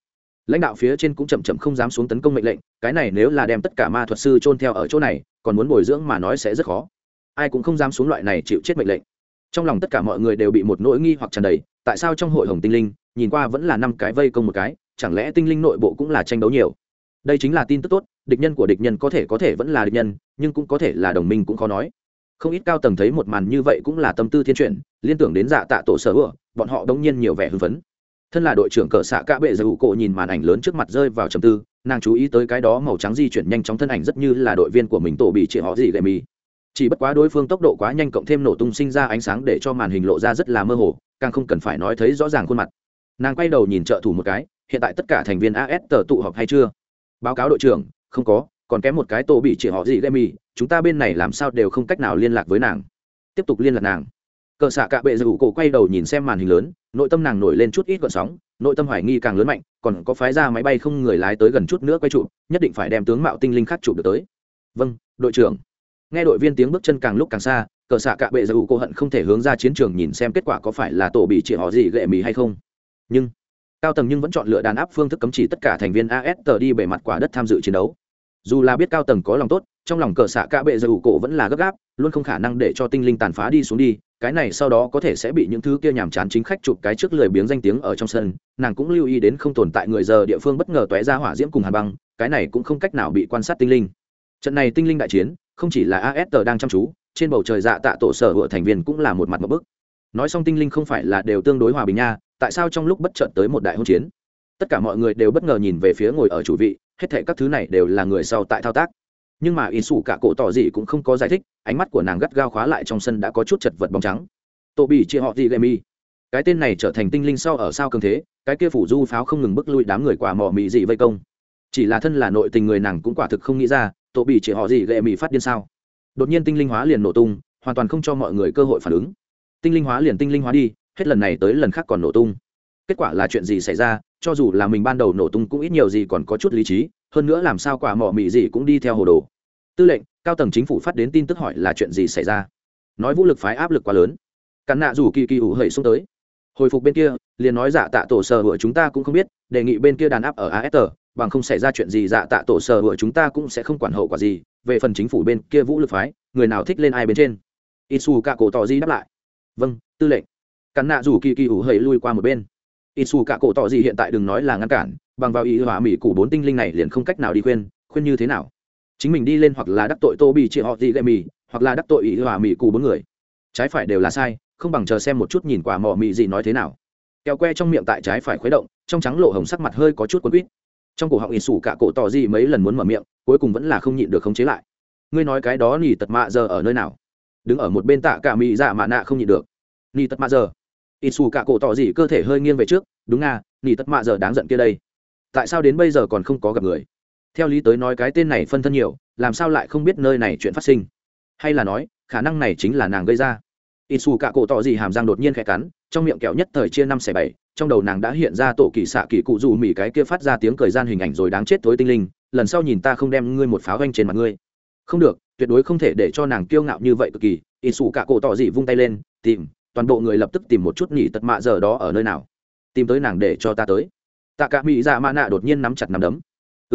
lãnh đạo phía trên cũng chậm chậm không dám xuống tấn công mệnh lệnh, cái này nếu là đem tất cả ma thuật sư chôn theo ở chỗ này, còn muốn bồi dưỡng mà nói sẽ rất khó. Ai cũng không dám xuống loại này chịu chết mệnh lệnh. Trong lòng tất cả mọi người đều bị một nỗi nghi hoặc tràn đầy, tại sao trong hội Hồng Tinh Linh, nhìn qua vẫn là 5 cái vây công một cái, chẳng lẽ tinh linh nội bộ cũng là tranh đấu nhiều? Đây chính là tin tức tốt, địch nhân của địch nhân có thể vẫn là địch nhân, nhưng cũng có thể là đồng minh cũng khó nói. Không ít cao tầng thấy một màn như vậy cũng là tâm tư thiên chuyển, liên tưởng đến Dạ Tạ Tổ Sở Hựa, bọn họ đống nhiên nhiều vẻ hưng phấn. Thân là đội trưởng cờ xạ cả bệ dầu cổ nhìn màn ảnh lớn trước mặt rơi vào trầm tư, nàng chú ý tới cái đó màu trắng di chuyển nhanh chóng thân ảnh rất như là đội viên của mình tổ bị chỉ họ gì gậy mì. Chỉ bất quá đối phương tốc độ quá nhanh cộng thêm nổ tung sinh ra ánh sáng để cho màn hình lộ ra rất là mơ hồ, càng không cần phải nói thấy rõ ràng khuôn mặt. Nàng quay đầu nhìn trợ thủ một cái, hiện tại tất cả thành viên AS tụ họp hay chưa? Báo cáo đội trưởng, không có, còn kém một cái tổ bị chỉ họ gì gậy mì, chúng ta bên này làm sao đều không cách nào liên lạc với nàng. Tiếp tục liên lạc nàng. Cờ xạ cả bệ dầu cổ quay đầu nhìn xem màn hình lớn, nội tâm nàng nổi lên chút ít gợn sóng, nội tâm hoài nghi càng lớn mạnh, còn có phái ra máy bay không người lái tới gần chút nữa quay trụ, nhất định phải đem tướng mạo tinh linh khác chụp được tới. Vâng, đội trưởng. Nghe đội viên tiếng bước chân càng lúc càng xa, cờ xạ cả bệ dầu cổ hận không thể hướng ra chiến trường nhìn xem kết quả có phải là tổ bị chỉ họ gì gậy mì hay không. Nhưng cao tầng nhưng vẫn chọn lựa đàn áp phương thức cấm chỉ tất cả thành viên AS đi bề mặt quả đất tham dự chiến đấu. Dù là biết cao tầng có lòng tốt, trong lòng cờ xạ cả bệ dầu cổ vẫn là gấp gáp, luôn không khả năng để cho tinh linh tàn phá đi xuống đi, cái này sau đó có thể sẽ bị những thứ kia nhàm chán chính khách chụp cái trước lười biếng danh tiếng ở trong sân. Nàng cũng lưu ý đến không tồn tại người giờ địa phương bất ngờ tóe ra hỏa diễm cùng hàn băng, cái này cũng không cách nào bị quan sát tinh linh. Trận này tinh linh đại chiến không chỉ là AS đang chăm chú, trên bầu trời Dạ Tạ Tổ Sở Hựa thành viên cũng là một mặt một bức. Nói xong tinh linh không phải là đều tương đối hòa bình nha, tại sao trong lúc bất chợt tới một đại hôn chiến? Tất cả mọi người đều bất ngờ nhìn về phía ngồi ở chủ vị, hết thảy các thứ này đều là người sau tại thao tác. Nhưng mà ý sủ cả cổ tỏ gì cũng không có giải thích, ánh mắt của nàng gắt gao khóa lại trong sân đã có chút chật vật bóng trắng. Tổ bị chia họ gì gậy mi, cái tên này trở thành tinh linh sau ở sao cường thế, cái kia phủ du pháo không ngừng bức lui đám người quả mỏ mị dị vây công. Chỉ là thân là nội tình người nàng cũng quả thực không nghĩ ra, tổ bị chia họ gì gậy mi phát điên sao? Đột nhiên tinh linh hóa liền nổ tung, hoàn toàn không cho mọi người cơ hội phản ứng. Tinh linh hóa liền tinh linh hóa đi, hết lần này tới lần khác còn nổ tung. Kết quả là chuyện gì xảy ra? Cho dù là mình ban đầu nổ tung cũng ít nhiều gì còn có chút lý trí, hơn nữa làm sao quả mỏ mị dị cũng đi theo hồ đồ. Tư lệnh, cao tầng chính phủ phát đến tin tức hỏi là chuyện gì xảy ra, nói vũ lực phái áp lực quá lớn. Cắn nạ rủ kỳ kỳ ủ hẩy xuống tới hồi phục bên kia, liền nói Dạ Tạ Tổ Sở Hựa chúng ta cũng không biết, đề nghị bên kia đàn áp ở AS, bằng không xảy ra chuyện gì Dạ Tạ Tổ Sở Hựa chúng ta cũng sẽ không quản hậu quả gì. Về phần chính phủ bên kia vũ lực phái, người nào thích lên ai bên trên. Isu cả cổ tỏ gì đáp lại, vâng tư lệnh. Cắn nạ rủ kỳ kỳ ủ hẩy lui qua một bên. Isu cả cổ tỏ gì hiện tại đừng nói là ngăn cản, bằng vào ý hỏa mỹ cụ 4 tinh linh này liền không cách nào đi khuyên như thế nào. Chính mình đi lên hoặc là đắc tội tô bị chị họ gì gậy mì, hoặc là đắc tội ý hỏa mỹ cụ 4 người, trái phải đều là sai, không bằng chờ xem một chút nhìn quả mỏ mị gì nói thế nào. Kéo que trong miệng tại trái phải khuấy động, trong trắng lộ hồng sắc mặt hơi có chút quấn quýt. Trong cổ họng ỉ sủ cả cổ tỏ gì mấy lần muốn mở miệng, cuối cùng vẫn là không nhịn được khống chế lại. Ngươi nói cái đó nỉ tật mạ giờ ở nơi nào? Đứng ở một bên tạ cả mị dạ mạ nạ không nhịn được. Nỉ tật mạ giờ? ỉ sủ cả cổ tỏ gì cơ thể hơi nghiêng về trước, đúng nga, nỉ tật mạ giờ đáng giận kia đây. Tại sao đến bây giờ còn không có gặp người? Theo lý tới nói cái tên này phân thân nhiều, làm sao lại không biết nơi này chuyện phát sinh? Hay là nói khả năng này chính là nàng gây ra? Isu cả cổ tỏ gì hàm răng đột nhiên khẽ cắn, trong miệng kẹo nhất thời chia 5/7, trong đầu nàng đã hiện ra tổ kỳ xạ kỳ cụ dù mỉ cái kia phát ra tiếng cười gian hình ảnh rồi đáng chết tối tinh linh, lần sau nhìn ta không đem ngươi một pháo ganh trên mặt ngươi. Không được, tuyệt đối không thể để cho nàng kiêu ngạo như vậy cực kỳ. Isu cả cổ tỏ gì vung tay lên, tìm, toàn bộ người lập tức tìm một chút nhỉ tật mạ giờ đó ở nơi nào. Tìm tới nàng để cho ta tới. Tạ cả mỹ dạ mạ nạ đột nhiên nắm chặt nắm đấm.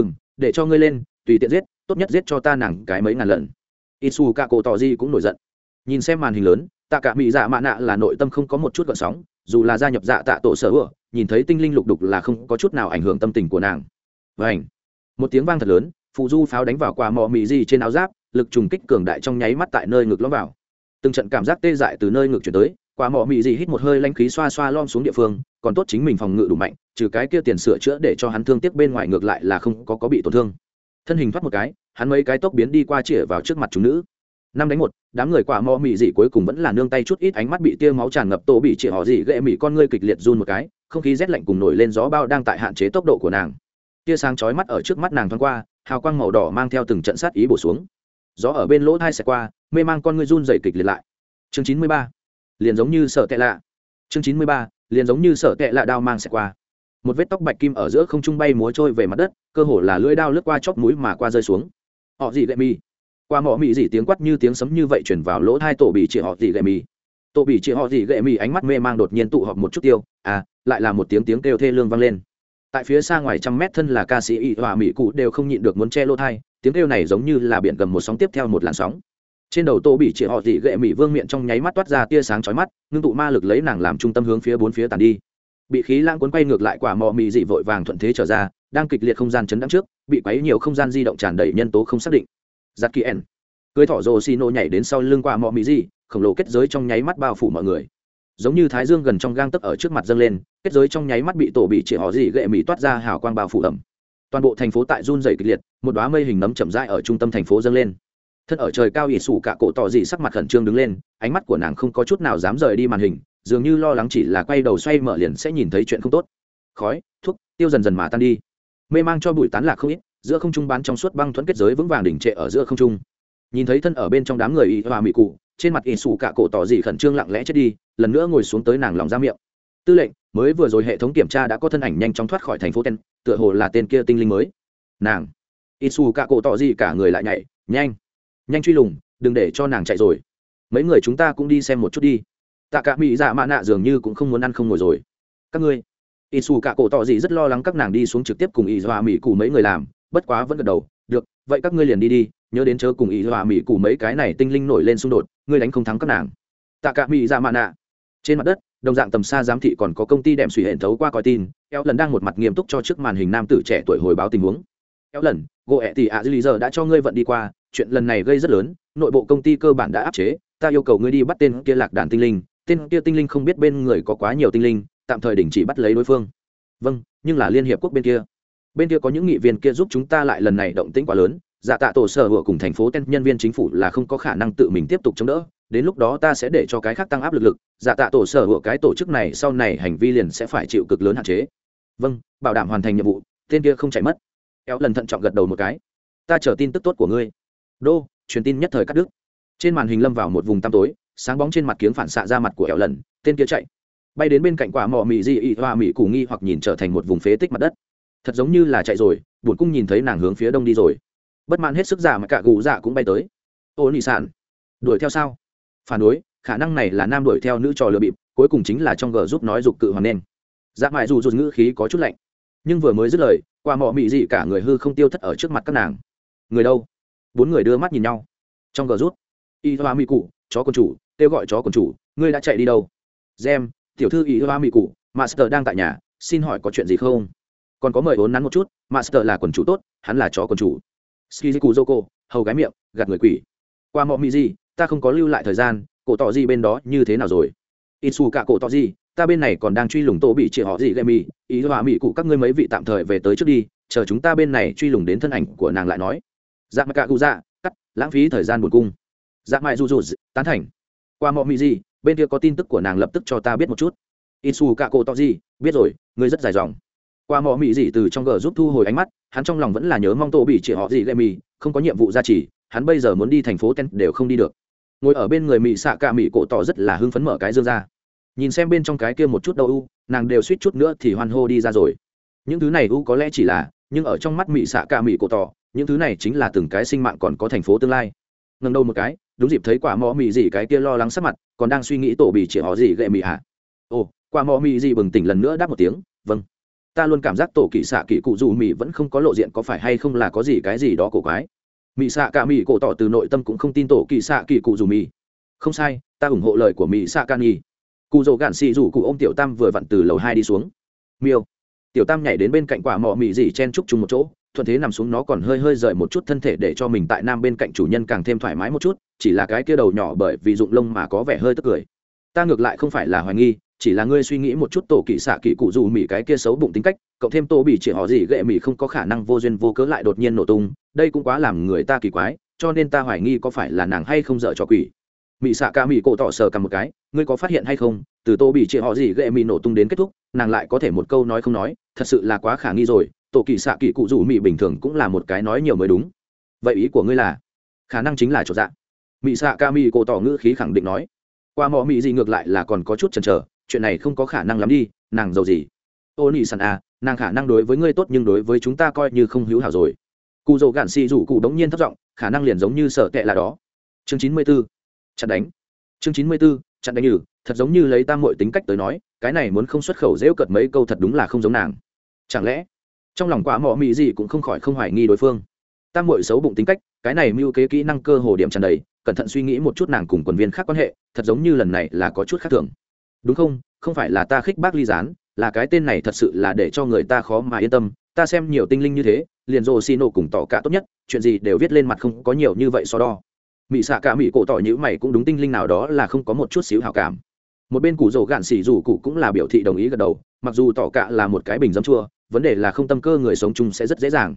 Để cho ngươi lên, tùy tiện giết, tốt nhất giết cho ta nàng cái mấy ngàn lần. Isu cả cổ tỏ gì cũng nổi giận. Nhìn xem màn hình lớn, Tạ cả mỹ dạ mạ nạ là nội tâm không có một chút gợn sóng, dù là gia nhập Dạ Tạ Tổ Sở Hựa, nhìn thấy tinh linh lục đục là không có chút nào ảnh hưởng tâm tình của nàng. Vành, một tiếng vang thật lớn, phụ du pháo đánh vào quả mỏ mị gì trên áo giáp, lực trùng kích cường đại trong nháy mắt tại nơi ngực lõm vào. Từng trận cảm giác tê dại từ nơi ngực chuyển tới, quả mỏ mị gì hít một hơi lãnh khí xoa xoa lom xuống địa phương, còn tốt chính mình phòng ngự đủ mạnh, trừ cái kia tiền sửa chữa để cho hắn thương tiếc bên ngoài ngược lại là không có bị tổn thương. Thân hình thoát một cái, hắn mấy cái tốc biến đi qua chĩa vào trước mặt chúng nữ. 5-1, đám người quả mò mị dị cuối cùng vẫn là nương tay chút ít, ánh mắt bị tia máu tràn ngập, tổ bị chỉ họ dị gệ mị con ngươi kịch liệt run một cái, không khí rét lạnh cùng nổi lên gió bao đang tại hạn chế tốc độ của nàng. Tia sáng chói mắt ở trước mắt nàng thoáng qua, hào quang màu đỏ mang theo từng trận sát ý bổ xuống. Gió ở bên lỗ tai xẹt qua, mê mang con ngươi run dày kịch liệt lại. Chương 93, liền giống như sợ tệ lạ. Chương 93, liền giống như sợ tệ lạ, đao mang xẹt qua. Một vết tóc bạch kim ở giữa không trung bay múa trôi về mặt đất, cơ hồ là lưỡi đao lướt qua chóp mũi mà qua rơi xuống. Họ dị gệ mị. Qua mỏ mị dị tiếng quát như tiếng sấm như vậy chuyển vào lỗ tai tổ bị chỉ họ dị gệ mị. Tổ bị chỉ họ dị gệ mị ánh mắt mê mang đột nhiên tụ họp một chút tiêu, lại là một tiếng kêu thê lương vang lên. tại phía xa ngoài trăm mét thân là ca sĩ y hòa mỹ cụ đều không nhịn được muốn che lỗ thai, tiếng kêu này giống như là biển gầm một sóng tiếp theo một làn sóng. Trên đầu tô bị chỉ họ dị gệ mỹ vương miệng trong nháy mắt toát ra tia sáng chói mắt, ngưng tụ ma lực lấy nàng làm trung tâm hướng phía bốn phía tàn đi. Bị khí lãng cuốn quay ngược lại quả mò mì dị vội vàng thuận thế trở ra, đang kịch liệt không gian chấn đắng trước, bị quấy nhiều không gian di động tràn đầy nhân tố không xác định. Giặt Kien cưới thỏ rồ xì nô nhảy đến sau lưng quả mò mì dị, khổng lồ kết giới trong nháy mắt bao phủ mọi người, giống như thái dương gần trong gang tấc ở trước mặt dâng lên, kết giới trong nháy mắt bị tổ bị chỉ họ dị gệ mỹ toát ra hào quang bao phủ ẩm. Toàn bộ thành phố tại run rẩy kịch liệt, một đóa mây hình nấm chậm rãi ở trung tâm thành phố dâng lên. Thân ở trời cao ỉ sủ cả cổ tỏ dị sắc mặt khẩn trương đứng lên, ánh mắt của nàng không có chút nào dám rời đi màn hình, dường như lo lắng chỉ là quay đầu xoay mở liền sẽ nhìn thấy chuyện không tốt. Khói thuốc tiêu dần dần mà tan đi, mê mang cho bụi tán lạc không ít, giữa không trung bán trong suốt băng thuẫn kết giới vững vàng đỉnh trệ ở giữa không trung. Nhìn thấy thân ở bên trong đám người y hòa mỹ cụ, trên mặt ỉ sủ cả cổ tỏ dị khẩn trương lặng lẽ chết đi, lần nữa ngồi xuống tới nàng lòng ra miệng. Tư lệnh, mới vừa rồi hệ thống kiểm tra đã có thân ảnh nhanh chóng thoát khỏi thành phố Ten, tựa hồ là tên kia tinh linh mới. Nàng ỉ sủ cả cổ tỏ dị cả người lại nhảy, nhanh truy lùng, đừng để cho nàng chạy rồi. Mấy người chúng ta cũng đi xem một chút đi. Tạ cả mỹ dạ mạ nạ dường như cũng không muốn ăn không ngồi rồi. Các ngươi ỉ sủ cả cổ tỏ dị rất lo lắng các nàng đi xuống trực tiếp cùng ỉ hòa mỹ cụ mấy người làm, bất quá vẫn gật đầu, được, vậy các ngươi liền đi đi, nhớ đến chớ cùng ỉ hòa mỹ cụ mấy cái này tinh linh nổi lên xung đột, ngươi đánh không thắng các nàng. Tạ cả mỹ dạ mạ nạ. Trên mặt đất, đồng dạng tầm xa giám thị còn có công ty đệm suy hệ thấu qua coi tin, eo lần đang một mặt nghiêm túc cho trước màn hình nam tử trẻ tuổi hồi báo tình huống. Eo lần, gỗ ẹ thì ạ dư giờ đã cho ngươi vận đi qua, chuyện lần này gây rất lớn, nội bộ công ty cơ bản đã áp chế, ta yêu cầu ngươi đi bắt tên kia lạc đàn tinh linh, tên kia tinh linh không biết bên người có quá nhiều tinh linh, tạm thời đình chỉ bắt lấy đối phương. Vâng, nhưng là liên hiệp quốc bên kia có những nghị viên kia giúp chúng ta lại lần này động tĩnh quá lớn, dạ tạ tổ sở hữu cùng thành phố Ten nhân viên chính phủ là không có khả năng tự mình tiếp tục chống đỡ, đến lúc đó ta sẽ để cho cái khác tăng áp lực, dạ tạ tổ sở hữu cái tổ chức này sau này hành vi liền sẽ phải chịu cực lớn hạn chế. Vâng, bảo đảm hoàn thành nhiệm vụ, tên kia không chạy mất. Éo lần thận trọng gật đầu một cái. Ta chờ tin tức tốt của ngươi. Đô, truyền tin nhất thời cắt đứt. Trên màn hình lâm vào một vùng tăm tối, sáng bóng trên mặt kiếng phản xạ ra mặt của Éo lần, tên kia chạy, bay đến bên cạnh quả mỏ mị dị ị hoa mị củ nghi hoặc nhìn trở thành một vùng phế tích mặt đất. Thật giống như là chạy rồi, buồn cung nhìn thấy nàng hướng phía đông đi rồi. Bất mãn hết sức giả mà cả gù dạ cũng bay tới. Ô nị sản, đuổi theo sao? Phản đối, khả năng này là nam đuổi theo nữ trò lừa bịp, cuối cùng chính là trong gờ giúp nói dục cự hoàng nên. Dạ mại dù rụt ngữ khí có chút lạnh, nhưng vừa mới dứt lời, quả mỏ mị dị cả người hư không tiêu thất ở trước mặt các nàng. Người đâu? Bốn người đưa mắt nhìn nhau. Trong gờ rút, y hoa mị cụ, chó con chủ, kêu gọi chó con chủ, ngươi đã chạy đi đâu? Gem, tiểu thư y hoa mị cụ, master đang tại nhà, xin hỏi có chuyện gì không? Còn có mời vốn nắn một chút, master là quần chủ tốt, hắn là chó quần chủ. Skiziku Zoko, hầu gái miệng, gạt người quỷ. Qua mọ mị gì, ta không có lưu lại thời gian, cổ tỏ gì bên đó như thế nào rồi? Itsu cả cổ tỏ gì, ta bên này còn đang truy lùng tổ bị chỉ họ gì gây mì, ý hòa mị cụ các ngươi mấy vị tạm thời về tới trước đi, chờ chúng ta bên này truy lùng đến thân ảnh của nàng lại nói. Dạ mạc cả cụ dạ, cắt, lãng phí thời gian buồn cung. Dạ mại dù dù, tán thành. Qua mọ mị gì, bên kia có tin tức của nàng lập tức cho ta biết một chút. Itsu cả cổ tỏ gì, biết rồi, ngươi rất dài dòng. Qua mọ mị gì từ trong gờ giúp thu hồi ánh mắt, hắn trong lòng vẫn là nhớ mong tổ bị chỉ họ gì gây mì, không có nhiệm vụ gia trì, hắn bây giờ muốn đi thành phố Ten đều không đi được. Ngồi ở bên người mị xạ cả mị cổ tỏ rất là hưng phấn mở cái dương ra, nhìn xem bên trong cái kia một chút đâu u, nàng đều suýt chút nữa thì hoan hô đi ra rồi. Những thứ này u có lẽ chỉ là, nhưng ở trong mắt mị xạ cả mị cổ tỏ, những thứ này chính là từng cái sinh mạng còn có thành phố tương lai. Ngẩng đầu một cái, đúng dịp thấy quả mọ mị gì cái kia lo lắng sắc mặt, còn đang suy nghĩ tổ bị chỉ họ gì gậy mị hả? Ồ, quả mọ mị gì bừng tỉnh lần nữa đáp một tiếng, vâng. Ta luôn cảm giác tổ kỵ xạ kỵ cụ dù mị vẫn không có lộ diện, có phải hay không là có gì cái gì đó cổ quái. Mị xạ cả mị cổ tỏ từ nội tâm cũng không tin tổ kỵ xạ kỵ cụ dù mị. Không sai, ta ủng hộ lời của mị xạ ca nhi. Cụ dỗ gạn xì rủ cụ ôm tiểu tam vừa vặn từ lầu 2 đi xuống. Miêu, tiểu tam nhảy đến bên cạnh quả mọ mị gì chen chúc chung một chỗ, thuận thế nằm xuống, nó còn hơi hơi rời một chút thân thể để cho mình tại nam bên cạnh chủ nhân càng thêm thoải mái một chút, chỉ là cái kia đầu nhỏ bởi vì dụng lông mà có vẻ hơi tức cười. Ta ngược lại không phải là hoài nghi, chỉ là ngươi suy nghĩ một chút tổ kỵ xạ kỵ cụ dù mỉ cái kia xấu bụng tính cách, cộng thêm tổ bị chỉ họ gì gệ mỉ không có khả năng vô duyên vô cớ lại đột nhiên nổ tung, đây cũng quá làm người ta kỳ quái, cho nên ta hoài nghi có phải là nàng hay không dở cho quỷ. Mị xạ ca mị cổ tỏ sờ cầm một cái, ngươi có phát hiện hay không, từ tổ bị chỉ họ gì gệ mỉ nổ tung đến kết thúc, nàng lại có thể một câu nói không nói, thật sự là quá khả nghi rồi. Tổ kỵ xạ kỵ cụ dù mỉ bình thường cũng là một cái nói nhiều mới đúng. Vậy ý của ngươi là khả năng chính là chỗ dạ? Mị xạ ca mị cổ tỏ ngữ khí khẳng định nói. Qua mọ mị gì ngược lại là còn có chút chần chờ, chuyện này không có khả năng lắm đi, nàng giàu gì? Ô nị sàn à, nàng khả năng đối với ngươi tốt nhưng đối với chúng ta coi như không hữu hảo rồi. Cụ dỗ gạn xì rủ cụ đống nhiên thấp giọng, khả năng liền giống như sợ tệ là đó. Chương 94, chặn đánh. Chương 94, chặn đánh nhử, thật giống như lấy tam muội tính cách tới nói, cái này muốn không xuất khẩu dễu cợt mấy câu thật đúng là không giống nàng. chẳng lẽ trong lòng quả mọ mị gì cũng không khỏi không hoài nghi đối phương. Tam muội xấu bụng tính cách, cái này mưu kế kỹ năng cơ hồ điểm tràn đầy, cẩn thận suy nghĩ một chút nàng cùng quần viên khác quan hệ, thật giống như lần này là có chút khác thường. Đúng không? Không phải là ta khích bác ly gián, là cái tên này thật sự là để cho người ta khó mà yên tâm. Ta xem nhiều tinh linh như thế, liền rồ xì nổ cùng tỏ cả tốt nhất, chuyện gì đều viết lên mặt không có nhiều như vậy so đo. Mị xạ cả mị cổ tỏ nhữ mày cũng đúng, tinh linh nào đó là không có một chút xíu hảo cảm. Một bên cụ rồ gạn xỉ rủ cụ cũng là biểu thị đồng ý gật đầu, mặc dù tỏ cả là một cái bình dấm chua, vấn đề là không tâm cơ người sống chung sẽ rất dễ dàng.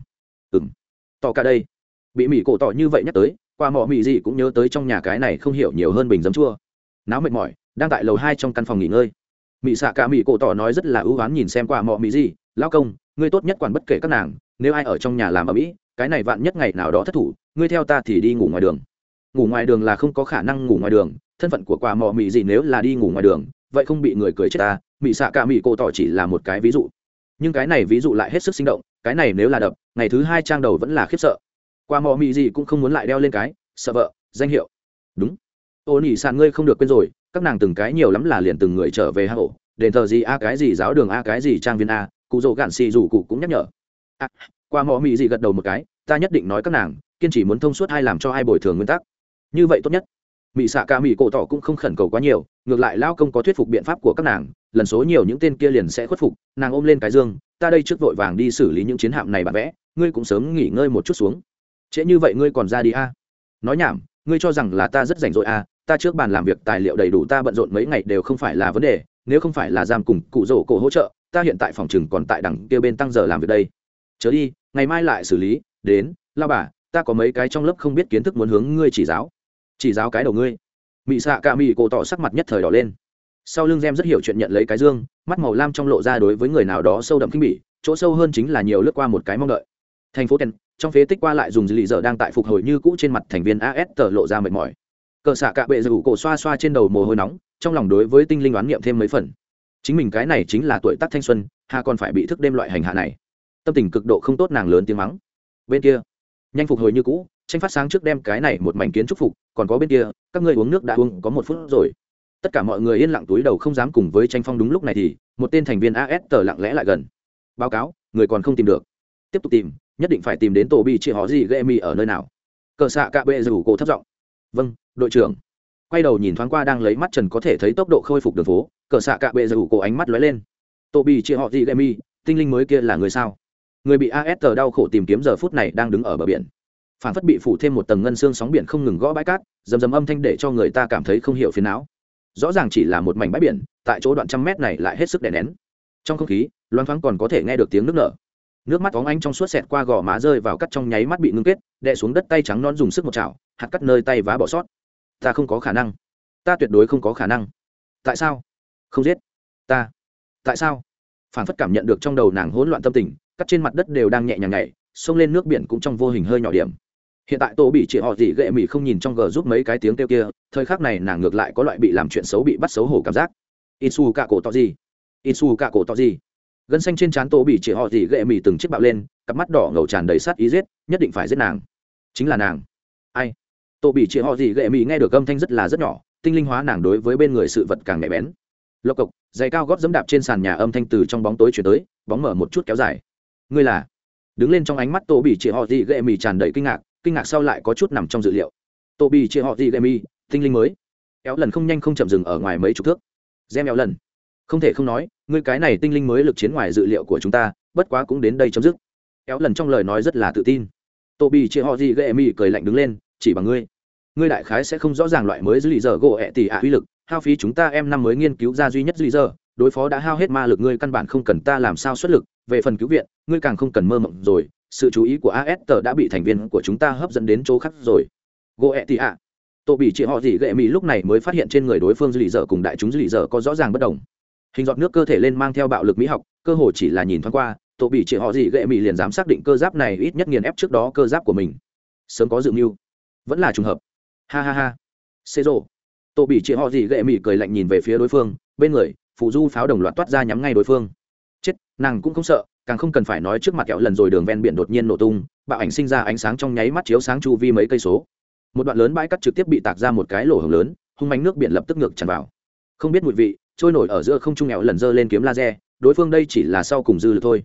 Tỏ cả đây bị mị cổ tỏ như vậy nhắc tới, qua mọ mị gì cũng nhớ tới trong nhà cái này không hiểu nhiều hơn bình dấm chua. Náo mệt mỏi đang tại lầu 2 trong căn phòng nghỉ ngơi. Mị xạ cả mị cổ tỏ nói rất là ưu ái nhìn xem qua mọ mị gì, lão công, ngươi tốt nhất quản bất kể các nàng, nếu ai ở trong nhà làm ở mỹ, cái này vạn nhất ngày nào đó thất thủ, ngươi theo ta thì đi ngủ ngoài đường. Ngủ ngoài đường là không có khả năng ngủ ngoài đường, thân phận của quả mọ mị gì nếu là đi ngủ ngoài đường, vậy không bị người cười chết ta. Mị xạ cả mị cổ tỏ chỉ là một cái ví dụ, nhưng cái này ví dụ lại hết sức sinh động. Cái này nếu là đập, ngày thứ 2 trang đầu vẫn là khiếp sợ. Quả mọ mị gì cũng không muốn lại đeo lên cái sợ vợ danh hiệu. Đúng, ô nhị sàn ngươi không được quên rồi, các nàng từng cái nhiều lắm là liền từng người trở về hang ổ, đền thờ gì a cái gì giáo đường a cái gì trang viên a. Cụ rồ gạn xì rủ cụ cũng nhắc nhở. Qua mọ mị gì gật đầu một cái, ta nhất định nói các nàng kiên trì muốn thông suốt hay làm cho ai bồi thường nguyên tắc, như vậy tốt nhất. Mị xạ cả mị cổ tỏ cũng không khẩn cầu quá nhiều, ngược lại lao công có thuyết phục biện pháp của các nàng, lần số nhiều những tên kia liền sẽ khuất phục. Nàng ôm lên cái dương, ta đây trước vội vàng đi xử lý những chiến hạm này bản vẽ, ngươi cũng sớm nghỉ ngơi một chút xuống. Trễ như vậy ngươi còn ra đi a? Nói nhảm, ngươi cho rằng là ta rất rảnh rỗi a? Ta trước bàn làm việc tài liệu đầy đủ, ta bận rộn mấy ngày đều không phải là vấn đề, nếu không phải là giam cùng cụ rổ cổ hỗ trợ, ta hiện tại phòng chừng còn tại đằng kia bên tăng giờ làm việc đây. Chớ đi, ngày mai lại xử lý. Đến lao bà, ta có mấy cái trong lớp không biết kiến thức muốn hướng ngươi chỉ giáo. Chỉ giáo cái đầu ngươi. Mị xạ cả mị cổ tỏ sắc mặt nhất thời đỏ lên. Sau lưng Gem rất hiểu chuyện nhận lấy cái dương, mắt màu lam trong lộ ra đối với người nào đó sâu đậm kinh bỉ, chỗ sâu hơn chính là nhiều lướt qua một cái mong đợi. Thành phố Ten, trong phế tích qua lại dùng dữ lì giờ đang tại phục hồi như cũ, trên mặt thành viên AS tờ lộ ra mệt mỏi. Cờ xạ cả bệ rủ cổ xoa xoa trên đầu mồ hôi nóng, trong lòng đối với tinh linh đoán niệm thêm mấy phần. Chính mình cái này chính là tuổi tác thanh xuân, hà còn phải bị thức đêm loại hành hạ này, tâm tình cực độ không tốt. Nàng lớn tiếng mắng. Bên kia nhanh phục hồi như cũ, tranh phát sáng trước đem cái này một mảnh kiến trúc phục, còn có bên kia các ngươi uống nước đã uống có 1 phút rồi. Tất cả mọi người yên lặng túi đầu không dám cùng với tranh phong. Đúng lúc này thì một tên thành viên AS tờ lặng lẽ lại gần. Báo cáo, người còn không tìm được. Tiếp tục tìm, nhất định phải tìm đến tổ bị chị họ gì gây mì ở nơi nào. Cờ xạ cạ bệ rủ cổ thấp giọng. Vâng, đội trưởng. Quay đầu nhìn thoáng qua đang lấy mắt trần có thể thấy tốc độ khôi phục đường phố, cờ xạ cạ bệ rủ cổ ánh mắt lóe lên. Tổ bị chị họ gì gây mì, tinh linh mới kia là người sao? Người bị AS tờ đau khổ tìm kiếm giờ phút này đang đứng ở bờ biển, phản phất bị phủ thêm một tầng ngân xương, sóng biển không ngừng gõ bãi cát, rầm rầm âm thanh để cho người ta cảm thấy không hiểu phiền não. Rõ ràng chỉ là một mảnh bãi biển, tại chỗ đoạn trăm mét này lại hết sức đè nén. Trong không khí loáng thoáng còn có thể nghe được tiếng nước nở. Nước mắt óng ánh trong suốt xẹt qua gò má, rơi vào cắt trong nháy mắt bị ngưng kết, đè xuống đất. Tay trắng non dùng sức một chảo, hạt cắt nơi tay vá bỏ sót. Ta không có khả năng, ta tuyệt đối không có khả năng. Tại sao không giết ta? Tại sao? Phản phất cảm nhận được trong đầu nàng hỗn loạn tâm tình, cắt trên mặt đất đều đang nhẹ nhàng nhảy, xông lên nước biển cũng trong vô hình hơi nhỏ điểm. Hiện tại tổ bị chị họ gì ghệ mỉ không nhìn trong gờ giúp mấy cái tiếng kêu kia, thời khắc này nàng ngược lại có loại bị làm chuyện xấu bị bắt xấu hổ cảm giác. Isu cả cổ to gì, Isu cả cổ to gì. Gân xanh trên trán tổ bị chị họ gì ghệ mỉ từng chiếc bạo lên, cặp mắt đỏ ngầu tràn đầy sát ý giết, nhất định phải giết nàng. Chính là nàng. Ai? Tổ bị chị họ gì ghệ mỉ nghe được âm thanh rất nhỏ, tinh linh hóa nàng đối với bên người sự vật càng nhạy bén. Lộc cộc, giày cao gót giẫm đạp trên sàn nhà, âm thanh từ trong bóng tối truyền tới, bóng mở một chút kéo dài. Ngươi là? Đứng lên trong ánh mắt tổ bị chị họ gì ghệ mỉ tràn đầy kinh ngạc sau lại có chút nằm trong dự liệu. Tổ bị chị họ gì ghệ mỉ, tinh linh mới. Éo lần không nhanh không chậm dừng ở ngoài mấy chục thước. Gem éo lần, không thể không nói, ngươi cái này tinh linh mới lực chiến ngoài dự liệu của chúng ta, bất quá cũng đến đây chấm dứt. Éo lần trong lời nói rất là tự tin. Tổ bị chị họ gì ghệ mỉ cười lạnh đứng lên, chỉ bằng ngươi đại khái sẽ không rõ ràng loại mới dữ lì giờ gỗ ẹ tỷ ạ uy lực, hao phí chúng ta em năm mới nghiên cứu ra duy nhất dữ lì giờ, đối phó đã hao hết ma lực ngươi căn bản không cần ta làm sao xuất lực, về phần cứu viện ngươi càng không cần mơ mộng rồi, sự chú ý của AS tờ đã bị thành viên của chúng ta hấp dẫn đến chỗ khác rồi. Gỗ ẹ tỷ ạ. Tổ bị chị họ gì ghệ mỉ lúc này mới phát hiện trên người đối phương dữ lì giờ cùng đại chúng dữ lì giờ có rõ ràng bất đồng. Hình giọt nước cơ thể lên mang theo bạo lực mỹ học, cơ hồ chỉ là nhìn thoáng qua, tổ bị chị họ gì ghệ mỉ liền dám xác định cơ giáp này ít nhất nghiền ép trước đó cơ giáp của mình. Sớm có dự mưu, vẫn là trùng hợp. Ha ha ha. Xê rồ. Tổ bị chị họ gì ghệ mỉ cười lạnh nhìn về phía đối phương, bên người phụ du pháo đồng loạt toát ra nhắm ngay đối phương. Chết, nàng cũng không sợ, càng không cần phải nói trước mặt kẹo lần rồi đường ven biển đột nhiên nổ tung, bạo ảnh sinh ra ánh sáng trong nháy mắt chiếu sáng chu vi mấy cây số. Một đoạn lớn bãi cát trực tiếp bị tạc ra một cái lỗ hổng lớn, hung mãnh nước biển lập tức ngược tràn vào. Không biết mùi vị, trôi nổi ở giữa không trung kẹo lần giơ lên kiếm laser, đối phương đây chỉ là sau cùng dư lực thôi.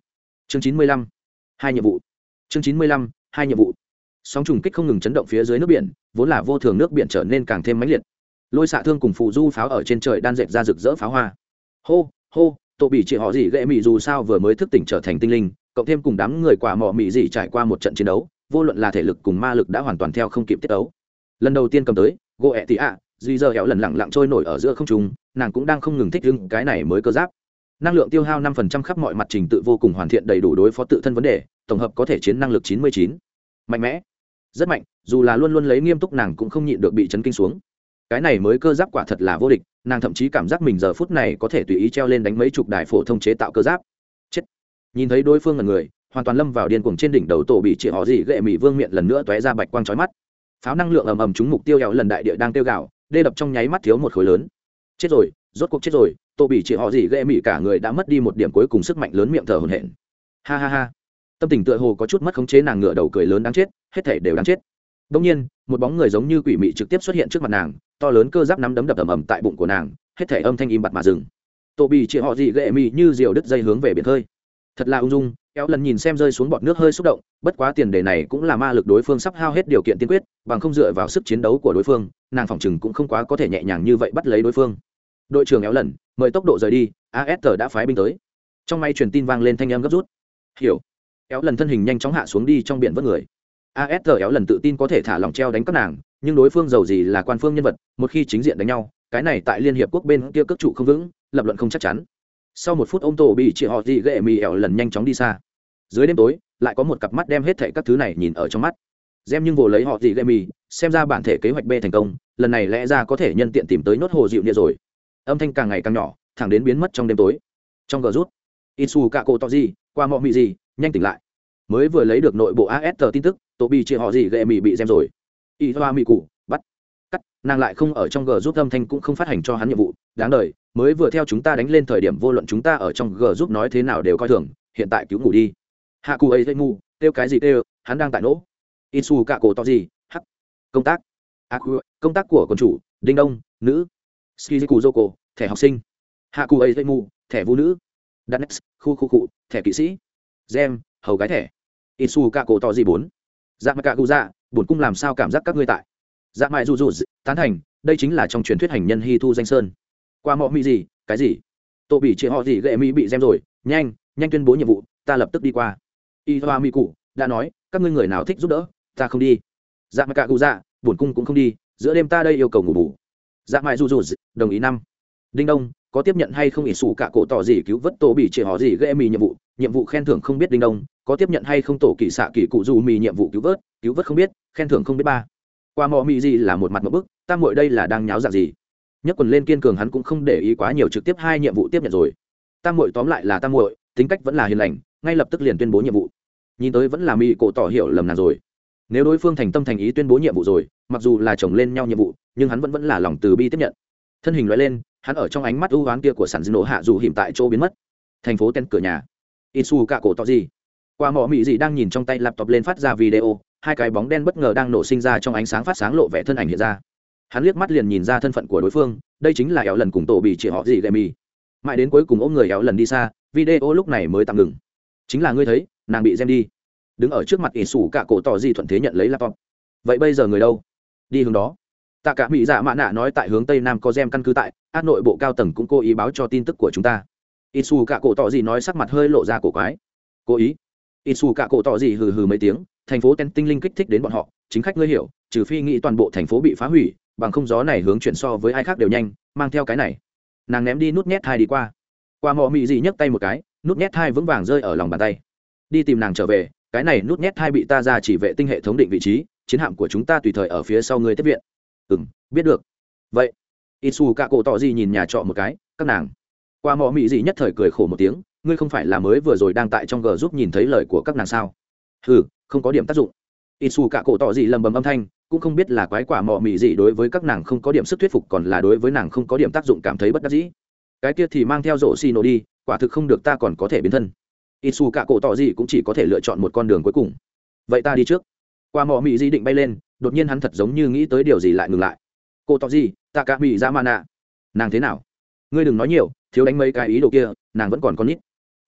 chương 95. Hai nhiệm vụ. chương 95. Hai nhiệm vụ. Sóng trùng kích không ngừng chấn động phía dưới nước biển, vốn là vô thường nước biển trở nên càng thêm mãnh liệt. Lôi xạ thương cùng phù du pháo ở trên trời đan dệt ra rực rỡ pháo hoa. Hô hô, tổ bị chị họ gì ghệ mị dù sao vừa mới thức tỉnh trở thành tinh linh, cộng thêm cùng đám người quả mỏ mị gì trải qua một trận chiến đấu, vô luận là thể lực cùng ma lực đã hoàn toàn theo không kịp tiết ấu. Lần đầu tiên cầm tới gỗ ẹ tị ạ duy giờ hẹo lần lẳng lặng trôi nổi ở giữa không trung, nàng cũng đang không ngừng thích ứng cái này mới cơ giáp. Năng lượng tiêu hao 5% khắp mọi mặt trình tự vô cùng hoàn thiện, đầy đủ đối phó tự thân vấn đề, tổng hợp có thể chiến năng lực 99. Mạnh mẽ, rất mạnh, dù là luôn luôn lấy nghiêm túc nàng cũng không nhịn được bị chấn kinh xuống. Cái này mới cơ giáp quả thật là vô địch, nàng thậm chí cảm giác mình giờ phút này có thể tùy ý treo lên đánh mấy chục đài phổ thông chế tạo cơ giáp. Chết. Nhìn thấy đối phương là người, hoàn toàn lâm vào điên cuồng trên đỉnh đầu tổ bị chỉ họ gì ghệ mị vương miệng lần nữa tóe ra bạch quang chói mắt. Pháo năng lượng ầm ầm trúng mục tiêu, éo lần đại địa đang tiêu gạo, đê đập trong nháy mắt thiếu một khối lớn. Chết rồi, rốt cuộc chết rồi, tổ bị chỉ họ gì ghệ mị cả người đã mất đi một điểm cuối cùng sức mạnh lớn, miệng thở hổn hển. Ha ha ha. Tâm tình tựa hồ có chút mất khống chế, nàng ngửa đầu cười lớn, đáng chết, hết thảy đều đáng chết. Đột nhiên, một bóng người giống như quỷ mị trực tiếp xuất hiện trước mặt nàng, to lớn cơ giáp nắm đấm đập ầm ầm tại bụng của nàng, hết thảy âm thanh im bặt mà dừng. Tổ bị chỉ họ gì ghệ mị như diều đứt dây hướng về biển khơi. Thật là ung dung, éo lần nhìn xem rơi xuống bọt nước hơi xúc động, bất quá tiền đề này cũng là ma lực đối phương sắp hao hết điều kiện tiên quyết, bằng không dựa vào sức chiến đấu của đối phương, nàng phỏng chừng cũng không quá có thể nhẹ nhàng như vậy bắt lấy đối phương. Đội trưởng éo lần, mời tốc độ rời đi, AST đã phái binh tới. Trong máy truyền tin vang lên thanh âm gấp rút. Hiểu. Éo lần thân hình nhanh chóng hạ xuống đi trong biển vớt người. AST éo lần tự tin có thể thả lỏng treo đánh các nàng, nhưng đối phương giàu gì là quan phương nhân vật, một khi chính diện đánh nhau, cái này tại liên hiệp quốc bên kia cước trụ không vững, lập luận không chắc chắn. Sau một phút, ông tổ bị chị họ gì ghệ mì éo lần nhanh chóng đi xa. Dưới đêm tối lại có một cặp mắt đem hết thảy các thứ này nhìn ở trong mắt. Gem nhưng vồ lấy họ gì ghệ mì, xem ra bản thể kế hoạch B thành công, lần này lẽ ra có thể nhân tiện tìm tới nốt hồ dịu nhẹ rồi. Âm thanh càng ngày càng nhỏ, thẳng đến biến mất trong đêm tối. Trong gờ rút, Isu cả cổ to gì qua mọ mị gì nhanh tỉnh lại. Mới vừa lấy được nội bộ AST tin tức, tổ bị chị họ gì ghệ mì bị Gem rồi. Iwa mị cụ bắt cắt, nàng lại không ở trong gờ rút, âm thanh cũng không phát hành cho hắn nhiệm vụ, đáng đời. Mới vừa theo chúng ta đánh lên thời điểm, vô luận chúng ta ở trong g giúp nói thế nào đều coi thường, hiện tại cứu ngủ đi. Hạ cụ ấy thấy ngu, kêu cái gì kêu, hắn đang tại nỗ. Isu cả cổ to gì hắc công tác công tác của quân chủ đinh đông nữ skiziku joko thẻ học sinh. Hạ cụ ấy thấy ngu, thẻ vũ nữ. Danex khu thẻ kỵ sĩ. Gem hầu gái thẻ. Isu cả cổ to gì 4. Dạ mà cả cụ dạ, bổn cung làm sao cảm giác các ngươi tại. Dạ mại dù tán thành, đây chính là trong truyền thuyết hành nhân hy thu danh sơn. Qua mọ mỹ gì cái gì, tổ bị chị họ gì ghệ mỹ bị Gem rồi, nhanh tuyên bố nhiệm vụ, ta lập tức đi qua. Iwa mỹ cụ đã nói, các ngươi người nào thích giúp đỡ, ta không đi. Dạ mà cả cụ dạ, bổn cung cũng không đi, giữa đêm ta đây yêu cầu ngủ bù. Dạ mại dù đồng ý 5. Đinh đông, có tiếp nhận hay không ỷ sủ cả cổ tỏ gì cứu vớt tổ bị chị họ gì ghệ mì nhiệm vụ khen thưởng không biết. Đinh đông, có tiếp nhận hay không tổ kỳ xạ kỳ cụ dù mì nhiệm vụ cứu vớt không biết, khen thưởng không biết. 3. Qua mọ mì gì là một mặt một bức, ta muội đây là đang nháo dạng gì. Nhấc quần lên kiên cường, hắn cũng không để ý quá nhiều, trực tiếp 2 nhiệm vụ tiếp nhận rồi. Tam muội tóm lại là tam muội, tính cách vẫn là hiền lành, ngay lập tức liền tuyên bố nhiệm vụ. Nhìn tới vẫn là mỹ cổ tỏ hiểu lầm nàng rồi. Nếu đối phương thành tâm thành ý tuyên bố nhiệm vụ rồi, mặc dù là chồng lên nhau nhiệm vụ, nhưng hắn vẫn là lòng từ bi tiếp nhận. Thân hình lóe lên, hắn ở trong ánh mắt ưu ám kia của sản nổ hạ dù hiểm tại chỗ biến mất. Thành phố tên cửa nhà. Isu cả cổ tỏ gì qua mỏ mỹ gì đang nhìn trong tay laptop lên phát ra video, hai cái bóng đen bất ngờ đang nổ sinh ra trong ánh sáng phát sáng, lộ vẻ thân ảnh hiện ra. Hắn liếc mắt liền nhìn ra thân phận của đối phương, đây chính là éo lần cùng tổ bị chị họ gì ghệ mì. Mãi đến cuối cùng ôm người éo lần đi xa, video lúc này mới tạm ngừng. Chính là ngươi thấy, nàng bị Gem đi. Đứng ở trước mặt Isu cả cổ tỏ gì thuận thế nhận lấy laptop. Vậy bây giờ người đâu? Đi hướng đó. Tạ cả mỹ dạ mạ nạ nói tại hướng tây nam có Gem căn cứ tại, át nội bộ cao tầng cũng cố ý báo cho tin tức của chúng ta. Isu cả cổ tỏ gì nói, sắc mặt hơi lộ ra cổ quái. Cố ý? Isu cả cổ tỏ gì hừ hừ mấy tiếng, thành phố tên tinh linh kích thích đến bọn họ, chính khách ngươi hiểu, trừ phi nghĩ toàn bộ thành phố bị phá hủy, bằng không gió này hướng chuyển so với ai khác đều nhanh, mang theo cái này. Nàng ném đi nút nhét hai đi qua mọ mị gì nhấc tay một cái, nút nhét hai vững vàng rơi ở lòng bàn tay. Đi tìm nàng trở về, cái này nút nhét hai bị ta ra chỉ vệ tinh hệ thống định vị trí, chiến hạm của chúng ta tùy thời ở phía sau ngươi tiếp viện. Biết được. Vậy Isu cả cổ tỏ gì nhìn nhà trọ một cái, các nàng. Mọ mị gì nhất thời cười khổ một tiếng, ngươi không phải là mới vừa rồi đang tại trong g giúp nhìn thấy lời của các nàng sao? Không có điểm tác dụng. Isu cả cổ tỏ gì lầm bầm âm thanh, cũng không biết là quái quả mọ mị gì đối với các nàng không có điểm sức thuyết phục, còn là đối với nàng không có điểm tác dụng cảm thấy bất đắc dĩ. Cái kia thì mang theo rổ xì nổ đi, quả thực không được ta còn có thể biến thân. Isu cả cổ tỏ gì cũng chỉ có thể lựa chọn một con đường cuối cùng. Vậy ta đi trước. Mọ mị gì định bay lên, đột nhiên hắn thật giống như nghĩ tới điều gì lại ngừng lại. Cổ tỏ gì, ta cả mị ra mà nạ. Nàng thế nào? Ngươi đừng nói nhiều, thiếu đánh mấy cái ý đồ kia, nàng vẫn còn con nít.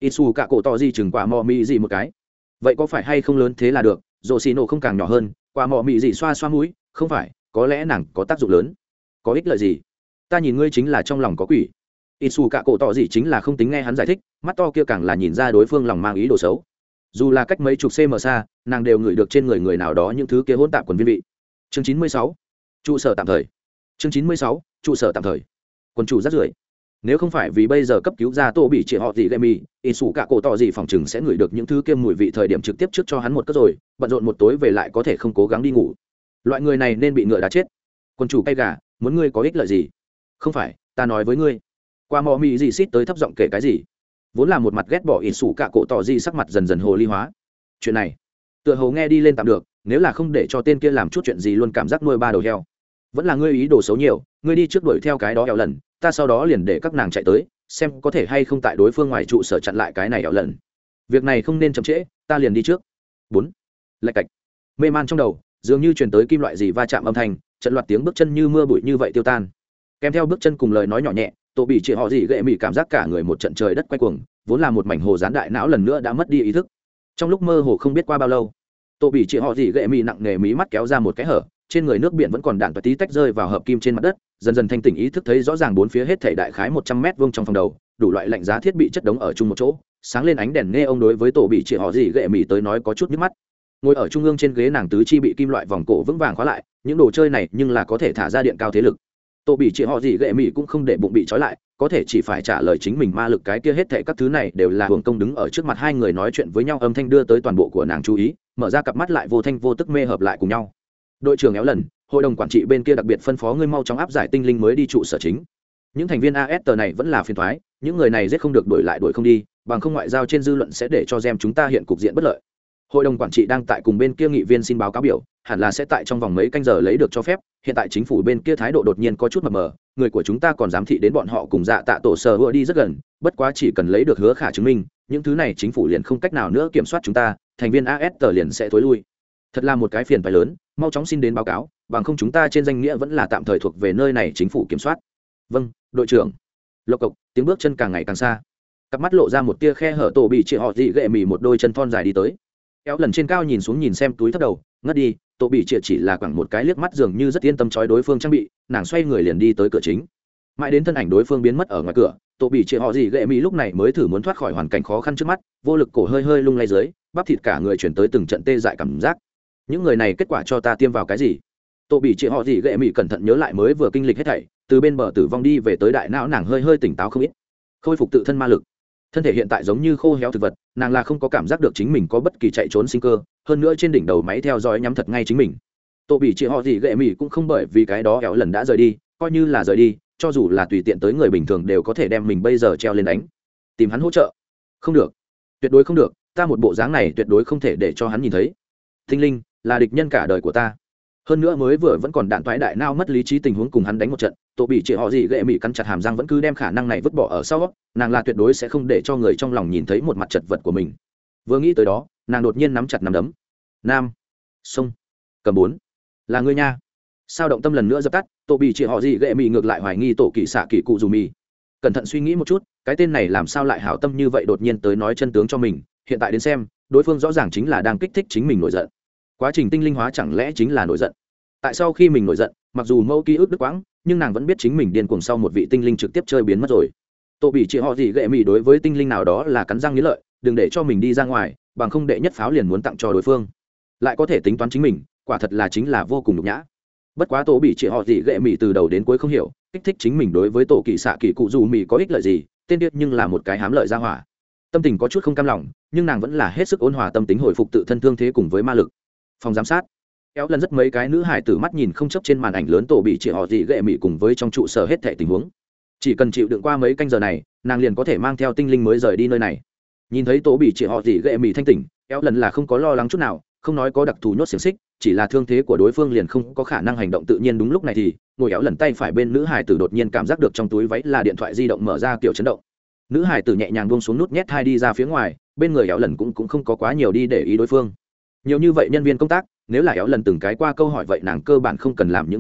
ít xù cả cổ tỏ gì chừng quả mò mị gì một cái. Vậy có phải hay không lớn thế là được, rồ xì nổ không càng nhỏ hơn, quả mò mị gì xoa xoa mũi, không phải, có lẽ nàng có tác dụng lớn. Có ích lợi gì? Ta nhìn ngươi chính là trong lòng có quỷ. Ít xù cả cổ tỏ gì chính là không tính nghe hắn giải thích, mắt to kia càng là nhìn ra đối phương lòng mang ý đồ xấu. Dù là cách mấy chục cm xa, nàng đều ngửi được trên người người nào đó những thứ kia hỗn tạp quần viên vị. Chương 96, trụ sở tạm thời. Chương 96, trụ sở tạm thời. Quân chủ rất rưởi. Nếu không phải vì bây giờ cấp cứu ra Tô bị chỉ họ gì Gemi, ít xù cả cổ tỏ gì phòng chừng sẽ ngửi được những thứ kia mùi vị thời điểm trực tiếp trước cho hắn một cất rồi, bận rộn một tối về lại có thể không cố gắng đi ngủ. Loại người này nên bị ngựa đá chết. Quân chủ cay gà, muốn ngươi có ích lợi gì? Không phải, ta nói với ngươi. Qua mò mị gì xít tới thấp giọng kể cái gì? Vốn là một mặt ghét bỏ ít xù cả cổ tỏ gì sắc mặt dần dần hồ ly hóa. Chuyện này, tựa hồ nghe đi lên tạm được, nếu là không để cho tên kia làm chút chuyện gì luôn cảm giác nuôi ba đầu heo. Vẫn là ngươi ý đồ xấu nhiều, ngươi đi trước đuổi theo cái đó eo lần, ta sau đó liền để các nàng chạy tới, xem có thể hay không tại đối phương ngoài trụ sở chặn lại cái này eo lần. Việc này không nên chậm trễ, ta liền đi trước. 4. Lạch cạch. Mê man trong đầu, dường như truyền tới kim loại gì va chạm âm thanh, trận loạt tiếng bước chân như mưa bụi như vậy tiêu tan. Kèm theo bước chân cùng lời nói nhỏ nhẹ, Tô bị chỉ họ gì gệ mị cảm giác cả người một trận trời đất quay cuồng, vốn là một mảnh hồ gián đại não lần nữa đã mất đi ý thức. Trong lúc mơ hồ không biết qua bao lâu, Tô bị chỉ họ gì gệ mị nặng nề mí mắt kéo ra một cái hở, trên người nước biển vẫn còn đạn và tí tách rơi vào hợp kim trên mặt đất, dần dần thanh tỉnh ý thức thấy rõ ràng bốn phía hết thảy đại khái 100 mét vuông trong phòng đầu, đủ loại lạnh giá thiết bị chất đống ở chung một chỗ, sáng lên ánh đèn nghe ông đối với Tô bị chỉ họ gì gệ mị tới nói có chút nhức mắt. Ngồi ở trung ương trên ghế nàng tứ chi bị kim loại vòng cổ vững vàng khóa lại, những đồ chơi này nhưng là có thể thả ra điện cao thế lực. Tô bị chỉ họ gì gệ mị cũng không để bụng bị trói lại, có thể chỉ phải trả lời chính mình ma lực cái kia hết thảy các thứ này đều là hưởng công đứng ở trước mặt hai người nói chuyện với nhau âm thanh đưa tới toàn bộ của nàng chú ý, mở ra cặp mắt lại vô thanh vô tức mê hợp lại cùng nhau. Đội trưởng éo lần, hội đồng quản trị bên kia đặc biệt phân phó ngươi mau chóng áp giải tinh linh mới đi trụ sở chính. Những thành viên AS này vẫn là phiền toái, những người này giết không được đuổi lại đuổi không đi, bằng không ngoại giao trên dư luận sẽ để cho gem chúng ta hiện cục diện bất lợi. Hội đồng quản trị đang tại cùng bên kia nghị viên xin báo cáo biểu, hẳn là sẽ tại trong vòng mấy canh giờ lấy được cho phép, hiện tại chính phủ bên kia thái độ đột nhiên có chút mập mờ, người của chúng ta còn giám thị đến bọn họ cùng dạ tạ tổ sở vừa đi rất gần, bất quá chỉ cần lấy được hứa khả chứng minh, những thứ này chính phủ liền không cách nào nữa kiểm soát chúng ta, thành viên AS liền sẽ thối lui. Thật là một cái phiền phải lớn, mau chóng xin đến báo cáo, bằng không chúng ta trên danh nghĩa vẫn là tạm thời thuộc về nơi này chính phủ kiểm soát. Vâng, đội trưởng. Lộc cộc, tiếng bước chân càng ngày càng xa. Cặp mắt lộ ra một tia khe hở, Tổ bị chị họ dị gệ mì một đôi chân thon dài đi tới. Kéo lần trên cao nhìn xuống nhìn xem túi thấp đầu, ngất đi, Tổ bị chị chỉ là quẳng một cái liếc mắt dường như rất yên tâm chói đối phương trang bị, nàng xoay người liền đi tới cửa chính. Mãi đến thân ảnh đối phương biến mất ở ngoài cửa, Tổ bị chị họ dị gệ mì lúc này mới thử muốn thoát khỏi hoàn cảnh khó khăn trước mắt, vô lực cổ hơi hơi lung lay dưới, bắp thịt cả người chuyển tới từng trận tê dại cảm giác. Những người này kết quả cho ta tiêm vào cái gì? Tổ bị chị họ gì gệ mị cẩn thận nhớ lại mới vừa kinh lịch hết thảy, từ bên bờ tử vong đi về tới đại não nàng hơi hơi tỉnh táo không ít, khôi phục tự thân ma lực. Thân thể hiện tại giống như khô héo thực vật, nàng là không có cảm giác được chính mình có bất kỳ chạy trốn sinh cơ, hơn nữa trên đỉnh đầu máy theo dõi nhắm thật ngay chính mình. Tổ bị chị họ gì gệ mị cũng không bởi vì cái đó éo lần đã rời đi, coi như là rời đi, cho dù là tùy tiện tới người bình thường đều có thể đem mình bây giờ treo lên đánh. Tìm hắn hỗ trợ? Không được, tuyệt đối không được, ta một bộ dáng này tuyệt đối không thể để cho hắn nhìn thấy. Tinh linh là địch nhân cả đời của ta, hơn nữa mới vừa vẫn còn đạn toái đại nao mất lý trí tình huống cùng hắn đánh một trận. Tổ bị chị họ gì gệ mị cắn chặt hàm răng vẫn cứ đem khả năng này vứt bỏ ở sau, nàng là tuyệt đối sẽ không để cho người trong lòng nhìn thấy một mặt chật vật của mình. Vừa nghĩ tới đó, nàng đột nhiên nắm chặt nắm đấm. Nam sông cầm 4 là ngươi nha. Sao động tâm lần nữa dập tắt, tổ bị chị họ gì gệ mị ngược lại hoài nghi tổ kỳ xạ kỳ cụ dù mì. Cẩn thận suy nghĩ một chút, cái tên này làm sao lại hảo tâm như vậy đột nhiên tới nói chân tướng cho mình, hiện tại đến xem đối phương rõ ràng chính là đang kích thích chính mình nổi giận. Quá trình tinh linh hóa chẳng lẽ chính là nổi giận? Tại sao khi mình nổi giận, mặc dù mâu ký ức đứt quãng, nhưng nàng vẫn biết chính mình điên cuồng sau một vị tinh linh trực tiếp chơi biến mất rồi. Tổ bị chị họ gì gệ mị đối với tinh linh nào đó là cắn răng nghĩ lợi, đừng để cho mình đi ra ngoài, bằng không đệ nhất pháo liền muốn tặng cho đối phương. Lại có thể tính toán chính mình, quả thật là chính là vô cùng nhục nhã. Bất quá tổ bị chị họ gì gệ mị từ đầu đến cuối không hiểu, kích thích chính mình đối với tổ kỳ xạ kỳ cụ dù mị có ích lợi gì, tên điếc nhưng là một cái hám lợi ra hỏa. Tâm tình có chút không cam lòng, nhưng nàng vẫn là hết sức ôn hòa tâm tính hồi phục tự thân thương thế cùng với ma lực. Phòng giám sát kéo lần rất mấy cái nữ hải tử mắt nhìn không chấp trên màn ảnh lớn tổ bị chị họ gì gệ mị cùng với trong trụ sở hết thảy tình huống. Chỉ cần chịu đựng qua mấy canh giờ này, nàng liền có thể mang theo tinh linh mới rời đi nơi này. Nhìn thấy tổ bị chị họ gì gệ mị thanh tỉnh, kéo lần là không có lo lắng chút nào, không nói có đặc thù nhốt xiềng xích, chỉ là thương thế của đối phương liền không có khả năng hành động tự nhiên. Đúng lúc này thì ngồi kéo lần tay phải bên nữ hải tử đột nhiên cảm giác được trong túi váy là điện thoại di động mở ra kiểu chấn động. Nữ hải tử nhẹ nhàng buông xuống nút nhét hai đi ra phía ngoài, bên người kéo lần cũng không có quá nhiều đi để ý đối phương. Nhiều như vậy nhân viên công tác, nếu là éo lần từng cái qua câu hỏi vậy nàng cơ bản không cần làm những chuyện khác,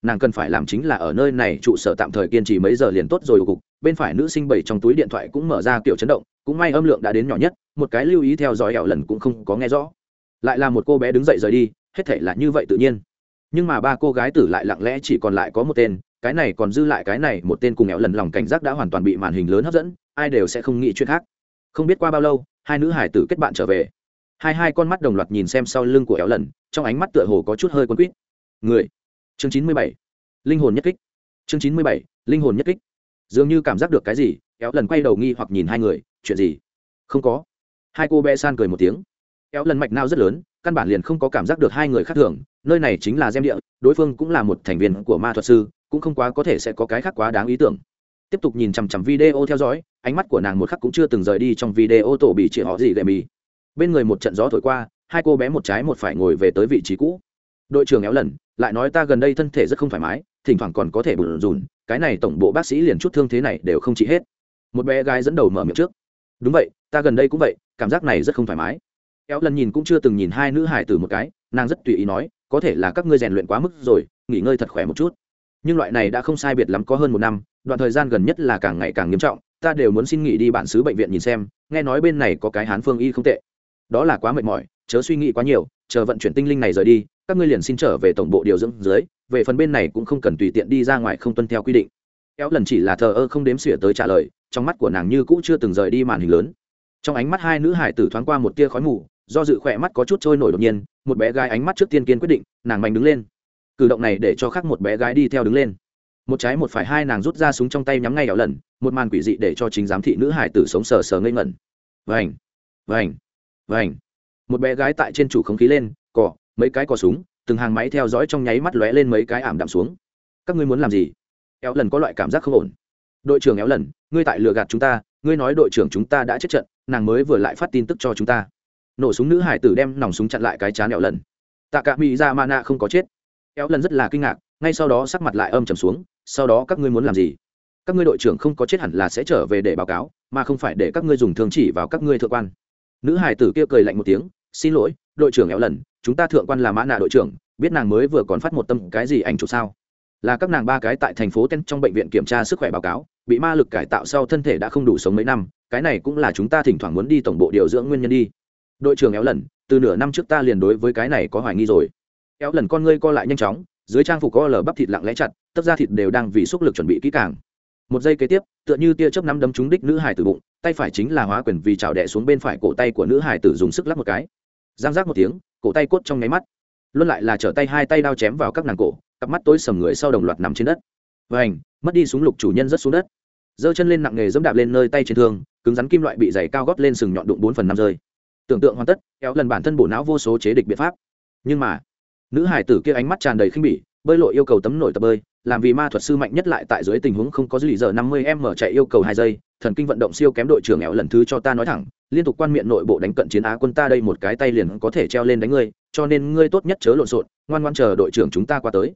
nàng cần phải làm chính là ở nơi này trụ sở tạm thời kiên trì mấy giờ liền tốt rồi cục. Bên phải nữ sinh bảy trong túi điện thoại cũng mở ra kiểu chấn động, cũng may âm lượng đã đến nhỏ nhất, một cái lưu ý theo dõi ẻo lần cũng không có nghe rõ. Lại là một cô bé đứng dậy rời đi, hết thảy là như vậy tự nhiên. Nhưng mà ba cô gái tử lại lặng lẽ chỉ còn lại có một tên, cái này còn dư lại cái này một tên cùng ẻo lần lòng cảnh giác đã hoàn toàn bị màn hình lớn hấp dẫn, ai đều sẽ không nghĩ chuyện khác. Không biết qua bao lâu, hai nữ hải tử kết bạn trở về. Hai con mắt đồng loạt nhìn xem sau lưng của ẻo lần, trong ánh mắt tựa hồ có chút hơi quấn quýt. Người. Chương 97. Linh hồn nhất kích. Chương 97. Linh hồn nhất kích. Dường như cảm giác được cái gì, ẻo lần quay đầu nghi hoặc nhìn hai người, chuyện gì? Không có. Hai cô bé san cười một tiếng. Ẻo lần mạch não rất lớn, căn bản liền không có cảm giác được hai người khác thường, nơi này chính là Gem địa, đối phương cũng là một thành viên của ma thuật sư, cũng không quá có thể sẽ có cái khác quá đáng ý tưởng. Tiếp tục nhìn chằm chằm video theo dõi, ánh mắt của nàng một khắc cũng chưa từng rời đi trong video tổ bị chị họ gì gậy mì. Bên người một trận gió thổi qua, hai cô bé một trái một phải ngồi về tới vị trí cũ. Đội trưởng éo lần lại nói ta gần đây thân thể rất không thoải mái, thỉnh thoảng còn có thể bủn rủn, cái này tổng bộ bác sĩ liền chút thương thế này đều không trị hết. Một bé gái dẫn đầu mở miệng trước. Đúng vậy, ta gần đây cũng vậy, cảm giác này rất không thoải mái. Éo lần nhìn cũng chưa từng nhìn hai nữ hải tử một cái, nàng rất tùy ý nói, có thể là các ngươi rèn luyện quá mức rồi, nghỉ ngơi thật khỏe một chút. Nhưng loại này đã không sai biệt lắm có hơn một năm, đoạn thời gian gần nhất là càng ngày càng nghiêm trọng, ta đều muốn xin nghỉ đi bản xứ bệnh viện nhìn xem, nghe nói bên này có cái hán phương y không tệ. Đó là quá mệt mỏi, chớ suy nghĩ quá nhiều, chờ vận chuyển tinh linh này rời đi, các ngươi liền xin trở về tổng bộ điều dưỡng dưới, về phần bên này cũng không cần tùy tiện đi ra ngoài không tuân theo quy định. Éo lần chỉ là thờ ơ không đếm xỉa tới trả lời, trong mắt của nàng như cũ chưa từng rời đi màn hình lớn. Trong ánh mắt hai nữ hải tử thoáng qua một tia khói mù, do dự khỏe mắt có chút trôi nổi đột nhiên, một bé gái ánh mắt trước tiên kiên quyết định, nàng mạnh đứng lên. Cử động này để cho khác một bé gái đi theo đứng lên. Một trái một phải hai nàng rút ra súng trong tay nhắm ngay Éo lần, một màn quỷ dị để cho chính giám thị nữ hải tử sống sờ sờ ngây ngẩn. Vành, vành, vành. Một bé gái tại trên chủ không khí lên, cò, mấy cái cò súng, từng hàng máy theo dõi trong nháy mắt lóe lên mấy cái ảm đạm xuống. Các ngươi muốn làm gì? Éo lần có loại cảm giác không ổn. Đội trưởng Éo lần, ngươi tại lừa gạt chúng ta, ngươi nói đội trưởng chúng ta đã chết trận, nàng mới vừa lại phát tin tức cho chúng ta. Nổ súng nữ hải tử đem nòng súng chặn lại cái chán Éo lần. Tạ cả mỹ ra mana không có chết. Éo lần rất là kinh ngạc, ngay sau đó sắc mặt lại âm trầm xuống, sau đó các ngươi muốn làm gì? Các ngươi đội trưởng không có chết hẳn là sẽ trở về để báo cáo, mà không phải để các ngươi dùng thương chỉ vào các ngươi thượng quan. Nữ hải tử kia cười lạnh một tiếng, xin lỗi, đội trưởng Éo lần, chúng ta thượng quan là mã nạ đội trưởng, biết nàng mới vừa còn phát một tâm cái gì ảnh chụp sao? Là các nàng ba cái tại thành phố Ten trong bệnh viện kiểm tra sức khỏe báo cáo, bị ma lực cải tạo sau thân thể đã không đủ sống mấy năm, cái này cũng là chúng ta thỉnh thoảng muốn đi tổng bộ điều dưỡng nguyên nhân đi. Đội trưởng Éo lần, từ nửa năm trước ta liền đối với cái này có hoài nghi rồi. Éo lần con ngươi co lại nhanh chóng, dưới trang phục co lở bắp thịt lặng lẽ chặt, tấp da thịt đều đang vì xúc lực chuẩn bị kỹ càng. Một giây kế tiếp, tựa như tia chớp nắm đấm trúng đích nữ hải tử bụng, tay phải chính là hóa quyền vì chảo đè xuống bên phải cổ tay của nữ hải tử dùng sức lắc một cái. Giang giác một tiếng, cổ tay cốt trong nháy mắt. Luôn lại là trở tay hai tay đao chém vào các nàng cổ, cặp mắt tối sầm người sau đồng loạt nằm trên đất. Vành, mất đi súng lục chủ nhân rất xuống đất. Giơ chân lên nặng nghề dẫm đạp lên nơi tay trên thương, cứng rắn kim loại bị giày cao gót lên sừng nhọn đụng 4/5 rơi. Tưởng tượng hoàn tất, kéo lần bản thân bổ não vô số chế địch biện pháp. Nhưng mà, nữ hải tử kia ánh mắt tràn đầy khinh bỉ, bơi lội yêu cầu tấm nổi tập bơi, làm vì ma thuật sư mạnh nhất lại tại dưới tình huống không có dư lý giờ 50m chạy yêu cầu 2 giây, thần kinh vận động siêu kém đội trưởng Éo lần thứ cho ta nói thẳng, liên tục quan miệng nội bộ đánh cận chiến Á quân ta đây một cái tay liền có thể treo lên đánh ngươi, cho nên ngươi tốt nhất chớ lộn xộn, ngoan ngoãn chờ đội trưởng chúng ta qua tới.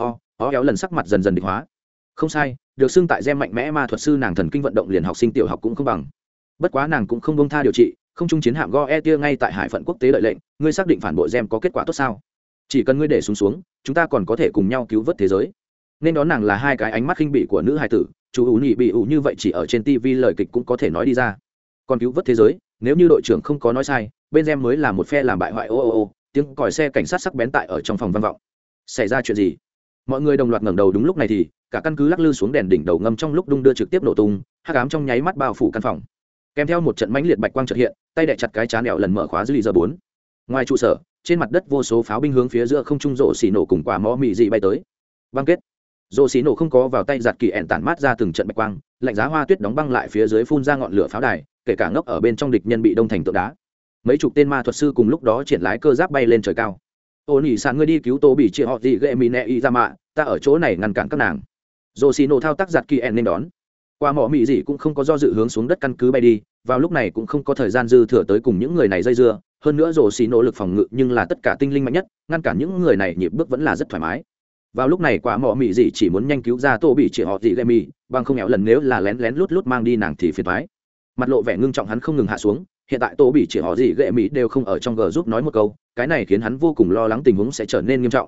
Éo lần sắc mặt dần dần địch hóa. Không sai, được xưng tại Gem mạnh mẽ ma thuật sư nàng thần kinh vận động liền học sinh tiểu học cũng không bằng. Bất quá nàng cũng không buông tha điều trị, không trung chiến hạm Goe tia ngay tại hải phận quốc tế đợi lệnh, ngươi xác định phản bội Gem có kết quả tốt sao? Chỉ cần ngươi để xuống, chúng ta còn có thể cùng nhau cứu vớt thế giới. Nên đó nàng là hai cái ánh mắt khinh bỉ của nữ hài tử, chú ú nhị bị ủ như vậy chỉ ở trên TV lời kịch cũng có thể nói đi ra. Còn cứu vớt thế giới, nếu như đội trưởng không có nói sai, bên Gem mới là một phe làm bại hoại tiếng còi xe cảnh sát sắc bén tại ở trong phòng vang vọng. Xảy ra chuyện gì? Mọi người đồng loạt ngẩng đầu đúng lúc này thì cả căn cứ lắc lư xuống đèn đỉnh đầu ngâm trong lúc đung đưa trực tiếp nổ tung, hắc ám trong nháy mắt bao phủ căn phòng. Kèm theo một trận mãnh liệt bạch quang chợt hiện, tay đè chặt cái chán Éo lần mở khóa dư giờ 4. Ngoài trụ sở, trên mặt đất vô số pháo binh hướng phía giữa không trung rộ xì nổ cùng quả mõ mị dị bay tới. Băng kết. Rộ xì nổ không có vào tay giạt kỳ ẹn tản mát ra từng trận bạch quang, lạnh giá hoa tuyết đóng băng lại phía dưới phun ra ngọn lửa pháo đài, kể cả ngốc ở bên trong địch nhân bị đông thành tượng đá. Mấy chục tên ma thuật sư cùng lúc đó triển lái cơ giáp bay lên trời cao. Ô nhỉ sàn ngươi đi cứu Tô bị chia họ gì ghệ mì nẹ y ra mạ, ta ở chỗ này ngăn cản các nàng. Rộ xì nổ thao tác giạt kỳ ẹn nên đón. Quả mỏ mị dị cũng không có do dự hướng xuống đất căn cứ bay đi, vào lúc này cũng không có thời gian dư thừa tới cùng những người này dây dưa, hơn nữa rồ xì nỗ lực phòng ngự nhưng là tất cả tinh linh mạnh nhất, ngăn cản những người này nhịp bước vẫn là rất thoải mái. Vào lúc này quả mỏ mị dị chỉ muốn nhanh cứu ra Tô bị chỉ họ gì gây mì, bằng không Éo lần nếu là lén lén lút lút mang đi nàng thì phiền toái. Mặt lộ vẻ ngưng trọng hắn không ngừng hạ xuống, hiện tại Tô bị chỉ họ gì gệ mì đều không ở trong g giúp nói một câu, cái này khiến hắn vô cùng lo lắng tình huống sẽ trở nên nghiêm trọng.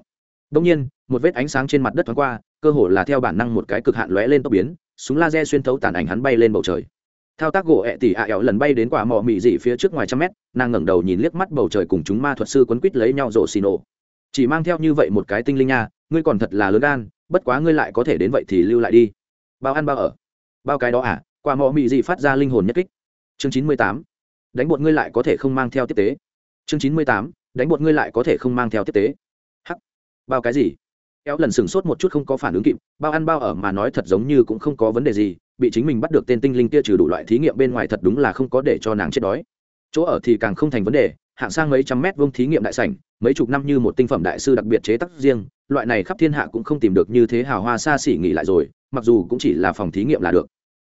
Đông nhiên, một vết ánh sáng trên mặt đất thoáng qua, cơ hồ là theo bản năng một cái cực hạn lóe lên tốc biến, súng laser xuyên thấu tàn ảnh hắn bay lên bầu trời. Thao tác gỗ ẹ tỉ ạ éo lần bay đến quả mỏ mị dị phía trước ngoài trăm mét, nàng ngẩng đầu nhìn liếc mắt bầu trời cùng chúng ma thuật sư quấn quýt lấy nhau rộ xì nổ. Chỉ mang theo như vậy một cái tinh linh nha, ngươi còn thật là lớn gan, bất quá ngươi lại có thể đến vậy thì lưu lại đi. Bao ăn bao ở, bao cái đó à? Quả mỏ mị dị phát ra linh hồn nhất kích. Chương 98. Đánh bột ngươi lại có thể không mang theo tiếp tế. Chương 98. Đánh bột ngươi lại có thể không mang theo tiếp tế. Hắc, bao cái gì? Éo lần sửng sốt một chút không có phản ứng kịp, bao ăn bao ở mà nói thật giống như cũng không có vấn đề gì, bị chính mình bắt được tên tinh linh kia trừ đủ loại thí nghiệm bên ngoài thật đúng là không có để cho nàng chết đói. Chỗ ở thì càng không thành vấn đề, hạng sang mấy trăm mét vuông thí nghiệm đại sảnh, mấy chục năm như một tinh phẩm đại sư đặc biệt chế tác riêng, loại này khắp thiên hạ cũng không tìm được như thế hào hoa xa xỉ nghỉ lại rồi, mặc dù cũng chỉ là phòng thí nghiệm là được.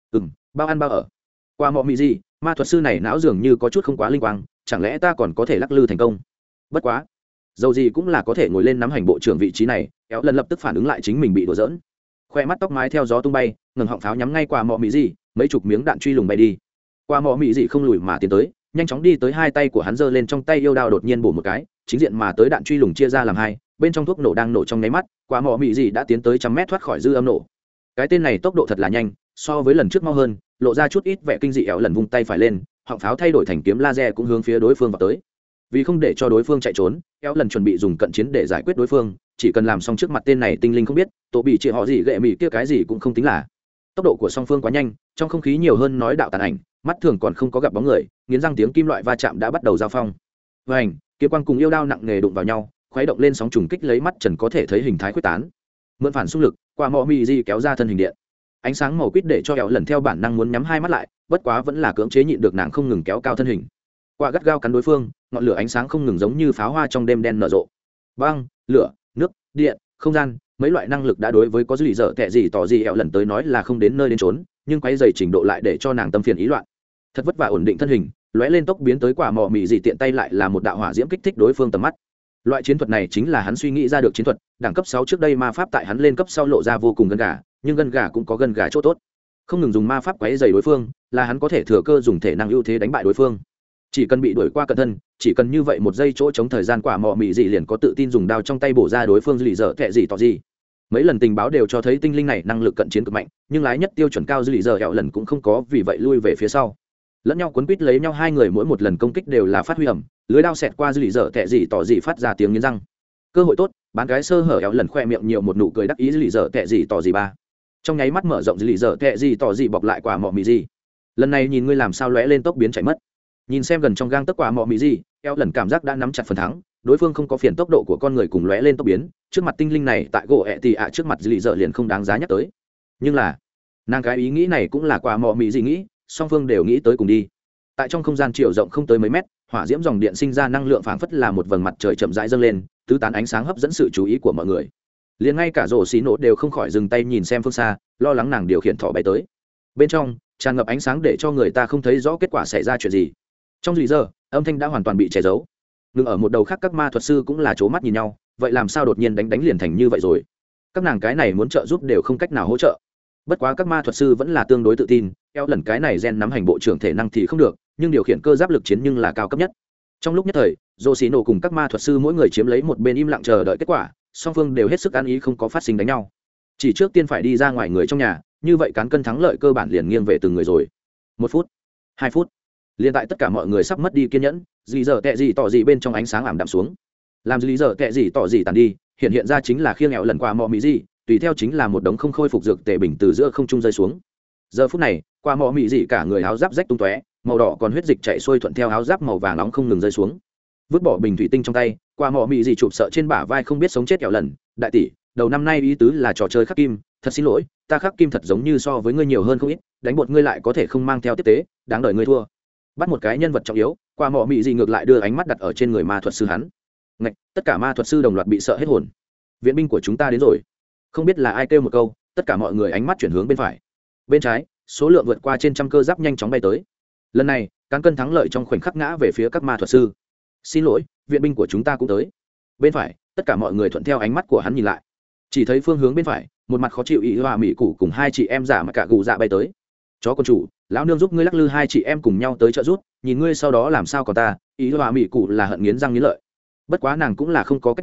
Bao ăn bao ở. Qua mọ mị gì, ma thuật sư này não dường như có chút không quá linh quang, chẳng lẽ ta còn có thể lắc lư thành công? Bất quá, dầu gì cũng là có thể ngồi lên nắm hành bộ trưởng vị trí này. Éo lần lập tức phản ứng lại chính mình bị đùa giỡn, khoe mắt tóc mái theo gió tung bay, ngẩng họng pháo nhắm ngay qua mọ mị gì, mấy chục miếng đạn truy lùng bay đi. Qua mọ mị gì không lùi mà tiến tới, nhanh chóng đi tới, hai tay của hắn giơ lên trong tay yêu đao đột nhiên bổ một cái, chính diện mà tới đạn truy lùng chia ra làm hai, bên trong thuốc nổ đang nổ trong nháy mắt, qua mọ mị gì đã tiến tới trăm mét thoát khỏi dư âm nổ. Cái tên này tốc độ thật là nhanh, so với lần trước mau hơn, lộ ra chút ít vẻ kinh dị. Éo lần vung tay phải lên, họng pháo thay đổi thành kiếm laser cũng hướng phía đối phương vào tới. Vì không để cho đối phương chạy trốn, Éo lần chuẩn bị dùng cận chiến để giải quyết đối phương, chỉ cần làm xong trước mặt tên này tinh linh không biết tổ bị chị họ gì gệ mị kia cái gì cũng không tính là. Tốc độ của song phương quá nhanh, trong không khí nhiều hơn nói đạo tàn ảnh, mắt thường còn không có gặp bóng người, nghiến răng tiếng kim loại va chạm đã bắt đầu giao phong. Vành, kiếm quang cùng yêu đao nặng nề đụng vào nhau, khuấy động lên sóng trùng kích lấy mắt trần có thể thấy hình thái quyết tán. Mượn phản xung lực, qua mọ mị di kéo ra thân hình điện, ánh sáng màu quýt để cho Éo lần theo bản năng muốn nhắm hai mắt lại, bất quá vẫn là cưỡng chế nhịn được, nàng không ngừng kéo cao thân hình. Qua gắt gao cắn đối phương, ngọn lửa ánh sáng không ngừng giống như pháo hoa trong đêm đen nở rộ. Băng, lửa, nước, điện, không gian, mấy loại năng lực đã đối với có gì dở tệ gì tỏ gì Éo lần tới nói là không đến nơi đến chốn, nhưng quấy dày trình độ lại để cho nàng tâm phiền ý loạn. Thật vất vả ổn định thân hình, lóe lên tốc biến tới quả mỏ mị dị, tiện tay lại là một đạo hỏa diễm kích thích đối phương tầm mắt. Loại chiến thuật này chính là hắn suy nghĩ ra được chiến thuật, đẳng cấp 6 trước đây ma pháp tại hắn lên cấp sau lộ ra vô cùng gân gà, nhưng gân gà cũng có gân gà chỗ tốt. Không ngừng dùng ma pháp quấy dày đối phương, là hắn có thể thừa cơ dùng thể năng ưu thế đánh bại đối phương. Chỉ cần bị đuổi qua cận thân, chỉ cần như vậy một giây chỗ chống thời gian, quả mọ mị dị liền có tự tin dùng đao trong tay bổ ra đối phương lì dở kệ gì tỏ gì. Mấy lần tình báo đều cho thấy tinh linh này năng lực cận chiến cực mạnh, nhưng lái nhất tiêu chuẩn cao lì dở Éo lần cũng không có vì vậy lui về phía sau. Lẫn nhau quấn quýt lấy nhau, hai người mỗi một lần công kích đều là phát huy ẩm, lưới đao xẹt qua lì dở kệ gì tỏ gì phát ra tiếng nghiến răng. Cơ hội tốt, bán cái sơ hở. Éo lần khoe miệng nhiều một nụ cười đắc ý. Lì dở kệ gì tỏ gì ba, trong nháy mắt mở rộng, lì dở kệ gì tỏ gì bọc lại quả mọ mị dị. Lần này nhìn ngươi làm sao lóe lên tốc biến chạy mất. Nhìn xem gần trong gang tấc quả mọ mị dị, Éo lần cảm giác đã nắm chặt phần thắng, đối phương không có phiền tốc độ của con người cùng lóe lên tốc biến, trước mặt tinh linh này tại gỗ ẹ tì ạ trước mặt lì dở liền không đáng giá nhắc tới. Nhưng là nàng cái ý nghĩ này cũng là quả mọ mị dị nghĩ, song phương đều nghĩ tới cùng đi. Tại trong không gian chiều rộng không tới mấy mét, hỏa diễm dòng điện sinh ra năng lượng phảng phất là một vầng mặt trời chậm rãi dâng lên, tứ tán ánh sáng hấp dẫn sự chú ý của mọi người. Liền ngay cả rổ xí nổ đều không khỏi dừng tay nhìn xem phương xa, lo lắng nàng điều khiển thỏ bay tới. Bên trong tràn ngập ánh sáng để cho người ta không thấy rõ kết quả xảy ra chuyện gì. Trong lì giờ âm thanh đã hoàn toàn bị che giấu. Ngừng ở một đầu khác, các ma thuật sư cũng là c mắt nhìn nhau, vậy làm sao đột nhiên đánh liền thành như vậy rồi? Các nàng cái này muốn trợ giúp đều không cách nào hỗ trợ. Bất quá các ma thuật sư vẫn là tương đối tự tin, Éo lần cái này gen nắm hành bộ trưởng thể năng thì không được, nhưng điều khiển cơ giáp lực chiến nhưng là cao cấp nhất. Trong lúc nhất thời, rô xì nổ cùng các ma thuật sư mỗi người chiếm lấy một bên, im lặng chờ đợi kết quả, song phương đều hết sức ăn ý, không có phát sinh đánh nhau. Chỉ trước tiên phải đi ra ngoài người trong nhà, như vậy cán cân thắng lợi cơ bản liền nghiêng về từng người rồi. 1 phút, 2 phút, liền tại tất cả mọi người sắp mất đi kiên nhẫn, dì dở tệ gì tỏ gì bên trong ánh sáng ảm đạm xuống. Làm dì dở tệ gì tỏ gì tàn đi, hiện ra chính là khiêng Éo lần qua mọ mị dị, tùy theo chính là một đống không khôi phục dược tệ bình từ giữa không trung rơi xuống. Giờ phút này, qua mọ mị dị cả người áo giáp rách tung tóe, màu đỏ còn huyết dịch chảy xuôi thuận theo áo giáp màu vàng nóng không ngừng rơi xuống. Vứt bỏ bình thủy tinh trong tay, qua mọ mị dị chụp sợ trên bả vai không biết sống chết Éo lần, đại tỷ, đầu năm nay ý tứ là trò chơi khắc kim, thật xin lỗi, ta khắc kim thật giống như so với ngươi nhiều hơn không ít, đánh bột ngươi lại có thể không mang theo tiếp tế, đáng đời ngươi thua. Bắt một cái nhân vật trọng yếu, qua mọ mị dị ngược lại đưa ánh mắt đặt ở trên người ma thuật sư hắn. Ngạch, tất cả ma thuật sư đồng loạt bị sợ hết hồn. Viện binh của chúng ta đến rồi. Không biết là ai kêu một câu, tất cả mọi người ánh mắt chuyển hướng bên phải. Bên trái, số lượng vượt qua trên trăm cơ giáp nhanh chóng bay tới. Lần này, cán cân thắng lợi trong khoảnh khắc ngã về phía các ma thuật sư. Xin lỗi, viện binh của chúng ta cũng tới. Bên phải, tất cả mọi người thuận theo ánh mắt của hắn nhìn lại, chỉ thấy phương hướng bên phải, một mặt khó chịu ý hòa mỹ cụ cùng hai chị em giả mà cả gù dạ bay tới. Chó con chủ, lão nương giúp ngươi lắc lư hai chị em cùng nhau tới trợ giúp, nhìn ngươi sau đó làm sao còn ta. Ý hòa mỹ cụ là hận nghiến răng nghiến lợi, bất quá nàng cũng là không có cách nào,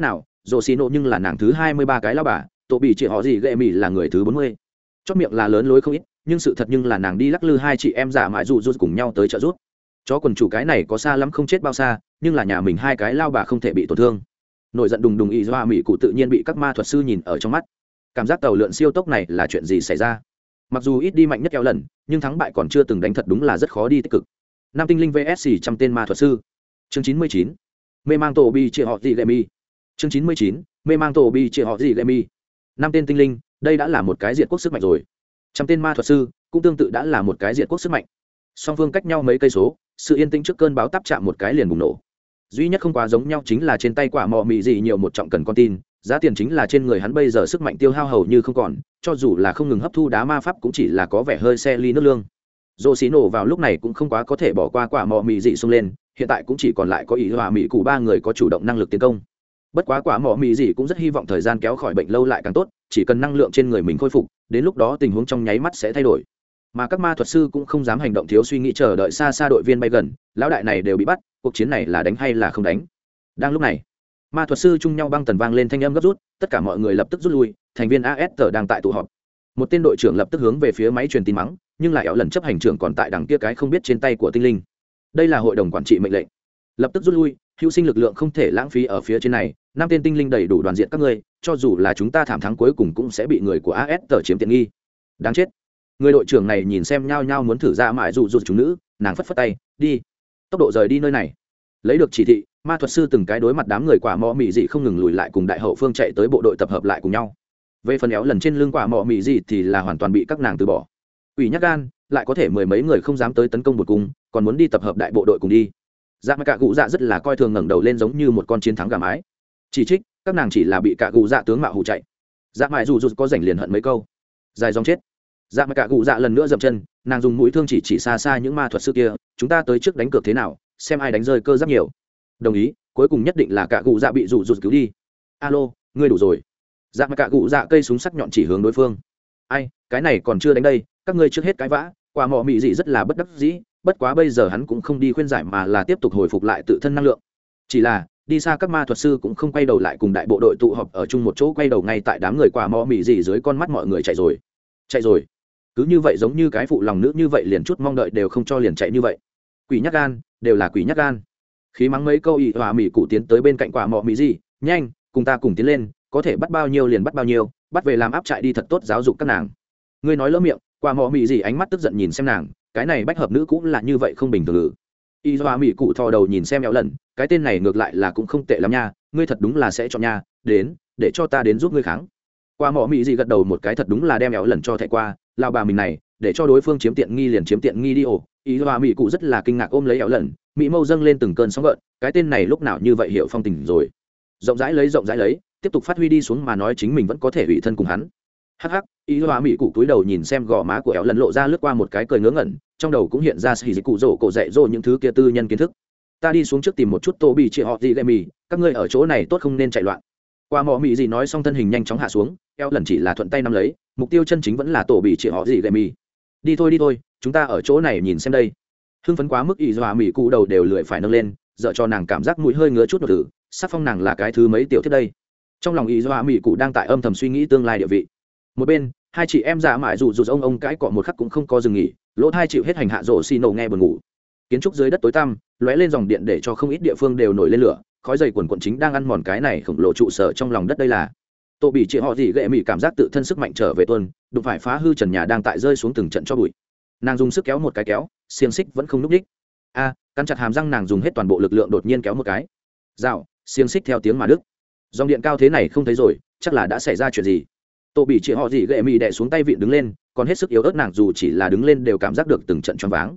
rổ xì nổ nhưng là nàng thứ 23 cái lao bà, tổ bị chị họ gì ghệ mì là người thứ 40. Chót miệng là lớn lối không ít, nhưng sự thật nhưng là nàng đi lắc lư hai chị em giả mại dù cùng nhau tới trợ giúp. Chó quần chủ cái này có xa lắm không chết bao xa, nhưng là nhà mình hai cái lao bà không thể bị tổn thương. Nổi giận đùng đùng y doa mỹ cụ tự nhiên bị các ma thuật sư nhìn ở trong mắt. Cảm giác tàu lượn siêu tốc này là chuyện gì xảy ra? Mặc dù ít đi mạnh nhất kéo lần, nhưng thắng bại còn chưa từng đánh thật đúng là rất khó đi tích cực. Nam tinh linh vs trăm tên ma thuật sư. Chương 99. Mê mang tổ bi chia họ gì lệ mi. Chương 99. Mê mang tổ bi chia họ gì lệ mi. Năm tên tinh linh, đây đã là một cái diệt quốc sức mạnh rồi. Trăm tên ma thuật sư cũng tương tự đã là một cái diệt quốc sức mạnh. Song phương cách nhau mấy cây số, sự yên tĩnh trước cơn bão táp chạm một cái liền bùng nổ. Duy nhất không quá giống nhau chính là trên tay quả mò mị gì nhiều một trọng cần con tin, giá tiền chính là trên người hắn bây giờ sức mạnh tiêu hao hầu như không còn, cho dù là không ngừng hấp thu đá ma pháp cũng chỉ là có vẻ hơi xe ly nước lương. Dô xí nổ vào lúc này cũng không quá có thể bỏ qua quả mò mị dị xông lên, hiện tại cũng chỉ còn lại có ý hòa mỹ cụ ba người có chủ động năng lực tiến công. Bất quá quả mò mị dị cũng rất hy vọng thời gian kéo khỏi bệnh lâu lại càng tốt, chỉ cần năng lượng trên người mình khôi phục, đến lúc đó tình huống trong nháy mắt sẽ thay đổi. Mà các ma thuật sư cũng không dám hành động thiếu suy nghĩ, chờ đợi xa xa đội viên bay gần, lão đại này đều bị bắt, cuộc chiến này là đánh hay là không đánh. Đang lúc này, ma thuật sư chung nhau băng tần vang lên thanh âm gấp rút, tất cả mọi người lập tức rút lui, thành viên AS tờ đang tại tụ họp. Một tên đội trưởng lập tức hướng về phía máy truyền tin mắng, nhưng lại éo lần chấp hành trưởng còn tại đằng kia cái không biết trên tay của tinh linh. Đây là hội đồng quản trị mệnh lệnh, lập tức rút lui, hữu sinh lực lượng không thể lãng phí ở phía trên này, năm tên tinh linh đầy đủ đoàn diện các ngươi, cho dù là chúng ta thảm thắng cuối cùng cũng sẽ bị người của AS tờ chiếm tiện nghi. Đáng chết. Người đội trưởng này nhìn xem nhao nhao muốn thử ra mãi dụ chúng nữ, nàng phất phất tay, đi, tốc độ rời đi nơi này. Lấy được chỉ thị, ma thuật sư từng cái đối mặt đám người quả mọ mị dị không ngừng lùi lại, cùng đại hậu phương chạy tới bộ đội tập hợp lại cùng nhau. Về phần éo lần trên lưng quả mọ mị dị thì là hoàn toàn bị các nàng từ bỏ. Ủy nhắc gan, lại có thể mười mấy người không dám tới tấn công một cung, còn muốn đi tập hợp đại bộ đội cùng đi. Dạ mà cả cụ dạ rất là coi thường, ngẩng đầu lên giống như một con chiến thắng gà mái. Chỉ trích các nàng chỉ là bị cả cụ dạ tướng mạo hù chạy. Dạ mãi dù có rảnh liền hận mấy câu, dài dòng chết. Dạ mà cả cụ dạ lần nữa dậm chân, nàng dùng mũi thương chỉ xa xa những ma thuật sư kia, chúng ta tới trước đánh cược thế nào, xem ai đánh rơi cơ giáp nhiều. Đồng ý, cuối cùng nhất định là cả cụ dạ bị dụ cứu đi. Alo, ngươi đủ rồi. Dạ mà cả cụ dạ cây súng sắc nhọn chỉ hướng đối phương. Ai, cái này còn chưa đánh đây, các ngươi trước hết cái vã. Quả mọ mị dị rất là bất đắc dĩ, bất quá bây giờ hắn cũng không đi khuyên giải mà là tiếp tục hồi phục lại tự thân năng lượng. Chỉ là đi xa các ma thuật sư cũng không quay đầu lại, cùng đại bộ đội tụ họp ở chung một chỗ, quay đầu ngay tại đám người quả mọ mị dị dưới con mắt mọi người chạy rồi. Chạy rồi. Cứ như vậy giống như cái phụ lòng nữ như vậy, liền chút mong đợi đều không cho liền chạy như vậy. Quỷ nhát gan, đều là quỷ nhát gan. Khí mắng mấy câu, ị hòa mỹ cụ tiến tới bên cạnh quả mọ mị dị, nhanh, cùng ta cùng tiến lên, có thể bắt bao nhiêu liền bắt bao nhiêu, bắt về làm áp trại đi, thật tốt giáo dục các nàng. Ngươi nói lỡ miệng. Quả mọ mị dị ánh mắt tức giận nhìn xem nàng, cái này bách hợp nữ cũng là như vậy không bình thường. Y doa mỹ cụ thò đầu nhìn xem éo lần, cái tên này ngược lại là cũng không tệ lắm nha, ngươi thật đúng là sẽ chọn nha, đến, để cho ta đến giúp ngươi kháng. Quả mọ mị dị gật đầu một cái, thật đúng là đem éo lần cho thẻ qua, lao bà mình này, để cho đối phương chiếm tiện nghi liền chiếm tiện nghi đi. Ồ, Y doa mỹ cụ rất là kinh ngạc ôm lấy éo lần, mỹ mâu dâng lên từng cơn sóng gợn, cái tên này lúc nào như vậy hiểu phong tình rồi. Rộng rãi lấy, tiếp tục phát huy đi xuống mà nói chính mình vẫn có thể ủy thân cùng hắn. Hắc hắc, ý hoa mỹ cụ cúi đầu nhìn xem gò má của éo lần, lộ ra lướt qua một cái cười ngớ ngẩn, trong đầu cũng hiện ra sĩ dịch cụ rổ cổ dạy dỗ những thứ kia tư nhân kiến thức. Ta đi xuống trước tìm một chút tô bị chị họ gì gây mì, các ngươi ở chỗ này tốt không nên chạy loạn. Qua mọ mị gì nói xong thân hình nhanh chóng hạ xuống, éo lần chỉ là thuận tay nắm lấy, mục tiêu chân chính vẫn là tổ bị chị họ gì gây mì. Đi thôi, chúng ta ở chỗ này nhìn xem đây. Hưng phấn quá mức, ý hoa mỹ cụ đầu đều lười phải nâng lên, dợ cho nàng cảm giác mũi hơi ngứa chút một thử, sắc phong nàng là cái thứ mấy tiểu thiết đây. Trong lòng ý hoa mỹ cụ đang tại âm thầm suy nghĩ tương lai địa vị. Một bên, hai chị em già mãi dù ông cãi cọ một khắc cũng không có dừng nghỉ, lỗ hai chịu hết hành hạ rổ xì nổ nghe buồn ngủ. Kiến trúc dưới đất tối tăm lóe lên dòng điện để cho không ít địa phương đều nổi lên lửa, khói dày quần quần chính đang ăn mòn cái này khổng lồ trụ sở trong lòng đất. đây là tổ bị chị họ gì gệ mị cảm giác tự thân sức mạnh trở về tuần, đụng phải phá hư trần nhà đang tại rơi xuống từng trận cho bụi. Nàng dùng sức kéo một cái kéo, xiềng xích vẫn không núp đích. Cắn chặt hàm răng, nàng dùng hết toàn bộ lực lượng, đột nhiên kéo một cái dạo, xiềng xích theo tiếng mà đứt. Dòng điện cao thế này không thấy rồi, chắc là đã xảy ra chuyện gì. Tổ bị chị họ gì gệ mị đè xuống tay vịn đứng lên, còn hết sức yếu ớt, nàng dù chỉ là đứng lên đều cảm giác được từng trận choáng váng.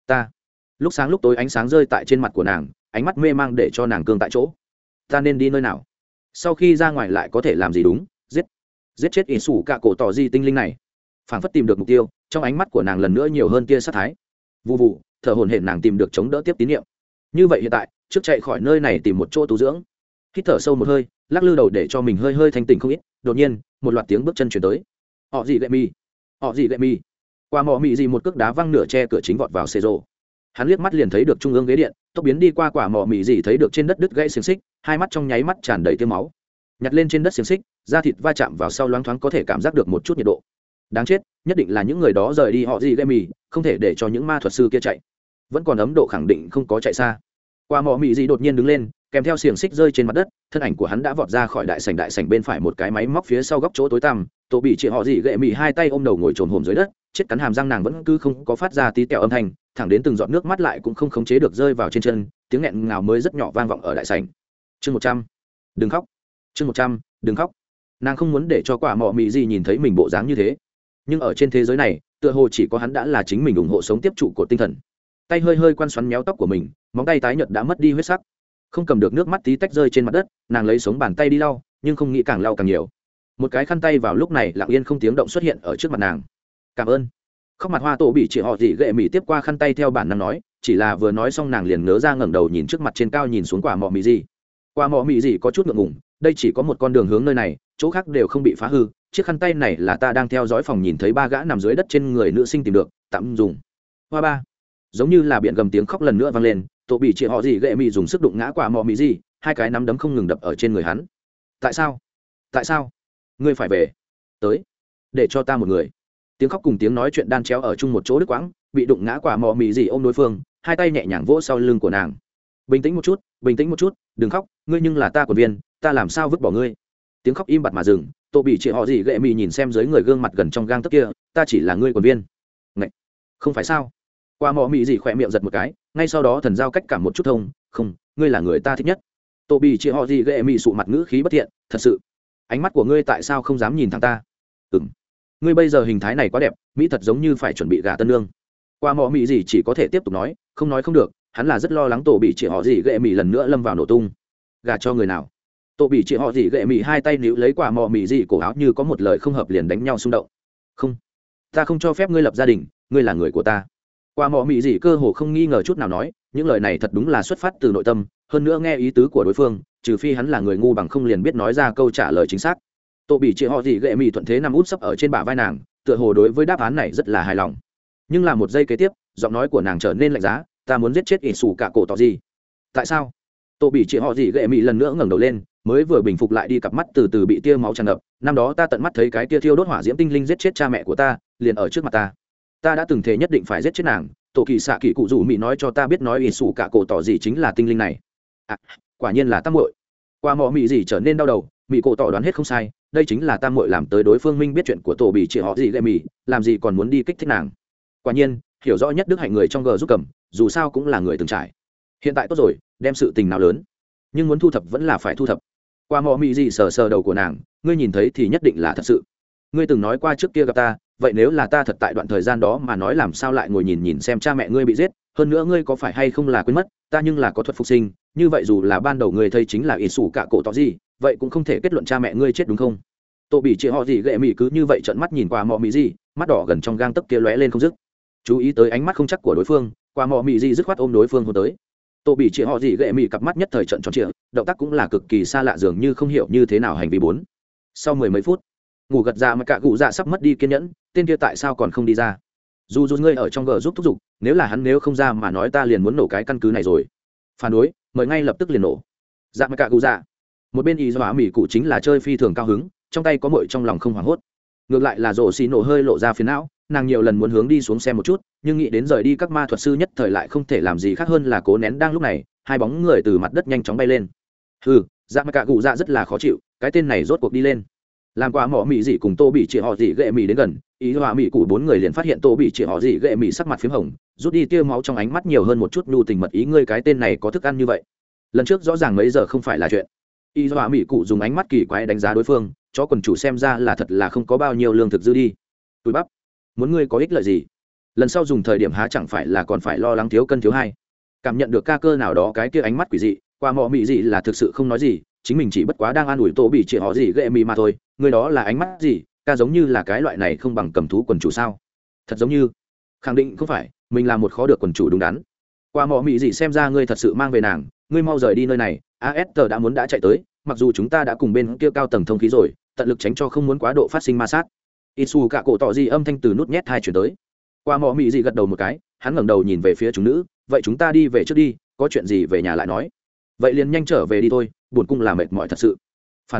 Lúc sáng lúc tối ánh sáng rơi tại trên mặt của nàng, ánh mắt mê mang để cho nàng cương tại chỗ. Ta nên đi nơi nào? Sau khi ra ngoài lại có thể làm gì? Đúng, giết chết ỷ sủ cả cổ tỏ di tinh linh này. Phảng phất tìm được mục tiêu, trong ánh mắt của nàng lần nữa nhiều hơn tia sát thái. Vù vù, thở hổn hển nàng tìm được chống đỡ tiếp tín nhiệm. Như vậy hiện tại, trước chạy khỏi nơi này tìm một chỗ tu dưỡng. Hít thở sâu một hơi, lắc lư đầu để cho mình hơi thanh tỉnh không ít. Đột nhiên, một loạt tiếng bước chân chuyển tới. Họ gì gậy mi. Qua mọ mị gì một cước đá văng nửa che cửa chính, vọt vào xê rô. Hắn liếc mắt liền thấy được trung ương ghế điện, tốc biến đi qua quả mọ mị gì thấy được trên đất đứt gãy xiềng xích, hai mắt trong nháy mắt tràn đầy tiêu máu. nhặt lên trên đất xiềng xích, da thịt va chạm vào sau loáng thoáng có thể cảm giác được một chút nhiệt độ. Đáng chết, nhất định là những người đó rời đi họ gì gây mì, không thể để cho những ma thuật sư kia chạy. Vẫn còn ấm độ khẳng định không có chạy xa. Qua mọ mị gì đột nhiên đứng lên, kèm theo xiềng xích rơi trên mặt đất, thân ảnh của hắn đã vọt ra khỏi đại sảnh bên phải một cái máy móc phía sau góc chỗ tối tăm. Tổ bị chị họ gì gậy mị hai tay ôm đầu ngồi trồn hổm dưới đất, chết cắn hàm răng nàng vẫn cứ không có phát ra tí tẹo âm thanh, thẳng đến từng giọt nước mắt lại cũng không khống chế được rơi vào trên chân, tiếng nghẹn ngào mới rất nhỏ vang vọng ở đại sảnh. Chương 100, đừng khóc. Chương 100, đừng khóc. Nàng không muốn để cho quả mọ mị gì nhìn thấy mình bộ dáng như thế, nhưng ở trên thế giới này tựa hồ chỉ có hắn đã là chính mình ủng hộ sống tiếp trụ của tinh thần. Tay hơi hơi quan xoắn méo tóc của mình, móng tay tái nhợt đã mất đi huyết sắc, không cầm được nước mắt tí tách rơi trên mặt đất, nàng lấy sống bàn tay đi lau, nhưng không nghĩ càng lau càng nhiều. Một cái khăn tay vào lúc này lặng yên không tiếng động xuất hiện ở trước mặt nàng. Cảm ơn. Khóc mặt hoa tổ bị chị họ gì gệ mỉ tiếp qua khăn tay theo bản năng nói, chỉ là vừa nói xong nàng liền ngớ ra ngẩng đầu nhìn trước mặt trên cao nhìn xuống quả mọ mị gì. Quả mọ mị gì có chút ngượng ngùng, đây chỉ có một con đường hướng nơi này, chỗ khác đều không bị phá hư. Chiếc khăn tay này là ta đang theo dõi phòng nhìn thấy ba gã nằm dưới đất trên người nữ sinh tìm được, tạm dùng. Hoa ba. Giống như là biển gầm tiếng khóc lần nữa vang lên, tổ bị chị họ gì gệ mị dùng sức đụng ngã quả mọ mị gì, hai cái nắm đấm không ngừng đập ở trên người hắn. Tại sao? Tại sao? Ngươi phải về. Tới. Để cho ta một người. Tiếng khóc cùng tiếng nói chuyện đan chéo ở chung một chỗ đứt quãng, bị đụng ngã quả mọ mị gì ôm đối phương, hai tay nhẹ nhàng vỗ sau lưng của nàng. Bình tĩnh một chút, bình tĩnh một chút, đừng khóc, ngươi nhưng là ta quần viên, ta làm sao vứt bỏ ngươi. Tiếng khóc im bặt mà dừng, tổ bị chị họ gì gệ mị nhìn xem dưới người gương mặt gần trong gang tấc kia, ta chỉ là ngươi quần viên. Ngậy. Không phải sao? Qua mọ mị gì khỏe miệng giật một cái, ngay sau đó thần giao cách cảm một chút thông, không, ngươi là người ta thích nhất. Tổ bị chị họ gì gệ mị sụ mặt ngữ khí bất thiện, thật sự. Ánh mắt của ngươi tại sao không dám nhìn thẳng ta? Ngươi bây giờ hình thái này quá đẹp, mỹ thật giống như phải chuẩn bị gả tân nương. Qua mọ mị gì chỉ có thể tiếp tục nói không được, hắn là rất lo lắng tổ bị chị họ gì gệ mị lần nữa lâm vào nổ tung. Gả cho người nào? Tổ bị chị họ gì gệ mị hai tay níu lấy quả mọ mị gì cổ áo như có một lời không hợp liền đánh nhau xung động. Không, ta không cho phép ngươi lập gia đình, ngươi là người của ta. Quả mọ mị gì cơ hồ không nghi ngờ chút nào nói, những lời này thật đúng là xuất phát từ nội tâm, hơn nữa nghe ý tứ của đối phương, trừ phi hắn là người ngu bằng không liền biết nói ra câu trả lời chính xác. Tổ bị chị họ gì gệ mị thuận thế nằm út sấp ở trên bả vai nàng, tựa hồ đối với đáp án này rất là hài lòng. Nhưng là một giây kế tiếp, giọng nói của nàng trở nên lạnh giá, ta muốn giết chết ỷ sủ cả cổ tỏ gì. Tại sao? Tổ bị chị họ gì gệ mị lần nữa ngẩng đầu lên, mới vừa bình phục lại đi, cặp mắt từ từ bị tia máu tràn ngập. Năm đó ta tận mắt thấy cái tia thiêu đốt hỏa diễm tinh linh giết chết cha mẹ của ta, liền ở trước mặt ta. Ta đã từng thề nhất định phải giết chết nàng. Tổ kỳ xạ kỳ cụ rủ mị nói cho ta biết nói ỷ sủ cả cổ tỏ gì chính là tinh linh này. À, quả nhiên là tam muội. Qua mọ mị gì trở nên đau đầu, mị cổ tỏ đoán hết không sai, đây chính là tam muội làm tới đối phương minh biết chuyện của tổ bị chị họ gì gệ mị, làm gì còn muốn đi kích thích nàng. Quả nhiên hiểu rõ nhất đức hạnh người trong g giúp cầm, dù sao cũng là người từng trải. Hiện tại tốt rồi, đem sự tình nào lớn, nhưng muốn thu thập vẫn là phải thu thập. Qua mọ mị gì sờ đầu của nàng, ngươi nhìn thấy thì nhất định là thật sự. Ngươi từng nói qua trước kia gặp ta, vậy nếu là ta thật tại đoạn thời gian đó mà nói làm sao lại ngồi nhìn xem cha mẹ ngươi bị giết, hơn nữa ngươi có phải hay không là quên mất ta nhưng là có thuật phục sinh, như vậy dù là ban đầu ngươi thấy chính là ỷ sủ cả cổ tỏ gì, vậy cũng không thể kết luận cha mẹ ngươi chết đúng không? Tổ bị chị họ gì gệ mị cứ như vậy trợn mắt nhìn qua mọ mị gì, mắt đỏ gần trong gang tấc kia lóe lên không dứt. Chú ý tới ánh mắt không chắc của đối phương, qua mọ mị gì dứt khoát ôm đối phương hôn tới. Tổ bị chị họ gì gệ mị cặp mắt nhất thời trợn tròn trịa, động tác cũng là cực kỳ xa lạ, dường như không hiểu như thế nào hành vi bốn. Sau mười mấy phút, ngủ gật ra mà cả cụ dạ sắp mất đi kiên nhẫn, tên kia tại sao còn không đi ra? Dù ngươi ở trong gờ giúp thúc giục, nếu là hắn nếu không ra mà nói ta liền muốn nổ cái căn cứ này rồi. Phản đối, mời ngay lập tức liền nổ. Dạ mà cả cụ dạ. Một bên y dọa mỹ cụ chính là chơi phi thường cao hứng, trong tay có muội trong lòng không hoảng hốt. Ngược lại là rổ xì nổ hơi lộ ra phiền não, nàng nhiều lần muốn hướng đi xuống xem một chút, nhưng nghĩ đến rời đi các ma thuật sư nhất thời lại không thể làm gì khác hơn là cố nén. Đang lúc này, hai bóng người từ mặt đất nhanh chóng bay lên. Dạ mà cả cụ dạ rất là khó chịu, cái tên này rốt cuộc đi lên. Làm quả mỏ mị dị cùng tô bị chị họ dị gệ mị đến gần, ý dọa mỹ cụ bốn người liền phát hiện tô bị chị họ dị gệ mị sắc mặt phím hồng, rút đi tia máu trong ánh mắt nhiều hơn một chút nhu tình mật ý. Ngươi cái tên này có thức ăn như vậy, lần trước rõ ràng mấy giờ không phải là chuyện. Y dọa mỹ cụ dùng ánh mắt kỳ quái đánh giá đối phương, chó quần chủ xem ra là thật là không có bao nhiêu lương thực dư đi. Túi bắp, muốn ngươi có ích lợi gì? Lần sau dùng thời điểm há chẳng phải là còn phải lo lắng thiếu cân thiếu hai. Cảm nhận được ca cơ nào đó cái kia ánh mắt quỷ dị, qua mọ mị dị là thực sự không nói gì, chính mình chỉ bất quá đang an ủi tô bị chị họ gì ghệ mị mà thôi. Người đó là ánh mắt gì, ca giống như là cái loại này không bằng cầm thú quần chủ sao? Thật giống như, khẳng định không phải, mình là một khó được quần chủ đúng đắn. Qua mọ mị dị xem ra ngươi thật sự mang về nàng, ngươi mau rời đi nơi này. AS đã chạy tới, mặc dù chúng ta đã cùng bên kia cao tầng thông khí rồi, tận lực tránh cho không muốn quá độ phát sinh ma sát. Isu cả cổ tỏ gì âm thanh từ nút nhét hai chuyển tới. Qua mọ mị dị gật đầu một cái, hắn ngẩng đầu nhìn về phía chúng nữ, vậy chúng ta đi về trước đi, có chuyện gì về nhà lại nói. Vậy liền nhanh trở về đi thôi, buồn cung là mệt mỏi thật sự. Phản đối,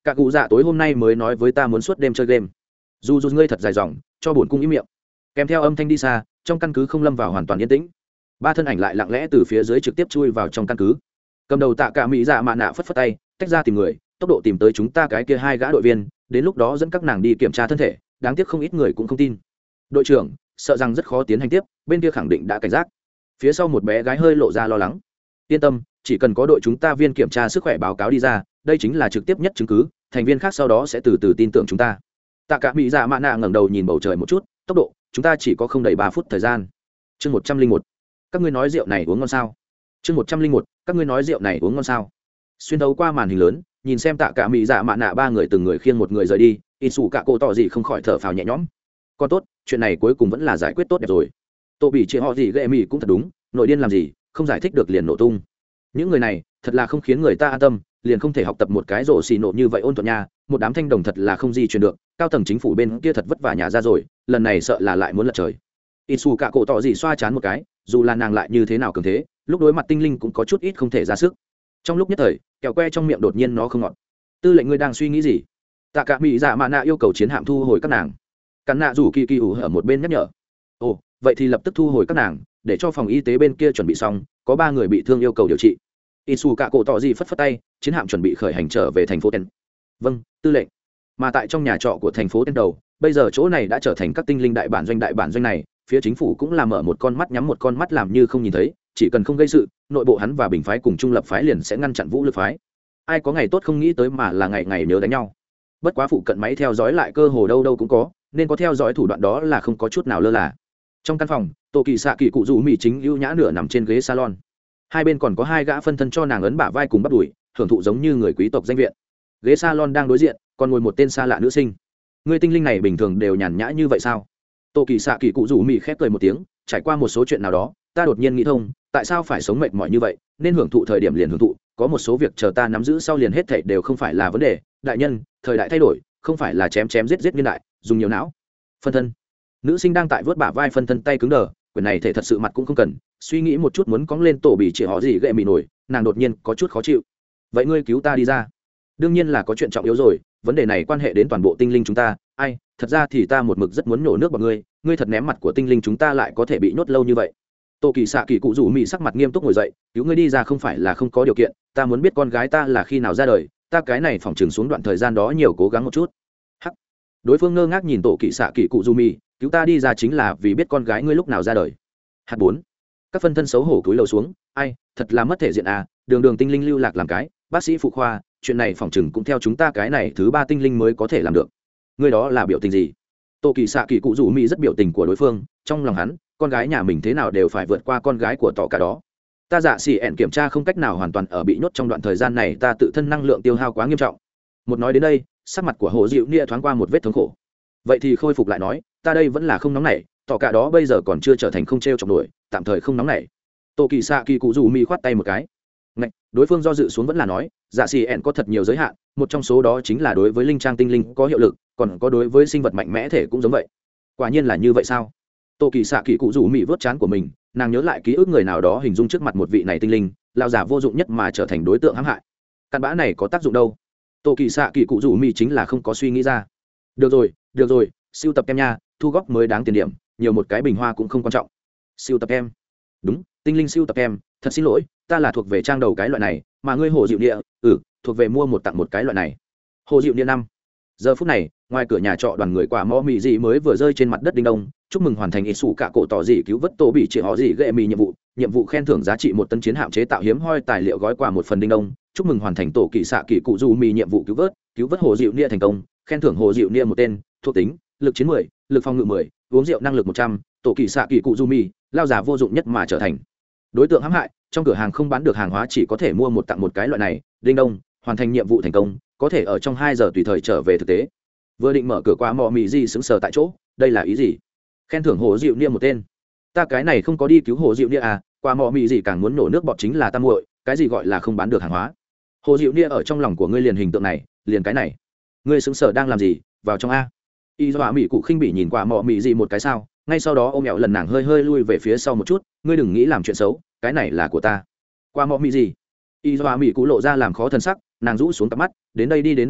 cả cụ dạ tối hôm nay mới nói với ta muốn suốt đêm chơi game. Dù ngươi thật dài dòng, cho bổn cung ý miệng. Kèm theo âm thanh đi xa, trong căn cứ không lâm vào hoàn toàn yên tĩnh. Ba thân ảnh lại lặng lẽ từ phía dưới trực tiếp chui vào trong căn cứ. Cầm đầu Tạ Cả Mỹ Dạ Mạ Nạ phất phất tay, tách ra tìm người, tốc độ tìm tới chúng ta cái kia hai gã đội viên, đến lúc đó dẫn các nàng đi kiểm tra thân thể, đáng tiếc không ít người cũng không tin. Đội trưởng, sợ rằng rất khó tiến hành tiếp, bên kia khẳng định đã cảnh giác. Phía sau một bé gái hơi lộ ra lo lắng. Yên tâm, chỉ cần có đội chúng ta viên kiểm tra sức khỏe báo cáo đi ra, đây chính là trực tiếp nhất chứng cứ, thành viên khác sau đó sẽ từ từ tin tưởng chúng ta. Tạ Cả Mỹ Dạ Mạ Nạ ngẩng đầu nhìn bầu trời một chút, tốc độ, chúng ta chỉ có không đầy 3 phút thời gian. Chương 101. Các ngươi nói rượu này uống ngon sao? Chương 101. Các ngươi nói rượu này uống ngon sao? Xuyên thấu qua màn hình lớn, nhìn xem Tạ Cả Mỹ Dạ Mạ Nạ ba người từng người khiêng một người rời đi, Inu cả cổ tỏ gì không khỏi thở phào nhẹ nhõm. Còn tốt, chuyện này cuối cùng vẫn là giải quyết tốt đẹp rồi. Tô bị chị họ gì ghệ mì cũng thật đúng, nội điên làm gì, không giải thích được liền nổ tung. Những người này, thật là không khiến người ta an tâm, liền không thể học tập một cái rổ xì nổ như vậy ôn thuận nha, một đám thanh đồng thật là không di chuyển được, cao tầng chính phủ bên kia thật vất vả nhà ra rồi, lần này sợ là lại muốn lật trời. Inu cả cổ tỏ gì xoa chán một cái, dù là nàng lại như thế nào cường thế, lúc đối mặt tinh linh cũng có chút ít không thể ra sức. Trong lúc nhất thời, kẹo que trong miệng đột nhiên nó không ngọt. Tư lệnh ngươi đang suy nghĩ gì? Tạ Cả Mỹ Dạ Mạ Nạ yêu cầu chiến hạm thu hồi các nàng. Cắn nạ rủ kỳ kỳ ủ ở một bên nhắc nhở. Ồ, vậy thì lập tức thu hồi các nàng, để cho phòng y tế bên kia chuẩn bị xong, có 3 người bị thương yêu cầu điều trị. Inu cả cổ tỏ gì phất phất tay, chiến hạm chuẩn bị khởi hành trở về thành phố Ten. Vâng, tư lệnh. Mà tại trong nhà trọ của thành phố Ten đầu, bây giờ chỗ này đã trở thành các tinh linh đại bản doanh này, phía chính phủ cũng là mở một con mắt nhắm một con mắt làm như không nhìn thấy, chỉ cần không gây sự, nội bộ hắn và bình phái cùng trung lập phái liền sẽ ngăn chặn vũ lực phái. Ai có ngày tốt không nghĩ tới mà là ngày ngày nhớ đánh nhau. Bất quá phụ cận máy theo dõi lại cơ hồ đâu đâu cũng có, nên có theo dõi thủ đoạn đó là không có chút nào lơ là. Trong căn phòng, Tô Kỳ Sạ Kỳ cụ rủ mì chính ưu nhã nửa nằm trên ghế salon. Hai bên còn có 2 gã phân thân cho nàng ấn bả vai cùng bắt đùi, hưởng thụ giống như người quý tộc danh viện. Ghế salon đang đối diện, còn ngồi một tên xa lạ nữ sinh. Người tinh linh này bình thường đều nhàn nhã như vậy sao? Tô Kỳ Sạ Kỳ cụ rủ mì khép cười một tiếng, trải qua một số chuyện nào đó, ta đột nhiên nghĩ thông, tại sao phải sống mệt mỏi như vậy, nên hưởng thụ thời điểm liền hưởng thụ, có một số việc chờ ta nắm giữ sau liền hết thảy đều không phải là vấn đề. Đại nhân, thời đại thay đổi, không phải là chém giết niên đại, dùng nhiều não. Phân thân. Nữ sinh đang tại vớt bả vai phân thân tay cứng đờ, quyền này thể thật sự mặt cũng không cần, suy nghĩ một chút muốn cóng lên tổ bị chỉ họ gì gệ mì nổi, nàng đột nhiên có chút khó chịu. Vậy ngươi cứu ta đi ra. Đương nhiên là có chuyện trọng yếu rồi, vấn đề này quan hệ đến toàn bộ tinh linh chúng ta. Ai, thật ra thì ta một mực rất muốn nhổ nước vào ngươi thật ném mặt của tinh linh chúng ta lại có thể bị nhốt lâu như vậy. Tô Kỳ Sạ Kỳ cụ rủ mì sắc mặt nghiêm túc ngồi dậy, cứu ngươi đi ra không phải là không có điều kiện, ta muốn biết con gái ta là khi nào ra đời, ta cái này phỏng chừng xuống đoạn thời gian đó nhiều cố gắng một chút. Hắc. Đối phương ngơ ngác nhìn Tô Kỳ Sạ Kỳ cụ rủ mì, cứu ta đi ra chính là vì biết con gái ngươi lúc nào ra đời. Hạt 4. Các phân thân xấu hổ cúi đầu xuống, ai, thật là mất thể diện à, đường tinh linh lưu lạc làm cái, bác sĩ phụ khoa, chuyện này phỏng chừng cũng theo chúng ta cái này thứ 3 tinh linh mới có thể làm được. Ngươi đó là biểu tình gì? Tô Kỳ Sạ Kỳ cụ rủ mì rất biểu tình của đối phương, trong lòng hắn, con gái nhà mình thế nào đều phải vượt qua con gái của tỏ cả đó. Ta dạ xỉ ẹn kiểm tra không cách nào hoàn toàn ở bị nhốt trong đoạn thời gian này, ta tự thân năng lượng tiêu hao quá nghiêm trọng. Một nói đến đây, sắc mặt của Hồ Diệu Nia thoáng qua một vết thống khổ. Vậy thì khôi phục lại nói, ta đây vẫn là không nóng nảy, tỏ cả đó bây giờ còn chưa trở thành không treo chọc nổi, tạm thời không nóng nảy. Tô Kỳ Sạ Kỳ cụ rủ mì khoát tay một cái. Ngạch, đối phương do dự xuống vẫn là nói, dạ xỉ ẹn có thật nhiều giới hạn, một trong số đó chính là đối với linh trang tinh linh có hiệu lực, còn có đối với sinh vật mạnh mẽ thể cũng giống vậy. Quả nhiên là như vậy sao? Tô Kỳ Sạ Kỳ cụ rủ mị vớt chán của mình, nàng nhớ lại ký ức người nào đó hình dung trước mặt một vị này tinh linh, lao giả vô dụng nhất mà trở thành đối tượng hãm hại. Căn bã này có tác dụng đâu? Tô Kỳ Sạ Kỳ cụ rủ mị chính là không có suy nghĩ ra. Được rồi, siêu tập kem nha, thu góp mới đáng tiền điểm, nhiều một cái bình hoa cũng không quan trọng. Siêu tập kem. Đúng, tinh linh siêu tập kem, thật xin lỗi, ta là thuộc về trang đầu cái loại này, mà ngươi Hồ Diệu Địa, thuộc về mua một tặng một cái loại này. Hồ Diệu Địa 5. Giờ phút này, ngoài cửa nhà trọ đoàn người quả mò mì gì mới vừa rơi trên mặt đất đinh đông, chúc mừng hoàn thành ít sủ cả cổ tỏ gì cứu vớt tổ bị chỉ họ gì ghệ mì nhiệm vụ khen thưởng giá trị 1 tấn chiến hạm chế tạo hiếm hoi tài liệu gói quà 1 phần đinh đông, chúc mừng hoàn thành tổ kỳ xạ kỳ cụ du mì nhiệm vụ cứu vớt Hồ Diệu Nia thành công, khen thưởng Hồ Diệu Nia 1 tên, thuộc tính, lực chiến 10, lực phòng ngự 10, uống rượu năng lực 100, tổ kỳ xạ kỳ cụ du mì, lao giả vô dụng nhất mà trở thành đối tượng hãm hại, trong cửa hàng không bán được hàng hóa chỉ có thể mua một tặng một cái loại này, đinh đông, hoàn thành nhiệm vụ thành công, có thể ở trong 2 giờ tùy thời trở về thực tế. Vừa định mở cửa qua mò mì gì sững sờ tại chỗ, đây là ý gì? Khen thưởng Hồ Diệu Nia 1 tên, ta cái này không có đi cứu Hồ Diệu Nia à, qua mò mì gì càng muốn nổ nước bọt chính là ta muội, cái gì gọi là không bán được hàng hóa? Hồ Diệu Nia ở trong lòng của ngươi liền hình tượng này, liền cái này, ngươi sững sờ đang làm gì? Vào trong a. Y Dọa Mỹ cụ khinh bỉ nhìn qua mò mì gì một cái sao, ngay sau đó ôm mẹo lần nàng hơi lui về phía sau một chút, ngươi đừng nghĩ làm chuyện xấu, cái này là của ta. Qua mò mì gì? Y Dọa Mỹ cụ lộ ra làm khó thân sắc, nàng rũ xuống cặp mắt, đến đây đi,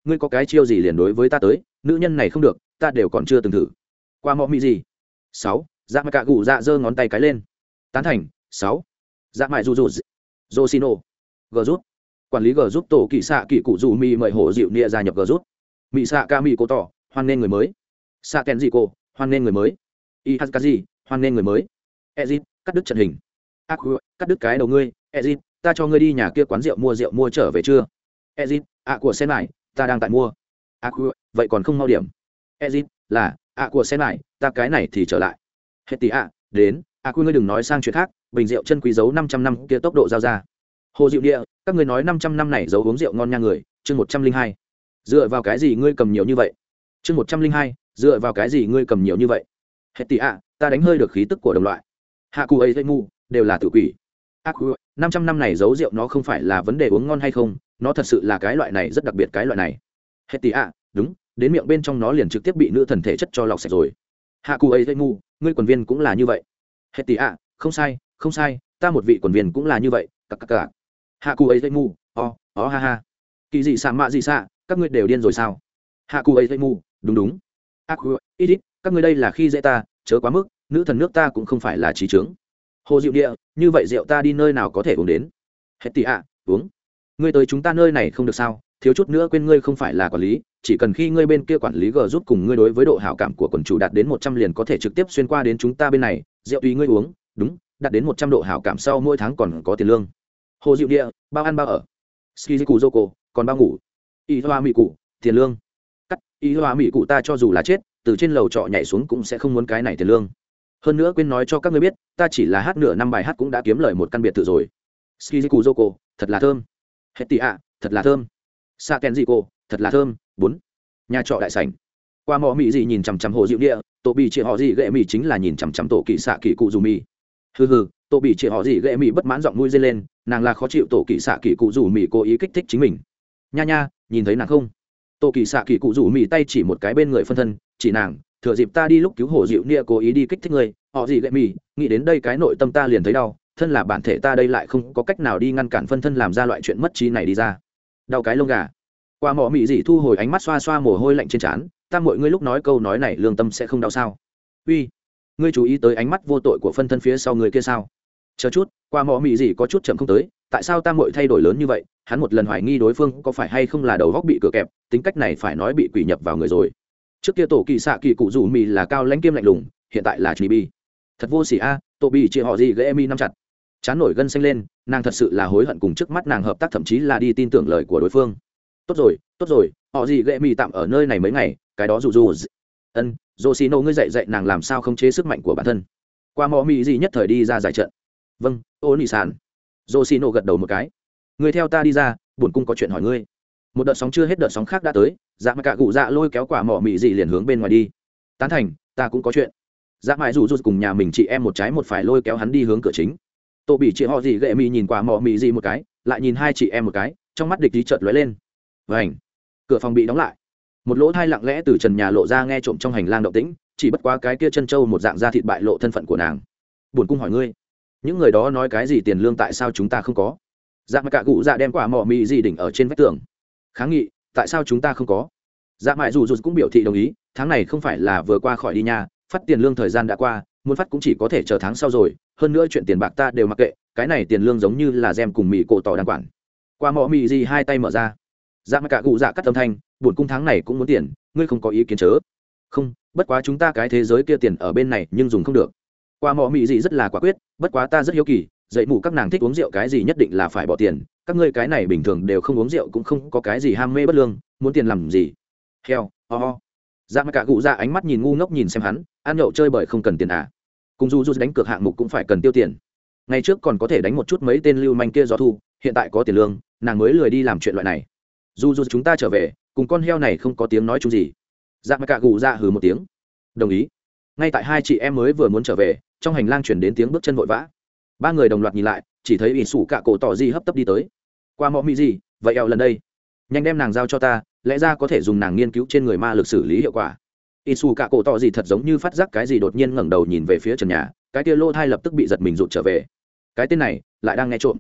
ngươi có cái chiêu gì liền đối với ta tới, nữ nhân này không được, ta đều còn chưa từng thử. Qua mọ mị gì? 6. Dạ mạ cả gù dạ giơ ngón tay cái lên. Tán thành. 6. Dạ mại dù dù. Josino. G rút. Quản lý G giúp tổ kỳ xạ kỳ cụ dù mì mời hổ dịu nia gia nhập G rút. Mị xạ ca mị cô tỏ, hoan nên người mới. Xạ kèn dị cô, hoan nên người mới. Y Haskazi, hoan nên người mới. Ezit, cắt đứt trận hình. Aku, cắt đứt cái đầu ngươi. Ezit, ta cho ngươi đi nhà kia quán rượu mua trở về chưa? Ezit, của sen lại, ta đang tại mua. Aku, vậy còn không mau điểm. Ezit, là, của sen lại, ta cái này thì trở lại. Hết tí đến, Aku ngươi đừng nói sang chuyện khác, bình rượu chân quý giấu 500 năm kia tốc độ giao ra. Hồ Diệu Địa, các ngươi nói 500 năm này giấu uống rượu ngon nha người, chương 102. Dựa vào cái gì ngươi cầm nhiều như vậy? Chương 102, dựa vào cái gì ngươi cầm nhiều như vậy? Hết tí ta đánh hơi được khí tức của đồng loại. Hạ cụ ấy mu, đều là tự quỷ. Aku, 500 năm này giấu rượu nó không phải là vấn đề uống ngon hay không, nó thật sự là cái loại này rất đặc biệt cái loại này. Hết tí đúng, đến miệng bên trong nó liền trực tiếp bị nữ thần thể chất cho lọc sạch rồi. Hạ cụ ấy mu, ngươi quần viên cũng là như vậy. Hết tí không sai, không sai, ta một vị quần viên cũng là như vậy, cặc. Hạ cụ ấy mu, ha ha. Kỳ gì xạ mạ gì xạ, các ngươi đều điên rồi sao? Hạ cụ ấy mu, đúng. Ít, các ngươi đây là khi dễ ta, chớ quá mức, nữ thần nước ta cũng không phải là trí trướng. Hồ Diệu Địa, như vậy rượu ta đi nơi nào có thể uống đến? Hết tí uống. Ngươi tới chúng ta nơi này không được sao? Thiếu chút nữa quên ngươi không phải là quản lý, chỉ cần khi ngươi bên kia quản lý G giúp cùng ngươi đối với độ hảo cảm của quần chủ đạt đến 100 liền có thể trực tiếp xuyên qua đến chúng ta bên này, rượu tùy ngươi uống, đúng, đạt đến 100 độ hảo cảm sau mỗi tháng còn có tiền lương. Hồ Diệu Địa, bao ăn bao ở. Skiziku Zoko, còn bao ngủ. Y Hoa Mỹ cụ, tiền lương. Cắt, Y Hoa Mỹ cụ ta cho dù là chết, từ trên lầu trọ nhảy xuống cũng sẽ không muốn cái này tiền lương. Hơn nữa quên nói cho các ngươi biết, ta chỉ là hát nửa năm bài hát cũng đã kiếm lời một căn biệt thự rồi. Skiziku Zoko, thật là thơm. Hetty thật là thơm. Sakenziko, thật là thơm. 4. Nhà trọ đại sảnh. Qua mỏ mỹ gì nhìn chằm chằm Hồ Diệu Địa, tổ bị chị họ gì ghệ mỹ chính là nhìn chằm chằm tổ kỳ xạ kỳ cụ dù mì. Hừ, tổ bị chị họ gì ghệ mỹ bất mãn giọng mũi dây lên, nàng là khó chịu tổ kỳ xạ kỳ cụ dù mì cố ý kích thích chính mình. Nha, nhìn thấy nàng không? Tổ kỳ xạ kỳ cụ dù mì tay chỉ một cái bên người phân thân, chỉ nàng, thừa dịp ta đi lúc cứu Hồ Diệu Địa cố ý đi kích thích người, họ gì ghệ mỹ, nghĩ đến đây cái nội tâm ta liền thấy đau, thân là bản thể ta đây lại không có cách nào đi ngăn cản phân thân làm ra loại chuyện mất trí này đi ra. Đau cái lông gà. Qua mỏ mỹ dị thu hồi ánh mắt xoa xoa mồ hôi lạnh trên trán, ta mọi ngươi lúc nói câu nói này lương tâm sẽ không đau sao? Uy, ngươi chú ý tới ánh mắt vô tội của phân thân phía sau người kia sao? Chờ chút, qua mỏ mỹ dị có chút chậm không tới, tại sao ta mọi thay đổi lớn như vậy? Hắn một lần hoài nghi đối phương có phải hay không là đầu góc bị cửa kẹp, tính cách này phải nói bị quỷ nhập vào người rồi. Trước kia tổ kỳ xạ kỳ cụ rủ mì là cao lãnh kiêm lạnh lùng, hiện tại là Chibi. Thật vô sỉ a, tổ bị chị họ gì ghê mi nắm chặt. Chán nổi gân xanh lên, nàng thật sự là hối hận cùng trước mắt nàng hợp tác, thậm chí là đi tin tưởng lời của đối phương. Tốt rồi, họ gì ghệ mì tạm ở nơi này mấy ngày, cái đó dù ân Yoshino ngươi dạy nàng làm sao khống chế sức mạnh của bản thân. Qua mò mì gì nhất thời đi ra giải trận. Vâng, ô nị sàn. Yoshino gật đầu một cái. Ngươi theo ta đi ra, bổn cung có chuyện hỏi ngươi. Một đợt sóng chưa hết, đợt sóng khác đã tới, dạ mà cả cụ dạ lôi kéo quả mỏ mì gì liền hướng bên ngoài đi. Tán thành, ta cũng có chuyện. Dạ mãi rủ cùng nhà mình chị em một trái một phải lôi kéo hắn đi hướng cửa chính. Tô bị chị họ gì ghệ mì nhìn quả mỏ mì gì một cái, lại nhìn hai chị em một cái, trong mắt địch ý chợt lóe lên. Vành, cửa phòng bị đóng lại, một lỗ thai lặng lẽ từ trần nhà lộ ra nghe trộm trong hành lang động tĩnh, chỉ bất quá cái kia chân trâu một dạng da thịt bại lộ thân phận của nàng. Buồn cung hỏi ngươi, những người đó nói cái gì tiền lương tại sao chúng ta không có? Dạ mà cả cụ dạ đem quả mỏ mì gì đỉnh ở trên vách tường, kháng nghị, tại sao chúng ta không có? Dạ mãi dù cũng biểu thị đồng ý, tháng này không phải là vừa qua khỏi đi nhà, phát tiền lương thời gian đã qua, muốn phát cũng chỉ có thể chờ tháng sau rồi, hơn nữa chuyện tiền bạc ta đều mặc kệ, cái này tiền lương giống như là gem cùng mì cổ tỏ đang quản. Qua mỏ mì gì hai tay mở ra. Dạ mà cả cụ dạ cắt âm thanh, buồn cung tháng này cũng muốn tiền, ngươi không có ý kiến chớ? Không, bất quá chúng ta cái thế giới kia tiền ở bên này nhưng dùng không được. Qua mỏ mì gì rất là quả quyết, bất quá ta rất hiếu kỳ, dạy mù các nàng thích uống rượu cái gì nhất định là phải bỏ tiền, các ngươi cái này bình thường đều không uống rượu cũng không có cái gì ham mê bất lương, muốn tiền làm gì? Heo, Dạ mà cả cụ dạ ánh mắt nhìn ngu ngốc nhìn xem hắn, ăn nhậu chơi bời không cần tiền à? Cùng dù đánh cược hạng mục cũng phải cần tiêu tiền. Ngày trước còn có thể đánh một chút mấy tên lưu manh kia gió thu, hiện tại có tiền lương, nàng mới lười đi làm chuyện loại này. Dù chúng ta trở về, cùng con heo này không có tiếng nói chung gì. Dạ mà cả cụ dạ hừ một tiếng, đồng ý. Ngay tại hai chị em mới vừa muốn trở về, trong hành lang chuyển đến tiếng bước chân vội vã. Ba người đồng loạt nhìn lại, chỉ thấy ỷ sủ cả cổ tỏ gì hấp tấp đi tới. Qua mọ mỹ gì, vậy eo lần đây, nhanh đem nàng giao cho ta, lẽ ra có thể dùng nàng nghiên cứu trên người ma lực xử lý hiệu quả. ỷ sủ cả cổ tỏ gì thật giống như phát giác cái gì đột nhiên ngẩng đầu nhìn về phía trần nhà, cái kia lô thai lập tức bị giật mình rụt trở về. Cái tên này lại đang nghe trộm.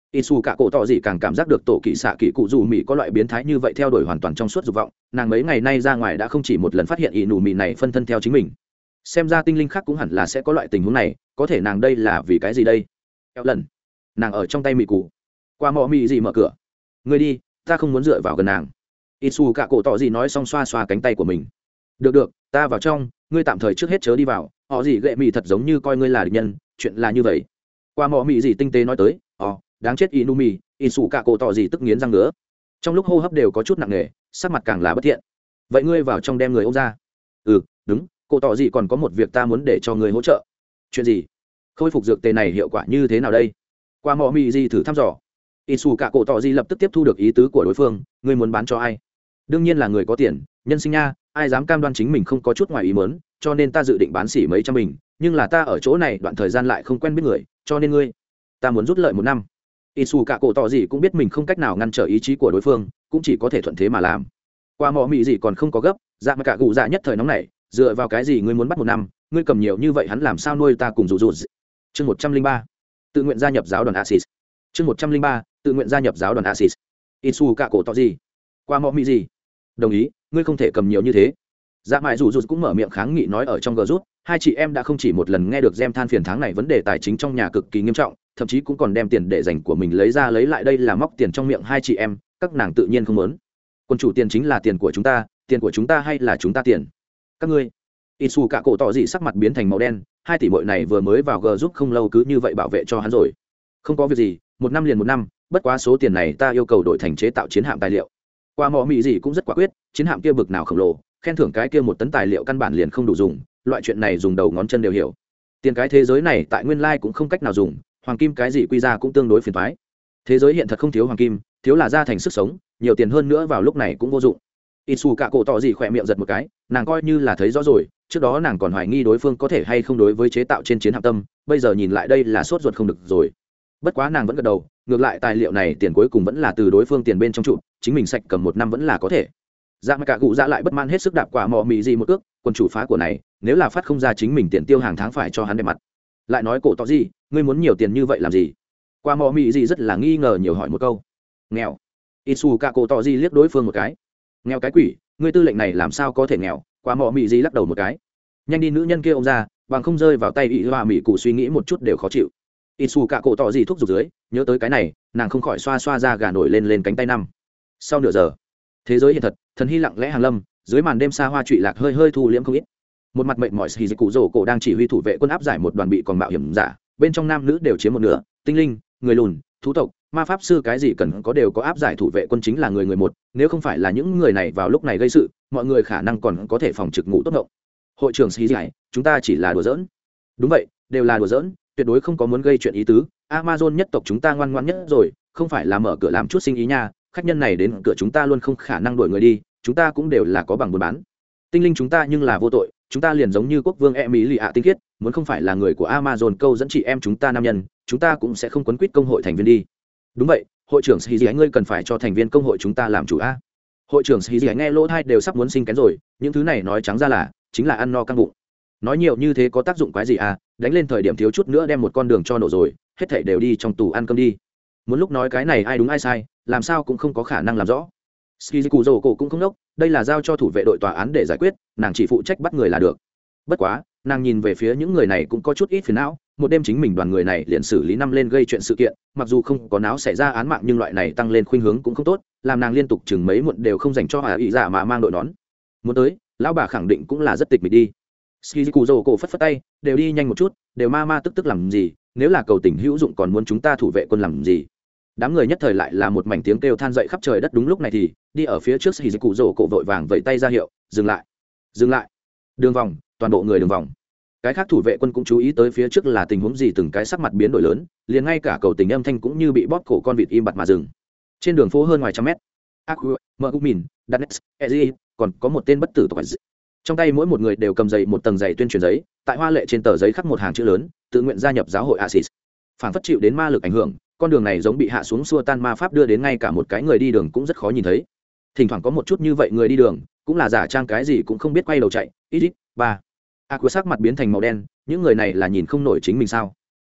ít xù cả cổ tỏ gì càng cảm giác được tổ kỵ xạ kỵ cụ dù mỹ có loại biến thái như vậy theo đuổi hoàn toàn trong suốt dục vọng. Nàng mấy ngày nay ra ngoài đã không chỉ một lần phát hiện ỷ nụ mỹ này phân thân theo chính mình. Xem ra tinh linh khác cũng hẳn là sẽ có loại tình huống này, có thể nàng đây là vì cái gì đây? Eo lần nàng ở trong tay mỹ cụ qua mò mỹ gì mở cửa, ngươi đi, ta không muốn dựa vào gần nàng. Ít xù cả cổ tỏ gì nói xong xoa xoa cánh tay của mình. Được được, ta vào trong, ngươi tạm thời trước hết chớ đi vào, họ gì gệ mỹ thật giống như coi ngươi là địch nhân, chuyện là như vậy. Qua mò mỹ gì tinh tế nói tới, đáng chết Inumi, Isu cả cổ tỏ gì tức nghiến răng ngứa. Trong lúc hô hấp đều có chút nặng nề, sắc mặt càng là bất thiện. Vậy ngươi vào trong đem người ôm ra. Ừ, đúng, cổ tỏ gì còn có một việc ta muốn để cho ngươi hỗ trợ. Chuyện gì? Khôi phục dược tề này hiệu quả như thế nào đây? Qua mò mì gì thử thăm dò. Isu cả cổ tỏ gì lập tức tiếp thu được ý tứ của đối phương, ngươi muốn bán cho ai? Đương nhiên là người có tiền, nhân sinh nha, ai dám cam đoan chính mình không có chút ngoài ý muốn, cho nên ta dự định bán xỉ mấy trăm bình, nhưng là ta ở chỗ này đoạn thời gian lại không quen biết người, cho nên ngươi, ta muốn rút lợi 1 năm. Isu cả cổ tỏ gì cũng biết mình không cách nào ngăn trở ý chí của đối phương, cũng chỉ có thể thuận thế mà làm. Qua mọ mị gì còn không có gấp, dạ mà cả gù dạ nhất thời nóng nảy, dựa vào cái gì ngươi muốn bắt 1 năm, ngươi cầm nhiều như vậy hắn làm sao nuôi ta cùng rủ rủ. Chương 103, tự nguyện gia nhập giáo đoàn Asis. Chương 103, tự nguyện gia nhập giáo đoàn Asis. Isu cả cổ tỏ gì? Qua mọ mị gì? Đồng ý, ngươi không thể cầm nhiều như thế. Dạ mại rủ rủ cũng mở miệng kháng nghị nói ở trong group, hai chị em đã không chỉ một lần nghe được Gem than phiền tháng này vấn đề tài chính trong nhà cực kỳ nghiêm trọng, thậm chí cũng còn đem tiền để dành của mình lấy ra lấy lại, đây là móc tiền trong miệng hai chị em, các nàng tự nhiên không muốn. Quân chủ tiền chính là tiền của chúng ta hay là chúng ta tiền? Các ngươi. Isu cả cổ tỏ dị sắc mặt biến thành màu đen, hai tỷ muội này vừa mới vào group không lâu cứ như vậy bảo vệ cho hắn rồi. Không có việc gì, 1 năm liền 1 năm, bất quá số tiền này ta yêu cầu đổi thành chế tạo chiến hạm tài liệu. Qua mọ mị gì cũng rất quả quyết, chiến hạm kia bực nào khổng lồ, khen thưởng cái kia 1 tấn tài liệu căn bản liền không đủ dùng, loại chuyện này dùng đầu ngón chân đều hiểu. Tiền cái thế giới này tại nguyên lai cũng không cách nào dùng, hoàng kim cái gì quy ra cũng tương đối phiền toái. Thế giới hiện thật không thiếu hoàng kim, thiếu là ra thành sức sống, nhiều tiền hơn nữa vào lúc này cũng vô dụng. Isu cả cổ tỏ gì khỏe miệng giật một cái, nàng coi như là thấy rõ rồi, trước đó nàng còn hoài nghi đối phương có thể hay không đối với chế tạo trên chiến hạm tâm, bây giờ nhìn lại đây là sốt ruột không được rồi. Bất quá nàng vẫn gật đầu, ngược lại tài liệu này tiền cuối cùng vẫn là từ đối phương tiền bên trong trụ, chính mình sạch cầm 1 năm vẫn là có thể. Dạ mà cả cụ dạ lại bất mãn hết sức đạp quả mọ mị gì một cước, quần chủ phá của này, nếu là phát không ra chính mình tiền tiêu hàng tháng phải cho hắn đẹp mặt. Lại nói cổ tỏ gì, ngươi muốn nhiều tiền như vậy làm gì? Qua mọ mị gì rất là nghi ngờ nhiều hỏi một câu. Nghèo. Isu cả cổ tỏ gì liếc đối phương một cái. Nghèo cái quỷ, ngươi tư lệnh này làm sao có thể nghèo? Qua mọ mị gì lắc đầu một cái. Nhanh đi nữ nhân kia ông ra, bằng không rơi vào tay ỷ hoa mị cụ suy nghĩ một chút đều khó chịu. Isu cả cổ tỏ gì thúc giục dưới, nhớ tới cái này, nàng không khỏi xoa xoa ra gà nổi lên cánh tay năm. Sau nửa giờ, thế giới hiện thật, thần hy lặng lẽ hàng lâm, dưới màn đêm xa hoa trụy lạc hơi hơi thu liễm không ít. Một mặt mệt mỏi xì dịch cụ rổ cổ đang chỉ huy thủ vệ quân áp giải một đoàn bị còn mạo hiểm giả, bên trong nam nữ đều chiếm 1/2, tinh linh, người lùn, thú tộc, ma pháp sư cái gì cần có đều có áp giải thủ vệ quân chính là người một, nếu không phải là những người này vào lúc này gây sự, mọi người khả năng còn có thể phòng trực ngủ tốt ngộng. Hội trưởng xì dịch, chúng ta chỉ là đùa giỡn. Đúng vậy, đều là đùa giỡn, tuyệt đối không có muốn gây chuyện ý tứ. Amazon nhất tộc chúng ta ngoan ngoãn nhất rồi, không phải là mở cửa làm chút sinh ý nha, khách nhân này đến cửa chúng ta luôn không khả năng đuổi người đi, chúng ta cũng đều là có bằng buôn bán. Tinh linh chúng ta nhưng là vô tội, chúng ta liền giống như quốc vương Emily ạ tinh khiết, muốn không phải là người của Amazon câu dẫn chị em chúng ta nam nhân, chúng ta cũng sẽ không quấn quýt công hội thành viên đi. Đúng vậy, hội trưởng Sĩ Dị, ngươi cần phải cho thành viên công hội chúng ta làm chủ a. Hội trưởng Sĩ Dị nghe lỗ tai đều sắp muốn sinh kén rồi, những thứ này nói trắng ra là chính là ăn no căng bụng. Nói nhiều như thế có tác dụng quái gì à, đánh lên thời điểm thiếu chút nữa đem một con đường cho nổ rồi, hết thảy đều đi trong tù ăn cơm đi. Muốn lúc nói cái này ai đúng ai sai, làm sao cũng không có khả năng làm rõ. Skizuku Dồ cổ cũng không đốc, đây là giao cho thủ vệ đội tòa án để giải quyết, nàng chỉ phụ trách bắt người là được. Bất quá, nàng nhìn về phía những người này cũng có chút ít phiền não, một đêm chính mình đoàn người này liền xử lý 5 lên gây chuyện sự kiện, mặc dù không có náo xảy ra án mạng nhưng loại này tăng lên khuynh hướng cũng không tốt, làm nàng liên tục chừng mấy muộn đều không dành cho hạ ý giả mà mang đội nón. Muốn tới, lão bà khẳng định cũng là rất tịch mịch đi. Skizuku Dồ cổ phất phất tay, đều đi nhanh một chút, đều ma tức làm gì, nếu là cầu tình hữu dụng còn muốn chúng ta thủ vệ quân làm gì. Đám người nhất thời lại là một mảnh tiếng kêu than dậy khắp trời đất. Đúng lúc này thì đi ở phía trước Skizuku Dồ cổ vội vàng vẫy tay ra hiệu dừng lại, đường vòng, toàn bộ người đường vòng. Cái khác thủ vệ quân cũng chú ý tới phía trước là tình huống gì, từng cái sắc mặt biến đổi lớn, liền ngay cả cầu tình âm thanh cũng như bị bóp cổ con vịt im bặt mà dừng. Trên đường phố hơn ngoài trăm mét, Mergumin, Danes, Ezi, còn có một tên bất tử tộc. Trong tay mỗi một người đều cầm dày một tầng dày tuyên truyền giấy, tại hoa lệ trên tờ giấy khắc một hàng chữ lớn, tự nguyện gia nhập giáo hội Asis. Phản phất chịu đến ma lực ảnh hưởng, con đường này giống bị hạ xuống xua tan ma pháp, đưa đến ngay cả một cái người đi đường cũng rất khó nhìn thấy. Thỉnh thoảng có một chút như vậy người đi đường, cũng là giả trang cái gì cũng không biết quay đầu chạy. Ít ba. Aqua sắc mặt biến thành màu đen, những người này là nhìn không nổi chính mình sao? Ezit,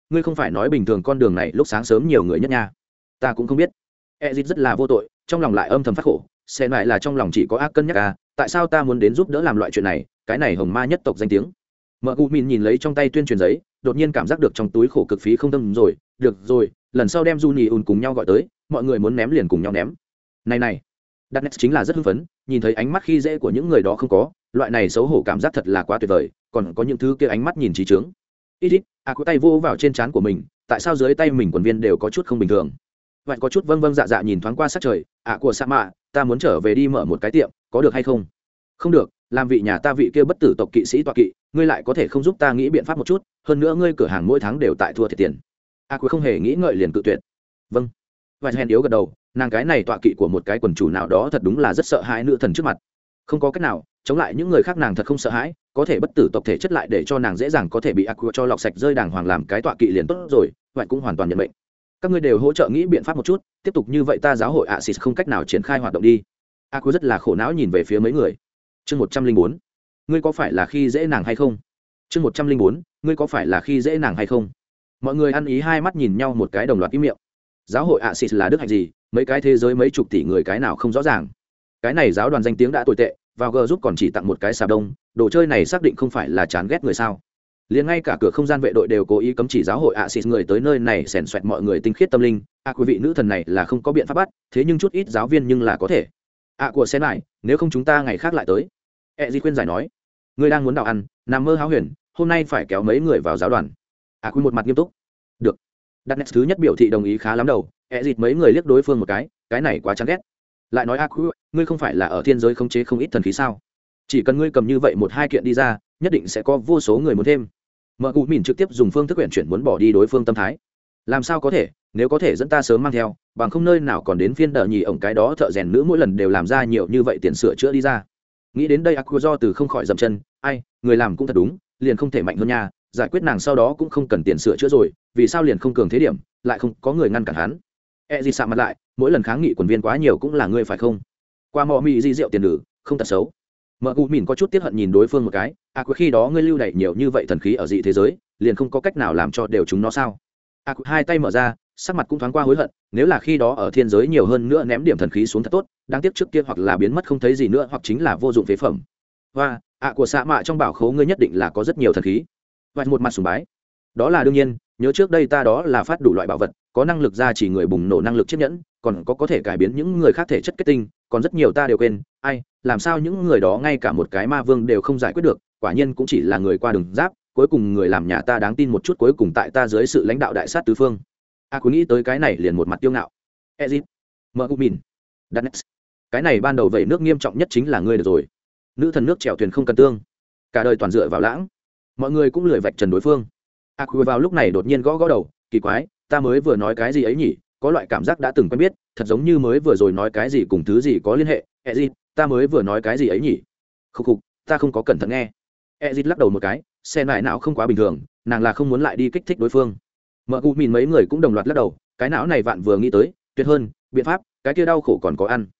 ngươi không phải nói bình thường con đường này lúc sáng sớm nhiều người nhất nha. Ta cũng không biết. Ezit rất là vô tội, trong lòng lại âm thầm phát khổ, xem lại là trong lòng chỉ có ác cân nhắc à, tại sao ta muốn đến giúp đỡ làm loại chuyện này, cái này hồng ma nhất tộc danh tiếng. Mợ Cụ Mìn nhìn lấy trong tay tuyên truyền giấy, đột nhiên cảm giác được trong túi khổ cực phí không tâm rồi, được rồi, lần sau đem Juni Un cùng nhau gọi tới, mọi người muốn ném liền cùng nhau ném. Này, Darkness chính là rất hưng phấn, nhìn thấy ánh mắt khi dễ của những người đó không có, loại này xấu hổ cảm giác thật là quá tuyệt vời, còn có những thứ kia ánh mắt nhìn trí trướng. Ít, cứ tay vô vào trên trán của mình, tại sao dưới tay mình quần viên đều có chút không bình thường. Vậy có chút vâng dạ dạ nhìn thoáng qua sát trời, của sa mạ, ta muốn trở về đi mở một cái tiệm, có được hay không? Không được, làm vị nhà ta vị kia bất tử tộc kỵ sĩ tọa kỵ, ngươi lại có thể không giúp ta nghĩ biện pháp một chút, hơn nữa ngươi cửa hàng mỗi tháng đều tại thua thiệt tiền. Không hề nghĩ ngợi liền cự tuyệt. Vâng. Vậy hèn yếu gật đầu, nàng cái này tọa kỵ của một cái quần chủ nào đó thật đúng là rất sợ hãi nữ thần trước mặt. Không có cách nào, chống lại những người khác nàng thật không sợ hãi, có thể bất tử tộc thể chất lại để cho nàng dễ dàng có thể bị cho lọc sạch rơi đàng hoàng làm cái tọa kỵ liền tốt rồi, vậy cũng hoàn toàn nhận mệnh. Các ngươi đều hỗ trợ nghĩ biện pháp một chút, tiếp tục như vậy ta giáo hội Axis không cách nào triển khai hoạt động đi. Rất là khổ não nhìn về phía mấy người. Chương 104, ngươi có phải là khi dễ nàng hay không? Chương 104, ngươi có phải là khi dễ nàng hay không? Mọi người ăn ý hai mắt nhìn nhau một cái đồng loạt im miệng. Giáo hội Axis là đức hạnh gì, mấy cái thế giới mấy chục tỷ người cái nào không rõ ràng. Cái này giáo đoàn danh tiếng đã tồi tệ, vào G giúp còn chỉ tặng một cái xà đông, đồ chơi này xác định không phải là chán ghét người sao? Liền ngay cả cửa không gian vệ đội đều cố ý cấm chỉ giáo hội Axis người tới nơi này xèn xoẹt mọi người tinh khiết tâm linh. Quý vị nữ thần này là không có biện pháp bắt, thế nhưng chút ít giáo viên nhưng là có thể. Của sen lại, nếu không chúng ta ngày khác lại tới. Di khuyên giải nói, ngươi đang muốn đào ăn, nằm mơ háo huyền, hôm nay phải kéo mấy người vào giáo đoàn. Quý một mặt nghiêm túc. Được. Darkness thứ nhất biểu thị đồng ý khá lắm đầu. Dịt mấy người liếc đối phương một cái này quá chán ghét. Lại nói ngươi không phải là ở thiên giới khống chế không ít thần khí sao? Chỉ cần ngươi cầm như vậy một hai kiện đi ra, nhất định sẽ có vô số người muốn thêm. Mợ Cụ Mìn trực tiếp dùng phương thức quyển chuyển muốn bỏ đi đối phương tâm thái. Làm sao có thể, nếu có thể dẫn ta sớm mang theo, bằng không nơi nào còn đến phiên đỡ nhì ổng cái đó thợ rèn nữ mỗi lần đều làm ra nhiều như vậy tiền sửa chữa đi ra. Nghĩ đến đây do từ không khỏi dậm chân, ai, người làm cũng thật đúng, liền không thể mạnh hơn nha, giải quyết nàng sau đó cũng không cần tiền sửa chữa rồi, vì sao liền không cường thế điểm, lại không có người ngăn cản hắn. Di sạm mặt lại, mỗi lần kháng nghị quần viên quá nhiều cũng là ngươi phải không? Qua mò mì di rượu tiền nữ, không tật xấu. Mợ Cụ Mìn có chút tiếc hận nhìn đối phương một cái, khi đó ngươi lưu đày nhiều như vậy thần khí ở dị thế giới, liền không có cách nào làm cho đều chúng nó sao? Hai tay mở ra, sắc mặt cũng thoáng qua hối hận, nếu là khi đó ở thiên giới nhiều hơn nữa ném điểm thần khí xuống thật tốt, đáng tiếc trước kia hoặc là biến mất không thấy gì nữa hoặc chính là vô dụng phế phẩm. Và của xạ mạ trong bảo khố ngươi nhất định là có rất nhiều thần khí. Và một mặt sùng bái. Đó là đương nhiên, nhớ trước đây ta đó là phát đủ loại bảo vật, có năng lực ra chỉ người bùng nổ năng lực chiếc nhẫn, còn có thể cải biến những người khác thể chất kết tinh, còn rất nhiều ta đều quên. Ai, làm sao những người đó ngay cả một cái ma vương đều không giải quyết được, quả nhiên cũng chỉ là người qua đường giáp, cuối cùng người làm nhà ta đáng tin một chút, cuối cùng tại ta dưới sự lãnh đạo đại sát tứ phương. Cứ nghĩ tới cái này liền một mặt kiêu ngạo. Ezit, Mợ Cụ Mìn, Darkness, cái này ban đầu vậy nước nghiêm trọng nhất chính là ngươi được rồi. Nữ thần nước chèo thuyền không cần tương, cả đời toàn dựa vào lãng. Mọi người cũng lười vạch trần đối phương. Vào lúc này đột nhiên gõ đầu, kỳ quái, ta mới vừa nói cái gì ấy nhỉ, có loại cảm giác đã từng quen biết, thật giống như mới vừa rồi nói cái gì cùng thứ gì có liên hệ. Ezit, ta mới vừa nói cái gì ấy nhỉ? Khục, ta không có cẩn thận nghe. Ezit lắc đầu một cái, xe lại não không quá bình thường, nàng là không muốn lại đi kích thích đối phương. Mợ Cụ Mìn mấy người cũng đồng loạt lắc đầu, cái não này vạn vừa nghĩ tới, tuyệt hơn, biện pháp, cái kia đau khổ còn có ăn.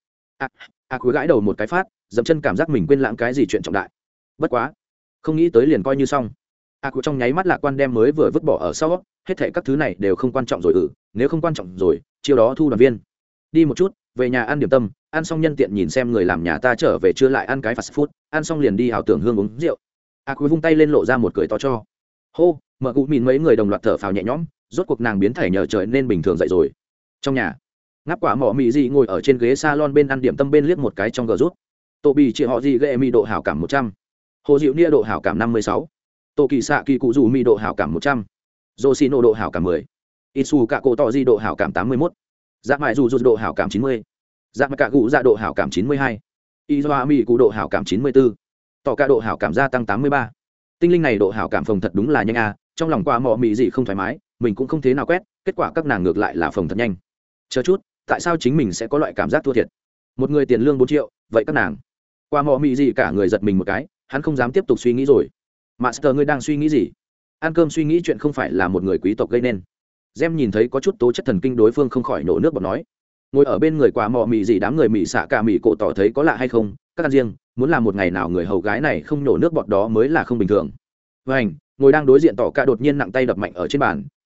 Cứ gãi đầu một cái phát, dậm chân cảm giác mình quên lãng cái gì chuyện trọng đại. Bất quá, không nghĩ tới liền coi như xong. Cứ trong nháy mắt lạc quan đem mới vừa vứt bỏ ở sau, hết thảy các thứ này đều không quan trọng rồi nếu không quan trọng rồi, chiêu đó thu đoàn viên. Đi một chút, về nhà ăn điểm tâm, ăn xong nhân tiện nhìn xem người làm nhà ta trở về chưa lại ăn cái fast food, ăn xong liền đi hào tưởng hương uống rượu. Cứ vung tay lên lộ ra một cười to cho. Hô, Mợ Cụ Mìn mấy người đồng loạt thở phào nhẹ nhõm, rốt cuộc nàng biến thể nhờ trời nên bình thường dậy rồi. Trong nhà, ngáp quả mỏ mị gì ngồi ở trên ghế salon bên ăn điểm tâm bên liếc một cái trong gờ rút. Tô bì chị họ gì ghệ mị độ hảo cảm 100. Hồ Diệu Nia độ hảo cảm 56. Tô Kỳ Sạ Kỳ Cụ Dù mị độ hảo cảm 100. Yoshino độ hảo cảm 10. Itsu Cả Cổ Tỏ Di độ hảo cảm 81. Dạ Mại Dù Dù độ hảo cảm 90. Dạ Mại Cả Cụ Dạ độ hảo cảm 92. Izoa Mị Cụ độ hảo cảm 94. Tỏ Cả độ hảo cảm gia tăng 83. Tinh linh này độ hảo cảm phòng thật đúng là nhanh a, trong lòng qua mọ mị gì không thoải mái, mình cũng không thế nào quét, kết quả các nàng ngược lại là phòng thật nhanh. Chờ chút, tại sao chính mình sẽ có loại cảm giác thua thiệt? Một người tiền lương 4 triệu, vậy các nàng qua mọ mị gì cả người giật mình một cái, hắn không dám tiếp tục suy nghĩ rồi. Master ngươi đang suy nghĩ gì? Ăn cơm suy nghĩ chuyện không phải là một người quý tộc gây nên. Gem nhìn thấy có chút tố chất thần kinh đối phương không khỏi nổ nước bọt nói. Ngồi ở bên người quả mọ mị gì đám người mị xạ cả mị cổ tỏ thấy có lạ hay không, các ăn riêng, muốn làm một ngày nào người hầu gái này không nổ nước bọt đó mới là không bình thường. Vành, ngồi đang đối diện tỏ cả đột nhiên nặng tay đập mạnh ở trên bàn,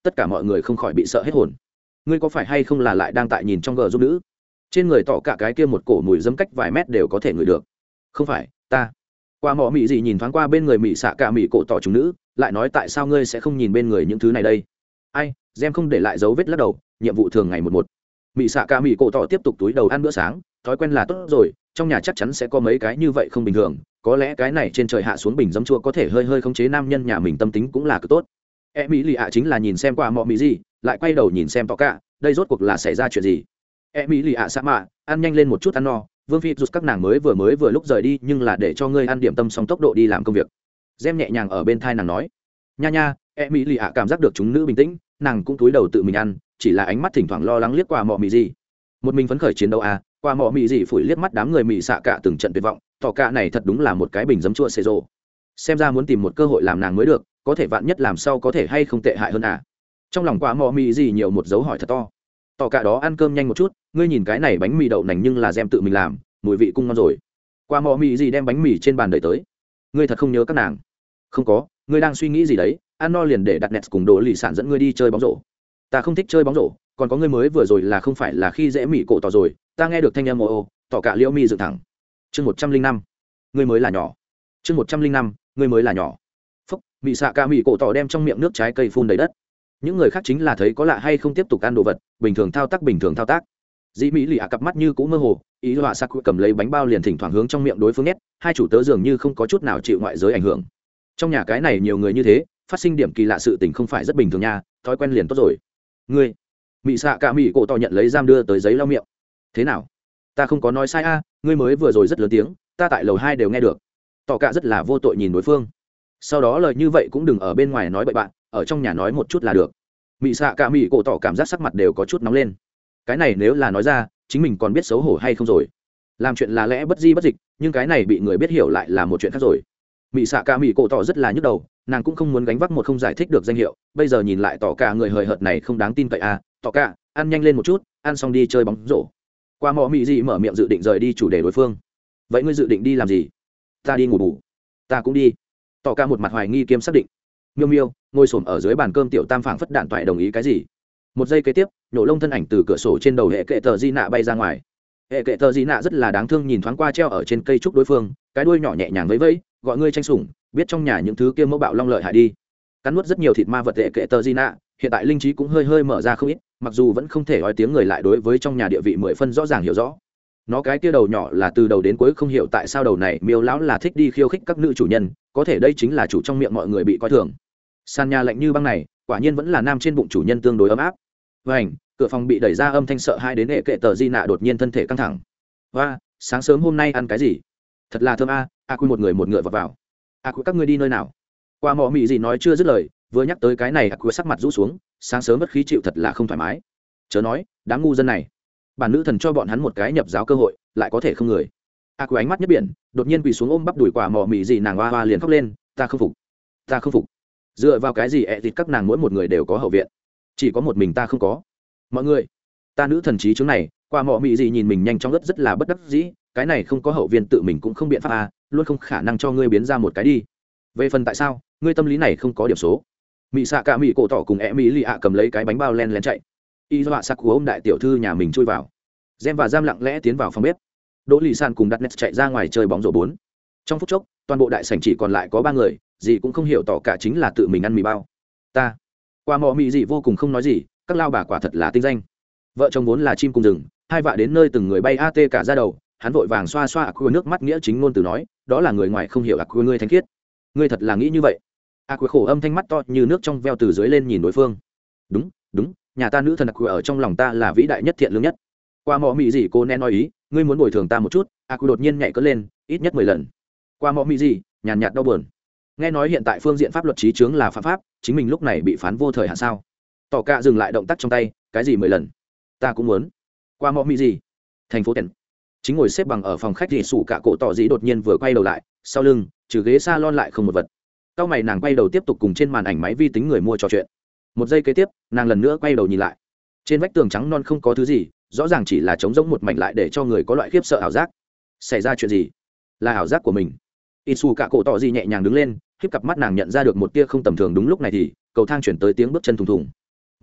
tất cả mọi người không khỏi bị sợ hết hồn. Ngươi có phải hay không là lại đang tại nhìn trong gờ giúp nữ? Trên người tỏ cả cái kia một cổ mùi dấm cách vài mét đều có thể ngửi được. Không phải, ta. Qua mọ mị gì nhìn thoáng qua bên người mị xạ cả mị cổ tỏ chúng nữ, lại nói tại sao ngươi sẽ không nhìn bên người những thứ này đây? Ai, Gem không để lại dấu vết lắc đầu, nhiệm vụ thường ngày một. Mị xạ cả mị cổ tỏ tiếp tục túi đầu ăn bữa sáng, thói quen là tốt rồi, trong nhà chắc chắn sẽ có mấy cái như vậy không bình thường, có lẽ cái này trên trời hạ xuống bình giấm chua có thể hơi khống chế nam nhân nhà mình tâm tính cũng là cực tốt. Mỹ lì ạ chính là nhìn xem qua mọ mị gì, lại quay đầu nhìn xem tỏ cả, đây rốt cuộc là xảy ra chuyện gì? Mỹ lì ạ sa mạ, ăn nhanh lên một chút ăn no, Vương Phi rụt các nàng mới vừa lúc rời đi, nhưng là để cho ngươi ăn điểm tâm xong tốc độ đi làm công việc. Gem nhẹ nhàng ở bên thai nàng nói. Nha, Mỹ lì ạ cảm giác được chúng nữ bình tĩnh, nàng cũng cúi đầu tự mình ăn, chỉ là ánh mắt thỉnh thoảng lo lắng liếc qua mọ mị gì. Một mình phấn khởi chiến đấu à, qua mọ mị gì phủi liếc mắt đám người mị xạ cả từng trận tuyệt vọng, tỏ cả này thật đúng là một cái bình giấm chua xê rồ. Xem ra muốn tìm một cơ hội làm nàng mới được, có thể vạn nhất làm sao có thể hay không tệ hại hơn à. Trong lòng qua mọ mị gì nhiều một dấu hỏi thật to. Tỏ cả đó ăn cơm nhanh một chút, ngươi nhìn cái này bánh mì đậu nành nhưng là Gem tự mình làm, mùi vị cũng ngon rồi. Qua mọ mị gì đem bánh mì trên bàn đẩy tới. Ngươi thật không nhớ các nàng? Không có, ngươi đang suy nghĩ gì đấy? Ăn no liền để đặt nẹt cùng đồ lì sản dẫn ngươi đi chơi bóng rổ. Ta không thích chơi bóng rổ, còn có ngươi mới vừa rồi là không phải là khi dễ mị cổ tỏ rồi? Ta nghe được thanh âm ồ, tỏ cả liễu mi dựng thẳng. Chương 105, ngươi mới là nhỏ. Chương 105, ngươi mới là nhỏ. Phúc, mị xạ ca mị cổ tỏ đem trong miệng nước trái cây phun đầy đất. Những người khác chính là thấy có lạ hay không tiếp tục ăn đồ vật, bình thường thao tác. Dĩ mỹ lì ạ cặp mắt như cũng mơ hồ, ý họa sắc cầm lấy bánh bao liền thỉnh thoảng hướng trong miệng đối phương nhét, hai chủ tớ dường như không có chút nào chịu ngoại giới ảnh hưởng. Trong nhà cái này nhiều người như thế, phát sinh điểm kỳ lạ sự tình không phải rất bình thường nha, thói quen liền tốt rồi. Ngươi, mị xạ cả mị cổ tỏ nhận lấy giam đưa tới giấy lau miệng. Thế nào? Ta không có nói sai a, ngươi mới vừa rồi rất lớn tiếng, ta tại lầu 2 đều nghe được. Tỏ cả rất là vô tội nhìn đối phương. Sau đó lời như vậy cũng đừng ở bên ngoài nói bậy bạn, ở trong nhà nói một chút là được. Mị xạ cả mị cổ tỏ cảm giác sắc mặt đều có chút nóng lên. Cái này nếu là nói ra, chính mình còn biết xấu hổ hay không rồi. Làm chuyện là lẽ bất di bất dịch, nhưng cái này bị người biết hiểu lại là một chuyện khác rồi. Mị xạ cả mị cổ tỏ rất là nhức đầu, nàng cũng không muốn gánh vác một không giải thích được danh hiệu, bây giờ nhìn lại tỏ cả người hời hợt này không đáng tin cậy à. Tỏ cả, ăn nhanh lên một chút, ăn xong đi chơi bóng rổ. Qua mọ mị gì mở miệng dự định rời đi chủ đề đối phương. Vậy ngươi dự định đi làm gì? Ta đi ngủ bù. Ta cũng đi. Tỏ cả một mặt hoài nghi kiêm xác định. Miêu miêu ngồi xổm ở dưới bàn cơm tiểu tam phảng phất đạn toại đồng ý cái gì. Một giây kế tiếp, nhổ lông thân ảnh từ cửa sổ trên đầu hệ kệ tờ di nạ bay ra ngoài. Hệ kệ tờ di nạ rất là đáng thương nhìn thoáng qua treo ở trên cây trúc đối phương, cái đuôi nhỏ nhẹ nhàng vẫy vẫy, gọi ngươi tranh sủng, biết trong nhà những thứ kia mẫu bạo long lợi hại đi. Cắn nuốt rất nhiều thịt ma vật hệ kệ tờ di nạ, hiện tại linh trí cũng hơi mở ra không ít, mặc dù vẫn không thể nói tiếng người lại đối với trong nhà địa vị 10 phân rõ ràng hiểu rõ. Nó cái kia đầu nhỏ là từ đầu đến cuối không hiểu tại sao đầu này miêu lão là thích đi khiêu khích các nữ chủ nhân, có thể đây chính là chủ trong miệng mọi người bị coi thường. Sàn nhà lạnh như băng này, quả nhiên vẫn là nam trên bụng chủ nhân tương đối ấm áp. Vành, cửa phòng bị đẩy ra âm thanh sợ hai đến hệ kệ tờ di nạ đột nhiên thân thể căng thẳng. Và, sáng sớm hôm nay ăn cái gì? Thật là thơm a, quy một người một ngựa vào. Quy các ngươi đi nơi nào? Qua mọ mị gì nói chưa dứt lời, vừa nhắc tới cái này quy sắc mặt rũ xuống, sáng sớm bất khí chịu thật là không thoải mái. Chớ nói, đám ngu dân này. Bản nữ thần cho bọn hắn một cái nhập giáo cơ hội, lại có thể không người. Quy ánh mắt nhất biển, đột nhiên quỳ xuống ôm bắp đùi quả mọ mị gì nàng hoa liền khóc lên, ta không phục. Dựa vào cái gì thịt các nàng mỗi một người đều có hậu viện, chỉ có một mình ta không có. Mọi người, ta nữ thần trí chứng này, qua mọ mị gì nhìn mình nhanh chóng rất là bất đắc dĩ, cái này không có hậu viện tự mình cũng không biện pháp à, luôn không khả năng cho ngươi biến ra một cái đi. Về phần tại sao, ngươi tâm lý này không có điểm số. Mị xạ cả mị cổ tỏ cùng mỹ lì ạ cầm lấy cái bánh bao len lén chạy. Y dọa sắc của ông đại tiểu thư nhà mình chui vào. Gem và Giam lặng lẽ tiến vào phòng bếp. Đỗ lì san cùng đặt nét chạy ra ngoài chơi bóng rổ 4. Trong phút chốc, toàn bộ đại sảnh chỉ còn lại có 3 người, gì cũng không hiểu tỏ cả chính là tự mình ăn mì bao. Ta. Qua mọ mị gì vô cùng không nói gì, các lao bà quả thật là tinh danh. Vợ chồng vốn là chim cùng rừng, hai vạ đến nơi từng người bay at cả ra đầu, hắn vội vàng xoa xoa nước mắt nghĩa chính ngôn từ nói, đó là người ngoài không hiểu ngươi thánh khiết. Ngươi thật là nghĩ như vậy? Khổ âm thanh mắt to như nước trong veo từ dưới lên nhìn đối phương. Đúng, nhà ta nữ thần ở trong lòng ta là vĩ đại nhất thiện lương nhất. Qua mọ mị gì cô nên nói ý, ngươi muốn bồi thường ta một chút. Đột nhiên nhảy cất lên, ít nhất 10 lần. Qua mọ mị gì, nhàn nhạt đau buồn. Nghe nói hiện tại phương diện pháp luật trí chướng là phạm pháp, chính mình lúc này bị phán vô thời hạn sao? Tỏ cả dừng lại động tác trong tay, cái gì 10 lần? Ta cũng muốn. Qua mọ mị gì? Thành phố Tần. Chính ngồi xếp bằng ở phòng khách thì sủ cả cổ tỏ gì đột nhiên vừa quay đầu lại, sau lưng trừ ghế salon lại không một vật. Cao mày nàng quay đầu tiếp tục cùng trên màn ảnh máy vi tính người mua trò chuyện. Một giây kế tiếp, nàng lần nữa quay đầu nhìn lại. Trên vách tường trắng non không có thứ gì, rõ ràng chỉ là trống rỗng một mảnh lại để cho người có loại khiếp sợ ảo giác. Xảy ra chuyện gì? Là ảo giác của mình. Isu cả cổ tỏ gì nhẹ nhàng đứng lên, khiếp cặp mắt nàng nhận ra được một tia không tầm thường đúng lúc này thì cầu thang chuyển tới tiếng bước chân thùng thùng.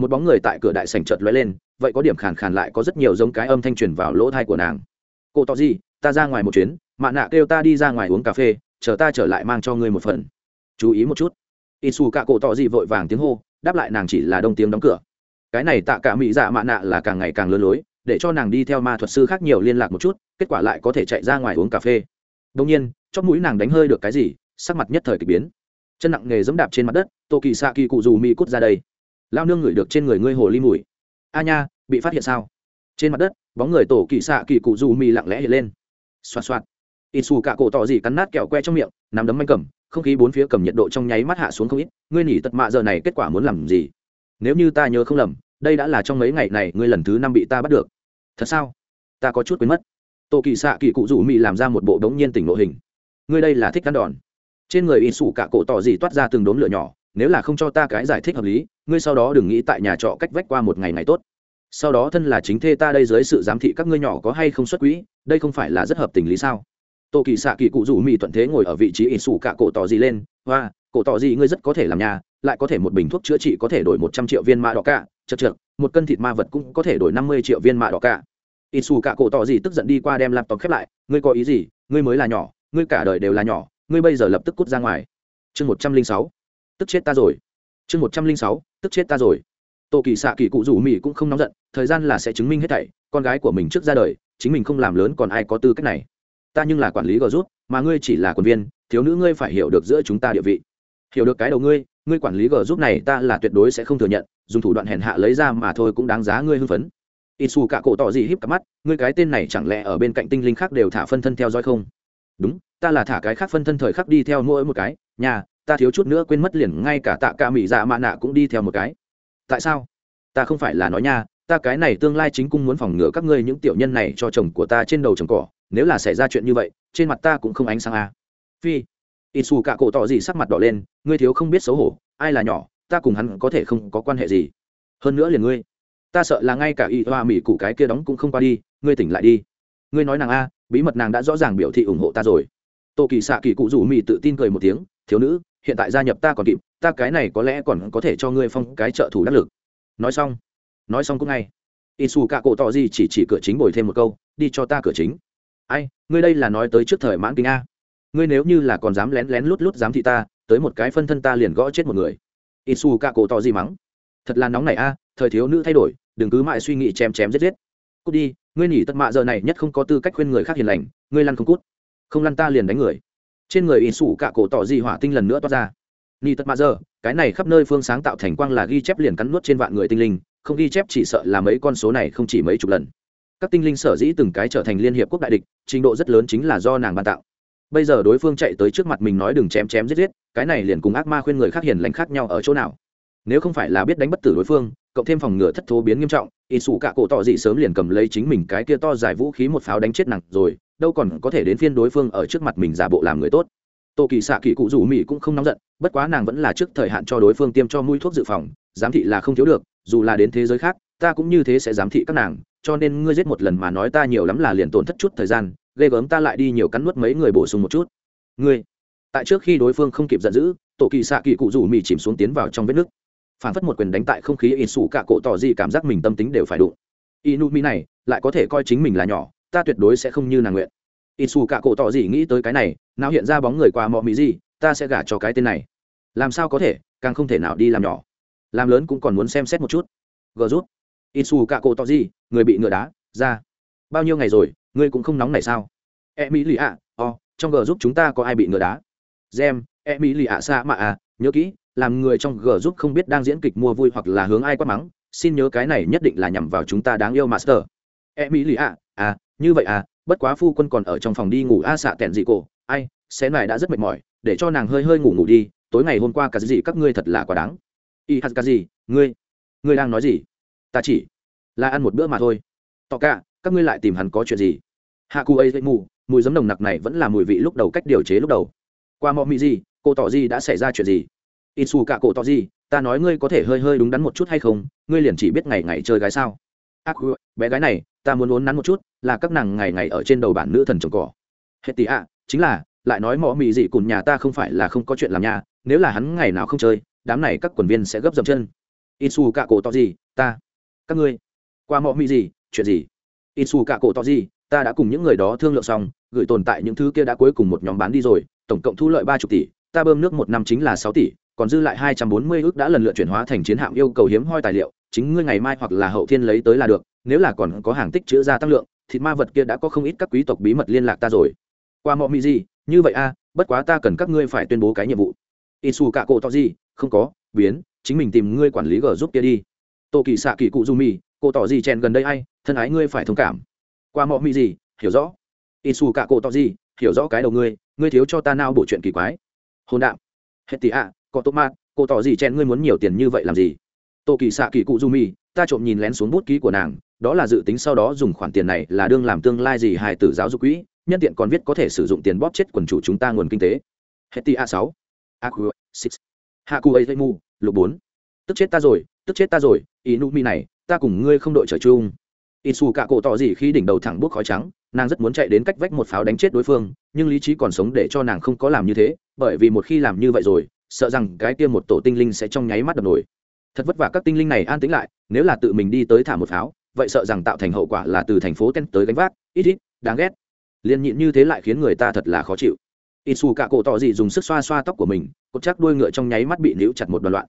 một bóng người tại cửa đại sảnh chợt lóe lên, vậy có điểm khàn khàn lại có rất nhiều giống cái âm thanh truyền vào lỗ tai của nàng. Cô tỏ gì, ta ra ngoài một chuyến, mạ nạ kêu ta đi ra ngoài uống cà phê, chờ ta trở lại mang cho ngươi một phần. Chú ý một chút. Isu cả cổ tỏ gì vội vàng tiếng hô, đáp lại nàng chỉ là đông tiếng đóng cửa. Cái này tạ cả mỹ dạ mạ nạ là càng ngày càng lớn lối, để cho nàng đi theo ma thuật sư khác nhiều liên lạc một chút, kết quả lại có thể chạy ra ngoài uống cà phê. Đương nhiên, chóp mũi nàng đánh hơi được cái gì, sắc mặt nhất thời kỳ biến. Chân nặng nghề giẫm đạp trên mặt đất, Tô Kỳ Sạ Kỳ cụ dù mi cút ra đây. Lao nương ngửi được trên người ngươi hồ ly mùi. A nha, bị phát hiện sao? Trên mặt đất, bóng người Tổ Kỳ Sạ Kỳ cụ dù mi lặng lẽ hiện lên. Xoạt xoạt. Isu cả cổ tỏ gì cắn nát kẹo que trong miệng, nắm đấm manh cầm, không khí bốn phía cầm nhiệt độ trong nháy mắt hạ xuống không ít. Ngươi nhỉ tật mạ giờ này kết quả muốn làm gì? Nếu như ta nhớ không lầm, đây đã là trong mấy ngày này ngươi lần thứ 5 bị ta bắt được. Thật sao? Ta có chút quên mất. Tô Kỳ Sạ Kỳ cụ rủ mị làm ra một bộ đống nhiên tỉnh lộ hình. Ngươi đây là thích ăn đòn. Trên người Isu cả cổ tỏ gì toát ra từng đốm lửa nhỏ, nếu là không cho ta cái giải thích hợp lý, ngươi sau đó đừng nghĩ tại nhà trọ cách vách qua một ngày này tốt. Sau đó thân là chính thê ta đây dưới sự giám thị các ngươi nhỏ có hay không xuất quỹ, đây không phải là rất hợp tình lý sao? Tô Kỳ Sạ Kỳ cụ rủ mị thuận thế ngồi ở vị trí Isu cả cổ tỏ gì lên, hoa, cổ tỏ gì ngươi rất có thể làm nhà, lại có thể một bình thuốc chữa trị có thể đổi 100 triệu viên mạ đỏ cả, chật, một cân thịt ma vật cũng có thể đổi 50 triệu viên mạ đỏ cả. Isu cả cổ tỏ gì tức giận đi qua đem laptop khép lại, ngươi có ý gì? Ngươi mới là nhỏ, ngươi cả đời đều là nhỏ, ngươi bây giờ lập tức cút ra ngoài. Chương 106. Tức chết ta rồi. Chương 106. Tức chết ta rồi. Tô Kỳ Sạ Kỳ cụ rủ mỉ cũng không nóng giận, thời gian là sẽ chứng minh hết thảy, con gái của mình trước ra đời, chính mình không làm lớn còn ai có tư cách này. Ta nhưng là quản lý gờ rút, mà ngươi chỉ là quân viên, thiếu nữ ngươi phải hiểu được giữa chúng ta địa vị. Hiểu được cái đầu ngươi quản lý gờ rút này ta là tuyệt đối sẽ không thừa nhận, dùng thủ đoạn hèn hạ lấy ra mà thôi cũng đáng giá ngươi hưng phấn. Isu cả cổ tỏ gì híp cặp mắt, ngươi cái tên này chẳng lẽ ở bên cạnh tinh linh khác đều thả phân thân theo dõi không? Đúng, ta là thả cái khác phân thân thời khắc đi theo mỗi một cái, nhà, ta thiếu chút nữa quên mất liền ngay cả tạ cả mỹ dạ mạ nạ cũng đi theo một cái. Tại sao? Ta không phải là nói nha, ta cái này tương lai chính cung muốn phòng ngừa các ngươi những tiểu nhân này cho chồng của ta trên đầu trồng cỏ, nếu là xảy ra chuyện như vậy, trên mặt ta cũng không ánh sáng a. Phi. Isu cả cổ tỏ gì sắc mặt đỏ lên, ngươi thiếu không biết xấu hổ, ai là nhỏ, ta cùng hắn có thể không có quan hệ gì. Hơn nữa liền ngươi, ta sợ là ngay cả y hoa mỹ cụ cái kia đóng cũng không qua đi, ngươi tỉnh lại đi. Ngươi nói nàng a, bí mật nàng đã rõ ràng biểu thị ủng hộ ta rồi. Tô Kỳ Sạ Kỳ cụ rủ mỹ tự tin cười một tiếng, thiếu nữ, hiện tại gia nhập ta còn kịp, ta cái này có lẽ còn có thể cho ngươi phong cái trợ thủ đắc lực. Nói xong cũng ngay. Isu cả cổ tỏ gì chỉ cửa chính bồi thêm một câu, đi cho ta cửa chính. Ai, ngươi đây là nói tới trước thời mãn kinh a. Ngươi nếu như là còn dám lén lén lút lút dám thị ta, tới một cái phân thân ta liền gõ chết một người. Isu cả cổ tỏ gì mắng. Thật là nóng này a, thời thiếu nữ thay đổi, đừng cứ mãi suy nghĩ chém giết. Cút đi, ngươi nhỉ tất mạ giờ này nhất không có tư cách khuyên người khác hiền lành, ngươi lăn không cút. Không lăn ta liền đánh người. Trên người Isu cả cổ tỏ gì hỏa tinh lần nữa toát ra. Nhỉ tất mạ giờ, cái này khắp nơi phương sáng tạo thành quang là ghi chép liền cắn nuốt trên vạn người tinh linh, không ghi chép chỉ sợ là mấy con số này không chỉ mấy chục lần. Các tinh linh sở dĩ từng cái trở thành liên hiệp quốc đại địch, trình độ rất lớn chính là do nàng ban tạo. Bây giờ đối phương chạy tới trước mặt mình nói đừng chém giết, cái này liền cùng ác ma khuyên người khác hiền lành khác nhau ở chỗ nào? Nếu không phải là biết đánh bất tử đối phương, cộng thêm phòng ngừa thất thố biến nghiêm trọng, Isu cả cổ tỏ dị sớm liền cầm lấy chính mình cái kia to dài vũ khí một pháo đánh chết nàng rồi, đâu còn có thể đến phiên đối phương ở trước mặt mình giả bộ làm người tốt. Tô Kỳ Sạ Kỳ cụ rủ mỹ cũng không nóng giận, bất quá nàng vẫn là trước thời hạn cho đối phương tiêm cho mũi thuốc dự phòng, giám thị là không thiếu được, dù là đến thế giới khác, ta cũng như thế sẽ giám thị các nàng, cho nên ngươi giết một lần mà nói ta nhiều lắm là liền tổn thất chút thời gian, ghê gớm ta lại đi nhiều cắn nuốt mấy người bổ sung một chút. Ngươi, tại trước khi đối phương không kịp giận dữ, Tô Kỳ Sạ Kỳ cụ rủ mỹ chìm xuống tiến vào trong vết nước. Phản phất một quyền đánh tại không khí, Isu cả cổ tỏ gì cảm giác mình tâm tính đều phải đụng. Inumi này lại có thể coi chính mình là nhỏ, ta tuyệt đối sẽ không như nàng nguyện. Isu cả cổ tỏ gì nghĩ tới cái này, nào hiện ra bóng người qua mọ mỹ gì, ta sẽ gả cho cái tên này. Làm sao có thể, càng không thể nào đi làm nhỏ, làm lớn cũng còn muốn xem xét một chút. Gờ rút. Isu cả cổ tỏ gì, người bị ngựa đá ra. Bao nhiêu ngày rồi, ngươi cũng không nóng này sao? Emilia, trong gờ giúp chúng ta có ai bị ngựa đá? Gem, Emilia sa mạ à, nhớ kỹ, làm người trong gờ giúp không biết đang diễn kịch mua vui hoặc là hướng ai quát mắng, xin nhớ cái này nhất định là nhằm vào chúng ta đáng yêu master. Emilia, như vậy à, bất quá phu quân còn ở trong phòng đi ngủ xạ tẹn gì cổ, ai, xé này đã rất mệt mỏi, để cho nàng hơi ngủ đi, tối ngày hôm qua cả gì các ngươi thật là quá đáng. Kazi, ngươi đang nói gì? Ta chỉ là ăn một bữa mà thôi. Tọ cả, các ngươi lại tìm hắn có chuyện gì? Haku ấy mùi giấm nồng nặc này vẫn là mùi vị lúc đầu cách điều chế lúc đầu. Qua mọ mị gì, cô tỏ gì đã xảy ra chuyện gì? Isu cả cổ tỏ gì, ta nói ngươi có thể hơi đúng đắn một chút hay không, ngươi liền chỉ biết ngày chơi gái sao? Bé gái này, ta muốn uốn nắn một chút, là các nàng ngày ở trên đầu bản nữ thần trồng cỏ. Hết tí chính là, lại nói mọ mị gì cùng nhà ta không phải là không có chuyện làm nhà, nếu là hắn ngày nào không chơi, đám này các quần viên sẽ gấp dậm chân. Isu cả cổ to gì ta các ngươi qua mọ mị gì chuyện gì Isu cả cổ to gì ta đã cùng những người đó thương lượng xong gửi tồn tại những thứ kia đã cuối cùng một nhóm bán đi rồi tổng cộng thu lợi 30 tỷ ta bơm nước một năm chính là 6 tỷ còn dư lại 240 ức đã lần lượt chuyển hóa thành chiến hạm yêu cầu hiếm hoi tài liệu chính ngươi ngày mai hoặc là hậu thiên lấy tới là được nếu là còn có hàng tích chữ gia tăng lượng thịt ma vật kia đã có không ít các quý tộc bí mật liên lạc ta rồi qua mọ mị gì như vậy a bất quá ta cần các ngươi phải tuyên bố cái nhiệm vụ Isu cả cổ to gì không có biến chính mình tìm ngươi quản lý g giúp kia đi tô kỳ xạ kỳ cụ du mì cô tỏ gì chèn gần đây ai thân ái ngươi phải thông cảm qua mọ mị gì hiểu rõ Isu cả cổ tỏ gì hiểu rõ cái đầu ngươi thiếu cho ta nào bộ chuyện kỳ quái hôn đạm hết tỷ ạ có tốt mát cô tỏ gì chèn ngươi muốn nhiều tiền như vậy làm gì tô kỳ xạ kỳ cụ du mì ta trộm nhìn lén xuống bút ký của nàng đó là dự tính sau đó dùng khoản tiền này là đương làm tương lai gì hài tử giáo dục quỹ nhân tiện còn viết có thể sử dụng tiền bóp chết quần chủ chúng ta nguồn kinh tế hết tỷ a 6 aku 6 haku ấy mu lục 4 tức chết ta rồi Inumi này ta cùng ngươi không đội trời chung Isu cả cổ tỏ gì khi đỉnh đầu thẳng bước khói trắng nàng rất muốn chạy đến cách vách một pháo đánh chết đối phương nhưng lý trí còn sống để cho nàng không có làm như thế bởi vì một khi làm như vậy rồi sợ rằng cái kia một tổ tinh linh sẽ trong nháy mắt đập nổi thật vất vả các tinh linh này an tĩnh lại nếu là tự mình đi tới thả một pháo vậy sợ rằng tạo thành hậu quả là từ thành phố Ten tới gánh vác ít đáng ghét liền nhịn như thế lại khiến người ta thật là khó chịu Isu cả cổ tỏ gì dùng sức xoa xoa tóc của mình cột chắc đuôi ngựa trong nháy mắt bị níu chặt một đoạn loạn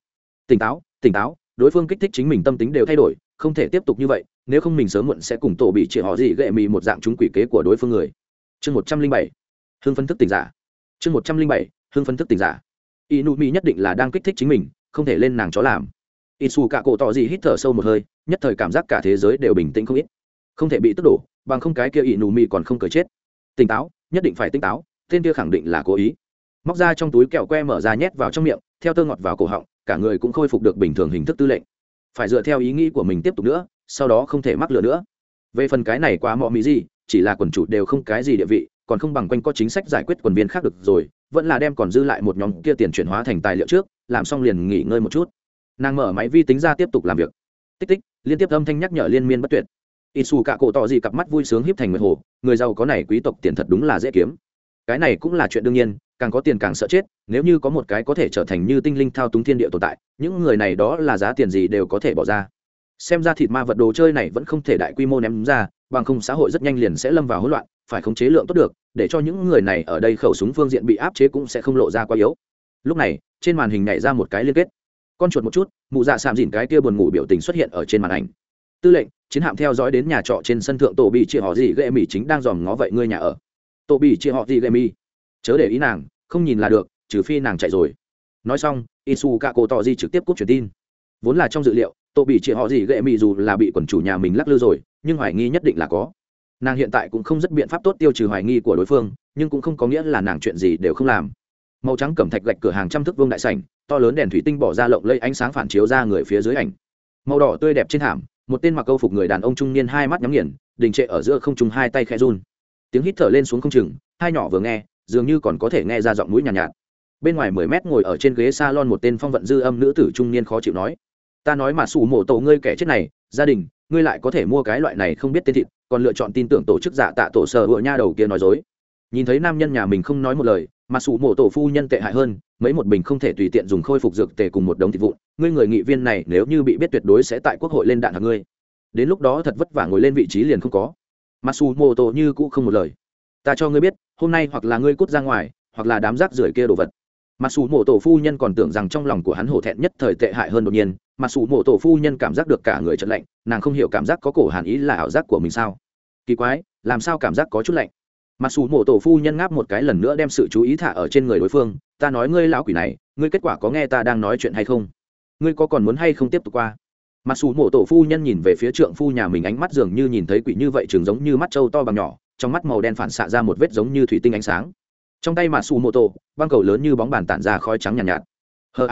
tỉnh táo đối phương kích thích chính mình tâm tính đều thay đổi không thể tiếp tục như vậy nếu không mình sớm muộn sẽ cùng tổ bị chỉ họ gì gệ mì một dạng chúng quỷ kế của đối phương người chương 107 hương phân thức tỉnh giả chương 107 hương phân thức tỉnh giả Inumi nhất định là đang kích thích chính mình không thể lên nàng chó làm Isu cả cổ tỏ gì hít thở sâu một hơi nhất thời cảm giác cả thế giới đều bình tĩnh không ít không thể bị tức đổ bằng không cái kia Inumi còn không cười chết tỉnh táo nhất định phải tỉnh táo tên kia khẳng định là cố ý móc ra trong túi kẹo que mở ra nhét vào trong miệng theo tơ ngọt vào cổ họng cả người cũng khôi phục được bình thường hình thức tư lệnh phải dựa theo ý nghĩ của mình tiếp tục nữa sau đó không thể mắc lừa nữa về phần cái này quá mọ mỹ gì chỉ là quần chủ đều không cái gì địa vị còn không bằng quanh có chính sách giải quyết quần viên khác được rồi vẫn là đem còn dư lại một nhóm kia tiền chuyển hóa thành tài liệu trước làm xong liền nghỉ ngơi một chút nàng mở máy vi tính ra tiếp tục làm việc tích tích liên tiếp âm thanh nhắc nhở liên miên bất tuyệt Isu cả cổ tỏ gì cặp mắt vui sướng híp thành người hồ người giàu có này quý tộc tiền thật đúng là dễ kiếm cái này cũng là chuyện đương nhiên càng có tiền càng sợ chết nếu như có một cái có thể trở thành như tinh linh thao túng thiên địa tồn tại những người này đó là giá tiền gì đều có thể bỏ ra xem ra thịt ma vật đồ chơi này vẫn không thể đại quy mô ném ra bằng không xã hội rất nhanh liền sẽ lâm vào hỗn loạn phải khống chế lượng tốt được để cho những người này ở đây khẩu súng phương diện bị áp chế cũng sẽ không lộ ra quá yếu lúc này trên màn hình nhảy ra một cái liên kết con chuột một chút mụ dạ sạm dìn cái kia buồn ngủ biểu tình xuất hiện ở trên màn ảnh tư lệnh chiến hạm theo dõi đến nhà trọ trên sân thượng tổ bị chia họ gì ghệ mỹ chính đang dòm ngó vậy ngươi nhà ở tổ bị chia họ gì ghệ mỹ chớ để ý nàng không nhìn là được trừ phi nàng chạy rồi nói xong Isu cả cổ tỏ gì trực tiếp cúp truyền tin vốn là trong dự liệu tổ bị chia họ gì ghệ mỹ dù là bị quần chủ nhà mình lắc lư rồi nhưng hoài nghi nhất định là có nàng hiện tại cũng không rất biện pháp tốt tiêu trừ hoài nghi của đối phương nhưng cũng không có nghĩa là nàng chuyện gì đều không làm màu trắng cẩm thạch gạch cửa hàng trăm thước vuông đại sảnh to lớn đèn thủy tinh bỏ ra lộng lây ánh sáng phản chiếu ra người phía dưới ảnh màu đỏ tươi đẹp trên thảm một tên mặc câu phục người đàn ông trung niên hai mắt nhắm nghiền đình trệ ở giữa không trung hai tay khẽ run tiếng hít thở lên xuống không chừng hai nhỏ vừa nghe dường như còn có thể nghe ra giọng mũi nhàn nhạt, nhạt bên ngoài 10 mét ngồi ở trên ghế salon một tên phong vận dư âm nữ tử trung niên khó chịu nói ta nói mà sủ mổ tổ ngươi kẻ chết này gia đình ngươi lại có thể mua cái loại này không biết tên thịt còn lựa chọn tin tưởng tổ chức giả tạ tổ sở hựa nha đầu kia nói dối nhìn thấy nam nhân nhà mình không nói một lời mà sủ mổ tổ phu nhân tệ hại hơn mấy một bình không thể tùy tiện dùng khôi phục dược tề cùng một đống thịt vụn ngươi người nghị viên này nếu như bị biết tuyệt đối sẽ tại quốc hội lên đạn hạt ngươi đến lúc đó thật vất vả ngồi lên vị trí liền không có mà sủ mổ tổ như cũ không một lời ta cho ngươi biết hôm nay hoặc là ngươi cút ra ngoài hoặc là đám rác rưởi kia đồ vật mặc dù mộ tổ phu nhân còn tưởng rằng trong lòng của hắn hổ thẹn nhất thời tệ hại hơn đột nhiên mặc dù mộ tổ phu nhân cảm giác được cả người chợt lạnh nàng không hiểu cảm giác có cổ hàn ý là ảo giác của mình sao kỳ quái làm sao cảm giác có chút lạnh mặc dù mộ tổ phu nhân ngáp một cái lần nữa đem sự chú ý thả ở trên người đối phương ta nói ngươi lão quỷ này ngươi kết quả có nghe ta đang nói chuyện hay không ngươi có còn muốn hay không tiếp tục qua mặc dù mộ tổ phu nhân nhìn về phía trượng phu nhà mình ánh mắt dường như nhìn thấy quỷ như vậy trường giống như mắt trâu to bằng nhỏ trong mắt màu đen phản xạ ra một vết giống như thủy tinh ánh sáng trong tay mà xù mô tô băng cầu lớn như bóng bàn tản ra khói trắng nhàn nhạt, nhạt hờ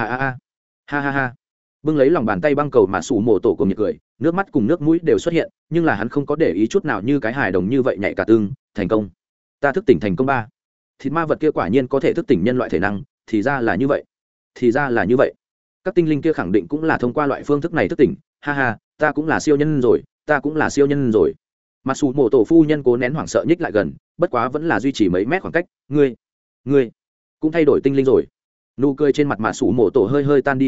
ha ha bưng lấy lòng bàn tay băng cầu mà xù mô tô cùng nhiệt cười nước mắt cùng nước mũi đều xuất hiện nhưng là hắn không có để ý chút nào như cái hài đồng như vậy nhảy cả tương thành công ta thức tỉnh thành công ba thịt ma vật kia quả nhiên có thể thức tỉnh nhân loại thể năng thì ra là như vậy các tinh linh kia khẳng định cũng là thông qua loại phương thức này thức tỉnh ha ta cũng là siêu nhân rồi mặc dù mộ tổ phu nhân cố nén hoảng sợ nhích lại gần bất quá vẫn là duy trì mấy mét khoảng cách ngươi cũng thay đổi tinh linh rồi nụ cười trên mặt mạ sủ mộ tổ hơi tan đi không ít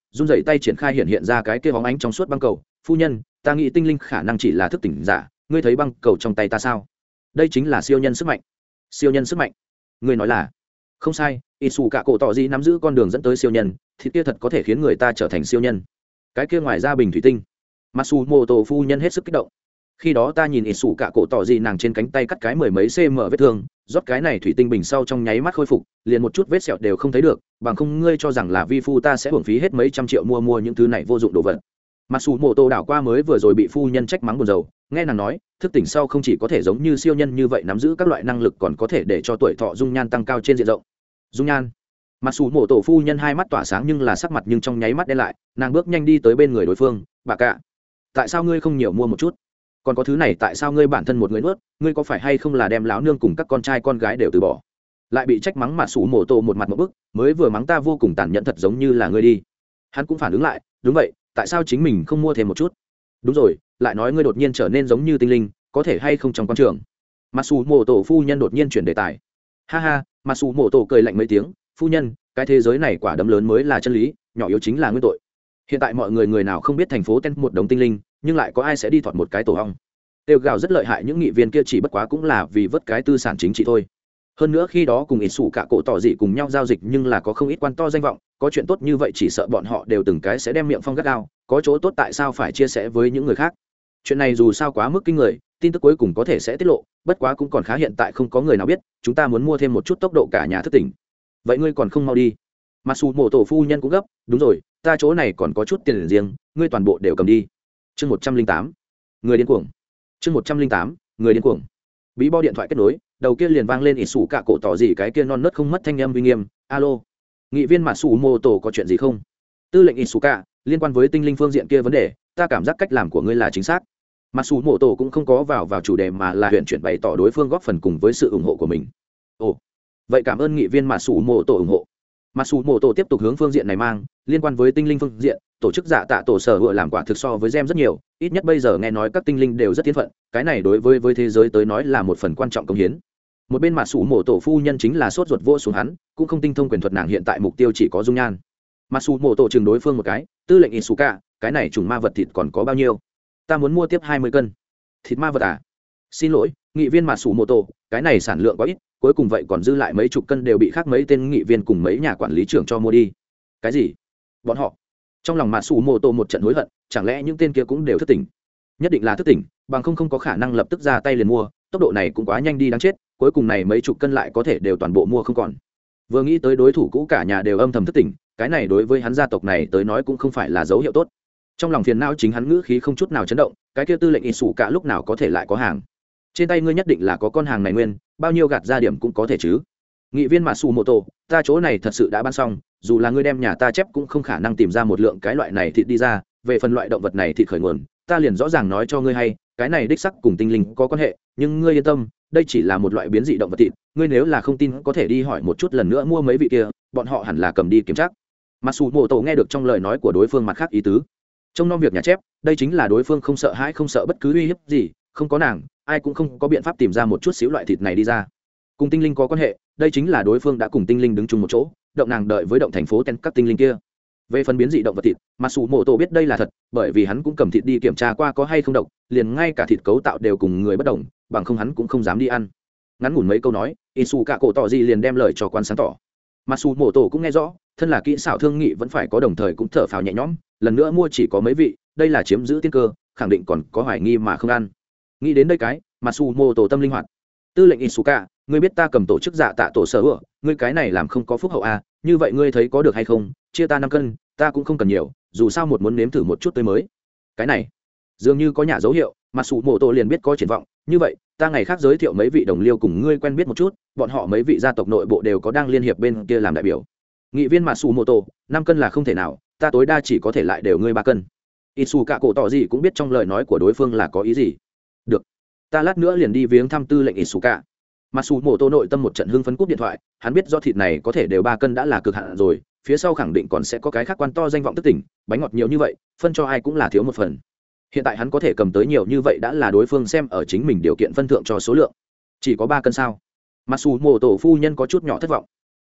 run rẩy tay triển khai hiện ra cái kia bóng ánh trong suốt băng cầu. Phu nhân, ta nghĩ tinh linh khả năng chỉ là thức tỉnh giả, ngươi thấy băng cầu trong tay ta sao? Đây chính là siêu nhân sức mạnh. Siêu nhân sức mạnh? Ngươi nói là? Không sai, ít xù cả cổ tỏ gì nắm giữ con đường dẫn tới siêu nhân, thì kia thật có thể khiến người ta trở thành siêu nhân. Cái kia ngoài ra bình thủy tinh. Matsumoto phu nhân hết sức kích động. Khi đó ta nhìn ít xù cả cổ tỏ gì nàng trên cánh tay cắt cái mười mấy cm vết thương, rót cái này thủy tinh bình sau trong nháy mắt khôi phục, liền một chút vết sẹo đều không thấy được, bằng không ngươi cho rằng là vi phu ta sẽ hưởng phí hết mấy trăm triệu mua những thứ này vô dụng đồ vật. Matsumoto đảo qua mới vừa rồi bị phu nhân trách mắng buồn rầu, nghe nàng nói, thức tỉnh sau không chỉ có thể giống như siêu nhân như vậy nắm giữ các loại năng lực, còn có thể để cho tuổi thọ dung nhan tăng cao trên diện rộng. Dung nhan? Matsumoto phu nhân hai mắt tỏa sáng nhưng là sắc mặt nhưng trong nháy mắt đen lại, nàng bước nhanh đi tới bên người đối phương, "Bà cả, tại sao ngươi không nhiều mua một chút? Còn có thứ này tại sao ngươi bản thân một người nuốt, ngươi có phải hay không là đem láo nương cùng các con trai con gái đều từ bỏ?" Lại bị trách mắng Matsumoto một mặt một bức, mới vừa mắng ta vô cùng tàn nhẫn thật giống như là ngươi đi. Hắn cũng phản ứng lại, đúng vậy, tại sao chính mình không mua thêm một chút? Đúng rồi, lại nói ngươi đột nhiên trở nên giống như tinh linh, có thể hay không trong quan trường? Matsumoto phu nhân đột nhiên chuyển đề tài. Ha ha, Matsumoto cười lạnh mấy tiếng, phu nhân, cái thế giới này quả đấm lớn mới là chân lý, nhỏ yếu chính là nguyên tội. Hiện tại mọi người người nào không biết thành phố Ten một đống tinh linh, nhưng lại có ai sẽ đi thọt một cái tổ ong? Tiêu gào rất lợi hại, những nghị viên kia chỉ bất quá cũng là vì vớt cái tư sản chính trị thôi. Hơn nữa khi đó cùng ít sủ cả cổ tỏ dị cùng nhau giao dịch, nhưng là có không ít quan to danh vọng, có chuyện tốt như vậy chỉ sợ bọn họ đều từng cái sẽ đem miệng phong gắt gao, có chỗ tốt tại sao phải chia sẻ với những người khác? Chuyện này dù sao quá mức kinh người, tin tức cuối cùng có thể sẽ tiết lộ, bất quá cũng còn khá hiện tại không có người nào biết, chúng ta muốn mua thêm một chút tốc độ cả nhà thức tỉnh. Vậy ngươi còn không mau đi. Matsumoto phu nhân cũng gấp, đúng rồi, ta chỗ này còn có chút tiền riêng, ngươi toàn bộ đều cầm đi. Chương 108. Người điên cuồng. Chương 108. Người điên cuồng. Bí bo điện thoại kết nối, đầu kia liền vang lên ít sủ cả cổ tỏ gì cái kia non nớt không mất thanh âm uy nghiêm, alo. Nghị viên Matsumoto có chuyện gì không? Tư lệnh Isuka, liên quan với tinh linh phương diện kia vấn đề, ta cảm giác cách làm của ngươi là chính xác. Matsumoto cũng không có vào chủ đề mà là huyện chuyển bày tỏ đối phương góp phần cùng với sự ủng hộ của mình. Ồ, vậy cảm ơn nghị viên Matsumoto ủng hộ. Matsumoto tiếp tục hướng phương diện này mang, liên quan với tinh linh phương diện, tổ chức dạ tạ tổ sở hựa làm quả thực so với gem rất nhiều, ít nhất bây giờ nghe nói các tinh linh đều rất tiến phận, cái này đối với thế giới tới nói là một phần quan trọng công hiến. Một bên Matsumoto phu nhân chính là sốt ruột vô xuống hắn, cũng không tinh thông quyền thuật, nàng hiện tại mục tiêu chỉ có dung nhan. Matsumoto chừng đối phương một cái, tư lệnh Isuka, cái này trùng ma vật thịt còn có bao nhiêu? Ta muốn mua tiếp 20 cân. Thịt ma vật à? Xin lỗi, nghị viên Matsumoto, cái này sản lượng quá ít, cuối cùng vậy còn dư lại mấy chục cân đều bị khác mấy tên nghị viên cùng mấy nhà quản lý trưởng cho mua đi. Cái gì? Bọn họ? Trong lòng Matsumoto một trận hối hận, chẳng lẽ những tên kia cũng đều thức tỉnh? Nhất định là thức tỉnh, bằng không có khả năng lập tức ra tay liền mua, tốc độ này cũng quá nhanh đi đáng chết, cuối cùng này mấy chục cân lại có thể đều toàn bộ mua không còn. Vừa nghĩ tới đối thủ cũ cả nhà đều âm thầm thức tỉnh, cái này đối với hắn gia tộc này tới nói cũng không phải là dấu hiệu tốt. Trong lòng phiền não chính hắn ngữ khí không chút nào chấn động, cái kia tư lệnh Isuka lúc nào có thể lại có hàng? Trên tay ngươi nhất định là có con hàng này nguyên, bao nhiêu gạt ra điểm cũng có thể chứ? Nghị viên Matsumoto, ta chỗ này thật sự đã bán xong, dù là ngươi đem nhà ta chép cũng không khả năng tìm ra một lượng cái loại này thịt đi ra, về phần loại động vật này thịt khởi nguồn, ta liền rõ ràng nói cho ngươi hay, cái này đích sắc cùng tinh linh có quan hệ, nhưng ngươi yên tâm, đây chỉ là một loại biến dị động vật thịt, ngươi nếu là không tin có thể đi hỏi một chút lần nữa mua mấy vị kia, bọn họ hẳn là cầm đi kiểm tra. Matsumoto nghe được trong lời nói của đối phương mặt khác ý tứ. Trong nom việc nhà chép, đây chính là đối phương không sợ hãi không sợ bất cứ uy hiếp gì, không có nàng, ai cũng không có biện pháp tìm ra một chút xíu loại thịt này đi ra. Cùng tinh linh có quan hệ, đây chính là đối phương đã cùng tinh linh đứng chung một chỗ, động nàng đợi với động thành phố Ten các tinh linh kia. Về phần biến dị động vật thịt, Matsumoto biết đây là thật, bởi vì hắn cũng cầm thịt đi kiểm tra qua có hay không độc, liền ngay cả thịt cấu tạo đều cùng người bất đồng, bằng không hắn cũng không dám đi ăn. Ngắn ngủn mấy câu nói, Isuka cổ tỏ gì liền đem lời cho quan sáng tỏ. Matsumoto cũng nghe rõ, thân là kỹ xảo thương nghị vẫn phải có, đồng thời cũng thở phào nhẹ nhõm, lần nữa mua chỉ có mấy vị, đây là chiếm giữ tiên cơ, khẳng định còn có hoài nghi mà không ăn. Nghĩ đến đây cái, Matsumoto tâm linh hoạt. Tư lệnh Isuka, ngươi biết ta cầm tổ chức dạ tạ tổ sở hựa, ngươi cái này làm không có phúc hậu à, như vậy ngươi thấy có được hay không, chia ta 5 cân, ta cũng không cần nhiều, dù sao một muốn nếm thử một chút tới mới. Cái này, dường như có nhà dấu hiệu, Matsumoto liền biết có triển vọng, như vậy, ta ngày khác giới thiệu mấy vị đồng liêu cùng ngươi quen biết một chút, bọn họ mấy vị gia tộc nội bộ đều có đang liên hiệp bên kia làm đại biểu. Nghị viên Matsumoto, 5 cân là không thể nào, ta tối đa chỉ có thể lại đều ngươi 3 cân. Isuka cổ tỏ gì cũng biết trong lời nói của đối phương là có ý gì. Được, ta lát nữa liền đi viếng thăm tư lệnh Isuka. Matsumoto nội tâm một trận hưng phấn cúp điện thoại, hắn biết do thịt này có thể đều 3 cân đã là cực hạn rồi, phía sau khẳng định còn sẽ có cái khác quan to danh vọng tức tỉnh, bánh ngọt nhiều như vậy, phân cho ai cũng là thiếu một phần. Hiện tại hắn có thể cầm tới nhiều như vậy đã là đối phương xem ở chính mình điều kiện phân thượng cho số lượng. Chỉ có 3 cân sao? Matsumoto phu nhân có chút nhỏ thất vọng.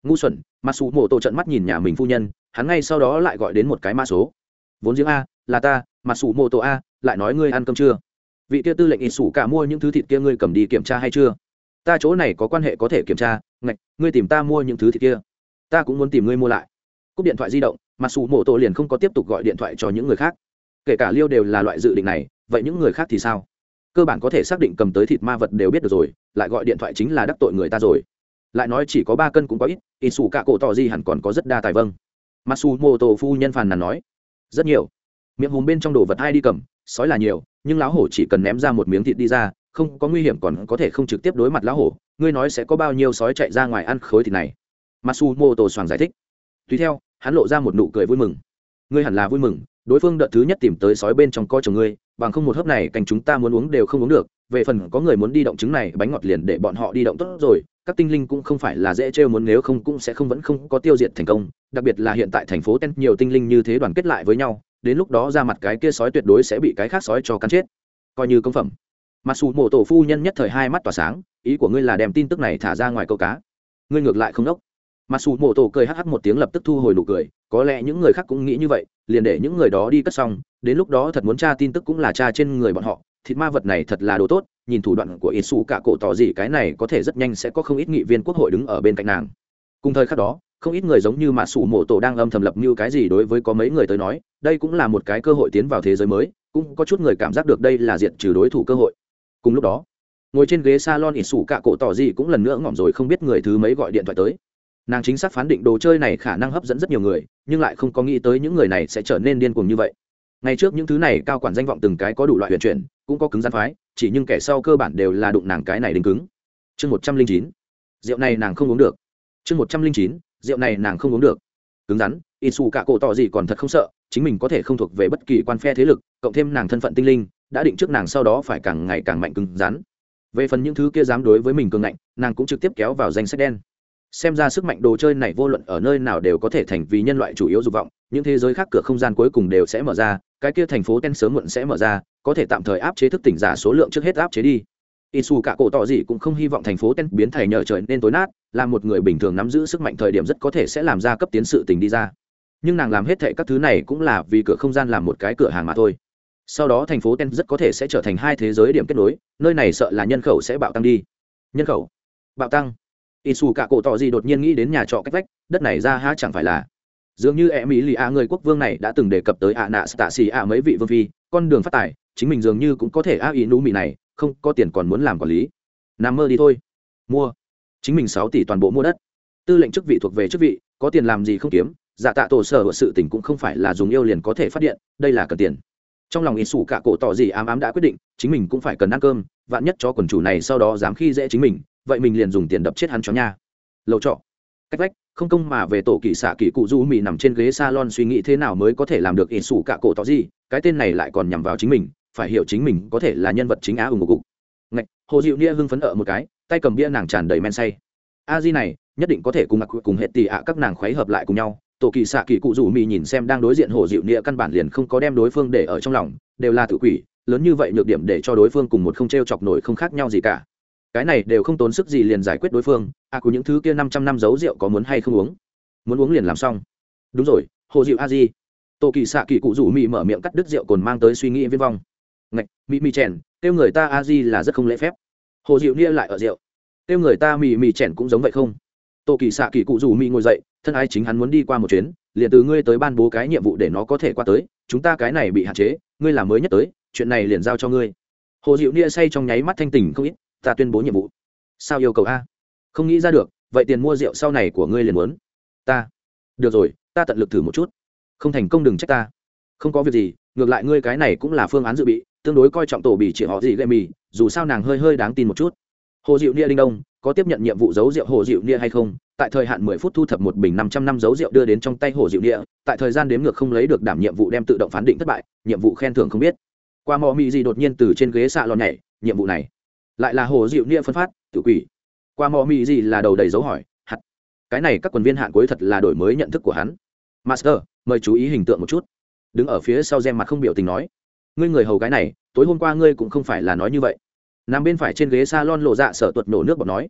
ngu xuẩn. Mặc dù mộ tổ trận mắt nhìn nhà mình phu nhân, hắn ngay sau đó lại gọi đến một cái mã số. Vốn giếng a, là ta, mặc dù mộ tổ a, lại nói ngươi ăn cơm chưa? Vị kia tư lệnh ít sủ cả mua những thứ thịt kia ngươi cầm đi kiểm tra hay chưa? Ta chỗ này có quan hệ có thể kiểm tra. Ngạch, ngươi tìm ta mua những thứ thịt kia, ta cũng muốn tìm ngươi mua lại. Cúp điện thoại di động, mặc dù mộ tổ liền không có tiếp tục gọi điện thoại cho những người khác, kể cả Liêu đều là loại dự định này. Vậy những người khác thì sao? Cơ bản có thể xác định cầm tới thịt ma vật đều biết được rồi, lại gọi điện thoại chính là đắc tội người ta rồi. Lại nói chỉ có 3 cân cũng có ít, ít sủ cả cổ tỏ gì hẳn còn có rất đa tài. Vâng, Matsumoto phu nhân phàn nàn nói. Rất nhiều. Miệng hùm bên trong đồ vật ai đi cầm, sói là nhiều, nhưng lão hổ chỉ cần ném ra một miếng thịt đi ra, không có nguy hiểm còn có thể không trực tiếp đối mặt lão hổ. Ngươi nói sẽ có bao nhiêu sói chạy ra ngoài ăn khối thịt này? Matsumoto xoàng giải thích. Tùy theo, hắn lộ ra một nụ cười vui mừng. Ngươi hẳn là vui mừng, đối phương đợt thứ nhất tìm tới sói bên trong co chồng ngươi, bằng không một hớp này canh chúng ta muốn uống đều không uống được. Về phần có người muốn đi động trứng này bánh ngọt liền để bọn họ đi động tốt rồi. Các tinh linh cũng không phải là dễ trêu, muốn nếu không cũng sẽ không vẫn không có tiêu diệt thành công. Đặc biệt là hiện tại thành phố Ten nhiều tinh linh như thế đoàn kết lại với nhau, đến lúc đó ra mặt cái kia sói tuyệt đối sẽ bị cái khác sói cho cắn chết, coi như công phẩm. Matsumoto phu nhân nhất thời hai mắt tỏa sáng, ý của ngươi là đem tin tức này thả ra ngoài câu cá? Ngươi ngược lại không đốc. Matsumoto cười hắc hắc một tiếng lập tức thu hồi nụ cười, có lẽ những người khác cũng nghĩ như vậy, liền để những người đó đi cất xong, đến lúc đó thật muốn tra tin tức cũng là tra trên người bọn họ. Thịt ma vật này thật là đồ tốt, nhìn thủ đoạn của Isu cả cổ tỏ gì cái này có thể rất nhanh sẽ có không ít nghị viên quốc hội đứng ở bên cạnh nàng. Cùng thời khắc đó, không ít người giống như Matsumoto đang âm thầm lập mưu cái gì. Đối với có mấy người tới nói, đây cũng là một cái cơ hội tiến vào thế giới mới, cũng có chút người cảm giác được đây là diệt trừ đối thủ cơ hội. Cùng lúc đó, ngồi trên ghế salon Isu cả cổ tỏ gì cũng lần nữa ngỏm rồi không biết người thứ mấy gọi điện thoại tới. Nàng chính xác phán định đồ chơi này khả năng hấp dẫn rất nhiều người, nhưng lại không có nghĩ tới những người này sẽ trở nên điên cuồng như vậy. Ngày trước những thứ này cao quản danh vọng từng cái có đủ loại huyền chuyển, cũng có cứng rắn phái, chỉ nhưng kẻ sau cơ bản đều là đụng nàng cái này đính cứng. Chương 109. Rượu này nàng không uống được. Chương 109. Rượu này nàng không uống được. Cứng rắn, Isu cả cổ tỏ gì còn thật không sợ, chính mình có thể không thuộc về bất kỳ quan phe thế lực, cộng thêm nàng thân phận tinh linh, đã định trước nàng sau đó phải càng ngày càng mạnh cứng rắn. Về phần những thứ kia dám đối với mình cường ngạnh, nàng cũng trực tiếp kéo vào danh sách đen. Xem ra sức mạnh đồ chơi này vô luận ở nơi nào đều có thể thành vì nhân loại chủ yếu dục vọng, những thế giới khác cửa không gian cuối cùng đều sẽ mở ra, cái kia thành phố Ten sớm muộn sẽ mở ra, có thể tạm thời áp chế thức tỉnh giả số lượng trước hết áp chế đi. Isu cả cổ tỏ gì cũng không hy vọng thành phố Ten biến thành nhờ trời nên tối nát, là một người bình thường nắm giữ sức mạnh thời điểm rất có thể sẽ làm ra cấp tiến sự tình đi ra. Nhưng nàng làm hết thảy các thứ này cũng là vì cửa không gian làm một cái cửa hàng mà thôi. Sau đó thành phố Ten rất có thể sẽ trở thành hai thế giới điểm kết nối, nơi này sợ là nhân khẩu sẽ bạo tăng đi. Nhân khẩu bạo tăng. Isu cả cổ tỏ gì đột nhiên nghĩ đến nhà trọ cách vách, đất này ra há chẳng phải là dường như Emilia người quốc vương này đã từng đề cập tới Anastasia mấy vị vương phi, con đường phát tài, chính mình dường như cũng có thể Inu mì này, không có tiền còn muốn làm quản lý. Nằm mơ đi thôi. Mua. Chính mình 6 tỷ toàn bộ mua đất. Tư lệnh chức vị thuộc về chức vị, có tiền làm gì không kiếm, giả tạ tổ sở sự tình cũng không phải là dùng yêu liền có thể phát điện, đây là cần tiền. Trong lòng Isu cả cổ tỏ gì ám ám đã quyết định, chính mình cũng phải cần ăn cơm, vạn nhất cho quần chủ này sau đó dám khi dễ chính mình, vậy mình liền dùng tiền đập chết hắn cho nha. Lầu trọ cách vách không công mà về tổ kỳ xạ kỳ cụ du mì nằm trên ghế salon suy nghĩ thế nào mới có thể làm được ỷ sủ cả cổ tỏ gì, cái tên này lại còn nhằm vào chính mình, phải hiểu chính mình có thể là nhân vật chính á ủng ngục. Ngạch, hồ dịu nia hưng phấn ở một cái, tay cầm bia nàng tràn đầy men say. A di này nhất định có thể cùng mặc cùng hệ tỷ ạ các nàng khuấy hợp lại cùng nhau. Tổ kỳ xạ kỳ cụ du mì nhìn xem đang đối diện hồ dịu nia căn bản liền không có đem đối phương để ở trong lòng, đều là tự quỷ, lớn như vậy nhược điểm để cho đối phương cùng một không treo chọc nổi không khác nhau gì cả. Cái này đều không tốn sức gì liền giải quyết đối phương. Của những thứ kia 500 năm giấu rượu có muốn hay không uống? Muốn uống liền làm xong. Đúng rồi, hồ dịu a di. Tô kỳ xạ kỳ cụ rủ mị mở miệng cắt đứt rượu cồn mang tới suy nghĩ viên vong. Ngạch, mị chèn, kêu người ta a di là rất không lễ phép. Hồ dịu nia lại ở rượu, kêu người ta mị chèn cũng giống vậy không? Tô kỳ xạ kỳ cụ rủ mị ngồi dậy, thân ái chính hắn muốn đi qua một chuyến, liền từ ngươi tới ban bố cái nhiệm vụ để nó có thể qua tới, chúng ta cái này bị hạn chế, ngươi là mới nhất tới, chuyện này liền giao cho ngươi. Hồ dịu nia say trong nháy mắt thanh tỉnh không ít, ta tuyên bố nhiệm vụ. Sao yêu cầu a? Không nghĩ ra được, vậy tiền mua rượu sau này của ngươi liền muốn. Ta được rồi, ta tận lực thử một chút, không thành công đừng trách ta. Không có việc gì, ngược lại ngươi cái này cũng là phương án dự bị, tương đối coi trọng tổ bỉ chỉ họ gì gây mì, dù sao nàng hơi đáng tin một chút. Hồ dịu nia đinh đông, có tiếp nhận nhiệm vụ giấu rượu hồ dịu nia hay không? Tại thời hạn 10 phút thu thập một bình 500 năm giấu rượu đưa đến trong tay hồ dịu nia, tại thời gian đếm ngược không lấy được đảm nhiệm vụ đem tự động phán định thất bại, nhiệm vụ khen thưởng không biết. Qua mò mị gì đột nhiên từ trên ghế xạ lòn nhảy, nhiệm vụ này lại là hồ dịu nia phân phát, tự quỷ. Qua mò mị gì là đầu đầy dấu hỏi, hạt. Cái này các quần viên hạn cuối thật là đổi mới nhận thức của hắn. Master, mời chú ý hình tượng một chút. Đứng ở phía sau gem mặt không biểu tình nói, ngươi người hầu cái này, tối hôm qua ngươi cũng không phải là nói như vậy. Nằm bên phải trên ghế salon lộ dạ sở tuột nổ nước bọt nói,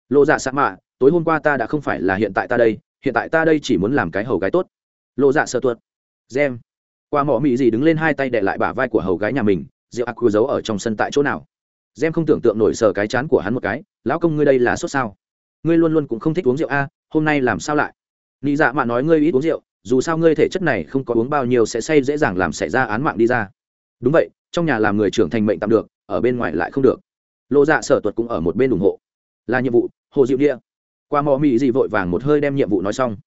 lộ dạ sa mạ, tối hôm qua ta đã không phải là hiện tại ta đây chỉ muốn làm cái hầu gái tốt. Lộ dạ sợ tuột. Gem. Qua mỏ mị gì đứng lên hai tay đè lại bả vai của hầu gái nhà mình, rượu Aku giấu ở trong sân tại chỗ nào. Gem không tưởng tượng nổi sờ cái chán của hắn một cái, lão công ngươi đây là sốt sao? Ngươi luôn luôn cũng không thích uống rượu a, hôm nay làm sao lại? Nị dạ mạ nói ngươi ít uống rượu, dù sao ngươi thể chất này không có uống bao nhiêu sẽ say dễ dàng làm xảy ra án mạng đi ra. Đúng vậy, trong nhà làm người trưởng thành mệnh tạm được, ở bên ngoài lại không được. Lộ dạ sở tuật cũng ở một bên ủng hộ. Là nhiệm vụ, hồ diệu địa. Qua mỏ mị gì vội vàng một hơi đem nhiệm vụ nói xong.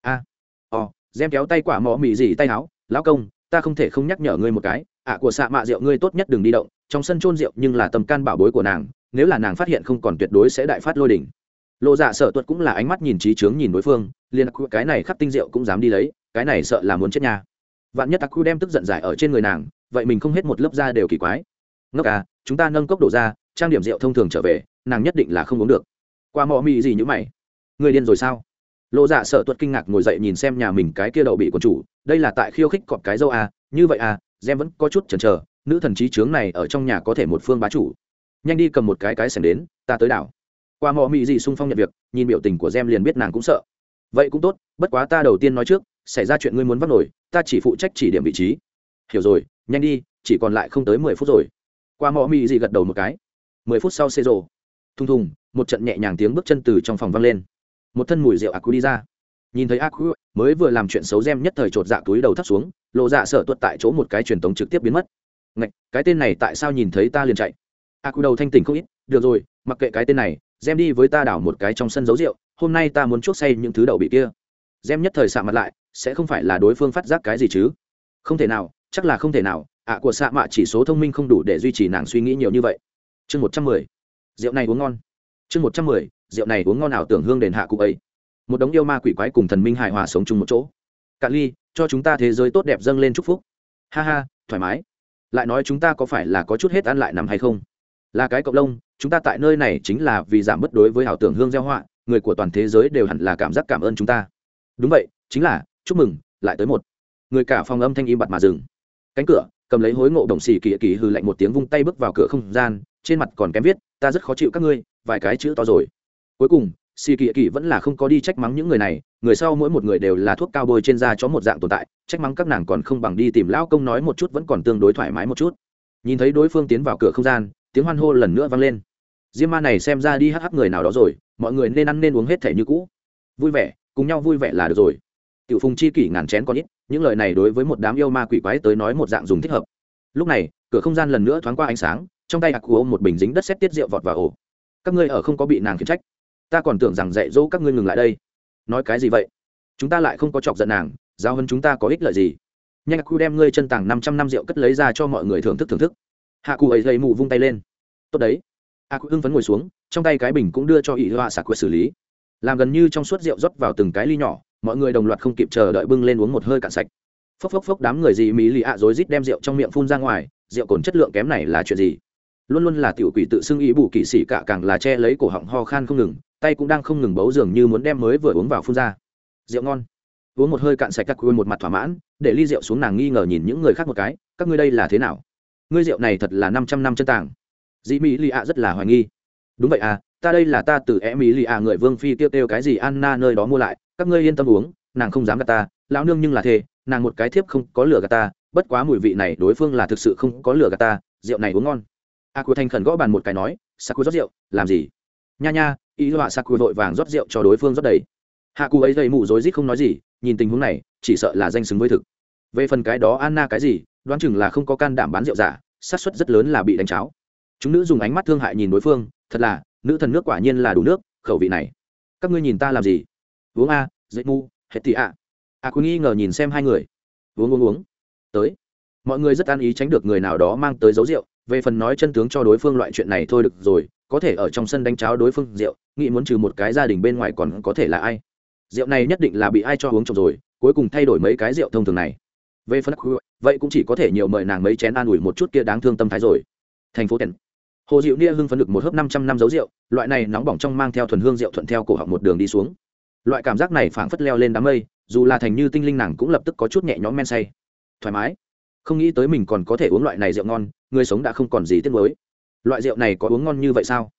Gem kéo tay quả mỏ mị gì tay áo, lão công, ta không thể không nhắc nhở ngươi một cái, của xạ mạ rượu ngươi tốt nhất đừng đi động, trong sân chôn rượu nhưng là tầm can bảo bối của nàng, nếu là nàng phát hiện không còn tuyệt đối sẽ đại phát lôi đỉnh. Lộ dạ sở tuật cũng là ánh mắt nhìn trí chướng nhìn đối phương, liền cái này khắc tinh rượu cũng dám đi lấy, cái này sợ là muốn chết nha. Vạn nhất Aku đem tức giận giải ở trên người nàng, vậy mình không hết một lớp da đều kỳ quái. Ngốc à, chúng ta nâng cốc đổ ra, trang điểm rượu thông thường trở về, nàng nhất định là không uống được. Qua mọ mị gì như mày, người điên rồi sao? Lộ dạ sợ tuật kinh ngạc ngồi dậy nhìn xem nhà mình cái kia đậu bị quần chủ, đây là tại khiêu khích cọp cái dâu à, như vậy à? Gem vẫn có chút chần chờ, nữ thần trí chướng này ở trong nhà có thể một phương bá chủ. Nhanh đi cầm một cái sẻng đến, ta tới đảo. Qua mọ mị gì xung phong nhận việc, nhìn biểu tình của Gem liền biết nàng cũng sợ. Vậy cũng tốt, bất quá ta đầu tiên nói trước, xảy ra chuyện ngươi muốn vắt nổi, ta chỉ phụ trách chỉ điểm vị trí. Hiểu rồi, nhanh đi, chỉ còn lại không tới 10 phút rồi. Qua mọ mị gì gật đầu một cái. 10 phút sau xê rồ. Thùng thùng, một trận nhẹ nhàng tiếng bước chân từ trong phòng vang lên. Một thân mùi rượu Aku đi ra. Nhìn thấy Aku mới vừa làm chuyện xấu Gem nhất thời chột dạ túi đầu thấp xuống, lộ dạ sợ tuột tại chỗ một cái truyền tống trực tiếp biến mất. Ngạch, cái tên này tại sao nhìn thấy ta liền chạy? Aku đầu thanh tỉnh không ít, được rồi, mặc kệ cái tên này, Gem đi với ta đảo một cái trong sân giấu rượu, hôm nay ta muốn chuốc say những thứ đậu bị kia. Gem nhất thời sạm mặt lại, sẽ không phải là đối phương phát giác cái gì chứ? Không thể nào, chắc là không thể nào, của xạ mạ chỉ số thông minh không đủ để duy trì nàng suy nghĩ nhiều như vậy. Chương 110. Rượu này uống ngon. Chương 110. Rượu này uống ngon ảo tưởng hương đền hạ cụ ấy. Một đống yêu ma quỷ quái cùng thần minh hài hòa sống chung một chỗ. Cạn ly, cho chúng ta thế giới tốt đẹp dâng lên chúc phúc. Ha ha, thoải mái. Lại nói chúng ta có phải là có chút hết ăn lại nằm hay không? Là cái cộng lông, chúng ta tại nơi này chính là vì giảm bất đối với ảo tưởng hương gieo họa, người của toàn thế giới đều hẳn là cảm giác cảm ơn chúng ta. Đúng vậy, chính là chúc mừng, lại tới một. Người cả phòng âm thanh im bặt mà dừng. Cánh cửa, cầm lấy hối ngộ đồng xì kỳ kỳ hừ lạnh một tiếng vung tay bước vào cửa không gian, trên mặt còn kém viết, ta rất khó chịu các ngươi, vài cái chữ to rồi. Cuối cùng, xì kỳ kỳ vẫn là không có đi trách mắng những người này, người sau mỗi một người đều là thuốc cao bôi trên da chó một dạng tồn tại, trách mắng các nàng còn không bằng đi tìm lão công nói một chút vẫn còn tương đối thoải mái một chút. Nhìn thấy đối phương tiến vào cửa không gian, tiếng hoan hô lần nữa vang lên. Diêm ma này xem ra đi hắc người nào đó rồi, mọi người nên ăn nên uống hết thể như cũ. Vui vẻ, cùng nhau vui vẻ là được rồi. Tiểu Phùng chi kỷ ngàn chén còn ít, những lời này đối với một đám yêu ma quỷ quái tới nói một dạng dùng thích hợp. Lúc này, cửa không gian lần nữa thoáng qua ánh sáng, trong tay Aku ôm một bình dính đất sét tiết rượu vọt vào ổ. Các ngươi ở không có bị nàng khiển trách, ta còn tưởng rằng dạy dỗ các ngươi ngừng lại đây. Nói cái gì vậy? Chúng ta lại không có chọc giận nàng, giao hơn chúng ta có ích lợi gì? Nhanh Aku đem ngươi chân tàng 500 năm rượu cất lấy ra cho mọi người thưởng thức. Hạ cụ ấy dây mù vung tay lên. Tốt đấy. Aku hưng phấn ngồi xuống, trong tay cái bình cũng đưa cho ỷ họa xả quyết xử lý. Làm gần như trong suốt rượu rót vào từng cái ly nhỏ, mọi người đồng loạt không kịp chờ đợi bưng lên uống một hơi cạn sạch. Phốc phốc đám người gì mỹ lì ạ rối rít đem rượu trong miệng phun ra ngoài, rượu cồn chất lượng kém này là chuyện gì? Luôn luôn là tiểu quỷ tự xưng ý bù kỵ sĩ cả càng là che lấy cổ họng ho khan không ngừng, tay cũng đang không ngừng bấu dường như muốn đem mới vừa uống vào phun ra. Rượu ngon. Uống một hơi cạn sạch các quên một mặt thỏa mãn, để ly rượu xuống nàng nghi ngờ nhìn những người khác một cái, các ngươi đây là thế nào? Ngươi rượu này thật là 500 năm chân tàng. Dĩ mỹ lì ạ rất là hoài nghi. Đúng vậy à, ta đây là ta từ mỹ lì ạ người vương phi kêu cái gì Anna nơi đó mua lại, các ngươi yên tâm uống, nàng không dám gạt ta, lão nương nhưng là thề, nàng một cái thiếp không có lửa gạt ta, bất quá mùi vị này đối phương là thực sự không có lửa gạt ta, rượu này uống ngon. Aku thanh khẩn gõ bàn một cái nói, Saku rót rượu, làm gì? Nha nha, ý họa Saku vội vàng rót rượu cho đối phương rót đầy. Haku ấy dây mù rối rít không nói gì, nhìn tình huống này, chỉ sợ là danh xứng với thực. Về phần cái đó Anna cái gì, đoán chừng là không có can đảm bán rượu giả, xác suất rất lớn là bị đánh cháo. Chúng nữ dùng ánh mắt thương hại nhìn đối phương, thật là, nữ thần nước quả nhiên là đủ nước, khẩu vị này. Các ngươi nhìn ta làm gì? Uống a, dây mu, hết thì a. Aku nghi ngờ nhìn xem hai người. Uống. Tới. Mọi người rất an ý tránh được người nào đó mang tới dấu rượu, về phần nói chân tướng cho đối phương loại chuyện này thôi được rồi, có thể ở trong sân đánh cháo đối phương rượu, nghĩ muốn trừ một cái gia đình bên ngoài còn có thể là ai? Rượu này nhất định là bị ai cho uống trộm rồi, cuối cùng thay đổi mấy cái rượu thông thường này. Về phần vậy cũng chỉ có thể nhiều mời nàng mấy chén an ủi một chút kia đáng thương tâm thái rồi. Thành phố Tèn. Hồ Diệu Nia hưng phấn được một hớp 500 năm dấu rượu, loại này nóng bỏng trong mang theo thuần hương rượu thuận theo cổ họng một đường đi xuống. Loại cảm giác này phảng phất leo lên đám mây, dù là thành như tinh linh nàng cũng lập tức có chút nhẹ nhõm men say. Thoải mái. Không nghĩ tới mình còn có thể uống loại này rượu ngon, người sống đã không còn gì tiếc nuối. Loại rượu này có uống ngon như vậy sao?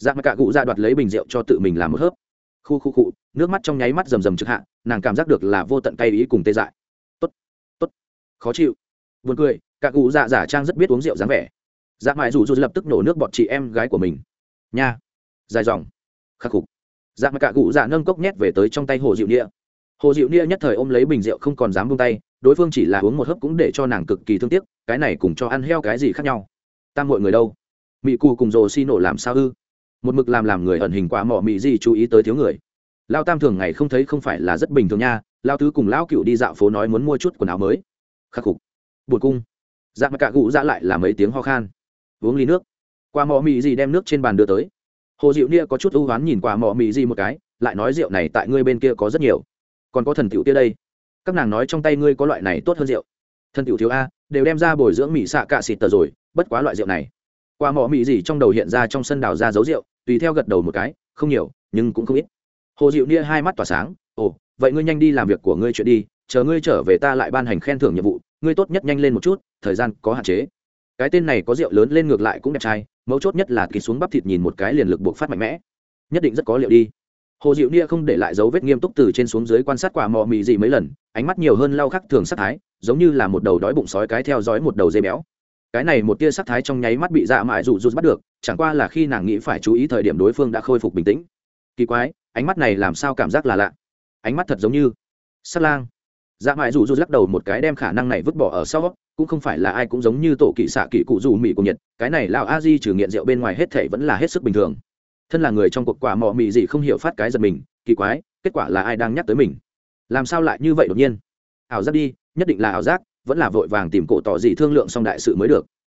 dạ mà cả cụ dạ đoạt lấy bình rượu cho tự mình làm một hớp. Khu nước mắt trong nháy mắt rầm rầm trực hạ, nàng cảm giác được là vô tận cay ý cùng tê dại. Tốt, khó chịu. Buồn cười, cả cụ dạ giả trang rất biết uống rượu dáng vẻ. Dạ mãi rủ lập tức nổ nước bọt chị em gái của mình. Nha, dài dòng, khắc phục. Dạ mà cả cụ dạ nâng cốc nhét về tới trong tay Hồ Diệu Nia. Hồ Diệu Nia nhất thời ôm lấy bình rượu không còn dám buông tay, đối phương chỉ là uống một hớp cũng để cho nàng cực kỳ thương tiếc, cái này cùng cho ăn heo cái gì khác nhau. Tam muội người đâu? Mị Cù cùng Rồ Xi nổ làm sao ư? Một mực làm người ẩn hình quá mỏ mị gì chú ý tới thiếu người. Lao Tam thường ngày không thấy không phải là rất bình thường nha, Lao Tứ cùng Lão Cựu đi dạo phố nói muốn mua chút quần áo mới. Khắc phục. Buồn cung. Dạ mà cả cụ dạ lại là mấy tiếng ho khan. Uống ly nước. Qua mỏ mị gì đem nước trên bàn đưa tới. Hồ Diệu Nia có chút ưu oán nhìn qua mỏ mị gì một cái, lại nói rượu này tại ngươi bên kia có rất nhiều, còn có thần tiểu kia đây. Các nàng nói trong tay ngươi có loại này tốt hơn rượu. Thần tiểu thiếu a, đều đem ra bồi dưỡng mỹ xạ cạ xịt tờ rồi, bất quá loại rượu này. Qua mỏ mị gì trong đầu hiện ra trong sân đào ra dấu rượu, tùy theo gật đầu một cái, không nhiều, nhưng cũng không ít. Hồ Diệu Nia hai mắt tỏa sáng, ồ, vậy ngươi nhanh đi làm việc của ngươi chuyện đi, chờ ngươi trở về ta lại ban hành khen thưởng nhiệm vụ, ngươi tốt nhất nhanh lên một chút, thời gian có hạn chế. Cái tên này có rượu lớn lên ngược lại cũng đẹp trai, mấu chốt nhất là kỳ xuống bắp thịt nhìn một cái liền lực buộc phát mạnh mẽ, nhất định rất có liệu đi. Hồ Diệu Nia không để lại dấu vết nghiêm túc từ trên xuống dưới quan sát quả mò mì gì mấy lần, ánh mắt nhiều hơn lau khắc thường sắc thái, giống như là một đầu đói bụng sói cái theo dõi một đầu dê béo. Cái này một tia sắc thái trong nháy mắt bị dạ mại dụ bắt được, chẳng qua là khi nàng nghĩ phải chú ý thời điểm đối phương đã khôi phục bình tĩnh. Kỳ quái, ánh mắt này làm sao cảm giác là lạ, ánh mắt thật giống như sát lang. Dạ mại dụ lắc đầu một cái đem khả năng này vứt bỏ ở sau, cũng không phải là ai cũng giống như tổ kỵ xạ kỵ cụ dù mỹ của Nhật, cái này lão a di trừ nghiện rượu bên ngoài hết thảy vẫn là hết sức bình thường. Thân là người trong cuộc quả mò mị gì không hiểu phát cái giật mình, kỳ quái, kết quả là ai đang nhắc tới mình, làm sao lại như vậy đột nhiên. Ảo giác đi, nhất định là ảo giác, vẫn là vội vàng tìm cổ tỏ gì thương lượng xong đại sự mới được.